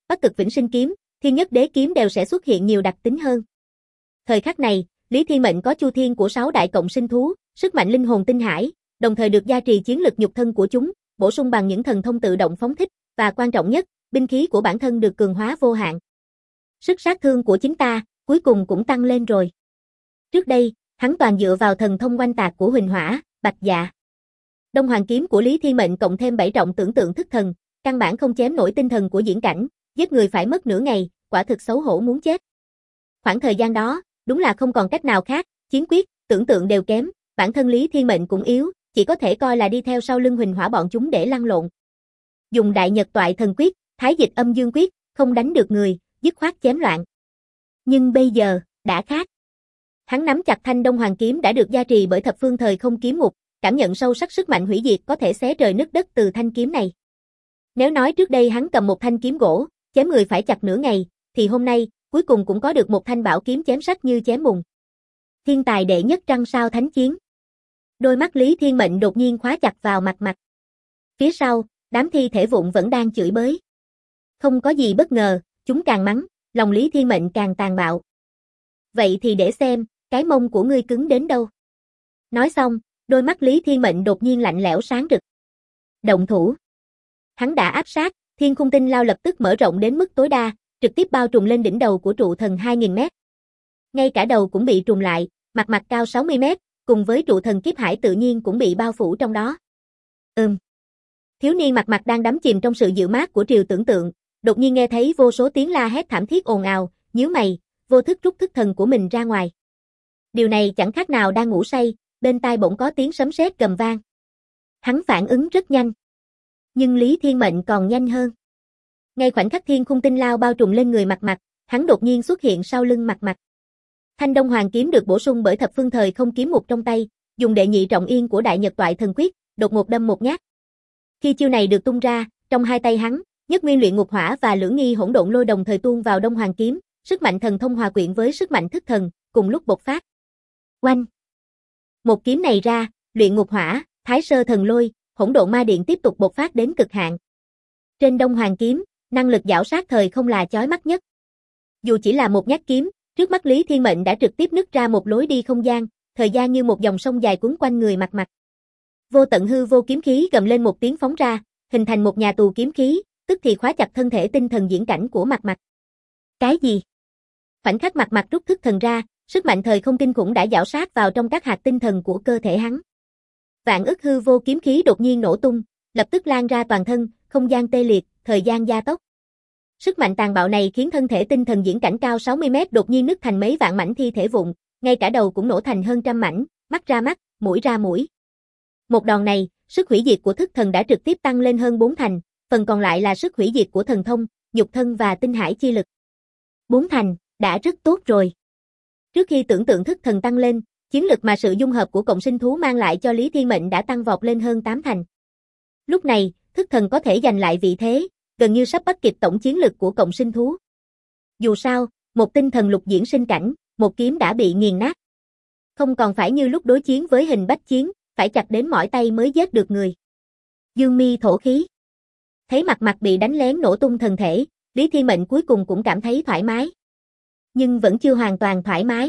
Bắc Cực Vĩnh Sinh kiếm, Thiên Nhất Đế kiếm đều sẽ xuất hiện nhiều đặc tính hơn. Thời khắc này, Lý Thiên Mệnh có chu thiên của 6 đại cộng sinh thú, sức mạnh linh hồn tinh hải, đồng thời được gia trì chiến lực nhục thân của chúng, bổ sung bằng những thần thông tự động phóng thích, và quan trọng nhất, binh khí của bản thân được cường hóa vô hạn. Sức sát thương của chính ta, cuối cùng cũng tăng lên rồi. Trước đây, hắn toàn dựa vào thần thông oanh tạc của Huỳnh Hỏa, Bạch Dạ. Đông Hoàng kiếm của Lý Thiên Mệnh cộng thêm 7 trọng tưởng tượng thức thần, căn bản không chém nổi tinh thần của diễn cảnh, giết người phải mất nửa ngày, quả thực xấu hổ muốn chết. Khoảng thời gian đó, đúng là không còn cách nào khác, chiến quyết, tưởng tượng đều kém, bản thân Lý Thiên Mệnh cũng yếu, chỉ có thể coi là đi theo sau lưng Huỳnh Hỏa bọn chúng để lăn lộn. Dùng Đại Nhật Toại Thần Quyết, Thái Dịch Âm Dương Quyết, không đánh được người, dứt khoát chém loạn. Nhưng bây giờ, đã khác. Hắn nắm chặt thanh Đông Hoàng kiếm đã được gia trì bởi Thập Phương Thời Không kiếm mục, cảm nhận sâu sắc sức mạnh hủy diệt có thể xé trời nứt đất từ thanh kiếm này. Nếu nói trước đây hắn cầm một thanh kiếm gỗ, chém người phải chặt nửa ngày, thì hôm nay, cuối cùng cũng có được một thanh bảo kiếm chém sắt như chém bùn. Thiên tài đệ nhất trăng sao thánh chiến. Đôi mắt Lý Thiên Mệnh đột nhiên khóa chặt vào mặt mặt. Phía sau, đám thi thể vụn vẫn đang chửi bới. Không có gì bất ngờ, chúng càng mắng, lòng Lý Thiên Mệnh càng tàn bạo. Vậy thì để xem, cái mông của ngươi cứng đến đâu. Nói xong, đôi mắt Lý Thiên Mệnh đột nhiên lạnh lẽo sáng rực. Động thủ. Hắn đã áp sát, Thiên Khung Tinh Lao lập tức mở rộng đến mức tối đa, trực tiếp bao trùm lên đỉnh đầu của trụ thần 2000 mét. Ngay cả đầu cũng bị trùm lại, mặt mặt cao 60 mét, cùng với trụ thần kiếp hải tự nhiên cũng bị bao phủ trong đó. Thiếu niên mặt mặt đang đắm chìm trong sự dịu mát của triều tưởng tượng, đột nhiên nghe thấy vô số tiếng la hét thảm thiết ồn ào, nhíu mày, vô thức rút thức thần của mình ra ngoài. Điều này chẳng khác nào đang ngủ say, bên tai bỗng có tiếng sấm sét gầm vang. Hắn phản ứng rất nhanh. Nhưng Lý Thiên Mệnh còn nhanh hơn. Ngay khoảnh khắc Thiên Khung Tinh Lao bao trùm lên người mặt mặt, hắn đột nhiên xuất hiện sau lưng mặt mặt. Thanh Đông Hoàng kiếm được bổ sung bởi Thập Phương Thời Không kiếm mục trong tay, dùng đệ nhị trọng yên của Đại Nhật Toại Thần Quyết, đột ngột đâm một nhát. Khi chiêu này được tung ra, trong hai tay hắn, Nhất Nguyên Luyện Ngục Hỏa và Lưỡng Nghi Hỗn Độn Lôi đồng thời tuôn vào Đông Hoàng kiếm, sức mạnh thần thông hòa quyện với sức mạnh thức thần, cùng lúc bộc phát. Oanh! Một kiếm này ra, Luyện Ngục Hỏa, Thái Sơ Thần Lôi, Hỗn Độn Ma Điện tiếp tục bộc phát đến cực hạn. Trên Đông Hoàng kiếm, năng lực giảo sát thời không là chói mắt nhất. Dù chỉ là một nhát kiếm, trước mắt Lý Thiên Mệnh đã trực tiếp nứt ra một lối đi không gian, thời gian như một dòng sông dài cuốn quanh người mặt mặt. Vô tận hư vô kiếm khí gầm lên một tiếng phóng ra, hình thành một nhà tù kiếm khí, tức thì khóa chặt thân thể tinh thần diễn cảnh của mặt mặt. Cái gì? Khoảnh khắc mặt mặt rút thức thần ra, sức mạnh thời không kinh khủng đã giảo sát vào trong các hạt tinh thần của cơ thể hắn. Vạn ức hư vô kiếm khí đột nhiên nổ tung, lập tức lan ra toàn thân, không gian tê liệt, thời gian gia tốc. Sức mạnh tàn bạo này khiến thân thể tinh thần diễn cảnh cao 60 mét đột nhiên nứt thành mấy vạn mảnh thi thể vụn, ngay cả đầu cũng nổ thành hơn trăm mảnh, mắt ra mắt, mũi ra mũi. Một đòn này, sức hủy diệt của thức thần đã trực tiếp tăng lên hơn 4 thành, phần còn lại là sức hủy diệt của thần thông, nhục thân và tinh hải chi lực. 4 thành, đã rất tốt rồi. Trước khi tưởng tượng thức thần tăng lên, chiến lực mà sự dung hợp của cộng sinh thú mang lại cho Lý Thiên Mệnh đã tăng vọt lên hơn 8 thành. Lúc này, thức thần có thể giành lại vị thế, gần như sắp bắt kịp tổng chiến lực của cộng sinh thú. Dù sao, một tinh thần lục diễn sinh cảnh, một kiếm đã bị nghiền nát. Không còn phải như lúc đối chiến với hình bách chiến, phải chặt đến mỏi tay mới giết được người. Dương mi thổ khí. Thấy mặt mặt bị đánh lén nổ tung thần thể, Lý Thiên Mệnh cuối cùng cũng cảm thấy thoải mái. Nhưng vẫn chưa hoàn toàn thoải mái.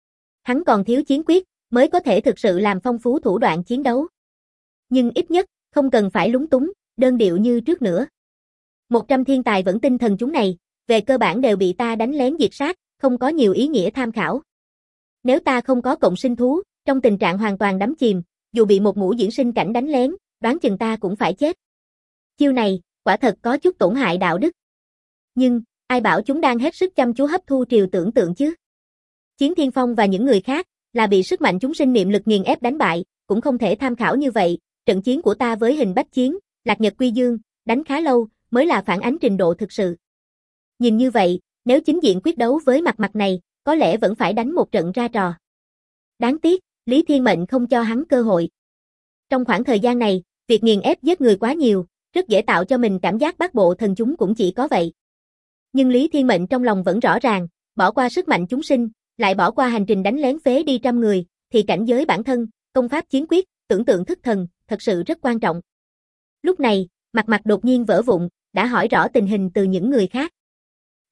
Hắn còn thiếu chiến quyết, mới có thể thực sự làm phong phú thủ đoạn chiến đấu. Nhưng ít nhất, không cần phải lúng túng, đơn điệu như trước nữa. 100 thiên tài vẫn tinh thần chúng này, về cơ bản đều bị ta đánh lén diệt sát, không có nhiều ý nghĩa tham khảo. Nếu ta không có cộng sinh thú, trong tình trạng hoàn toàn đắm chìm, dù bị một ngũ diễn sinh cảnh đánh lén, đoán chừng ta cũng phải chết. Chiêu này, quả thật có chút tổn hại đạo đức. Nhưng, ai bảo chúng đang hết sức chăm chú hấp thu triều tưởng tượng chứ? Chiến Thiên Phong và những người khác, là bị sức mạnh chúng sinh niệm lực nghiền ép đánh bại, cũng không thể tham khảo như vậy. Trận chiến của ta với hình bách chiến, Lạc Nhật Quy Dương, đánh khá lâu, mới là phản ánh trình độ thực sự. Nhìn như vậy, nếu chính diện quyết đấu với mặt mặt này, có lẽ vẫn phải đánh một trận ra trò. Đáng tiếc, Lý Thiên Mệnh không cho hắn cơ hội. Trong khoảng thời gian này, việc nghiền ép giết người quá nhiều, rất dễ tạo cho mình cảm giác bát bộ thần chúng cũng chỉ có vậy. Nhưng Lý Thiên Mệnh trong lòng vẫn rõ ràng, bỏ qua sức mạnh chúng sinh, lại bỏ qua hành trình đánh lén phế đi trăm người, thì cảnh giới bản thân, công pháp chiến quyết, tưởng tượng thức thần, thật sự rất quan trọng. Lúc này, mặt mặt đột nhiên vỡ vụn, đã hỏi rõ tình hình từ những người khác.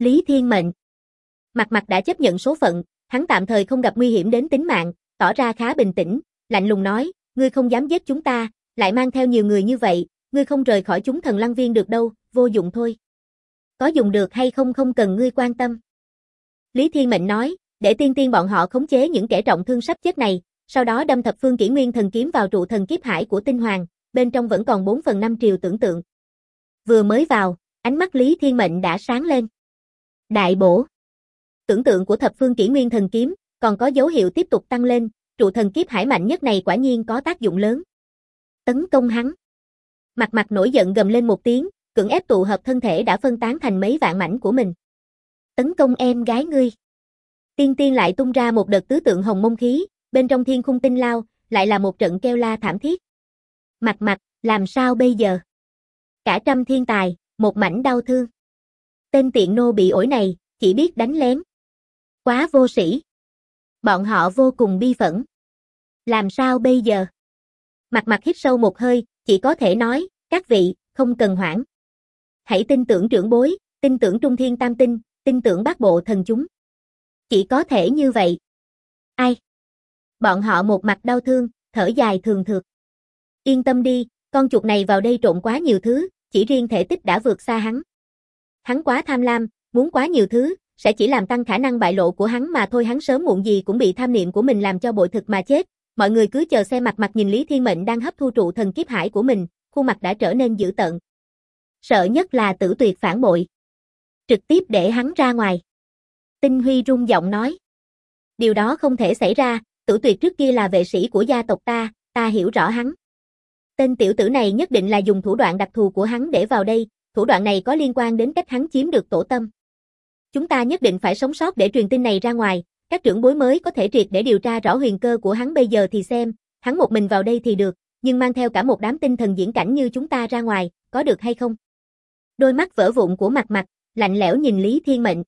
Lý Thiên Mệnh. Mặt Mặt đã chấp nhận số phận, hắn tạm thời không gặp nguy hiểm đến tính mạng, tỏ ra khá bình tĩnh, lạnh lùng nói, ngươi không dám giết chúng ta, lại mang theo nhiều người như vậy, ngươi không rời khỏi chúng Thần Lăng Viên được đâu, vô dụng thôi. Có dùng được hay không không cần ngươi quan tâm. Lý Thiên Mệnh nói, để tiên tiên bọn họ khống chế những kẻ trọng thương sắp chết này, sau đó đâm thập phương kỷ nguyên thần kiếm vào trụ thần kiếp hải của tinh hoàng, bên trong vẫn còn 4/5 triều tưởng tượng. Vừa mới vào, ánh mắt Lý Thiên Mệnh đã sáng lên. Đại bổ. Tưởng tượng của thập phương kỷ nguyên thần kiếm, còn có dấu hiệu tiếp tục tăng lên, trụ thần kiếp hải mạnh nhất này quả nhiên có tác dụng lớn. Tấn công hắn. Mặt Mặt nổi giận gầm lên một tiếng, cưỡng ép tụ hợp thân thể đã phân tán thành mấy vạn mảnh của mình. Tấn công em gái ngươi. Tiên tiên lại tung ra một đợt tứ tượng hồng mông khí, bên trong thiên khung tinh lao, lại là một trận kêu la thảm thiết. Mặt Mặt, làm sao bây giờ? Cả trăm thiên tài, một mảnh đau thương. Tên tiện nô bị ổi này, chỉ biết đánh lén. Quá vô sĩ. Bọn họ vô cùng bi phẫn. Làm sao bây giờ? Mặt Mặt hít sâu một hơi, chỉ có thể nói, các vị, không cần hoảng. Hãy tin tưởng trưởng bối, tin tưởng Trung Thiên Tam Tinh, tin tưởng bát bộ thần chúng. Chỉ có thể như vậy. Ai? Bọn họ một mặt đau thương, thở dài thường thượt. Yên tâm đi, con chuột này vào đây trộn quá nhiều thứ, chỉ riêng thể tích đã vượt xa hắn. Hắn quá tham lam, muốn quá nhiều thứ, sẽ chỉ làm tăng khả năng bại lộ của hắn mà thôi, hắn sớm muộn gì cũng bị tham niệm của mình làm cho bội thực mà chết. Mọi người cứ chờ xem. Mặt Mặt nhìn Lý Thiên Mệnh đang hấp thu trụ thần kiếp hải của mình, khuôn mặt đã trở nên dữ tợn. Sợ nhất là Tử Tuyệt phản bội. Trực tiếp để hắn ra ngoài. Tinh Huy rung giọng nói. Điều đó không thể xảy ra, Tử Tuyệt trước kia là vệ sĩ của gia tộc ta hiểu rõ hắn. Tên tiểu tử này nhất định là dùng thủ đoạn đặc thù của hắn để vào đây, thủ đoạn này có liên quan đến cách hắn chiếm được tổ tâm. Chúng ta nhất định phải sống sót để truyền tin này ra ngoài, các trưởng bối mới có thể triệt để điều tra rõ huyền cơ của hắn. Bây giờ thì xem, hắn một mình vào đây thì được, nhưng mang theo cả một đám tinh thần diễn cảnh như chúng ta ra ngoài, có được hay không? Đôi mắt vỡ vụn của Mặt Mặt, lạnh lẽo nhìn Lý Thiên Mệnh.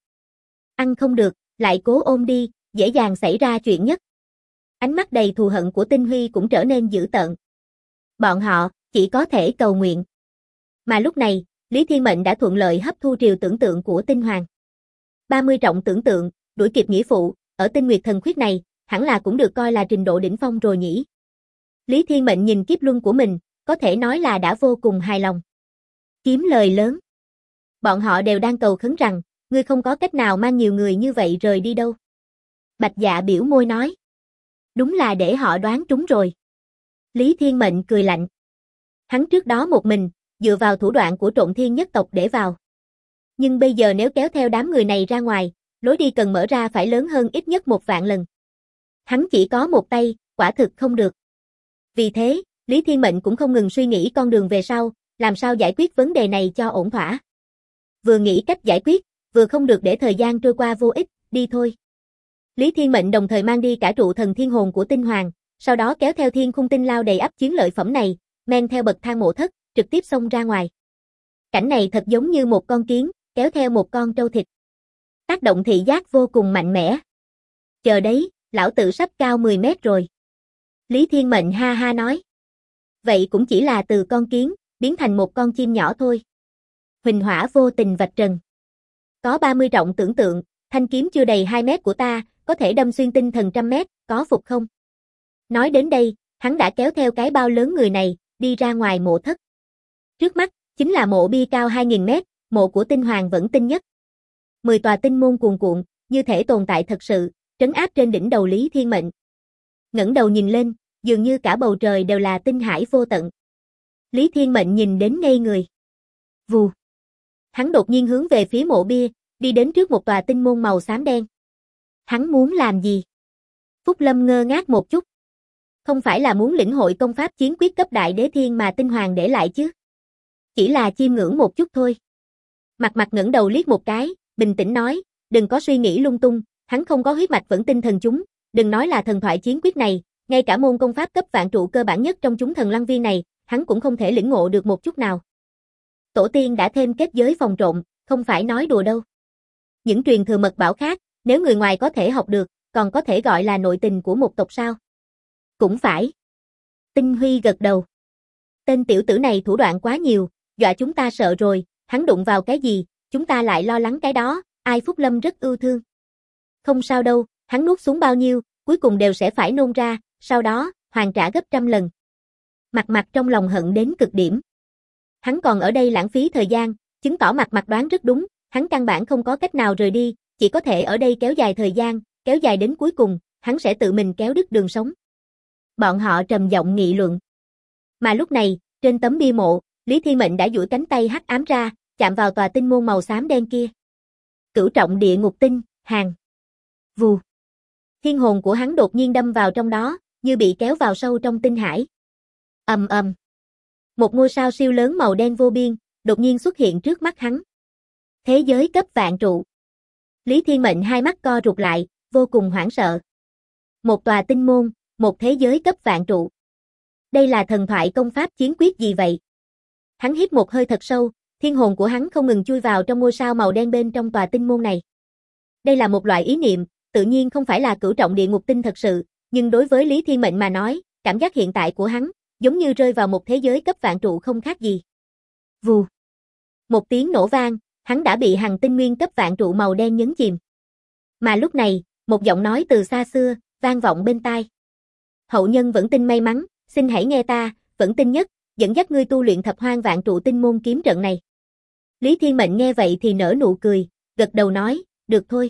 Ăn không được, lại cố ôm đi, dễ dàng xảy ra chuyện nhất. Ánh mắt đầy thù hận của Tinh Huy cũng trở nên dữ tợn. Bọn họ, chỉ có thể cầu nguyện. Mà lúc này, Lý Thiên Mệnh đã thuận lợi hấp thu triều tưởng tượng của tinh hoàng. 30 trọng tưởng tượng, đuổi kịp nghĩa phụ, ở tinh nguyệt thần khuyết này, hẳn là cũng được coi là trình độ đỉnh phong rồi nhỉ. Lý Thiên Mệnh nhìn kiếp luân của mình, có thể nói là đã vô cùng hài lòng. Kiếm lời lớn. Bọn họ đều đang cầu khấn rằng, ngươi không có cách nào mang nhiều người như vậy rời đi đâu. Bạch Dạ biểu môi nói. Đúng là để họ đoán trúng rồi. Lý Thiên Mệnh cười lạnh. Hắn trước đó một mình, dựa vào thủ đoạn của Trộn Thiên nhất tộc để vào. Nhưng bây giờ nếu kéo theo đám người này ra ngoài, lối đi cần mở ra phải lớn hơn ít nhất 1 vạn lần. Hắn chỉ có một tay, quả thực không được. Vì thế, Lý Thiên Mệnh cũng không ngừng suy nghĩ con đường về sau, làm sao giải quyết vấn đề này cho ổn thỏa. Vừa nghĩ cách giải quyết, vừa không được để thời gian trôi qua vô ích, đi thôi. Lý Thiên Mệnh đồng thời mang đi cả trụ thần thiên hồn của tinh hoàng, sau đó kéo theo thiên khung tinh lao đầy ắp chiến lợi phẩm này, men theo bậc thang mộ thất, trực tiếp xông ra ngoài. Cảnh này thật giống như một con kiến, kéo theo một con trâu thịt. Tác động thị giác vô cùng mạnh mẽ. Chờ đấy, lão tử sắp cao 10 mét rồi. Lý Thiên Mệnh ha ha nói. Vậy cũng chỉ là từ con kiến, biến thành một con chim nhỏ thôi. Huỳnh hỏa vô tình vạch trần. Có 30 trọng tưởng tượng, thanh kiếm chưa đầy 2 mét của ta, có thể đâm xuyên tinh thần 100 mét, có phục không? Nói đến đây, hắn đã kéo theo cái bao lớn người này, đi ra ngoài mộ thất. Trước mắt, chính là mộ bia cao 2.000 mét, mộ của tinh hoàng vẫn tinh nhất. 10 tòa tinh môn cuồn cuộn, như thể tồn tại thật sự, trấn áp trên đỉnh đầu Lý Thiên Mệnh. Ngẩng đầu nhìn lên, dường như cả bầu trời đều là tinh hải vô tận. Lý Thiên Mệnh nhìn đến ngây người. Vù. Hắn đột nhiên hướng về phía mộ bia, đi đến trước một tòa tinh môn màu xám đen. Hắn muốn làm gì? Phúc Lâm ngơ ngác một chút. Không phải là muốn lĩnh hội công pháp chiến quyết cấp đại đế thiên mà tinh hoàng để lại chứ? Chỉ là chiêm ngưỡng một chút thôi. Mặt Mặt ngẩng đầu liếc một cái, bình tĩnh nói, đừng có suy nghĩ lung tung, hắn không có huyết mạch vẫn tinh thần chúng, đừng nói là thần thoại chiến quyết này, ngay cả môn công pháp cấp vạn trụ cơ bản nhất trong chúng thần lăng viên này, hắn cũng không thể lĩnh ngộ được một chút nào. Tổ tiên đã thêm kết giới phòng trộm, không phải nói đùa đâu. Những truyền thừa mật bảo khác, nếu người ngoài có thể học được, còn có thể gọi là nội tình của một tộc sao? Cũng phải. Tinh Huy gật đầu. Tên tiểu tử này thủ đoạn quá nhiều, dọa chúng ta sợ rồi, hắn đụng vào cái gì, chúng ta lại lo lắng cái đó, Ai Phúc Lâm rất ưu thương. Không sao đâu, hắn nuốt xuống bao nhiêu, cuối cùng đều sẽ phải nôn ra, sau đó, hoàn trả gấp trăm lần. Mặt Mặt trong lòng hận đến cực điểm. Hắn còn ở đây lãng phí thời gian, chứng tỏ Mặt Mặt đoán rất đúng, hắn căn bản không có cách nào rời đi, chỉ có thể ở đây kéo dài thời gian, kéo dài đến cuối cùng, hắn sẽ tự mình kéo đứt đường sống. Bọn họ trầm giọng nghị luận. Mà lúc này, trên tấm bia mộ, Lý Thiên Mệnh đã duỗi cánh tay hắc ám ra, chạm vào tòa tinh môn màu xám đen kia. Cửu trọng địa ngục tinh, hàng. Vù. Thiên hồn của hắn đột nhiên đâm vào trong đó, như bị kéo vào sâu trong tinh hải. Ầm ầm. Một ngôi sao siêu lớn màu đen vô biên, đột nhiên xuất hiện trước mắt hắn. Thế giới cấp vạn trụ. Lý Thiên Mệnh hai mắt co rụt lại, vô cùng hoảng sợ. Một tòa tinh môn, một thế giới cấp vạn trụ. Đây là thần thoại công pháp chiến quyết gì vậy? Hắn hít một hơi thật sâu, thiên hồn của hắn không ngừng chui vào trong ngôi sao màu đen bên trong tòa tinh môn này. Đây là một loại ý niệm, tự nhiên không phải là cửu trọng địa ngục tinh thật sự, nhưng đối với Lý Thiên Mệnh mà nói, cảm giác hiện tại của hắn, giống như rơi vào một thế giới cấp vạn trụ không khác gì. Vù. Một tiếng nổ vang, hắn đã bị hằng tinh nguyên cấp vạn trụ màu đen nhấn chìm. Mà lúc này, một giọng nói từ xa xưa, vang vọng bên tai. Hậu nhân vẫn tin may mắn, xin hãy nghe ta, vẫn tin nhất, dẫn dắt ngươi tu luyện thập hoang vạn trụ tinh môn kiếm trận này. Lý Thiên Mệnh nghe vậy thì nở nụ cười, gật đầu nói, được thôi.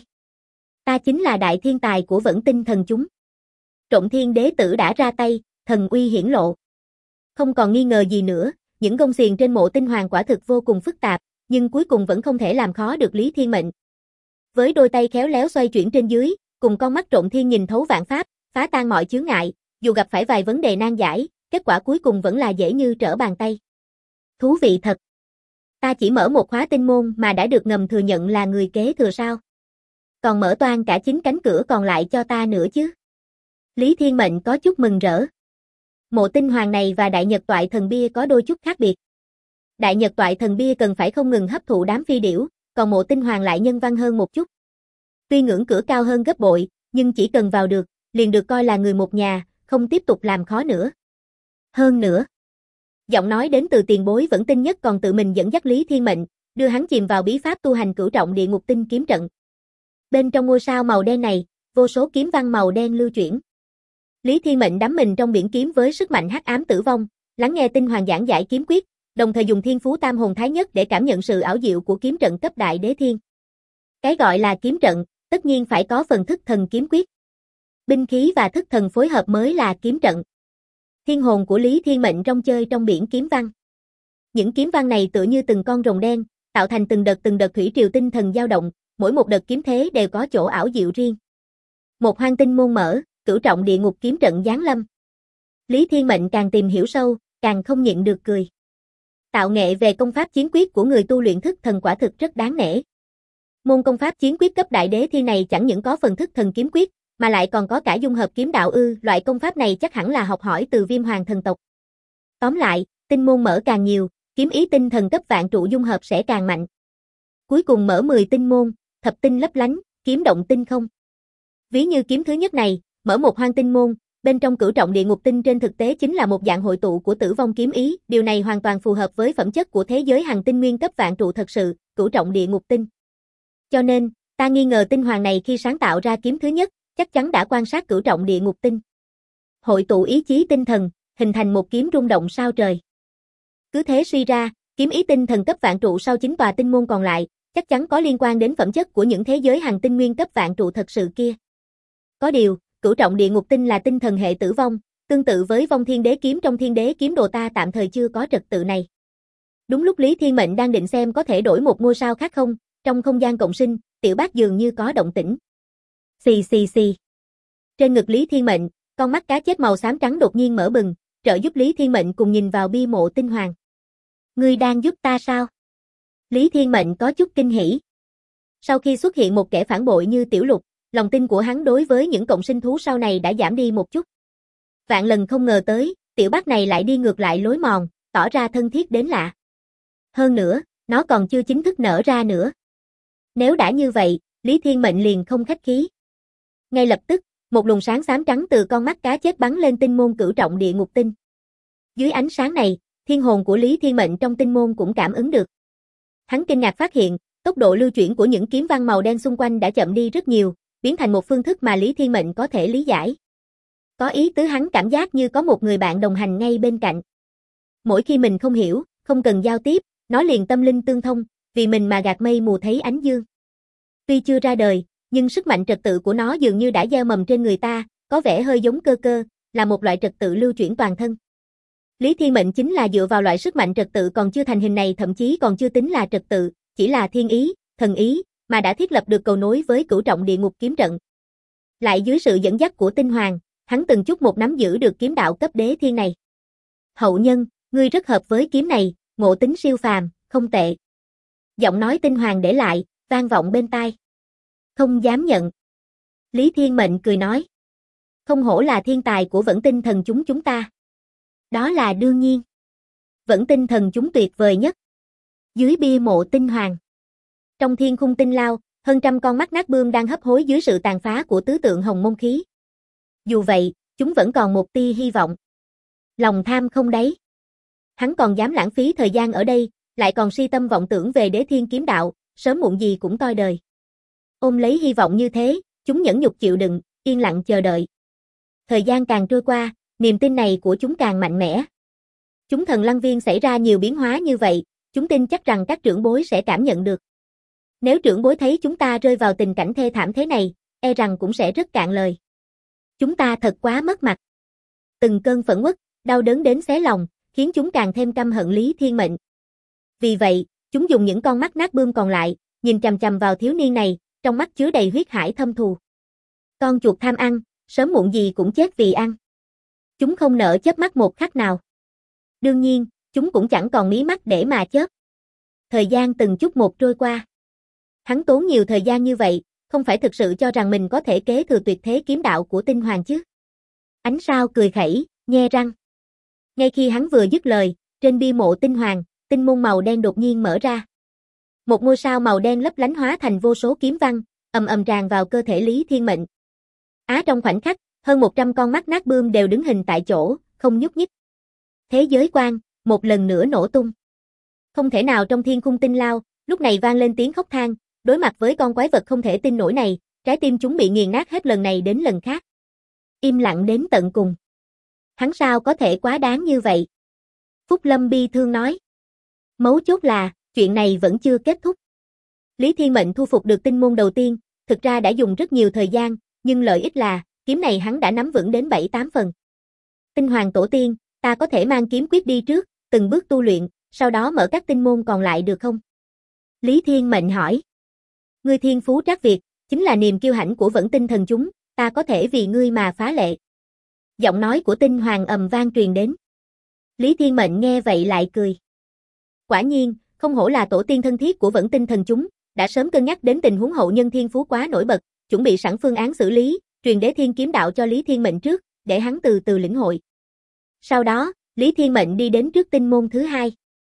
Ta chính là đại thiên tài của vẫn tinh thần chúng. Trộm Thiên Đế tử đã ra tay, thần uy hiển lộ. Không còn nghi ngờ gì nữa, những gông xiềng trên mộ tinh hoàng quả thực vô cùng phức tạp, nhưng cuối cùng vẫn không thể làm khó được Lý Thiên Mệnh. Với đôi tay khéo léo xoay chuyển trên dưới, cùng con mắt trộm thiên nhìn thấu vạn pháp, phá tan mọi chướng ngại, dù gặp phải vài vấn đề nan giải, kết quả cuối cùng vẫn là dễ như trở bàn tay. Thú vị thật. Ta chỉ mở một khóa tinh môn mà đã được ngầm thừa nhận là người kế thừa sao? Còn mở toang cả 9 cánh cửa còn lại cho ta nữa chứ? Lý Thiên Mệnh có chút mừng rỡ. Mộ tinh hoàng này và đại nhật toại thần bia có đôi chút khác biệt. Đại nhật toại thần bia cần phải không ngừng hấp thụ đám phi điểu, còn mộ tinh hoàng lại nhân văn hơn một chút. Tuy ngưỡng cửa cao hơn gấp bội, nhưng chỉ cần vào được, liền được coi là người một nhà, không tiếp tục làm khó nữa. Hơn nữa, giọng nói đến từ tiền bối vẫn tin nhất còn tự mình dẫn dắt Lý Thiên Mệnh, đưa hắn chìm vào bí pháp tu hành cửu trọng địa ngục tinh kiếm trận. Bên trong ngôi sao màu đen này, vô số kiếm văn màu đen lưu chuyển. Lý Thiên Mệnh đắm mình trong biển kiếm với sức mạnh hắc ám tử vong, lắng nghe tinh hoàng giảng giải kiếm quyết, đồng thời dùng thiên phú tam hồn thái nhất để cảm nhận sự ảo diệu của kiếm trận cấp đại đế thiên. Cái gọi là kiếm trận, tất nhiên phải có phần thức thần kiếm quyết. Binh khí và thức thần phối hợp mới là kiếm trận. Thiên hồn của Lý Thiên Mệnh rong chơi trong biển kiếm văn. Những kiếm văn này tựa như từng con rồng đen, tạo thành từng đợt thủy triều tinh thần dao động, mỗi một đợt kiếm thế đều có chỗ ảo diệu riêng. Một hoang tinh môn mở, cửu trọng địa ngục kiếm trận giáng lâm. Lý Thiên Mệnh càng tìm hiểu sâu, càng không nhịn được cười. Tạo nghệ về công pháp chiến quyết của người tu luyện thức thần quả thực rất đáng nể. Môn công pháp chiến quyết cấp đại đế thiên này chẳng những có phần thức thần kiếm quyết, mà lại còn có cả dung hợp kiếm đạo loại công pháp này chắc hẳn là học hỏi từ Viêm Hoàng thần tộc. Tóm lại, tinh môn mở càng nhiều, kiếm ý tinh thần cấp vạn trụ dung hợp sẽ càng mạnh. Cuối cùng mở 10 tinh môn, thập tinh lấp lánh, kiếm động tinh không. Ví như kiếm thứ nhất này, mở một hoang tinh môn, bên trong cửu trọng địa ngục tinh trên thực tế chính là một dạng hội tụ của tử vong kiếm ý, điều này hoàn toàn phù hợp với phẩm chất của thế giới hằng tinh nguyên cấp vạn trụ thật sự, cửu trọng địa ngục tinh. Cho nên, ta nghi ngờ tinh hoàng này khi sáng tạo ra kiếm thứ nhất, chắc chắn đã quan sát cửu trọng địa ngục tinh. Hội tụ ý chí tinh thần, hình thành một kiếm rung động sao trời. Cứ thế suy ra, kiếm ý tinh thần cấp vạn trụ sau 9 tòa tinh môn còn lại, chắc chắn có liên quan đến phẩm chất của những thế giới hằng tinh nguyên cấp vạn trụ thật sự kia. Có điều, cửu trọng địa ngục tinh là tinh thần hệ tử vong, tương tự với vong thiên đế kiếm trong thiên đế kiếm đồ ta tạm thời chưa có trật tự này. Đúng lúc Lý Thiên Mệnh đang định xem có thể đổi một ngôi sao khác không, trong không gian cộng sinh, tiểu bác dường như có động tĩnh. Xì xì xì. Trên ngực Lý Thiên Mệnh, con mắt cá chết màu xám trắng đột nhiên mở bừng, trợ giúp Lý Thiên Mệnh cùng nhìn vào bia mộ tinh hoàng. Ngươi đang giúp ta sao? Lý Thiên Mệnh có chút kinh hỉ. Sau khi xuất hiện một kẻ phản bội như Tiểu Lục, lòng tin của hắn đối với những cộng sinh thú sau này đã giảm đi một chút. Vạn lần không ngờ tới, tiểu bác này lại đi ngược lại lối mòn, tỏ ra thân thiết đến lạ. Hơn nữa, nó còn chưa chính thức nở ra nữa. Nếu đã như vậy, Lý Thiên Mệnh liền không khách khí. Ngay lập tức, một luồng sáng xám trắng từ con mắt cá chết bắn lên tinh môn cửu trọng địa ngục tinh. Dưới ánh sáng này, thiên hồn của Lý Thiên Mệnh trong tinh môn cũng cảm ứng được. Hắn kinh ngạc phát hiện, Tốc độ lưu chuyển của những kiếm văn màu đen xung quanh đã chậm đi rất nhiều, biến thành một phương thức mà Lý Thiên Mệnh có thể lý giải. Có ý tứ hắn cảm giác như có một người bạn đồng hành ngay bên cạnh. Mỗi khi mình không hiểu, không cần giao tiếp, nó liền tâm linh tương thông, vì mình mà gạt mây mù thấy ánh dương. Tuy chưa ra đời, nhưng sức mạnh trật tự của nó dường như đã gieo mầm trên người ta, có vẻ hơi giống cơ cơ, là một loại trật tự lưu chuyển toàn thân. Lý Thiên Mệnh chính là dựa vào loại sức mạnh trật tự còn chưa thành hình này, thậm chí còn chưa tính là trật tự, chỉ là thiên ý, thần ý, mà đã thiết lập được cầu nối với cửu trọng địa ngục kiếm trận. Lại dưới sự dẫn dắt của Tinh Hoàng, hắn từng chút một nắm giữ được kiếm đạo cấp đế thiên này. Hậu nhân, ngươi rất hợp với kiếm này, ngộ tính siêu phàm, không tệ. Giọng nói Tinh Hoàng để lại, vang vọng bên tai. Không dám nhận. Lý Thiên Mệnh cười nói. Không hổ là thiên tài của Vẫn Tinh thần chúng ta. Đó là đương nhiên. Vẫn Tinh thần chúng tuyệt vời nhất. Dưới bia mộ Tinh Hoàng. Trong thiên khung tinh lao, hơn trăm con mắt nát bươm đang hấp hối dưới sự tàn phá của tứ tượng hồng môn khí. Dù vậy, chúng vẫn còn một tia hy vọng. Lòng tham không đáy. Hắn còn dám lãng phí thời gian ở đây, lại còn si tâm vọng tưởng về đế thiên kiếm đạo, sớm muộn gì cũng toi đời. Ôm lấy hy vọng như thế, chúng nhẫn nhục chịu đựng, yên lặng chờ đợi. Thời gian càng trôi qua, niềm tin này của chúng càng mạnh mẽ. Chúng Thần Lăng Viên xảy ra nhiều biến hóa như vậy, chúng tin chắc rằng các trưởng bối sẽ cảm nhận được. Nếu trưởng bối thấy chúng ta rơi vào tình cảnh thê thảm thế này, e rằng cũng sẽ rất cạn lời. Chúng ta thật quá mất mặt. Từng cơn phẫn uất, đau đớn đến xé lòng, khiến chúng càng thêm căm hận Lý Thiên Mệnh. Vì vậy, chúng dùng những con mắt nát bươm còn lại, nhìn chằm chằm vào thiếu niên này, trong mắt chứa đầy huyết hải thâm thù. Con chuột tham ăn, sớm muộn gì cũng chết vì ăn. Chúng không nỡ chớp mắt một khắc nào. Đương nhiên, chúng cũng chẳng còn mí mắt để mà chớp. Thời gian từng chút một trôi qua. Hắn tốn nhiều thời gian như vậy, không phải thực sự cho rằng mình có thể kế thừa tuyệt thế kiếm đạo của Tinh Hoàng chứ. Ánh sao cười khẩy, nhe răng. Ngay khi hắn vừa dứt lời, trên bia mộ Tinh Hoàng, tinh môn màu đen đột nhiên mở ra. Một ngôi sao màu đen lấp lánh hóa thành vô số kiếm văn, ầm ầm tràn vào cơ thể Lý Thiên Mệnh. Trong khoảnh khắc, hơn 100 con mắt nát bươm đều đứng hình tại chỗ, không nhúc nhích. Thế giới quan, một lần nữa nổ tung. Không thể nào trong thiên khung tinh lao, lúc này vang lên tiếng khóc than, đối mặt với con quái vật không thể tin nổi này, trái tim chúng bị nghiền nát hết lần này đến lần khác. Im lặng đến tận cùng. Hắn sao có thể quá đáng như vậy? Phúc Lâm bi thương nói. Mấu chốt là, chuyện này vẫn chưa kết thúc. Lý Thiên Mệnh thu phục được tinh môn đầu tiên, thực ra đã dùng rất nhiều thời gian, nhưng lợi ích là, kiếm này hắn đã nắm vững đến 7-8 phần. Tinh Hoàng tổ tiên, ta có thể mang kiếm quyết đi trước, từng bước tu luyện, sau đó mở các tinh môn còn lại được không? Lý Thiên Mệnh hỏi. Ngươi thiên phú trác việt, chính là niềm kiêu hãnh của Vẫn Tinh thần chúng, ta có thể vì ngươi mà phá lệ. Giọng nói của Tinh Hoàng ầm vang truyền đến. Lý Thiên Mệnh nghe vậy lại cười. Quả nhiên, không hổ là tổ tiên thân thiết của Vẫn Tinh thần chúng, đã sớm cân nhắc đến tình huống hậu nhân thiên phú quá nổi bật, chuẩn bị sẵn phương án xử lý, truyền đế thiên kiếm đạo cho Lý Thiên Mệnh trước, để hắn từ từ lĩnh hội. Sau đó, Lý Thiên Mệnh đi đến trước tinh môn thứ hai.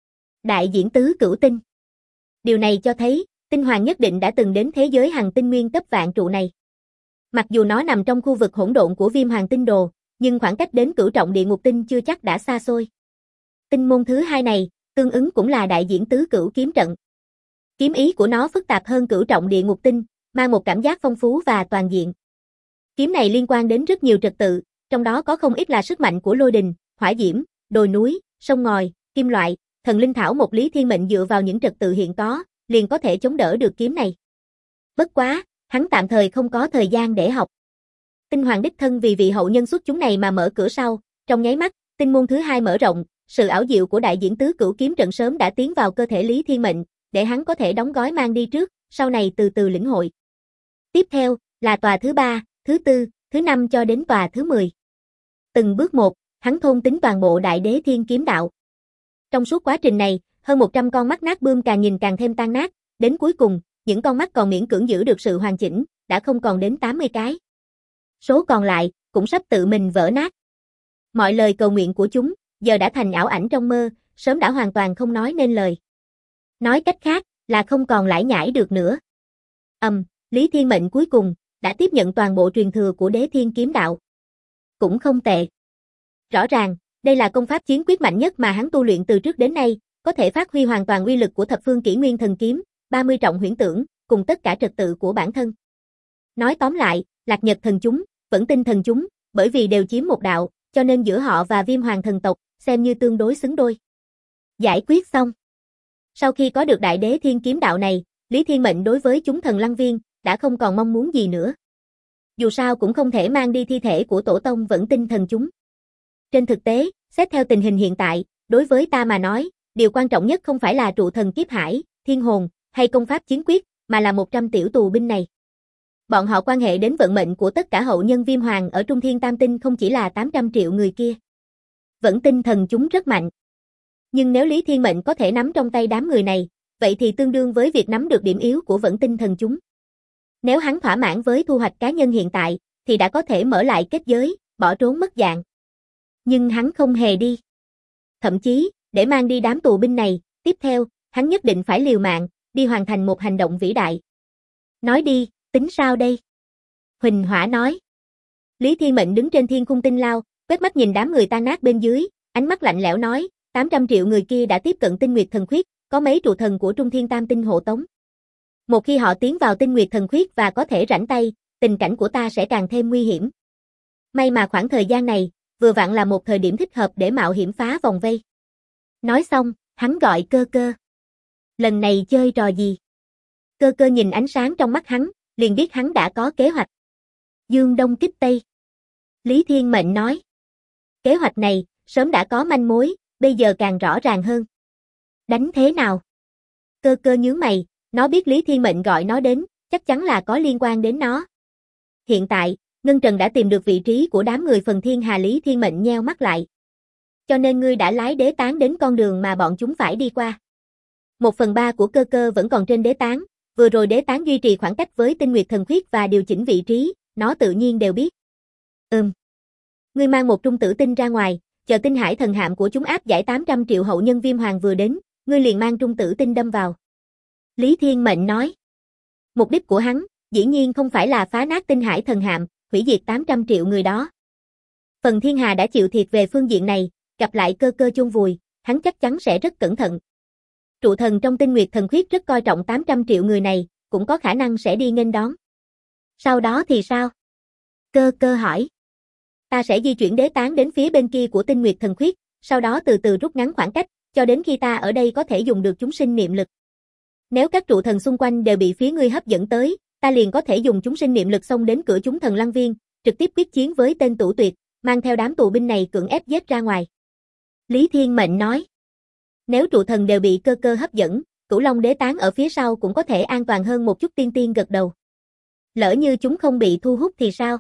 Đại diễn tứ cửu tinh. Điều này cho thấy, Tinh Hoàng nhất định đã từng đến thế giới hằng tinh nguyên cấp vạn trụ này. Mặc dù nó nằm trong khu vực hỗn độn của Viêm Hoàng tinh đồ, nhưng khoảng cách đến cửu trọng địa ngục tinh chưa chắc đã xa xôi. Tinh môn thứ hai này, tương ứng cũng là đại diễn tứ cửu kiếm trận. Kiếm ý của nó phức tạp hơn cửu trọng địa ngục tinh, mang một cảm giác phong phú và toàn diện. Kiếm này liên quan đến rất nhiều trật tự, trong đó có không ít là sức mạnh của lôi đình, hỏa diễm, đồi núi, sông ngòi, kim loại, thần linh thảo một. Lý Thiên Mệnh dựa vào những trật tự hiện có, liền có thể chống đỡ được kiếm này. Bất quá, hắn tạm thời không có thời gian để học. Tinh Hoàng đích thân vì vị hậu nhân xuất chúng này mà mở cửa sau, trong nháy mắt, tinh môn thứ hai mở rộng, sự ảo diệu của đại diễn tứ cửu kiếm trận sớm đã tiến vào cơ thể Lý Thiên Mệnh, để hắn có thể đóng gói mang đi trước, sau này từ từ lĩnh hội. Tiếp theo, là tòa thứ 3, thứ 4, thứ 5 cho đến tòa thứ 10. Từng bước một, hắn thôn tính toàn bộ đại đế thiên kiếm đạo. Trong suốt quá trình này, hơn 100 con mắt nát bươm càng nhìn càng thêm tan nát, đến cuối cùng, những con mắt còn miễn cưỡng giữ được sự hoàn chỉnh, đã không còn đến 80 cái. Số còn lại, cũng sắp tự mình vỡ nát. Mọi lời cầu nguyện của chúng, giờ đã thành ảo ảnh trong mơ, sớm đã hoàn toàn không nói nên lời. Nói cách khác, là không còn lải nhải được nữa. Lý Thiên Mệnh cuối cùng, đã tiếp nhận toàn bộ truyền thừa của đế thiên kiếm đạo. Cũng không tệ. Rõ ràng, đây là công pháp chiến quyết mạnh nhất mà hắn tu luyện từ trước đến nay, có thể phát huy hoàn toàn uy lực của thập phương kỷ nguyên thần kiếm, 30 trọng huyễn tưởng, cùng tất cả trật tự của bản thân. Nói tóm lại, Lạc Nhật thần chúng, Vẫn Tinh thần chúng, bởi vì đều chiếm một đạo, cho nên giữa họ và Viêm Hoàng thần tộc, xem như tương đối xứng đôi. Giải quyết xong. Sau khi có được Đại Đế Thiên Kiếm đạo này, Lý Thiên Mệnh đối với chúng thần Lăng Viên, đã không còn mong muốn gì nữa. Dù sao cũng không thể mang đi thi thể của tổ tông Vẫn Tinh thần chúng. Trên thực tế, xét theo tình hình hiện tại, đối với ta mà nói, điều quan trọng nhất không phải là trụ thần kiếp hải, thiên hồn, hay công pháp chiến quyết, mà là 100 tiểu tù binh này. Bọn họ quan hệ đến vận mệnh của tất cả hậu nhân Viêm Hoàng ở Trung Thiên Tam Tinh không chỉ là 800 triệu người kia. Vẫn Tinh thần chúng rất mạnh. Nhưng nếu Lý Thiên Mệnh có thể nắm trong tay đám người này, vậy thì tương đương với việc nắm được điểm yếu của Vẫn Tinh thần chúng. Nếu hắn thỏa mãn với thu hoạch cá nhân hiện tại, thì đã có thể mở lại kết giới, bỏ trốn mất dạng. Nhưng hắn không hề đi. Thậm chí, để mang đi đám tù binh này, tiếp theo, hắn nhất định phải liều mạng, đi hoàn thành một hành động vĩ đại. Nói đi, tính sao đây? Huỳnh Hỏa nói. Lý Thiên Mệnh đứng trên thiên khung tinh lao, quét mắt nhìn đám người tan nát bên dưới, ánh mắt lạnh lẽo nói, 800 triệu người kia đã tiếp cận Tinh Nguyệt thần khuyết, có mấy trụ thần của Trung Thiên Tam Tinh hộ tống. Một khi họ tiến vào Tinh Nguyệt thần khuyết và có thể rảnh tay, tình cảnh của ta sẽ càng thêm nguy hiểm. May mà khoảng thời gian này, vừa vặn là một thời điểm thích hợp để mạo hiểm phá vòng vây. Nói xong, hắn gọi Cơ Cơ. Lần này chơi trò gì? Cơ Cơ nhìn ánh sáng trong mắt hắn, liền biết hắn đã có kế hoạch. Dương Đông kích Tây. Lý Thiên Mệnh nói. Kế hoạch này, sớm đã có manh mối, bây giờ càng rõ ràng hơn. Đánh thế nào? Cơ Cơ nhướng mày, nó biết Lý Thiên Mệnh gọi nó đến, chắc chắn là có liên quan đến nó. Hiện tại, Ngân Trần đã tìm được vị trí của đám người phần thiên hà. Lý Thiên Mệnh nheo mắt lại. Cho nên ngươi đã lái đế tán đến con đường mà bọn chúng phải đi qua. 1/3 của Cơ Cơ vẫn còn trên đế tán, vừa rồi đế tán duy trì khoảng cách với Tinh Nguyệt thần khuyết và điều chỉnh vị trí, nó tự nhiên đều biết. Ngươi mang một trung tử tinh ra ngoài, chờ tinh hải thần hạm của chúng áp giải 800 triệu hậu nhân Viêm Hoàng vừa đến, ngươi liền mang trung tử tinh đâm vào. Lý Thiên Mệnh nói. Mục đích của hắn, dĩ nhiên không phải là phá nát tinh hải thần hạm, hủy diệt 800 triệu người đó. Phần thiên hà đã chịu thiệt về phương diện này, gặp lại Cơ Cơ chôn vùi, hắn chắc chắn sẽ rất cẩn thận. Trụ thần trong Tinh Nguyệt thần khuyết rất coi trọng 800 triệu người này, cũng có khả năng sẽ đi nghênh đón. Sau đó thì sao? Cơ Cơ hỏi. Ta sẽ di chuyển đế tán đến phía bên kia của Tinh Nguyệt thần khuyết, sau đó từ từ rút ngắn khoảng cách, cho đến khi ta ở đây có thể dùng được chúng sinh niệm lực. Nếu các trụ thần xung quanh đều bị phía ngươi hấp dẫn tới, ta liền có thể dùng chúng sinh niệm lực xông đến cửa chúng thần Lăng Viên, trực tiếp quyết chiến với tên Tủ Tuyệt, mang theo đám tù binh này cưỡng ép giết ra ngoài. Lý Thiên Mệnh nói. Nếu trụ thần đều bị Cơ Cơ hấp dẫn, Cửu Long đế tán ở phía sau cũng có thể an toàn hơn một chút. Tiên Tiên gật đầu. Lỡ như chúng không bị thu hút thì sao?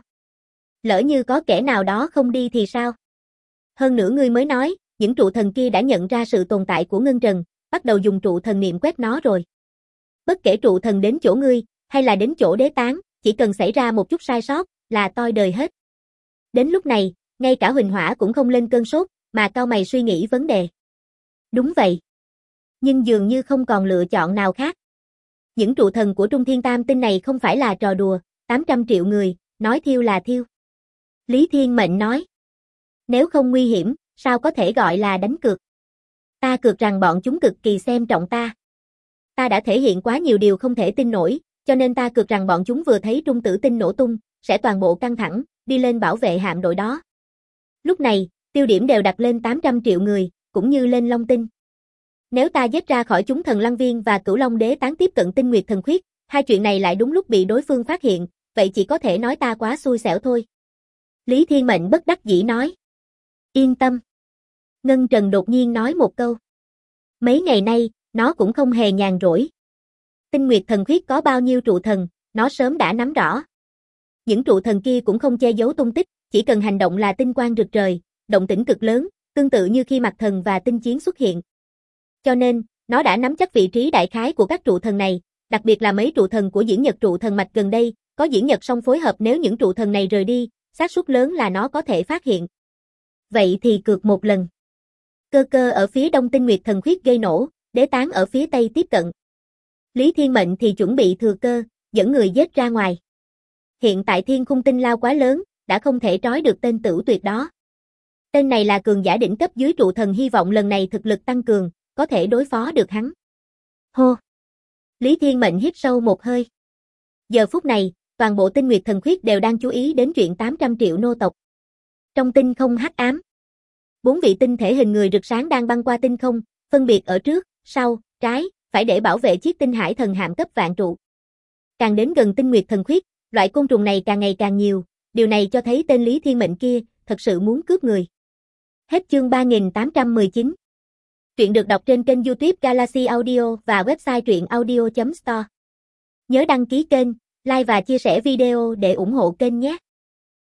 Lỡ như có kẻ nào đó không đi thì sao? Hơn nữa ngươi mới nói, những trụ thần kia đã nhận ra sự tồn tại của Ngân Trần, bắt đầu dùng trụ thần niệm quét nó rồi. Bất kể trụ thần đến chỗ ngươi, hay là đến chỗ đế tán, chỉ cần xảy ra một chút sai sót, là toi đời hết. Đến lúc này, ngay cả Huỳnh Hỏa cũng không lên cơn sốt, mà cau mày suy nghĩ vấn đề. Đúng vậy. Nhưng dường như không còn lựa chọn nào khác. Những trụ thần của Trung Thiên Tam Tinh này không phải là trò đùa, 800 triệu người, nói thiêu là thiêu. Lý Thiên Mệnh nói. Nếu không nguy hiểm, sao có thể gọi là đánh cược? Ta cược rằng bọn chúng cực kỳ xem trọng ta. Ta đã thể hiện quá nhiều điều không thể tin nổi, cho nên ta cược rằng bọn chúng vừa thấy trung tử tinh nổ tung, sẽ toàn bộ căng thẳng, đi lên bảo vệ hạm đội đó. Lúc này, tiêu điểm đều đặt lên 800 triệu người, cũng như lên Long Tinh. Nếu ta giết ra khỏi chúng thần Lăng Viên và Cửu Long đế tán tiếp cận Tinh Nguyệt thần khuyết, hai chuyện này lại đúng lúc bị đối phương phát hiện, vậy chỉ có thể nói ta quá xui xẻo thôi. Lý Thiên Mệnh bất đắc dĩ nói. Yên tâm. Ngân Trần đột nhiên nói một câu. Mấy ngày nay, nó cũng không hề nhàn rỗi. Tinh Nguyệt thần khuyết có bao nhiêu trụ thần, nó sớm đã nắm rõ. Những trụ thần kia cũng không che giấu tung tích, chỉ cần hành động là tinh quang rực trời, động tĩnh cực lớn, tương tự như khi mặt thần và tinh chiến xuất hiện. Cho nên, nó đã nắm chắc vị trí đại khái của các trụ thần này, đặc biệt là mấy trụ thần của Diễn Nhật trụ thần mạch gần đây, có Diễn Nhật song phối hợp, nếu những trụ thần này rời đi, xác suất lớn là nó có thể phát hiện. Vậy thì cược một lần. Cơ Cơ ở phía đông Tinh Nguyệt thần khuyết gây nổ, đế tán ở phía tây tiếp cận. Lý Thiên Mệnh thì chuẩn bị thừa cơ, dẫn người giết ra ngoài. Hiện tại thiên khung tinh lao quá lớn, đã không thể trói được tên Tửu Tuyệt đó. Tên này là cường giả đỉnh cấp dưới trụ thần, hy vọng lần này thực lực tăng cường, có thể đối phó được hắn. Hô! Lý Thiên Mệnh hít sâu một hơi. Giờ phút này, toàn bộ Tinh Nguyệt Thần Khuyết đều đang chú ý đến chuyện 800 triệu nô tộc. Trong tinh không hắc ám, 4 vị tinh thể hình người rực sáng đang băng qua tinh không, phân biệt ở trước, sau, trái, phải để bảo vệ chiếc tinh hải thần hạm cấp vạn trụ. Càng đến gần Tinh Nguyệt Thần Khuyết, loại côn trùng này càng ngày càng nhiều, điều này cho thấy tên Lý Thiên Mệnh kia thật sự muốn cướp người. Hết chương 3819. Truyện được đọc trên kênh YouTube Galaxy Audio và website truyệnaudio.store. Nhớ đăng ký kênh, like và chia sẻ video để ủng hộ kênh nhé.